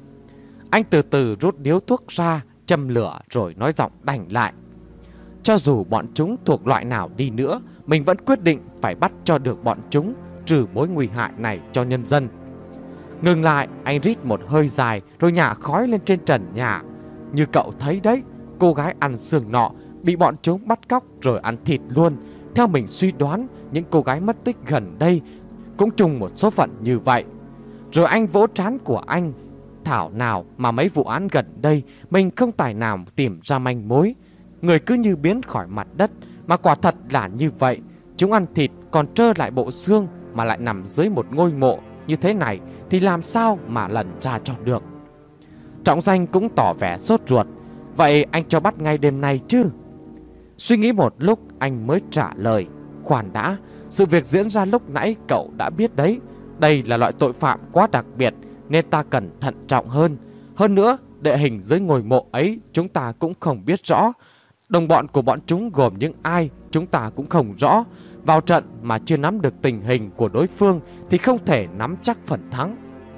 Anh từ từ rút điếu thuốc ra, châm lửa rồi nói giọng đành lại. Cho dù bọn chúng thuộc loại nào đi nữa, mình vẫn quyết định phải bắt cho được bọn chúng, trừ mối nguy hại này cho nhân dân. Ngừng lại, anh rít một hơi dài rồi nhả khói lên trên trần nhà. Như cậu thấy đấy, cô gái ăn xương nọ bị bọn chúng bắt cóc rồi ăn thịt luôn. Theo mình suy đoán, những cô gái mất tích gần đây cũng chung một số phận như vậy. Rồi anh vỗ trán của anh. Thảo nào mà mấy vụ án gần đây mình không tài nào tìm ra manh mối. Người cứ như biến khỏi mặt đất. Mà quả thật là như vậy. Chúng ăn thịt còn trơ lại bộ xương, mà lại nằm dưới một ngôi mộ như thế này thì làm sao mà lần ra cho được. Trọng Danh cũng tỏ vẻ sốt ruột. Vậy anh cho bắt ngay đêm nay chứ? Suy nghĩ một lúc anh mới trả lời. Khoan đã, sự việc diễn ra lúc nãy cậu đã biết đấy. Đây là loại tội phạm quá đặc biệt nên ta cần thận trọng hơn. Hơn nữa, địa hình dưới ngôi mộ ấy chúng ta cũng không biết rõ. Đồng bọn của bọn chúng gồm những ai chúng ta cũng không rõ. Vào trận mà chưa nắm được tình hình của đối phương thì không thể nắm chắc phần thắng.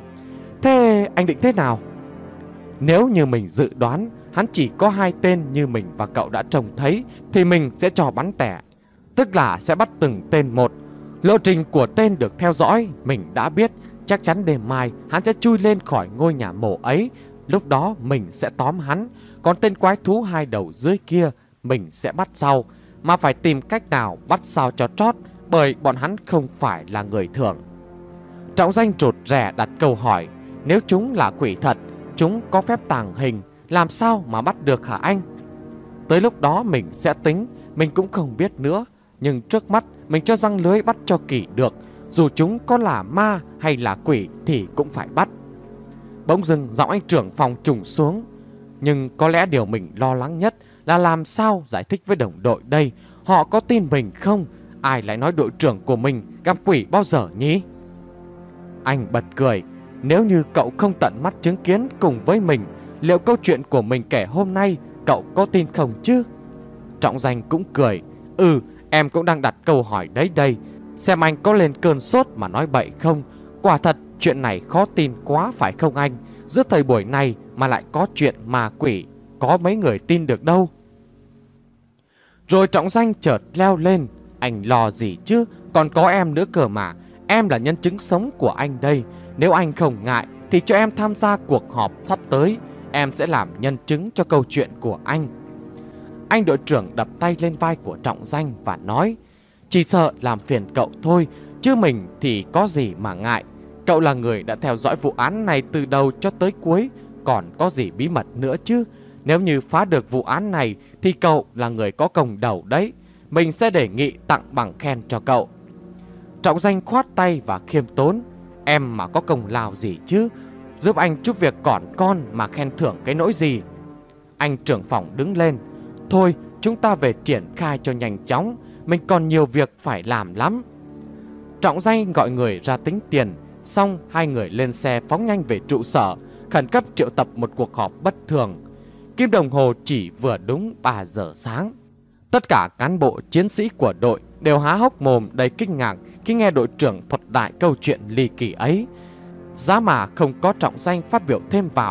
Thế anh định thế nào? Nếu như mình dự đoán hắn chỉ có hai tên như mình và cậu đã trông thấy, thì mình sẽ cho bắn tẻ. Tức là sẽ bắt từng tên một. Lộ trình của tên được theo dõi mình đã biết. Chắc chắn đêm mai hắn sẽ chui lên khỏi ngôi nhà mộ ấy. Lúc đó mình sẽ tóm hắn. Còn tên quái thú hai đầu dưới kia mình sẽ bắt sau. Mà phải tìm cách nào bắt sao cho trót, bởi bọn hắn không phải là người thường. Trọng Danh rụt rè đặt câu hỏi. Nếu chúng là quỷ thật, chúng có phép tàng hình, làm sao mà bắt được hả anh? Tới lúc đó mình sẽ tính. Mình cũng không biết nữa. Nhưng trước mắt mình cho răng lưới bắt cho kỹ được. Dù chúng có là ma hay là quỷ thì cũng phải bắt. Bỗng dưng giọng anh trưởng phòng trùng xuống. Nhưng có lẽ điều mình lo lắng nhất là làm sao giải thích với đồng đội đây. Họ có tin mình không? Ai lại nói đội trưởng của mình gặp quỷ bao giờ nhỉ? Anh bật cười. Nếu như cậu không tận mắt chứng kiến cùng với mình, liệu câu chuyện của mình kể hôm nay cậu có tin không chứ? Trọng Danh cũng cười. Ừ, em cũng đang đặt câu hỏi đấy đây. Xem anh có lên cơn sốt mà nói bậy không? Quả thật chuyện này khó tin quá phải không anh? Giữa thời buổi này mà lại có chuyện ma quỷ, có mấy người tin được đâu. Rồi Trọng Danh chợt leo lên. Anh lo gì chứ, còn có em nữa cơ mà. Em là nhân chứng sống của anh đây. Nếu anh không ngại thì cho em tham gia cuộc họp sắp tới. Em sẽ làm nhân chứng cho câu chuyện của anh. Anh đội trưởng đập tay lên vai của Trọng Danh và nói. Chỉ sợ làm phiền cậu thôi, chứ mình thì có gì mà ngại. Cậu là người đã theo dõi vụ án này từ đầu cho tới cuối, còn có gì bí mật nữa chứ. Nếu như phá được vụ án này thì cậu là người có công đầu đấy. Mình sẽ đề nghị tặng bằng khen cho cậu. Trọng Danh khoát tay và khiêm tốn. Em mà có công lao gì chứ, giúp anh chút việc còn con mà khen thưởng cái nỗi gì. Anh trưởng phòng đứng lên. Thôi chúng ta về triển khai cho nhanh chóng, mình còn nhiều việc phải làm lắm. Trọng Danh gọi người ra tính tiền. Xong hai người lên xe phóng nhanh về trụ sở, khẩn cấp triệu tập một cuộc họp bất thường. Kim đồng hồ chỉ vừa đúng ba giờ sáng. Tất cả cán bộ chiến sĩ của đội đều há hốc mồm đầy kinh ngạc khi nghe đội trưởng thuật lại câu chuyện ly kỳ ấy. Giá mà không có Trọng Danh phát biểu thêm vào,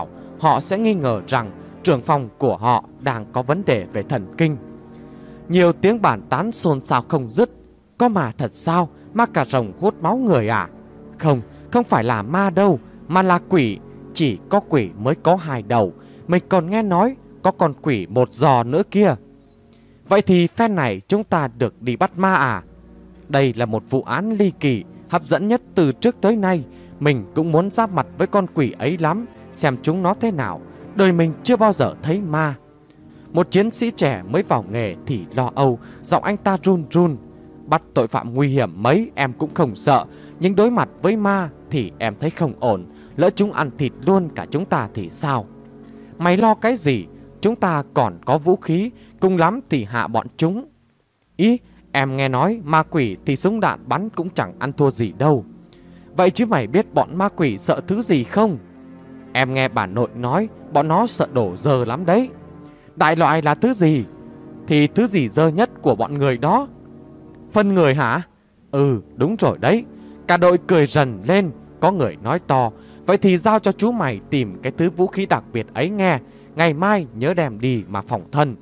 họ sẽ nghi ngờ rằng trưởng phòng của họ đang có vấn đề về thần kinh. Nhiều tiếng bàn tán xôn xao không dứt. Có ma thật sao? Ma cà rồng hút máu người à? Không, không phải là ma đâu, mà là quỷ. Chỉ có quỷ mới có hai đầu. Mình còn nghe nói có con quỷ một giò nữa kia. Vậy thì phen này chúng ta được đi bắt ma à? Đây là một vụ án ly kỳ, hấp dẫn nhất từ trước tới nay. Mình cũng muốn giáp mặt với con quỷ ấy lắm, xem chúng nó thế nào. Đời mình chưa bao giờ thấy ma. Một chiến sĩ trẻ mới vào nghề thì lo âu, giọng anh ta run run. Bắt tội phạm nguy hiểm mấy em cũng không sợ, nhưng đối mặt với ma thì em thấy không ổn. Lỡ chúng ăn thịt luôn cả chúng ta thì sao? Mày lo cái gì? Chúng ta còn có vũ khí, cùng lắm thì hạ bọn chúng. Ý, em nghe nói ma quỷ thì súng đạn bắn cũng chẳng ăn thua gì đâu. Vậy chứ mày biết bọn ma quỷ sợ thứ gì không? Em nghe bà nội nói bọn nó sợ đổ dơ lắm đấy. Đại loại là thứ gì? Thì thứ gì dơ nhất của bọn người đó? Phân người hả? Ừ, đúng rồi đấy. Cả đội cười rần lên. Có người nói to: vậy thì giao cho chú mày tìm cái thứ vũ khí đặc biệt ấy nghe. Ngày mai nhớ đem đi mà phòng thân.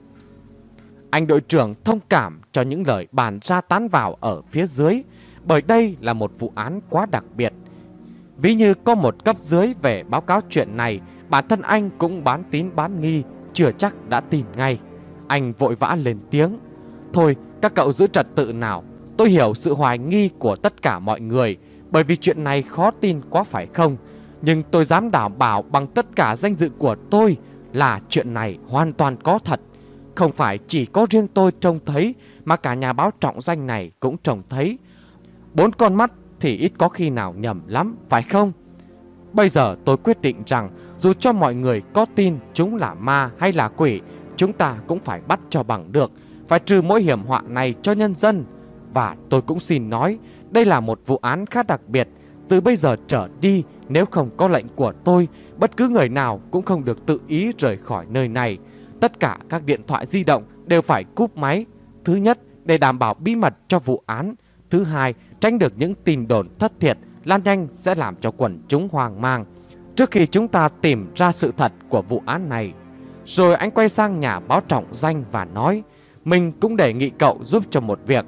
Anh đội trưởng thông cảm cho những lời bàn ra tán vào ở phía dưới, bởi đây là một vụ án quá đặc biệt. Ví như có một cấp dưới về báo cáo chuyện này, bản thân anh cũng bán tín bán nghi, chưa chắc đã tin ngay. Anh vội vã lên tiếng: thôi các cậu giữ trật tự nào. Tôi hiểu sự hoài nghi của tất cả mọi người, bởi vì chuyện này khó tin quá phải không? Nhưng tôi dám đảm bảo bằng tất cả danh dự của tôi là chuyện này hoàn toàn có thật. Không phải chỉ có riêng tôi trông thấy, mà cả nhà báo trọng danh này cũng trông thấy. Bốn con mắt thì ít có khi nào nhầm lắm, phải không? Bây giờ tôi quyết định rằng dù cho mọi người có tin chúng là ma hay là quỷ, chúng ta cũng phải bắt cho bằng được, phải trừ mỗi hiểm họa này cho nhân dân. Và tôi cũng xin nói, đây là một vụ án khá đặc biệt. Từ bây giờ trở đi, nếu không có lệnh của tôi, bất cứ người nào cũng không được tự ý rời khỏi nơi này. Tất cả các điện thoại di động đều phải cúp máy. Thứ nhất, để đảm bảo bí mật cho vụ án. Thứ hai, tránh được những tin đồn thất thiệt lan nhanh sẽ làm cho quần chúng hoang mang. Trước khi chúng ta tìm ra sự thật của vụ án này. Rồi anh quay sang nhà báo trọng danh và nói: mình cũng đề nghị cậu giúp cho một việc.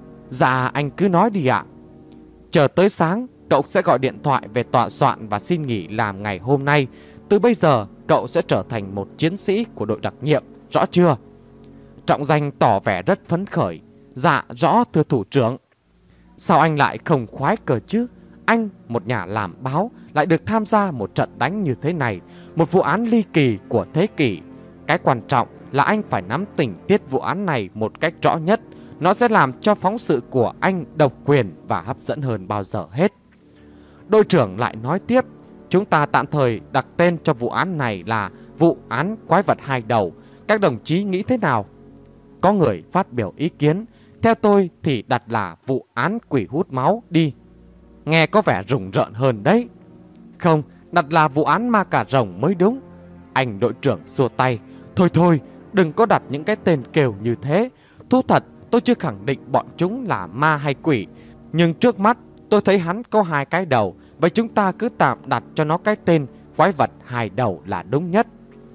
Dạ anh cứ nói đi ạ. Chờ tới sáng, cậu sẽ gọi điện thoại về tọa soạn và xin nghỉ làm ngày hôm nay. Từ bây giờ cậu sẽ trở thành một chiến sĩ của đội đặc nhiệm, rõ chưa? Trọng danh tỏ vẻ rất phấn khởi. Dạ rõ thưa thủ trưởng. Sao anh lại không khoái cờ chứ? Anh, một nhà làm báo, lại được tham gia một trận đánh như thế này, một vụ án ly kỳ của thế kỷ. Cái quan trọng là anh phải nắm tình tiết vụ án này một cách rõ nhất. Nó sẽ làm cho phóng sự của anh độc quyền và hấp dẫn hơn bao giờ hết. Đội trưởng lại nói tiếp: chúng ta tạm thời đặt tên cho vụ án này là vụ án quái vật hai đầu. Các đồng chí nghĩ thế nào? Có người phát biểu ý kiến: theo tôi thì đặt là vụ án quỷ hút máu đi. Nghe có vẻ rùng rợn hơn đấy. Không, đặt là vụ án ma cà rồng mới đúng. Anh đội trưởng xua tay: thôi thôi, đừng có đặt những cái tên kêu như thế. Thú thật, tôi chưa khẳng định bọn chúng là ma hay quỷ, nhưng trước mắt tôi thấy hắn có hai cái đầu. Vậy chúng ta cứ tạm đặt cho nó cái tên quái vật hai đầu là đúng nhất.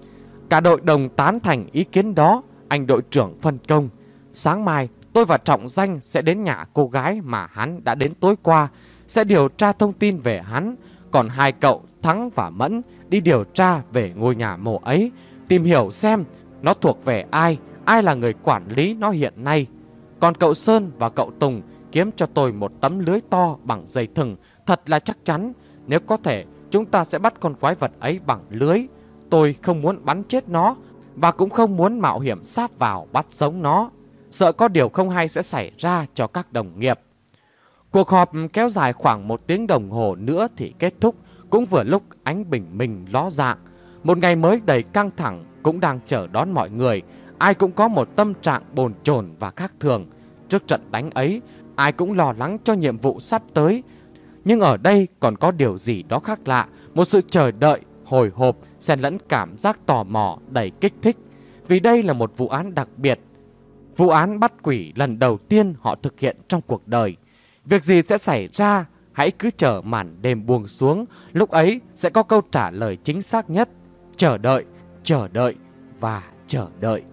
Cả đội đồng tán thành ý kiến đó. Anh đội trưởng phân công: sáng mai tôi và trọng danh sẽ đến nhà cô gái mà hắn đã đến tối qua, sẽ điều tra thông tin về hắn. Còn hai cậu Thắng và Mẫn đi điều tra về ngôi nhà mộ ấy, tìm hiểu xem nó thuộc về ai, ai là người quản lý nó hiện nay. Còn cậu Sơn và cậu Tùng kiếm cho tôi một tấm lưới to bằng dây thừng, thật là chắc chắn. Nếu có thể, chúng ta sẽ bắt con quái vật ấy bằng lưới. Tôi không muốn bắn chết nó, và cũng không muốn mạo hiểm sáp vào bắt sống nó, sợ có điều không hay sẽ xảy ra cho các đồng nghiệp. Cuộc họp kéo dài khoảng một tiếng đồng hồ nữa thì kết thúc, cũng vừa lúc ánh bình minh ló dạng. Một ngày mới đầy căng thẳng cũng đang chờ đón mọi người. Ai cũng có một tâm trạng bồn chồn và khác thường. Trước trận đánh ấy, ai cũng lo lắng cho nhiệm vụ sắp tới. Nhưng ở đây còn có điều gì đó khác lạ, một sự chờ đợi, hồi hộp, xen lẫn cảm giác tò mò đầy kích thích. Vì đây là một vụ án đặc biệt, vụ án bắt quỷ lần đầu tiên họ thực hiện trong cuộc đời. Việc gì sẽ xảy ra, hãy cứ chờ màn đêm buông xuống, lúc ấy sẽ có câu trả lời chính xác nhất. chờ đợi, chờ đợi và chờ đợi.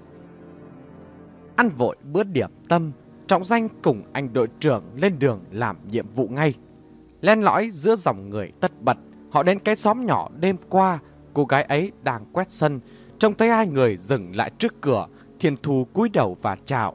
Ăn vội bữa điểm tâm, Trọng Danh cùng anh đội trưởng lên đường làm nhiệm vụ ngay. Len lỏi giữa dòng người tất bật, họ đến cái xóm nhỏ đêm qua. Cô gái ấy đang quét sân, trông thấy hai người dừng lại trước cửa. Thiên Thu cúi đầu và chào.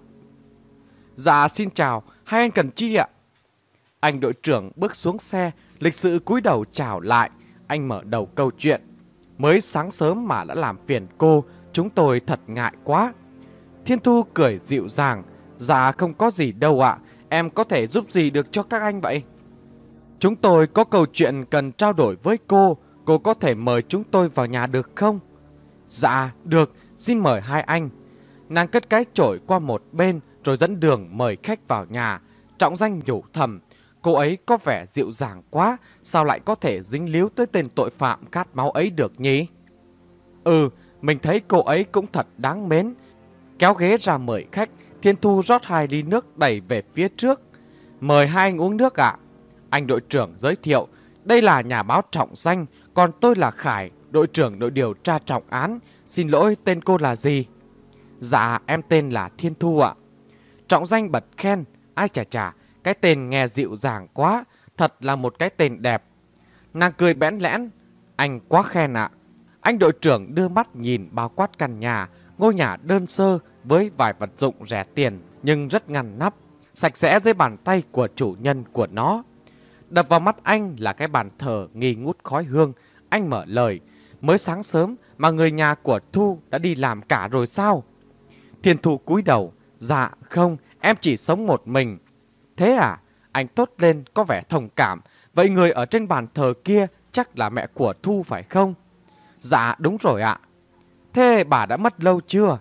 Dạ xin chào, hai anh cần chi ạ? Anh đội trưởng bước xuống xe, lịch sự cúi đầu chào lại. Anh mở đầu câu chuyện. Mới sáng sớm mà đã làm phiền cô, chúng tôi thật ngại quá. Thiên Thu cười dịu dàng. Dạ không có gì đâu ạ, em có thể giúp gì được cho các anh vậy? Chúng tôi có câu chuyện cần trao đổi với cô, cô có thể mời chúng tôi vào nhà được không? Dạ, được, xin mời hai anh. Nàng cất cái chổi qua một bên rồi dẫn đường mời khách vào nhà. Trọng Danh nhủ thầm, cô ấy có vẻ dịu dàng quá, sao lại có thể dính líu tới tên tội phạm khát máu ấy được nhỉ? Ừ, mình thấy cô ấy cũng thật đáng mến. Kéo ghế ra mời khách, Thiên Thu rót hai ly nước đẩy về phía trước. Mời hai anh uống nước ạ. Anh đội trưởng giới thiệu, đây là nhà báo Trọng Danh, còn tôi là Khải, đội trưởng đội điều tra trọng án. Xin lỗi, tên cô là gì? Dạ, em tên là Thiên Thu ạ. Trọng Danh bật khen, ai chà chà, cái tên nghe dịu dàng quá, thật là một cái tên đẹp. Nàng cười bẽn lẽn, anh quá khen ạ. Anh đội trưởng đưa mắt nhìn bao quát căn nhà, ngôi nhà đơn sơ với vài vật dụng rẻ tiền nhưng rất ngăn nắp, sạch sẽ dưới bàn tay của chủ nhân của nó. Đập vào mắt anh là cái bàn thờ nghi ngút khói hương. Anh mở lời, mới sáng sớm mà người nhà của Thu đã đi làm cả rồi sao? Thiên Thu cúi đầu, dạ không, em chỉ sống một mình. Thế à? Anh thốt lên có vẻ thông cảm. Vậy người ở trên bàn thờ kia chắc là mẹ của Thu phải không? Dạ đúng rồi ạ. Thế bà đã mất lâu chưa?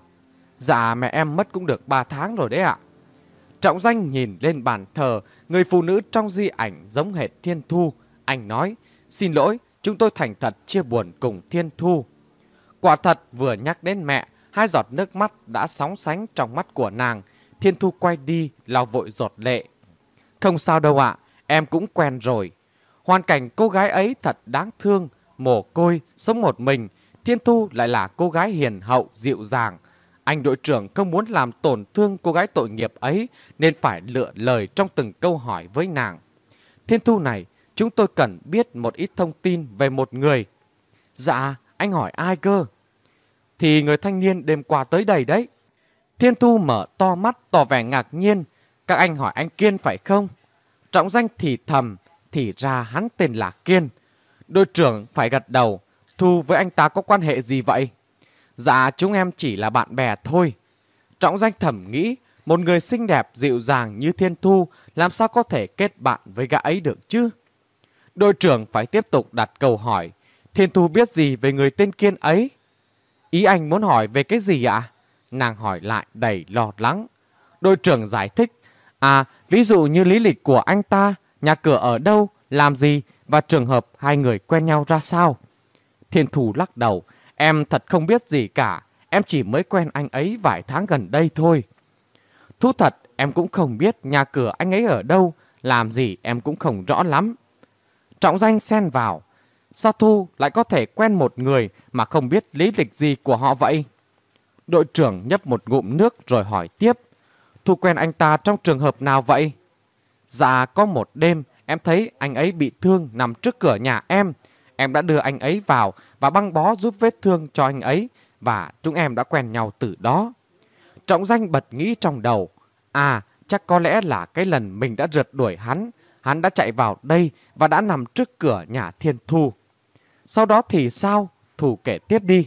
Dạ mẹ em mất cũng được ba tháng rồi đấy ạ. Trọng Danh nhìn lên bàn thờ, người phụ nữ trong di ảnh giống hệt Thiên Thu. Anh nói, xin lỗi, chúng tôi thành thật chia buồn cùng Thiên Thu. Quả thật vừa nhắc đến mẹ, hai giọt nước mắt đã sóng sánh trong mắt của nàng. Thiên Thu quay đi, lau vội giọt lệ. Không sao đâu ạ, em cũng quen rồi. Hoàn cảnh cô gái ấy thật đáng thương, mồ côi, sống một mình. Thiên Thu lại là cô gái hiền hậu, dịu dàng. Anh đội trưởng không muốn làm tổn thương cô gái tội nghiệp ấy nên phải lựa lời trong từng câu hỏi với nàng. Thiên Thu này, chúng tôi cần biết một ít thông tin về một người. Dạ, anh hỏi ai cơ? Thì người thanh niên đêm qua tới đây đấy. Thiên Thu mở to mắt tỏ vẻ ngạc nhiên. Các anh hỏi anh Kiên phải không? Trọng Danh thì thầm, thì ra hắn tên là Kiên. Đội trưởng phải gật đầu. Thu với anh ta có quan hệ gì vậy? Dạ chúng em chỉ là bạn bè thôi. Trọng Danh thầm nghĩ, một người xinh đẹp dịu dàng như Thiên Thu làm sao có thể kết bạn với gã ấy được chứ? Đội trưởng phải tiếp tục đặt câu hỏi. Thiên Thu biết gì về người tên Kiên ấy? Ý anh muốn hỏi về cái gì ạ? Nàng hỏi lại đầy lo lắng. Đội trưởng giải thích. À, ví dụ như lý lịch của anh ta, nhà cửa ở đâu, làm gì và trường hợp hai người quen nhau ra sao? Thiên Thu lắc đầu. Em thật không biết gì cả. Em chỉ mới quen anh ấy vài tháng gần đây thôi. Thú thật, em cũng không biết nhà cửa anh ấy ở đâu, làm gì em cũng không rõ lắm. Trọng Danh xen vào. Sao Thu lại có thể quen một người mà không biết lý lịch gì của họ vậy? Đội trưởng nhấp một ngụm nước rồi hỏi tiếp. Thu quen anh ta trong trường hợp nào vậy? Dạ có một đêm em thấy anh ấy bị thương nằm trước cửa nhà em. Em đã đưa anh ấy vào và băng bó giúp vết thương cho anh ấy. Và chúng em đã quen nhau từ đó. Trọng Danh bật nghĩ trong đầu. À chắc có lẽ là cái lần mình đã rượt đuổi hắn. Hắn đã chạy vào đây và đã nằm trước cửa nhà Thiên Thu. Sau đó thì sao? Thu kể tiếp đi.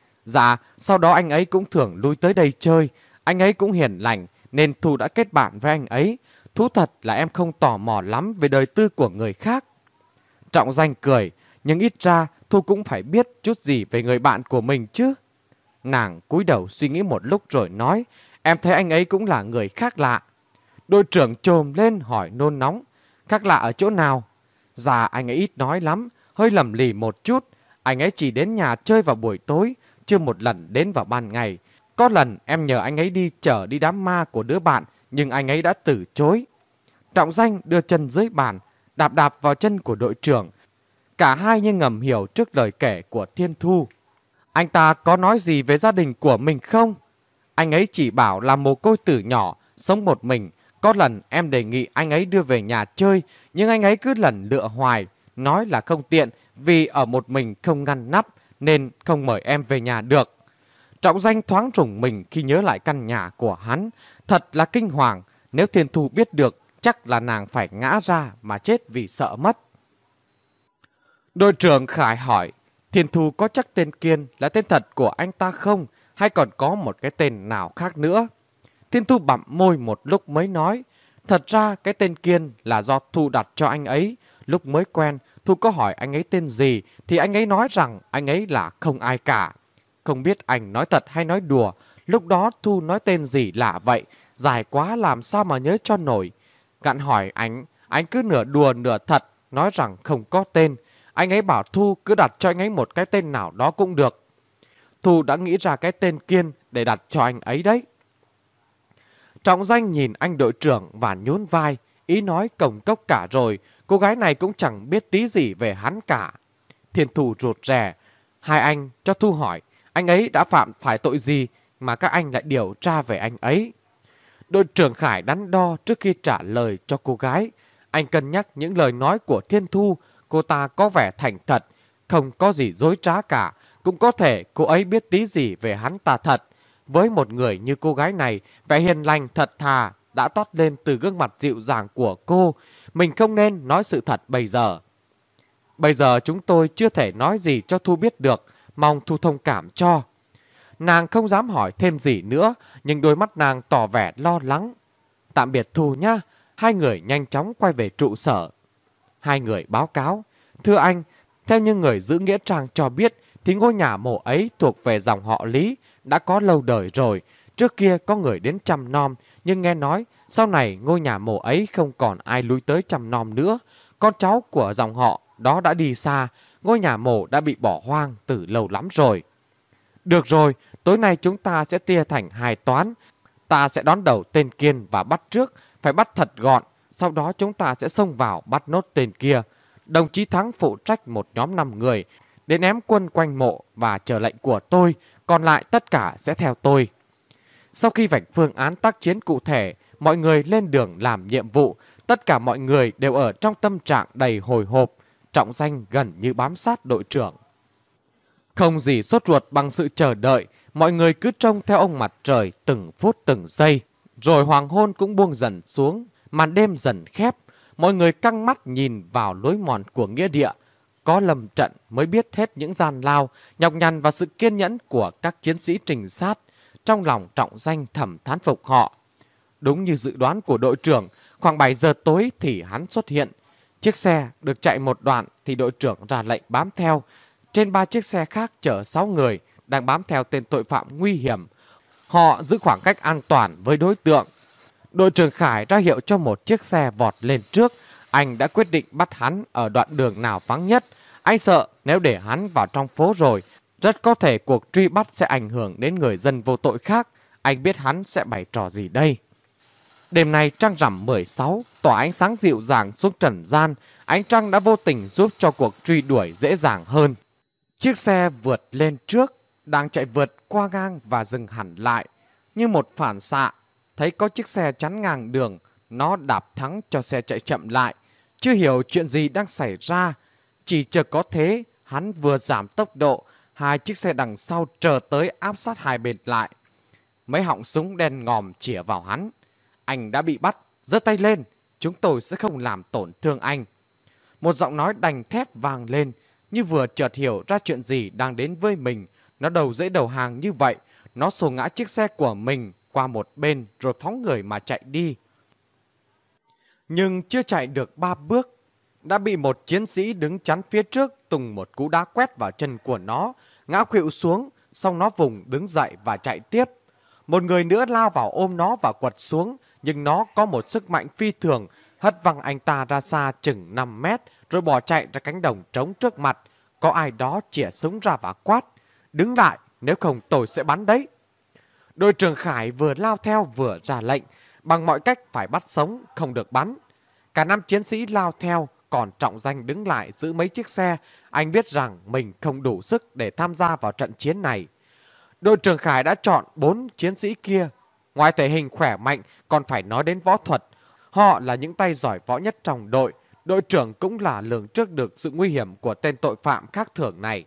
Dạ sau đó anh ấy cũng thường lui tới đây chơi. Anh ấy cũng hiền lành nên Thu đã kết bạn với anh ấy. Thú thật là em không tò mò lắm về đời tư của người khác. Trọng Danh cười. Nhưng ít ra Thu cũng phải biết chút gì về người bạn của mình chứ. Nàng cúi đầu suy nghĩ một lúc rồi nói. Em thấy anh ấy cũng là người khác lạ. Đội trưởng chồm lên hỏi nôn nóng. Khác lạ ở chỗ nào? Dạ anh ấy ít nói lắm, hơi lầm lì một chút. Anh ấy chỉ đến nhà chơi vào buổi tối, chưa một lần đến vào ban ngày. Có lần em nhờ anh ấy đi chở đi đám ma của đứa bạn, nhưng anh ấy đã từ chối. Trọng Danh đưa chân dưới bàn, đạp đạp vào chân của đội trưởng. Cả hai như ngầm hiểu trước lời kể của Thiên Thu. Anh ta có nói gì về gia đình của mình không? Anh ấy chỉ bảo là mồ côi tử nhỏ, sống một mình. Có lần em đề nghị anh ấy đưa về nhà chơi, nhưng anh ấy cứ lần lựa hoài, nói là không tiện vì ở một mình không ngăn nắp nên không mời em về nhà được. Trọng Danh thoáng rùng mình khi nhớ lại căn nhà của hắn. Thật là kinh hoàng, nếu Thiên Thu biết được chắc là nàng phải ngã ra mà chết vì sợ mất. Đội trưởng Khải hỏi, Thiên Thu có chắc tên Kiên là tên thật của anh ta không, hay còn có một cái tên nào khác nữa? Thiên Thu bặm môi một lúc mới nói, thật ra cái tên Kiên là do Thu đặt cho anh ấy. Lúc mới quen, Thu có hỏi anh ấy tên gì thì anh ấy nói rằng anh ấy là không ai cả. Không biết anh nói thật hay nói đùa, lúc đó Thu nói tên gì lạ vậy, dài quá làm sao mà nhớ cho nổi. Gặn hỏi anh, anh cứ nửa đùa nửa thật, nói rằng không có tên. Anh ấy bảo Thu cứ đặt cho anh ấy một cái tên nào đó cũng được. Thu đã nghĩ ra cái tên Kiên để đặt cho anh ấy đấy. Trọng Danh nhìn anh đội trưởng và nhún vai, ý nói cổng cốc cả rồi, cô gái này cũng chẳng biết tí gì về hắn cả. Thiên Thu rụt rè, hai anh cho Thu hỏi, anh ấy đã phạm phải tội gì mà các anh lại điều tra về anh ấy? Đội trưởng Khải đắn đo trước khi trả lời cho cô gái. Anh cân nhắc những lời nói của Thiên Thu, cô ta có vẻ thành thật, không có gì dối trá cả. Cũng có thể cô ấy biết tí gì về hắn ta thật. Với một người như cô gái này, vẻ hiền lành thật thà đã toát lên từ gương mặt dịu dàng của cô. Mình không nên nói sự thật bây giờ. Bây giờ chúng tôi chưa thể nói gì cho Thu biết được, mong Thu thông cảm cho. Nàng không dám hỏi thêm gì nữa, nhưng đôi mắt nàng tỏ vẻ lo lắng. Tạm biệt Thu nhá. Hai người nhanh chóng quay về trụ sở. Hai người báo cáo, thưa anh, theo như người giữ nghĩa trang cho biết thì ngôi nhà mộ ấy thuộc về dòng họ Lý, đã có lâu đời rồi. Trước kia có người đến chăm nom, nhưng nghe nói sau này ngôi nhà mộ ấy không còn ai lui tới chăm nom nữa. Con cháu của dòng họ đó đã đi xa, ngôi nhà mộ đã bị bỏ hoang từ lâu lắm rồi. Được rồi, tối nay chúng ta sẽ tia thành hai toán. Ta sẽ đón đầu tên Kiên và bắt trước, phải bắt thật gọn. Sau đó chúng ta sẽ xông vào bắt nốt tên kia. Đồng chí Thắng phụ trách một nhóm năm người đến ném quân quanh mộ và chờ lệnh của tôi, còn lại tất cả sẽ theo tôi. Sau khi vạch phương án tác chiến cụ thể, mọi người lên đường làm nhiệm vụ. Tất cả mọi người đều ở trong tâm trạng đầy hồi hộp. Trọng Danh gần như bám sát đội trưởng. Không gì sốt ruột bằng sự chờ đợi, mọi người cứ trông theo ông mặt trời từng phút từng giây. Rồi hoàng hôn cũng buông dần xuống, màn đêm dần khép. Mọi người căng mắt nhìn vào lối mòn của nghĩa địa. Có lâm trận mới biết hết những gian lao, nhọc nhằn và sự kiên nhẫn của các chiến sĩ trinh sát. Trong lòng Trọng Danh thầm thán phục họ. Đúng như dự đoán của đội trưởng, khoảng bảy giờ tối thì hắn xuất hiện. Chiếc xe được chạy một đoạn thì đội trưởng ra lệnh bám theo. Trên ba chiếc xe khác chở sáu người đang bám theo tên tội phạm nguy hiểm. Họ giữ khoảng cách an toàn với đối tượng. Đội trưởng Khải ra hiệu cho một chiếc xe vọt lên trước. Anh đã quyết định bắt hắn ở đoạn đường nào vắng nhất. Anh sợ nếu để hắn vào trong phố rồi, rất có thể cuộc truy bắt sẽ ảnh hưởng đến người dân vô tội khác. Anh biết hắn sẽ bày trò gì đây. Đêm nay trăng rằm mười sáu, tỏa ánh sáng dịu dàng xuống trần gian. Ánh trăng đã vô tình giúp cho cuộc truy đuổi dễ dàng hơn. Chiếc xe vượt lên trước, đang chạy vượt qua ngang và dừng hẳn lại. Như một phản xạ, thấy có chiếc xe chắn ngang đường, nó đạp thắng cho xe chạy chậm lại. Chưa hiểu chuyện gì đang xảy ra. Chỉ chờ có thế, hắn vừa giảm tốc độ, hai chiếc xe đằng sau chờ tới áp sát hai bên lại. Mấy họng súng đen ngòm chĩa vào hắn. Anh đã bị bắt, giơ tay lên, chúng tôi sẽ không làm tổn thương anh. Một giọng nói đành thép vang lên, như vừa chợt hiểu ra chuyện gì đang đến với mình. Nó đầu dễ đầu hàng như vậy, nó xô ngã chiếc xe của mình qua một bên rồi phóng người mà chạy đi. Nhưng chưa chạy được ba bước, đã bị một chiến sĩ đứng chắn phía trước tùng một cú đá quét vào chân của nó, ngã khuỵu xuống, xong nó vùng đứng dậy và chạy tiếp. Một người nữa lao vào ôm nó và quật xuống, nhưng nó có một sức mạnh phi thường, hất văng anh ta ra xa chừng năm mét, rồi bỏ chạy ra cánh đồng trống trước mặt. Có ai đó chĩa súng ra và quát, đứng lại, nếu không tôi sẽ bắn đấy. Đội trưởng Khải vừa lao theo vừa ra lệnh, bằng mọi cách phải bắt sống, không được bắn. Cả năm chiến sĩ lao theo, còn Trọng Danh đứng lại giữ mấy chiếc xe. Anh biết rằng mình không đủ sức để tham gia vào trận chiến này. Đội trưởng Khải đã chọn bốn chiến sĩ kia. Ngoài thể hình khỏe mạnh còn phải nói đến võ thuật. Họ là những tay giỏi võ nhất trong đội. Đội trưởng cũng là lường trước được sự nguy hiểm của tên tội phạm khác thường này.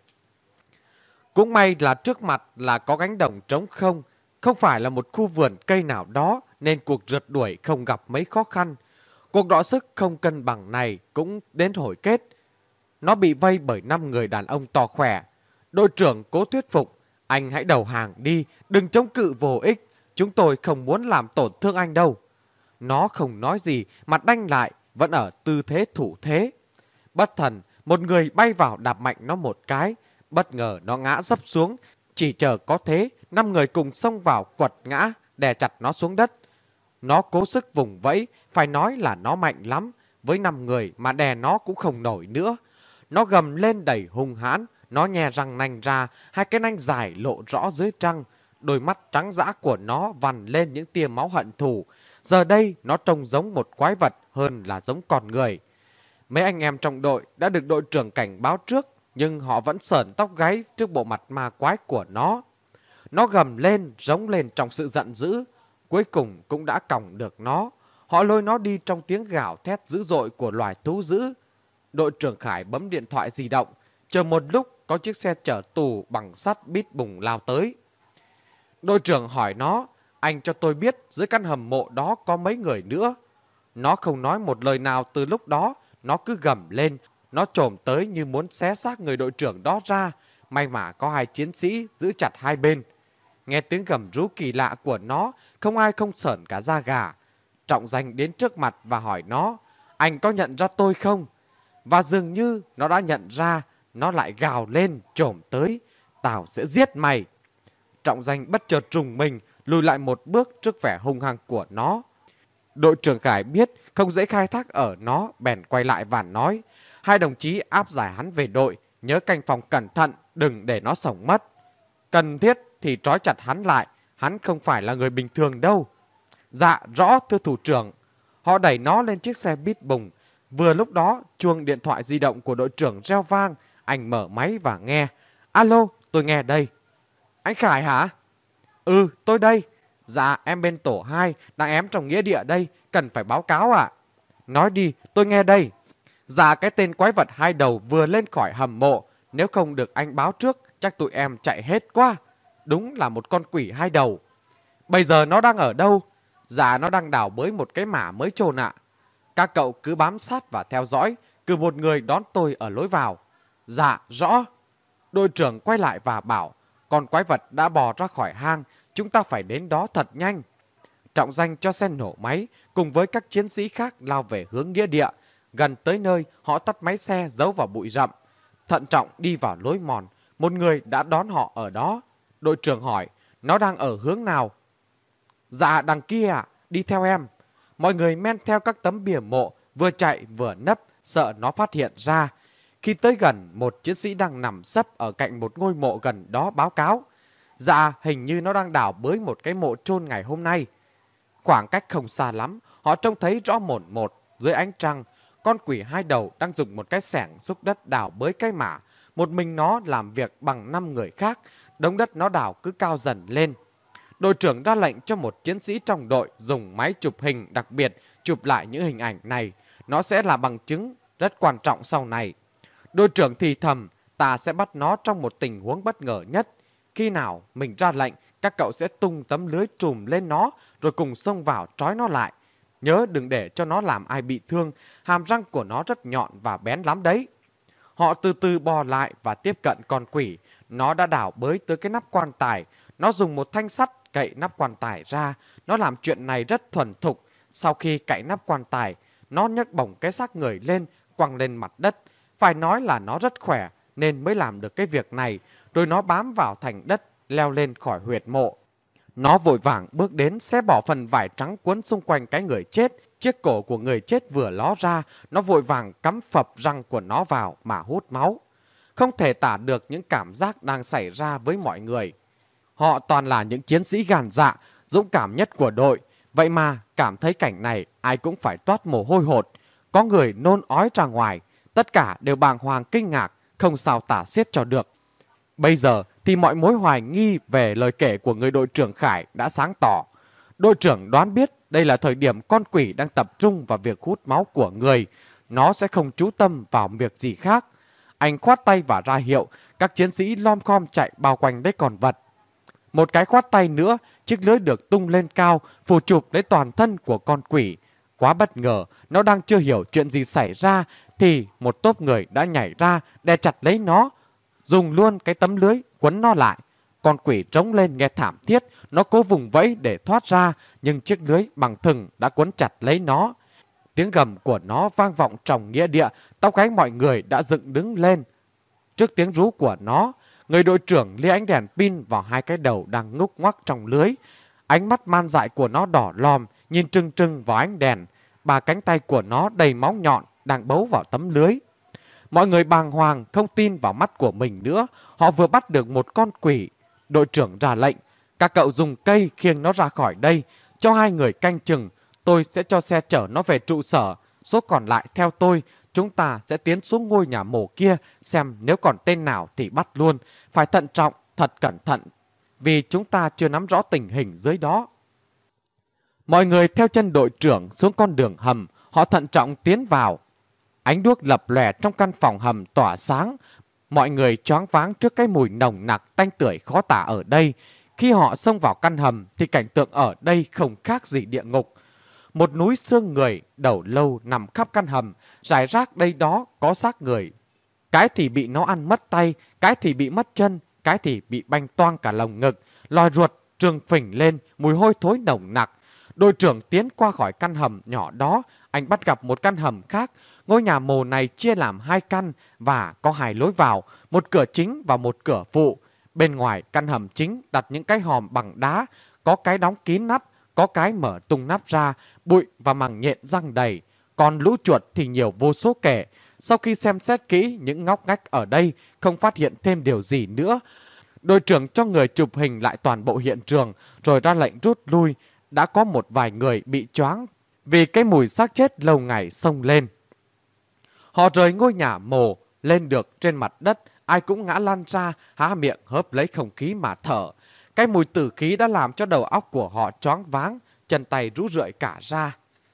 Cũng may là trước mặt là có cánh đồng trống không, không phải là một khu vườn cây nào đó, nên cuộc rượt đuổi không gặp mấy khó khăn. Cuộc đọ sức không cân bằng này cũng đến hồi kết. Nó bị vây bởi năm người đàn ông to khỏe. Đội trưởng cố thuyết phục, anh hãy đầu hàng đi, đừng chống cự vô ích, chúng tôi không muốn làm tổn thương anh đâu. Nó không nói gì, mặt đanh lại, vẫn ở tư thế thủ thế. Bất thần, một người bay vào đạp mạnh nó một cái. Bất ngờ nó ngã dấp xuống. Chỉ chờ có thế, năm người cùng xông vào quật ngã, đè chặt nó xuống đất. Nó cố sức vùng vẫy, phải nói là nó mạnh lắm. Với năm người mà đè nó cũng không nổi nữa. Nó gầm lên đầy hung hãn, nó nhe răng nanh ra, hai cái nanh dài lộ rõ dưới trăng. Đôi mắt trắng dã của nó vằn lên những tia máu hận thù. Giờ đây nó trông giống một quái vật hơn là giống con người. Mấy anh em trong đội đã được đội trưởng cảnh báo trước, nhưng họ vẫn sởn tóc gáy trước bộ mặt ma quái của nó. Nó gầm lên, rống lên trong sự giận dữ. Cuối cùng cũng đã còng được nó. Họ lôi nó đi trong tiếng gào thét dữ dội của loài thú dữ. Đội trưởng Khải bấm điện thoại di động. Chờ một lúc có chiếc xe chở tù bằng sắt bít bùng lao tới. Đội trưởng hỏi nó, anh cho tôi biết dưới căn hầm mộ đó có mấy người nữa. Nó không nói một lời nào từ lúc đó. Nó cứ gầm lên. Nó trồm tới như muốn xé xác người đội trưởng đó ra. May mà có hai chiến sĩ giữ chặt hai bên. Nghe tiếng gầm rú kỳ lạ của nó, không ai không sởn cả da gà. Trọng Danh đến trước mặt và hỏi nó, anh có nhận ra tôi không? Và dường như nó đã nhận ra. Nó lại gào lên trồm tới, tao sẽ giết mày. Trọng Danh bất chợt trùng mình, lùi lại một bước trước vẻ hung hăng của nó. Đội trưởng Khải biết không dễ khai thác ở nó, bèn quay lại và nói, hai đồng chí áp giải hắn về đội, nhớ canh phòng cẩn thận, đừng để nó sống mất. Cần thiết thì trói chặt hắn lại, hắn không phải là người bình thường đâu. Dạ rõ thưa thủ trưởng. Họ đẩy nó lên chiếc xe bít bùng. Vừa lúc đó chuông điện thoại di động của đội trưởng reo vang. Anh mở máy và nghe. Alo, tôi nghe đây. Anh Khải hả? Ừ, tôi đây. Dạ, em bên tổ hai, đang ém trong nghĩa địa đây, cần phải báo cáo ạ. Nói đi, tôi nghe đây. Dạ, cái tên quái vật hai đầu vừa lên khỏi hầm mộ. Nếu không được anh báo trước, chắc tụi em chạy hết quá. Đúng là một con quỷ hai đầu. Bây giờ nó đang ở đâu? Dạ, nó đang đào bới một cái mả mới chôn ạ. Các cậu cứ bám sát và theo dõi, cử một người đón tôi ở lối vào. Dạ, rõ. Đội trưởng quay lại và bảo, con quái vật đã bò ra khỏi hang, chúng ta phải đến đó thật nhanh. Trọng Danh cho xe nổ máy, cùng với các chiến sĩ khác lao về hướng nghĩa địa. Gần tới nơi, họ tắt máy xe giấu vào bụi rậm. Thận trọng đi vào lối mòn, một người đã đón họ ở đó. Đội trưởng hỏi, nó đang ở hướng nào? Dạ, đằng kia ạ, đi theo em. Mọi người men theo các tấm bìa mộ, vừa chạy vừa nấp, sợ nó phát hiện ra. Khi tới gần, một chiến sĩ đang nằm sấp ở cạnh một ngôi mộ gần đó báo cáo. Dạ, hình như nó đang đào bới một cái mộ chôn ngày hôm nay. Khoảng cách không xa lắm, họ trông thấy rõ mồn một, dưới ánh trăng, con quỷ hai đầu đang dùng một cái xẻng xúc đất đào bới cái mả. Một mình nó làm việc bằng năm người khác, đống đất nó đào cứ cao dần lên. Đội trưởng ra lệnh cho một chiến sĩ trong đội dùng máy chụp hình đặc biệt chụp lại những hình ảnh này. Nó sẽ là bằng chứng rất quan trọng sau này. Đội trưởng thì thầm, ta sẽ bắt nó trong một tình huống bất ngờ nhất. Khi nào mình ra lệnh, các cậu sẽ tung tấm lưới trùm lên nó, rồi cùng xông vào trói nó lại. Nhớ đừng để cho nó làm ai bị thương, hàm răng của nó rất nhọn và bén lắm đấy. Họ từ từ bò lại và tiếp cận con quỷ. Nó đã đào bới tới cái nắp quan tài. Nó dùng một thanh sắt cậy nắp quan tài ra. Nó làm chuyện này rất thuần thục. Sau khi cậy nắp quan tài, nó nhấc bổng cái xác người lên, quăng lên mặt đất. Phải nói là nó rất khỏe nên mới làm được cái việc này. Rồi nó bám vào thành đất, leo lên khỏi huyệt mộ. Nó vội vàng bước đến, xé bỏ phần vải trắng quấn xung quanh cái người chết. Chiếc cổ của người chết vừa ló ra, nó vội vàng cắm phập răng của nó vào mà hút máu. Không thể tả được những cảm giác đang xảy ra với mọi người. Họ toàn là những chiến sĩ gan dạ, dũng cảm nhất của đội. Vậy mà cảm thấy cảnh này ai cũng phải toát mồ hôi hột. Có người nôn ói ra ngoài. Tất cả đều bàng hoàng kinh ngạc, không sao tả xiết cho được. Bây giờ thì mọi mối hoài nghi về lời kể của người đội trưởng Khải đã sáng tỏ. Đội trưởng đoán biết đây là thời điểm con quỷ đang tập trung vào việc hút máu của người. Nó sẽ không chú tâm vào việc gì khác. Anh khoát tay và ra hiệu, các chiến sĩ lom khom chạy bao quanh lấy con vật. Một cái khoát tay nữa, chiếc lưới được tung lên cao, phủ chụp lấy toàn thân của con quỷ. Quá bất ngờ, nó đang chưa hiểu chuyện gì xảy ra, thì một tốp người đã nhảy ra, đè chặt lấy nó, dùng luôn cái tấm lưới quấn nó lại. Con quỷ trống lên nghe thảm thiết, nó cố vùng vẫy để thoát ra, nhưng chiếc lưới bằng thừng đã quấn chặt lấy nó. Tiếng gầm của nó vang vọng trong nghĩa địa, tóc gáy mọi người đã dựng đứng lên. Trước tiếng rú của nó, người đội trưởng lia ánh đèn pin vào hai cái đầu đang ngúc ngoắc trong lưới. Ánh mắt man dại của nó đỏ lòm, nhìn trừng trừng vào ánh đèn. Ba cánh tay của nó đầy máu nhọn đang bấu vào tấm lưới. Mọi người bàng hoàng không tin vào mắt của mình nữa. Họ vừa bắt được một con quỷ. Đội trưởng ra lệnh, các cậu dùng cây khiêng nó ra khỏi đây, cho hai người canh chừng. Tôi sẽ cho xe chở nó về trụ sở. Số còn lại theo tôi. Chúng ta sẽ tiến xuống ngôi nhà mổ kia, xem nếu còn tên nào thì bắt luôn. Phải thận trọng, thật cẩn thận, vì chúng ta chưa nắm rõ tình hình dưới đó. Mọi người theo chân đội trưởng xuống con đường hầm. Họ thận trọng tiến vào. Ánh đuốc lập lòe trong căn phòng hầm tỏa sáng. Mọi người choáng váng trước cái mùi nồng nặc tanh tưởi khó tả ở đây. Khi họ xông vào căn hầm thì cảnh tượng ở đây không khác gì địa ngục. Một núi xương người đầu lâu nằm khắp căn hầm, rải rác đây đó có xác người. Cái thì bị nó ăn mất tay, cái thì bị mất chân, cái thì bị banh toang cả lồng ngực, lòi ruột trương phình lên, mùi hôi thối nồng nặc. Đội trưởng tiến qua khỏi căn hầm nhỏ đó, anh bắt gặp một căn hầm khác. Ngôi nhà mồ này chia làm hai căn và có hai lối vào, một cửa chính và một cửa phụ. Bên ngoài căn hầm chính đặt những cái hòm bằng đá, có cái đóng kín nắp, có cái mở tung nắp ra, bụi và màng nhện răng đầy. Còn lũ chuột thì nhiều vô số kể. Sau khi xem xét kỹ những ngóc ngách ở đây, không phát hiện thêm điều gì nữa. Đội trưởng cho người chụp hình lại toàn bộ hiện trường, rồi ra lệnh rút lui. Đã có một vài người bị choáng vì cái mùi xác chết lâu ngày xông lên. Họ rời ngôi nhà mồ lên được trên mặt đất, ai cũng ngã lăn ra, há miệng hớp lấy không khí mà thở. Cái mùi tử khí đã làm cho đầu óc của họ choáng váng, chân tay rũ rượi cả ra.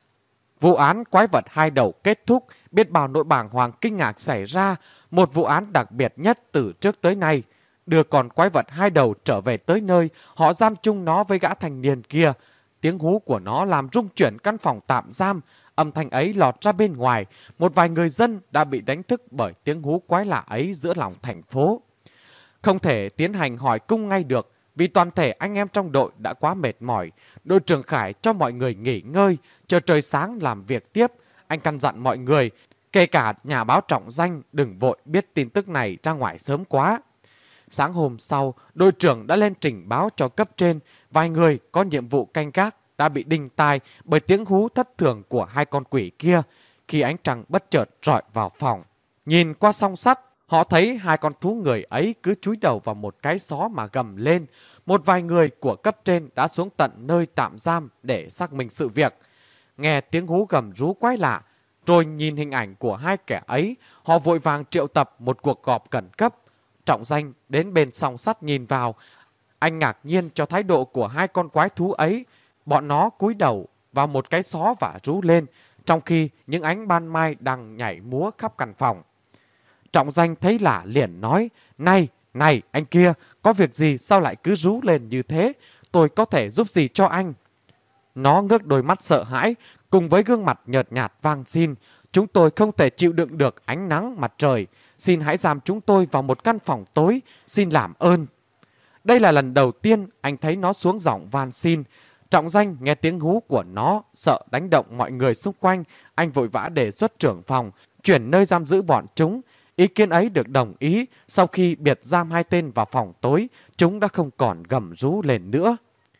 Vụ án quái vật hai đầu kết thúc, biết bao nỗi bàng hoàng kinh ngạc xảy ra, một vụ án đặc biệt nhất từ trước tới nay. Đưa con quái vật hai đầu trở về tới nơi, họ giam chung nó với gã thanh niên kia. Tiếng hú của nó làm rung chuyển căn phòng tạm giam, âm thanh ấy lọt ra bên ngoài. Một vài người dân đã bị đánh thức bởi tiếng hú quái lạ ấy giữa lòng thành phố. Không thể tiến hành hỏi cung ngay được, vì toàn thể anh em trong đội đã quá mệt mỏi. Đội trưởng Khải cho mọi người nghỉ ngơi, chờ trời sáng làm việc tiếp. Anh căn dặn mọi người, kể cả nhà báo trọng danh, đừng vội biết tin tức này ra ngoài sớm quá. Sáng hôm sau, đội trưởng đã lên trình báo cho cấp trên. Vài người có nhiệm vụ canh gác đã bị đinh tai bởi tiếng hú thất thường của hai con quỷ kia. Khi ánh trăng bất chợt rọi vào phòng, nhìn qua song sắt, họ thấy hai con thú người ấy cứ chúi đầu vào một cái xó mà gầm lên. Một vài người của cấp trên đã xuống tận nơi tạm giam để xác minh sự việc. Nghe tiếng hú gầm rú quái lạ, rồi nhìn hình ảnh của hai kẻ ấy, họ vội vàng triệu tập một cuộc họp khẩn cấp. Trọng danh đến bên song sắt nhìn vào. Anh ngạc nhiên cho thái độ của hai con quái thú ấy. Bọn nó cúi đầu vào một cái xó và rú lên, trong khi những ánh ban mai đang nhảy múa khắp căn phòng. Trọng danh thấy lạ liền nói, Này, này anh kia, có việc gì sao lại cứ rú lên như thế? Tôi có thể giúp gì cho anh? Nó ngước đôi mắt sợ hãi, cùng với gương mặt nhợt nhạt vang xin, Chúng tôi không thể chịu đựng được ánh nắng mặt trời. Xin hãy giam chúng tôi vào một căn phòng tối, xin làm ơn. Đây là lần đầu tiên anh thấy nó xuống giọng van xin. Trọng danh nghe tiếng hú của nó, sợ đánh động mọi người xung quanh. Anh vội vã đề xuất trưởng phòng, chuyển nơi giam giữ bọn chúng. Ý kiến ấy được đồng ý. Sau khi biệt giam hai tên vào phòng tối, chúng đã không còn gầm rú lên nữa.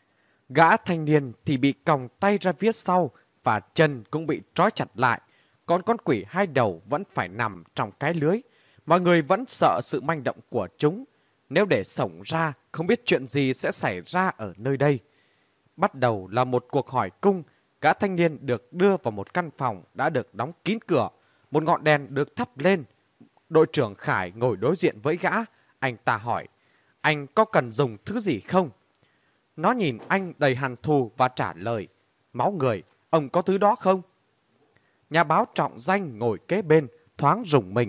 Gã thanh niên thì bị còng tay ra phía sau và chân cũng bị trói chặt lại. Còn con quỷ hai đầu vẫn phải nằm trong cái lưới. Mọi người vẫn sợ sự manh động của chúng. Nếu để xổng ra, không biết chuyện gì sẽ xảy ra ở nơi đây. Bắt đầu là một cuộc hỏi cung. Gã thanh niên được đưa vào một căn phòng đã được đóng kín cửa. Một ngọn đèn được thắp lên. Đội trưởng Khải ngồi đối diện với gã. Anh ta hỏi, anh có cần dùng thứ gì không? Nó nhìn anh đầy hằn thù và trả lời, máu người, ông có thứ đó không? Nhà báo Trọng Danh ngồi kế bên, thoáng rùng mình.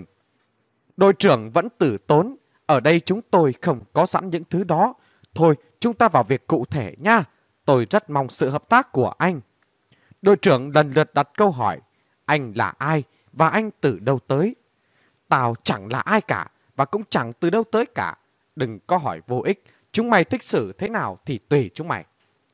Đội trưởng vẫn tử tốn, ở đây chúng tôi không có sẵn những thứ đó. Thôi, chúng ta vào việc cụ thể nha. Tôi rất mong sự hợp tác của anh. Đội trưởng lần lượt đặt câu hỏi, anh là ai và anh từ đâu tới? Tao chẳng là ai cả và cũng chẳng từ đâu tới cả. Đừng có hỏi vô ích, chúng mày thích xử thế nào thì tùy chúng mày.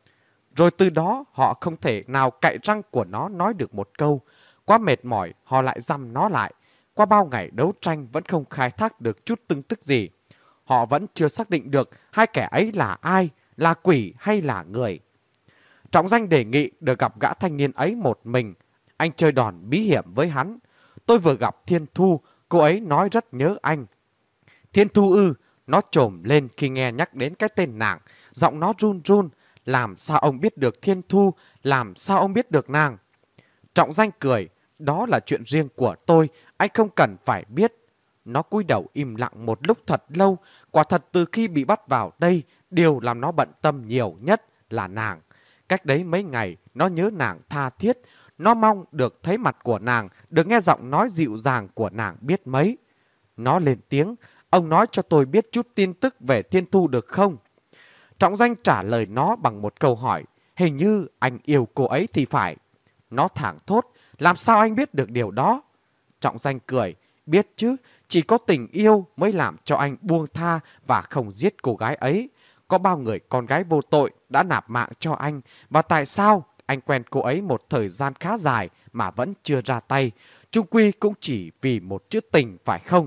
Rồi từ đó họ không thể nào cạy răng của nó nói được một câu. Quá mệt mỏi họ lại giam nó lại. Qua bao ngày đấu tranh vẫn không khai thác được chút tin tức gì. Họ vẫn chưa xác định được hai kẻ ấy là ai, là quỷ hay là người. Trọng Danh đề nghị được gặp gã thanh niên ấy một mình. Anh chơi đòn bí hiểm với hắn. Tôi vừa gặp Thiên Thu, cô ấy nói rất nhớ anh. Thiên Thu ư? Nó trồm lên khi nghe nhắc đến cái tên nàng. Giọng nó run run. Làm sao ông biết được Thiên Thu? Làm sao ông biết được nàng? Trọng Danh cười. Đó là chuyện riêng của tôi. Anh không cần phải biết. Nó cúi đầu im lặng một lúc thật lâu. Quả thật từ khi bị bắt vào đây, điều làm nó bận tâm nhiều nhất là nàng. Cách đấy mấy ngày, nó nhớ nàng tha thiết. Nó mong được thấy mặt của nàng, được nghe giọng nói dịu dàng của nàng biết mấy. Nó lên tiếng, ông nói cho tôi biết chút tin tức về Thiên Thu được không? Trọng Danh trả lời nó bằng một câu hỏi, hình như anh yêu cô ấy thì phải. Nó thảng thốt, làm sao anh biết được điều đó? Trọng Danh cười, biết chứ, chỉ có tình yêu mới làm cho anh buông tha và không giết cô gái ấy. Có bao người con gái vô tội đã nạp mạng cho anh, và tại sao anh quen cô ấy một thời gian khá dài mà vẫn chưa ra tay? Chung quy cũng chỉ vì một chữ tình phải không?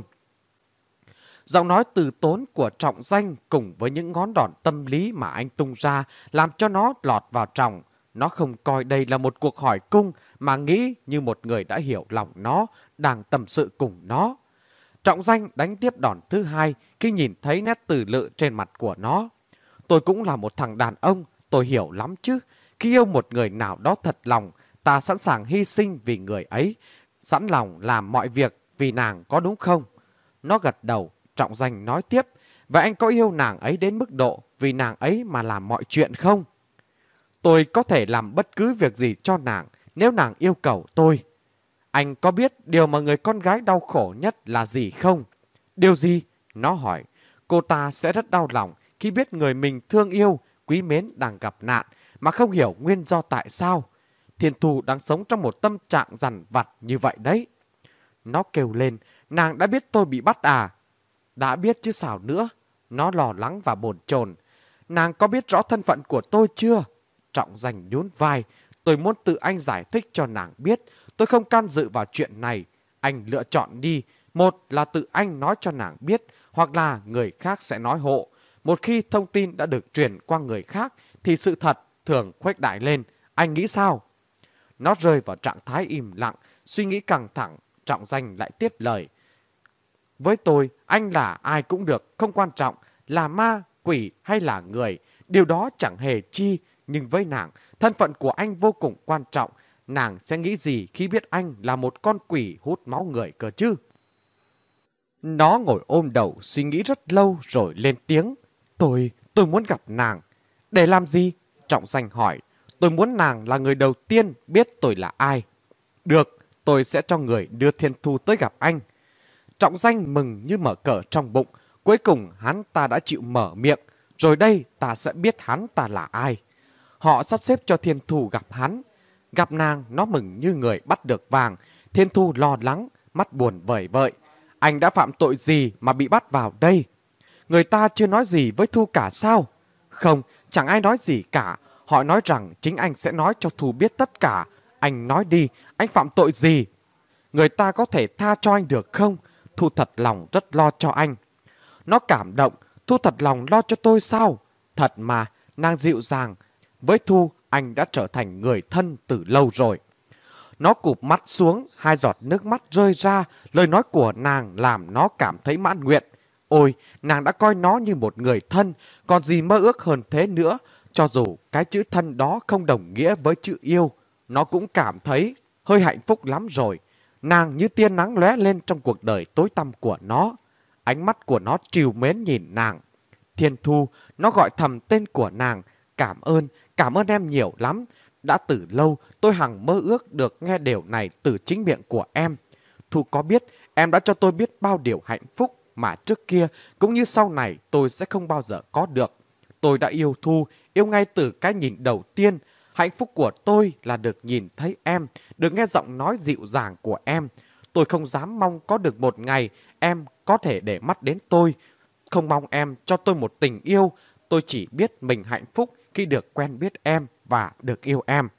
Giọng nói từ tốn của Trọng Danh cùng với những ngón đòn tâm lý mà anh tung ra làm cho nó lọt vào tròng. Nó không coi đây là một cuộc hỏi cung mà nghĩ như một người đã hiểu lòng nó, đang tâm sự cùng nó. Trọng Danh đánh tiếp đòn thứ hai khi nhìn thấy nét từ lự trên mặt của nó. Tôi cũng là một thằng đàn ông, tôi hiểu lắm chứ. Khi yêu một người nào đó thật lòng, ta sẵn sàng hy sinh vì người ấy, sẵn lòng làm mọi việc vì nàng, có đúng không? Nó gật đầu. Trọng Danh nói tiếp, và anh có yêu nàng ấy đến mức độ vì nàng ấy mà làm mọi chuyện không? Tôi có thể làm bất cứ việc gì cho nàng nếu nàng yêu cầu tôi. Anh có biết điều mà người con gái đau khổ nhất là gì không? Điều gì? Nó hỏi. Cô ta sẽ rất đau lòng khi biết người mình thương yêu, quý mến đang gặp nạn mà không hiểu nguyên do tại sao. Thiên Thu đang sống trong một tâm trạng dằn vặt như vậy đấy. Nó kêu lên, nàng đã biết tôi bị bắt à? Đã biết chứ sao nữa. Nó lo lắng và bồn chồn. Nàng có biết rõ thân phận của tôi chưa? Trọng Danh nhún vai. Tôi muốn tự anh giải thích cho nàng biết. Tôi không can dự vào chuyện này. Anh lựa chọn đi. Một là tự anh nói cho nàng biết, hoặc là người khác sẽ nói hộ. Một khi thông tin đã được truyền qua người khác thì sự thật thường khuếch đại lên. Anh nghĩ sao? Nó rơi vào trạng thái im lặng, suy nghĩ căng thẳng. Trọng Danh lại tiếp lời. Với tôi, anh là ai cũng được, không quan trọng, là ma, quỷ hay là người. Điều đó chẳng hề chi, nhưng với nàng, thân phận của anh vô cùng quan trọng. Nàng sẽ nghĩ gì khi biết anh là một con quỷ hút máu người cơ chứ? Nó ngồi ôm đầu, suy nghĩ rất lâu rồi lên tiếng. Tôi, tôi muốn gặp nàng. Để làm gì? Trọng Danh hỏi. Tôi muốn nàng là người đầu tiên biết tôi là ai. Được, tôi sẽ cho người đưa Thiên Thu tới gặp anh. Trọng Danh mừng như mở cờ trong bụng. Cuối cùng hắn ta đã chịu mở miệng. Rồi đây ta sẽ biết hắn ta là ai. Họ sắp xếp cho Thiên Thu gặp hắn. Gặp nàng nó mừng như người bắt được vàng. Thiên Thu lo lắng, mắt buồn vời vợi. Anh đã phạm tội gì mà bị bắt vào đây? Người ta chưa nói gì với Thu cả sao? Không, chẳng ai nói gì cả. Họ nói rằng chính anh sẽ nói cho Thu biết tất cả. Anh nói đi, anh phạm tội gì? Người ta có thể tha cho anh được không? Thu thật lòng rất lo cho anh. Nó cảm động. Thu thật lòng lo cho tôi sao? Thật mà, nàng dịu dàng. Với Thu, anh đã trở thành người thân từ lâu rồi. Nó cụp mắt xuống, hai giọt nước mắt rơi ra. Lời nói của nàng làm nó cảm thấy mãn nguyện. Ôi, nàng đã coi nó như một người thân, còn gì mơ ước hơn thế nữa, cho dù cái chữ thân đó không đồng nghĩa với chữ yêu. nó cũng cảm thấy hơi hạnh phúc lắm rồi. Nàng như tia nắng lóe lên trong cuộc đời tối tăm của nó. Ánh mắt của nó trìu mến nhìn nàng. Thiên Thu, nó gọi thầm tên của nàng. Cảm ơn, cảm ơn em nhiều lắm. Đã từ lâu tôi hằng mơ ước được nghe điều này từ chính miệng của em. Thu có biết em đã cho tôi biết bao điều hạnh phúc mà trước kia cũng như sau này tôi sẽ không bao giờ có được. Tôi đã yêu Thu, yêu ngay từ cái nhìn đầu tiên. Hạnh phúc của tôi là được nhìn thấy em, được nghe giọng nói dịu dàng của em. Tôi không dám mong có được một ngày em có thể để mắt đến tôi. Không mong em cho tôi một tình yêu. Tôi chỉ biết mình hạnh phúc khi được quen biết em và được yêu em.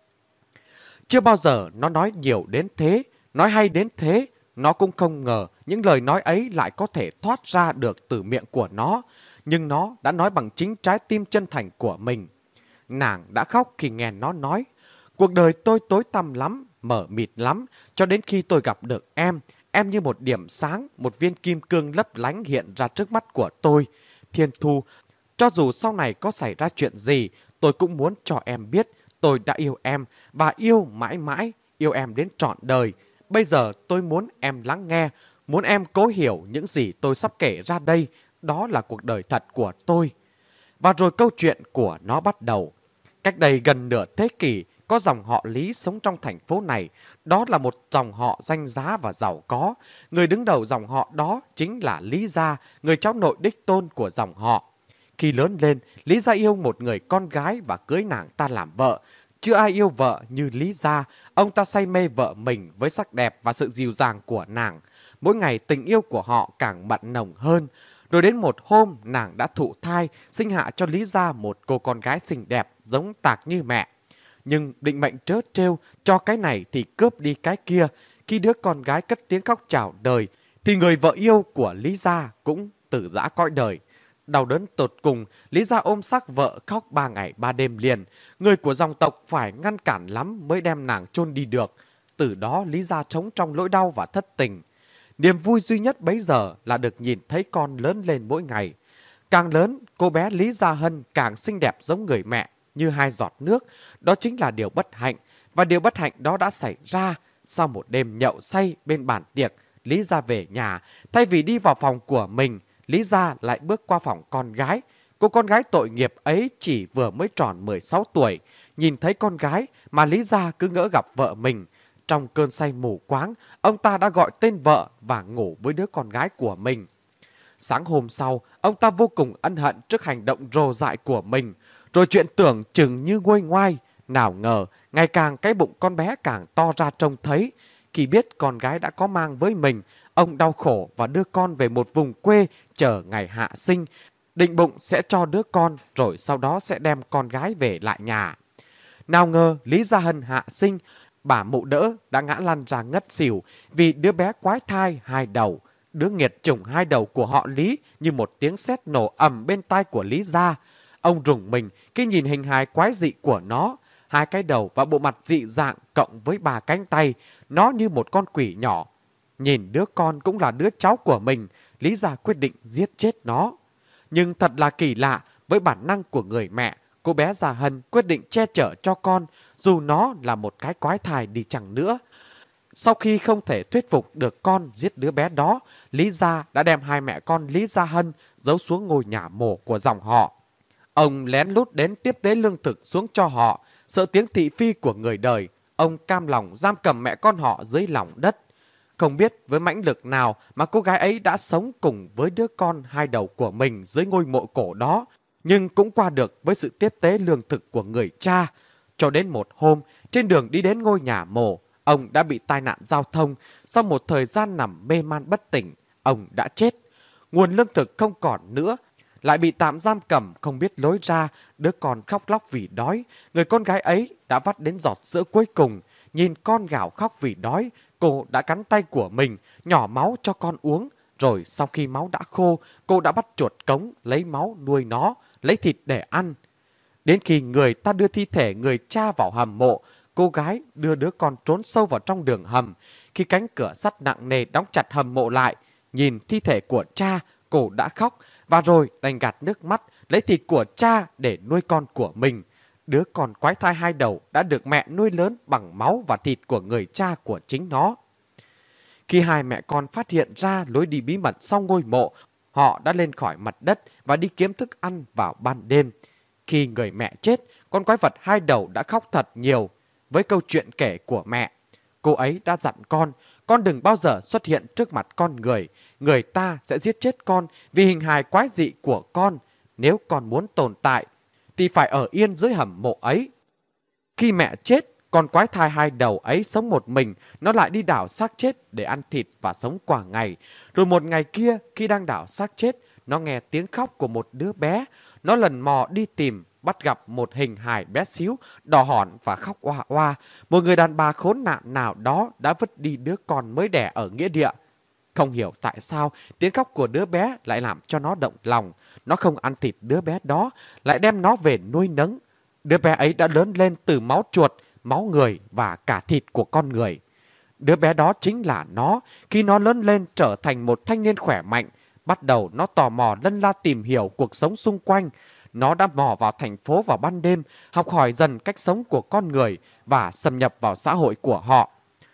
Chưa bao giờ nó nói nhiều đến thế, nói hay đến thế. Nó cũng không ngờ những lời nói ấy lại có thể thoát ra được từ miệng của nó. Nhưng nó đã nói bằng chính trái tim chân thành của mình. Nàng đã khóc khi nghe nó nói. Cuộc đời tôi tối tăm lắm, mờ mịt lắm, cho đến khi tôi gặp được em. Em như một điểm sáng, một viên kim cương lấp lánh hiện ra trước mắt của tôi. Thiên Thu, cho dù sau này có xảy ra chuyện gì, tôi cũng muốn cho em biết tôi đã yêu em và yêu mãi mãi, yêu em đến trọn đời. Bây giờ tôi muốn em lắng nghe, muốn em cố hiểu những gì tôi sắp kể ra đây. Đó là cuộc đời thật của tôi. Và rồi câu chuyện của nó bắt đầu. Cách đây gần nửa thế kỷ, có dòng họ Lý sống trong thành phố này. Đó là một dòng họ danh giá và giàu có. Người đứng đầu dòng họ đó chính là Lý Gia, người cháu nội đích tôn của dòng họ. Khi lớn lên, Lý Gia yêu một người con gái và cưới nàng ta làm vợ. Chưa ai yêu vợ như Lý Gia. Ông ta say mê vợ mình với sắc đẹp và sự dịu dàng của nàng. Mỗi ngày tình yêu của họ càng mặn nồng hơn. Rồi đến một hôm, nàng đã thụ thai, sinh hạ cho Lý Gia một cô con gái xinh đẹp, giống tạc như mẹ. Nhưng định mệnh trớ trêu, cho cái này thì cướp đi cái kia. Khi đứa con gái cất tiếng khóc chào đời, thì người vợ yêu của Lý Gia cũng tử giã cõi đời. Đau đớn tột cùng, Lý Gia ôm xác vợ khóc ba ngày ba đêm liền. Người của dòng tộc phải ngăn cản lắm mới đem nàng chôn đi được. Từ đó Lý Gia trống trong nỗi đau và thất tình. Niềm vui duy nhất bấy giờ là được nhìn thấy con lớn lên mỗi ngày. Càng lớn, cô bé Lý Gia Hân càng xinh đẹp giống người mẹ, như hai giọt nước. Đó chính là điều bất hạnh. Và điều bất hạnh đó đã xảy ra sau một đêm nhậu say bên bàn tiệc. Lý Gia về nhà, thay vì đi vào phòng của mình, Lý Gia lại bước qua phòng con gái. Cô con gái tội nghiệp ấy chỉ vừa mới tròn mười sáu tuổi. Nhìn thấy con gái mà Lý Gia cứ ngỡ gặp vợ mình. Trong cơn say mù quáng, ông ta đã gọi tên vợ và ngủ với đứa con gái của mình. Sáng hôm sau, ông ta vô cùng ân hận trước hành động rồ dại của mình. Rồi chuyện tưởng chừng như nguôi ngoai. Nào ngờ, ngày càng cái bụng con bé càng to ra trông thấy. Khi biết con gái đã có mang với mình, ông đau khổ và đưa con về một vùng quê chờ ngày hạ sinh. Định bụng sẽ cho đứa con rồi sau đó sẽ đem con gái về lại nhà. Nào ngờ Lý Gia Hân hạ sinh, bà mụ đỡ đã ngã lăn ra ngất xỉu vì đứa bé quái thai hai đầu. Đứa nghiệt chủng hai đầu của họ Lý như một tiếng sét nổ ầm bên tai của Lý Gia. Ông rùng mình khi nhìn hình hài quái dị của nó. Hai cái đầu và bộ mặt dị dạng cộng với ba cánh tay, nó như một con quỷ nhỏ. Nhìn đứa con cũng là đứa cháu của mình, Lý Gia quyết định giết chết nó. Nhưng thật là kỳ lạ, với bản năng của người mẹ, cô bé Gia Hân quyết định che chở cho con, dù nó là một cái quái thai đi chăng nữa. Sau khi không thể thuyết phục được con giết đứa bé đó, Lý Gia đã đem hai mẹ con Lý Gia Hân giấu xuống ngôi nhà mồ của dòng họ. Ông lén lút đến tiếp tế lương thực xuống cho họ, sợ tiếng thị phi của người đời. Ông cam lòng giam cầm mẹ con họ dưới lòng đất. Không biết với mãnh lực nào mà cô gái ấy đã sống cùng với đứa con hai đầu của mình dưới ngôi mộ cổ đó, nhưng cũng qua được với sự tiếp tế lương thực của người cha. Cho đến một hôm, trên đường đi đến ngôi nhà mồ, ông đã bị tai nạn giao thông. Sau một thời gian nằm mê man bất tỉnh, ông đã chết. Nguồn lương thực không còn nữa, lại bị tạm giam cầm không biết lối ra. Đứa con khóc lóc vì đói. Người con gái ấy đã vắt đến giọt sữa cuối cùng. Nhìn con gào khóc vì đói, cô đã cắn tay của mình, nhỏ máu cho con uống. Rồi sau khi máu đã khô, cô đã bắt chuột cống lấy máu nuôi nó, lấy thịt để ăn. Đến khi người ta đưa thi thể người cha vào hầm mộ, cô gái đưa đứa con trốn sâu vào trong đường hầm. Khi cánh cửa sắt nặng nề đóng chặt hầm mộ lại, nhìn thi thể của cha, cô đã khóc và rồi đành gạt nước mắt, lấy thịt của cha để nuôi con của mình. đứa con quái thai hai đầu đã được mẹ nuôi lớn bằng máu và thịt của người cha của chính nó. Khi hai mẹ con phát hiện ra lối đi bí mật sau ngôi mộ, họ đã lên khỏi mặt đất và đi kiếm thức ăn vào ban đêm. Khi người mẹ chết, con quái vật hai đầu đã khóc thật nhiều với câu chuyện kể của mẹ. Cô ấy đã dặn con, con đừng bao giờ xuất hiện trước mặt con người. Người ta sẽ giết chết con vì hình hài quái dị của con. Nếu con muốn tồn tại, thì phải ở yên dưới hầm mộ ấy. Khi mẹ chết, con quái thai hai đầu ấy sống một mình, nó lại đi đào xác chết để ăn thịt và sống qua ngày. Rồi một ngày kia, khi đang đào xác chết, nó nghe tiếng khóc của một đứa bé. Nó lần mò đi tìm, bắt gặp một hình hài bé xíu, đỏ hòn và khóc oa oa. Một người đàn bà khốn nạn nào đó đã vứt đi đứa con mới đẻ ở nghĩa địa. Không hiểu tại sao tiếng khóc của đứa bé lại làm cho nó động lòng. Nó không ăn thịt đứa bé đó, lại đem nó về nuôi nấng. Đứa bé ấy đã lớn lên từ máu chuột, máu người và cả thịt của con người. Đứa bé đó chính là nó. Khi nó lớn lên trở thành một thanh niên khỏe mạnh, bắt đầu nó tò mò lân la tìm hiểu cuộc sống xung quanh. Nó đã mò vào thành phố vào ban đêm, học hỏi dần cách sống của con người và xâm nhập vào xã hội của họ.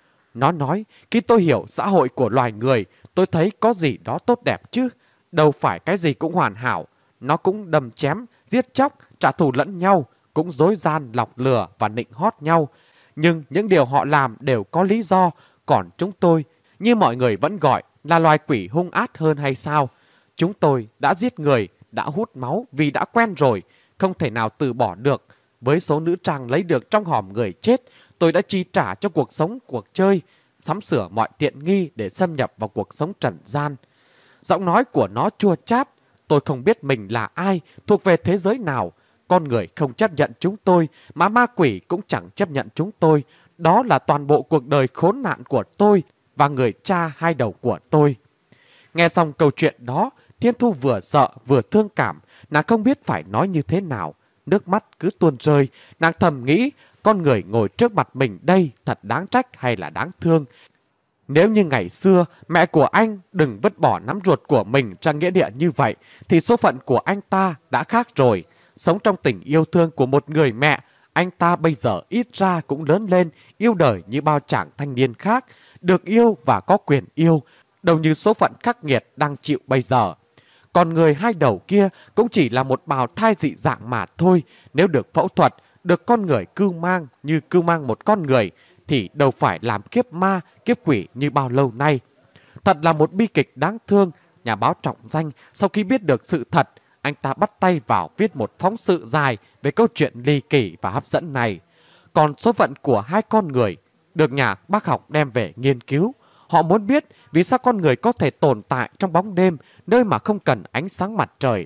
Nó nói, khi tôi hiểu xã hội của loài người, tôi thấy có gì đó tốt đẹp chứ. Đâu phải cái gì cũng hoàn hảo. Nó cũng đâm chém, giết chóc, trả thù lẫn nhau, cũng dối gian, lọc lừa và nịnh hót nhau. Nhưng những điều họ làm đều có lý do. Còn chúng tôi, như mọi người vẫn gọi, là loài quỷ hung ác hơn hay sao? Chúng tôi đã giết người, đã hút máu vì đã quen rồi, không thể nào từ bỏ được. Với số nữ trang lấy được trong hòm người chết, tôi đã chi trả cho cuộc sống cuộc chơi, sắm sửa mọi tiện nghi để xâm nhập vào cuộc sống trần gian. Giọng nói của nó chua chát. Tôi không biết mình là ai, thuộc về thế giới nào. Con người không chấp nhận chúng tôi, mà ma quỷ cũng chẳng chấp nhận chúng tôi. Đó là toàn bộ cuộc đời khốn nạn của tôi và người cha hai đầu của tôi. Nghe xong câu chuyện đó, Thiên Thu vừa sợ vừa thương cảm. Nàng không biết phải nói như thế nào. Nước mắt cứ tuôn rơi. Nàng thầm nghĩ, con người ngồi trước mặt mình đây thật đáng trách hay là đáng thương. Nếu như ngày xưa mẹ của anh đừng vứt bỏ nắm ruột của mình ra nghĩa địa như vậy, thì số phận của anh ta đã khác rồi. Sống trong tình yêu thương của một người mẹ, anh ta bây giờ ít ra cũng lớn lên, yêu đời như bao chàng thanh niên khác, được yêu và có quyền yêu, đâu như số phận khắc nghiệt đang chịu bây giờ. Còn người hai đầu kia cũng chỉ là một bào thai dị dạng mà thôi. Nếu được phẫu thuật, được con người cưu mang như cưu mang một con người, thì đâu phải làm kiếp ma, kiếp quỷ như bao lâu nay. Thật là một bi kịch đáng thương. Nhà báo trọng danh sau khi biết được sự thật, anh ta bắt tay vào viết một phóng sự dài về câu chuyện ly kỳ và hấp dẫn này. Còn số phận của hai con người được nhà bác học đem về nghiên cứu. Họ muốn biết vì sao con người có thể tồn tại trong bóng đêm, nơi mà không cần ánh sáng mặt trời.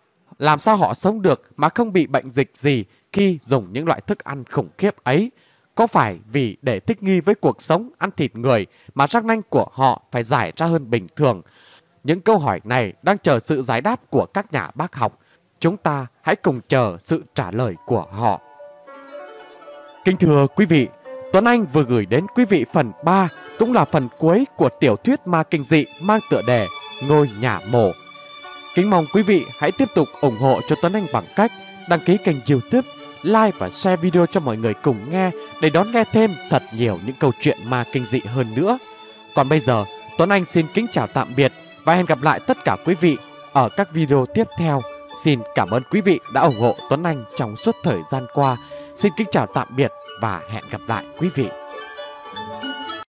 Làm sao họ sống được mà không bị bệnh dịch gì khi dùng những loại thức ăn khủng khiếp ấy? Có phải vì để thích nghi với cuộc sống ăn thịt người mà răng nanh của họ phải dài ra hơn bình thường? Những câu hỏi này đang chờ sự giải đáp của các nhà bác học. Chúng ta hãy cùng chờ sự trả lời của họ. Kính thưa quý vị, Tuấn Anh vừa gửi đến quý vị phần ba, cũng là phần cuối của tiểu thuyết ma kinh dị mang tựa đề Ngôi Nhà Mộ. Kính mong quý vị hãy tiếp tục ủng hộ cho Tuấn Anh bằng cách đăng ký kênh YouTube, like và share video cho mọi người cùng nghe để đón nghe thêm thật nhiều những câu chuyện ma kinh dị hơn nữa. Còn bây giờ, Tuấn Anh xin kính chào tạm biệt và hẹn gặp lại tất cả quý vị ở các video tiếp theo. Xin cảm ơn quý vị đã ủng hộ Tuấn Anh trong suốt thời gian qua. Xin kính chào tạm biệt và hẹn gặp lại quý vị.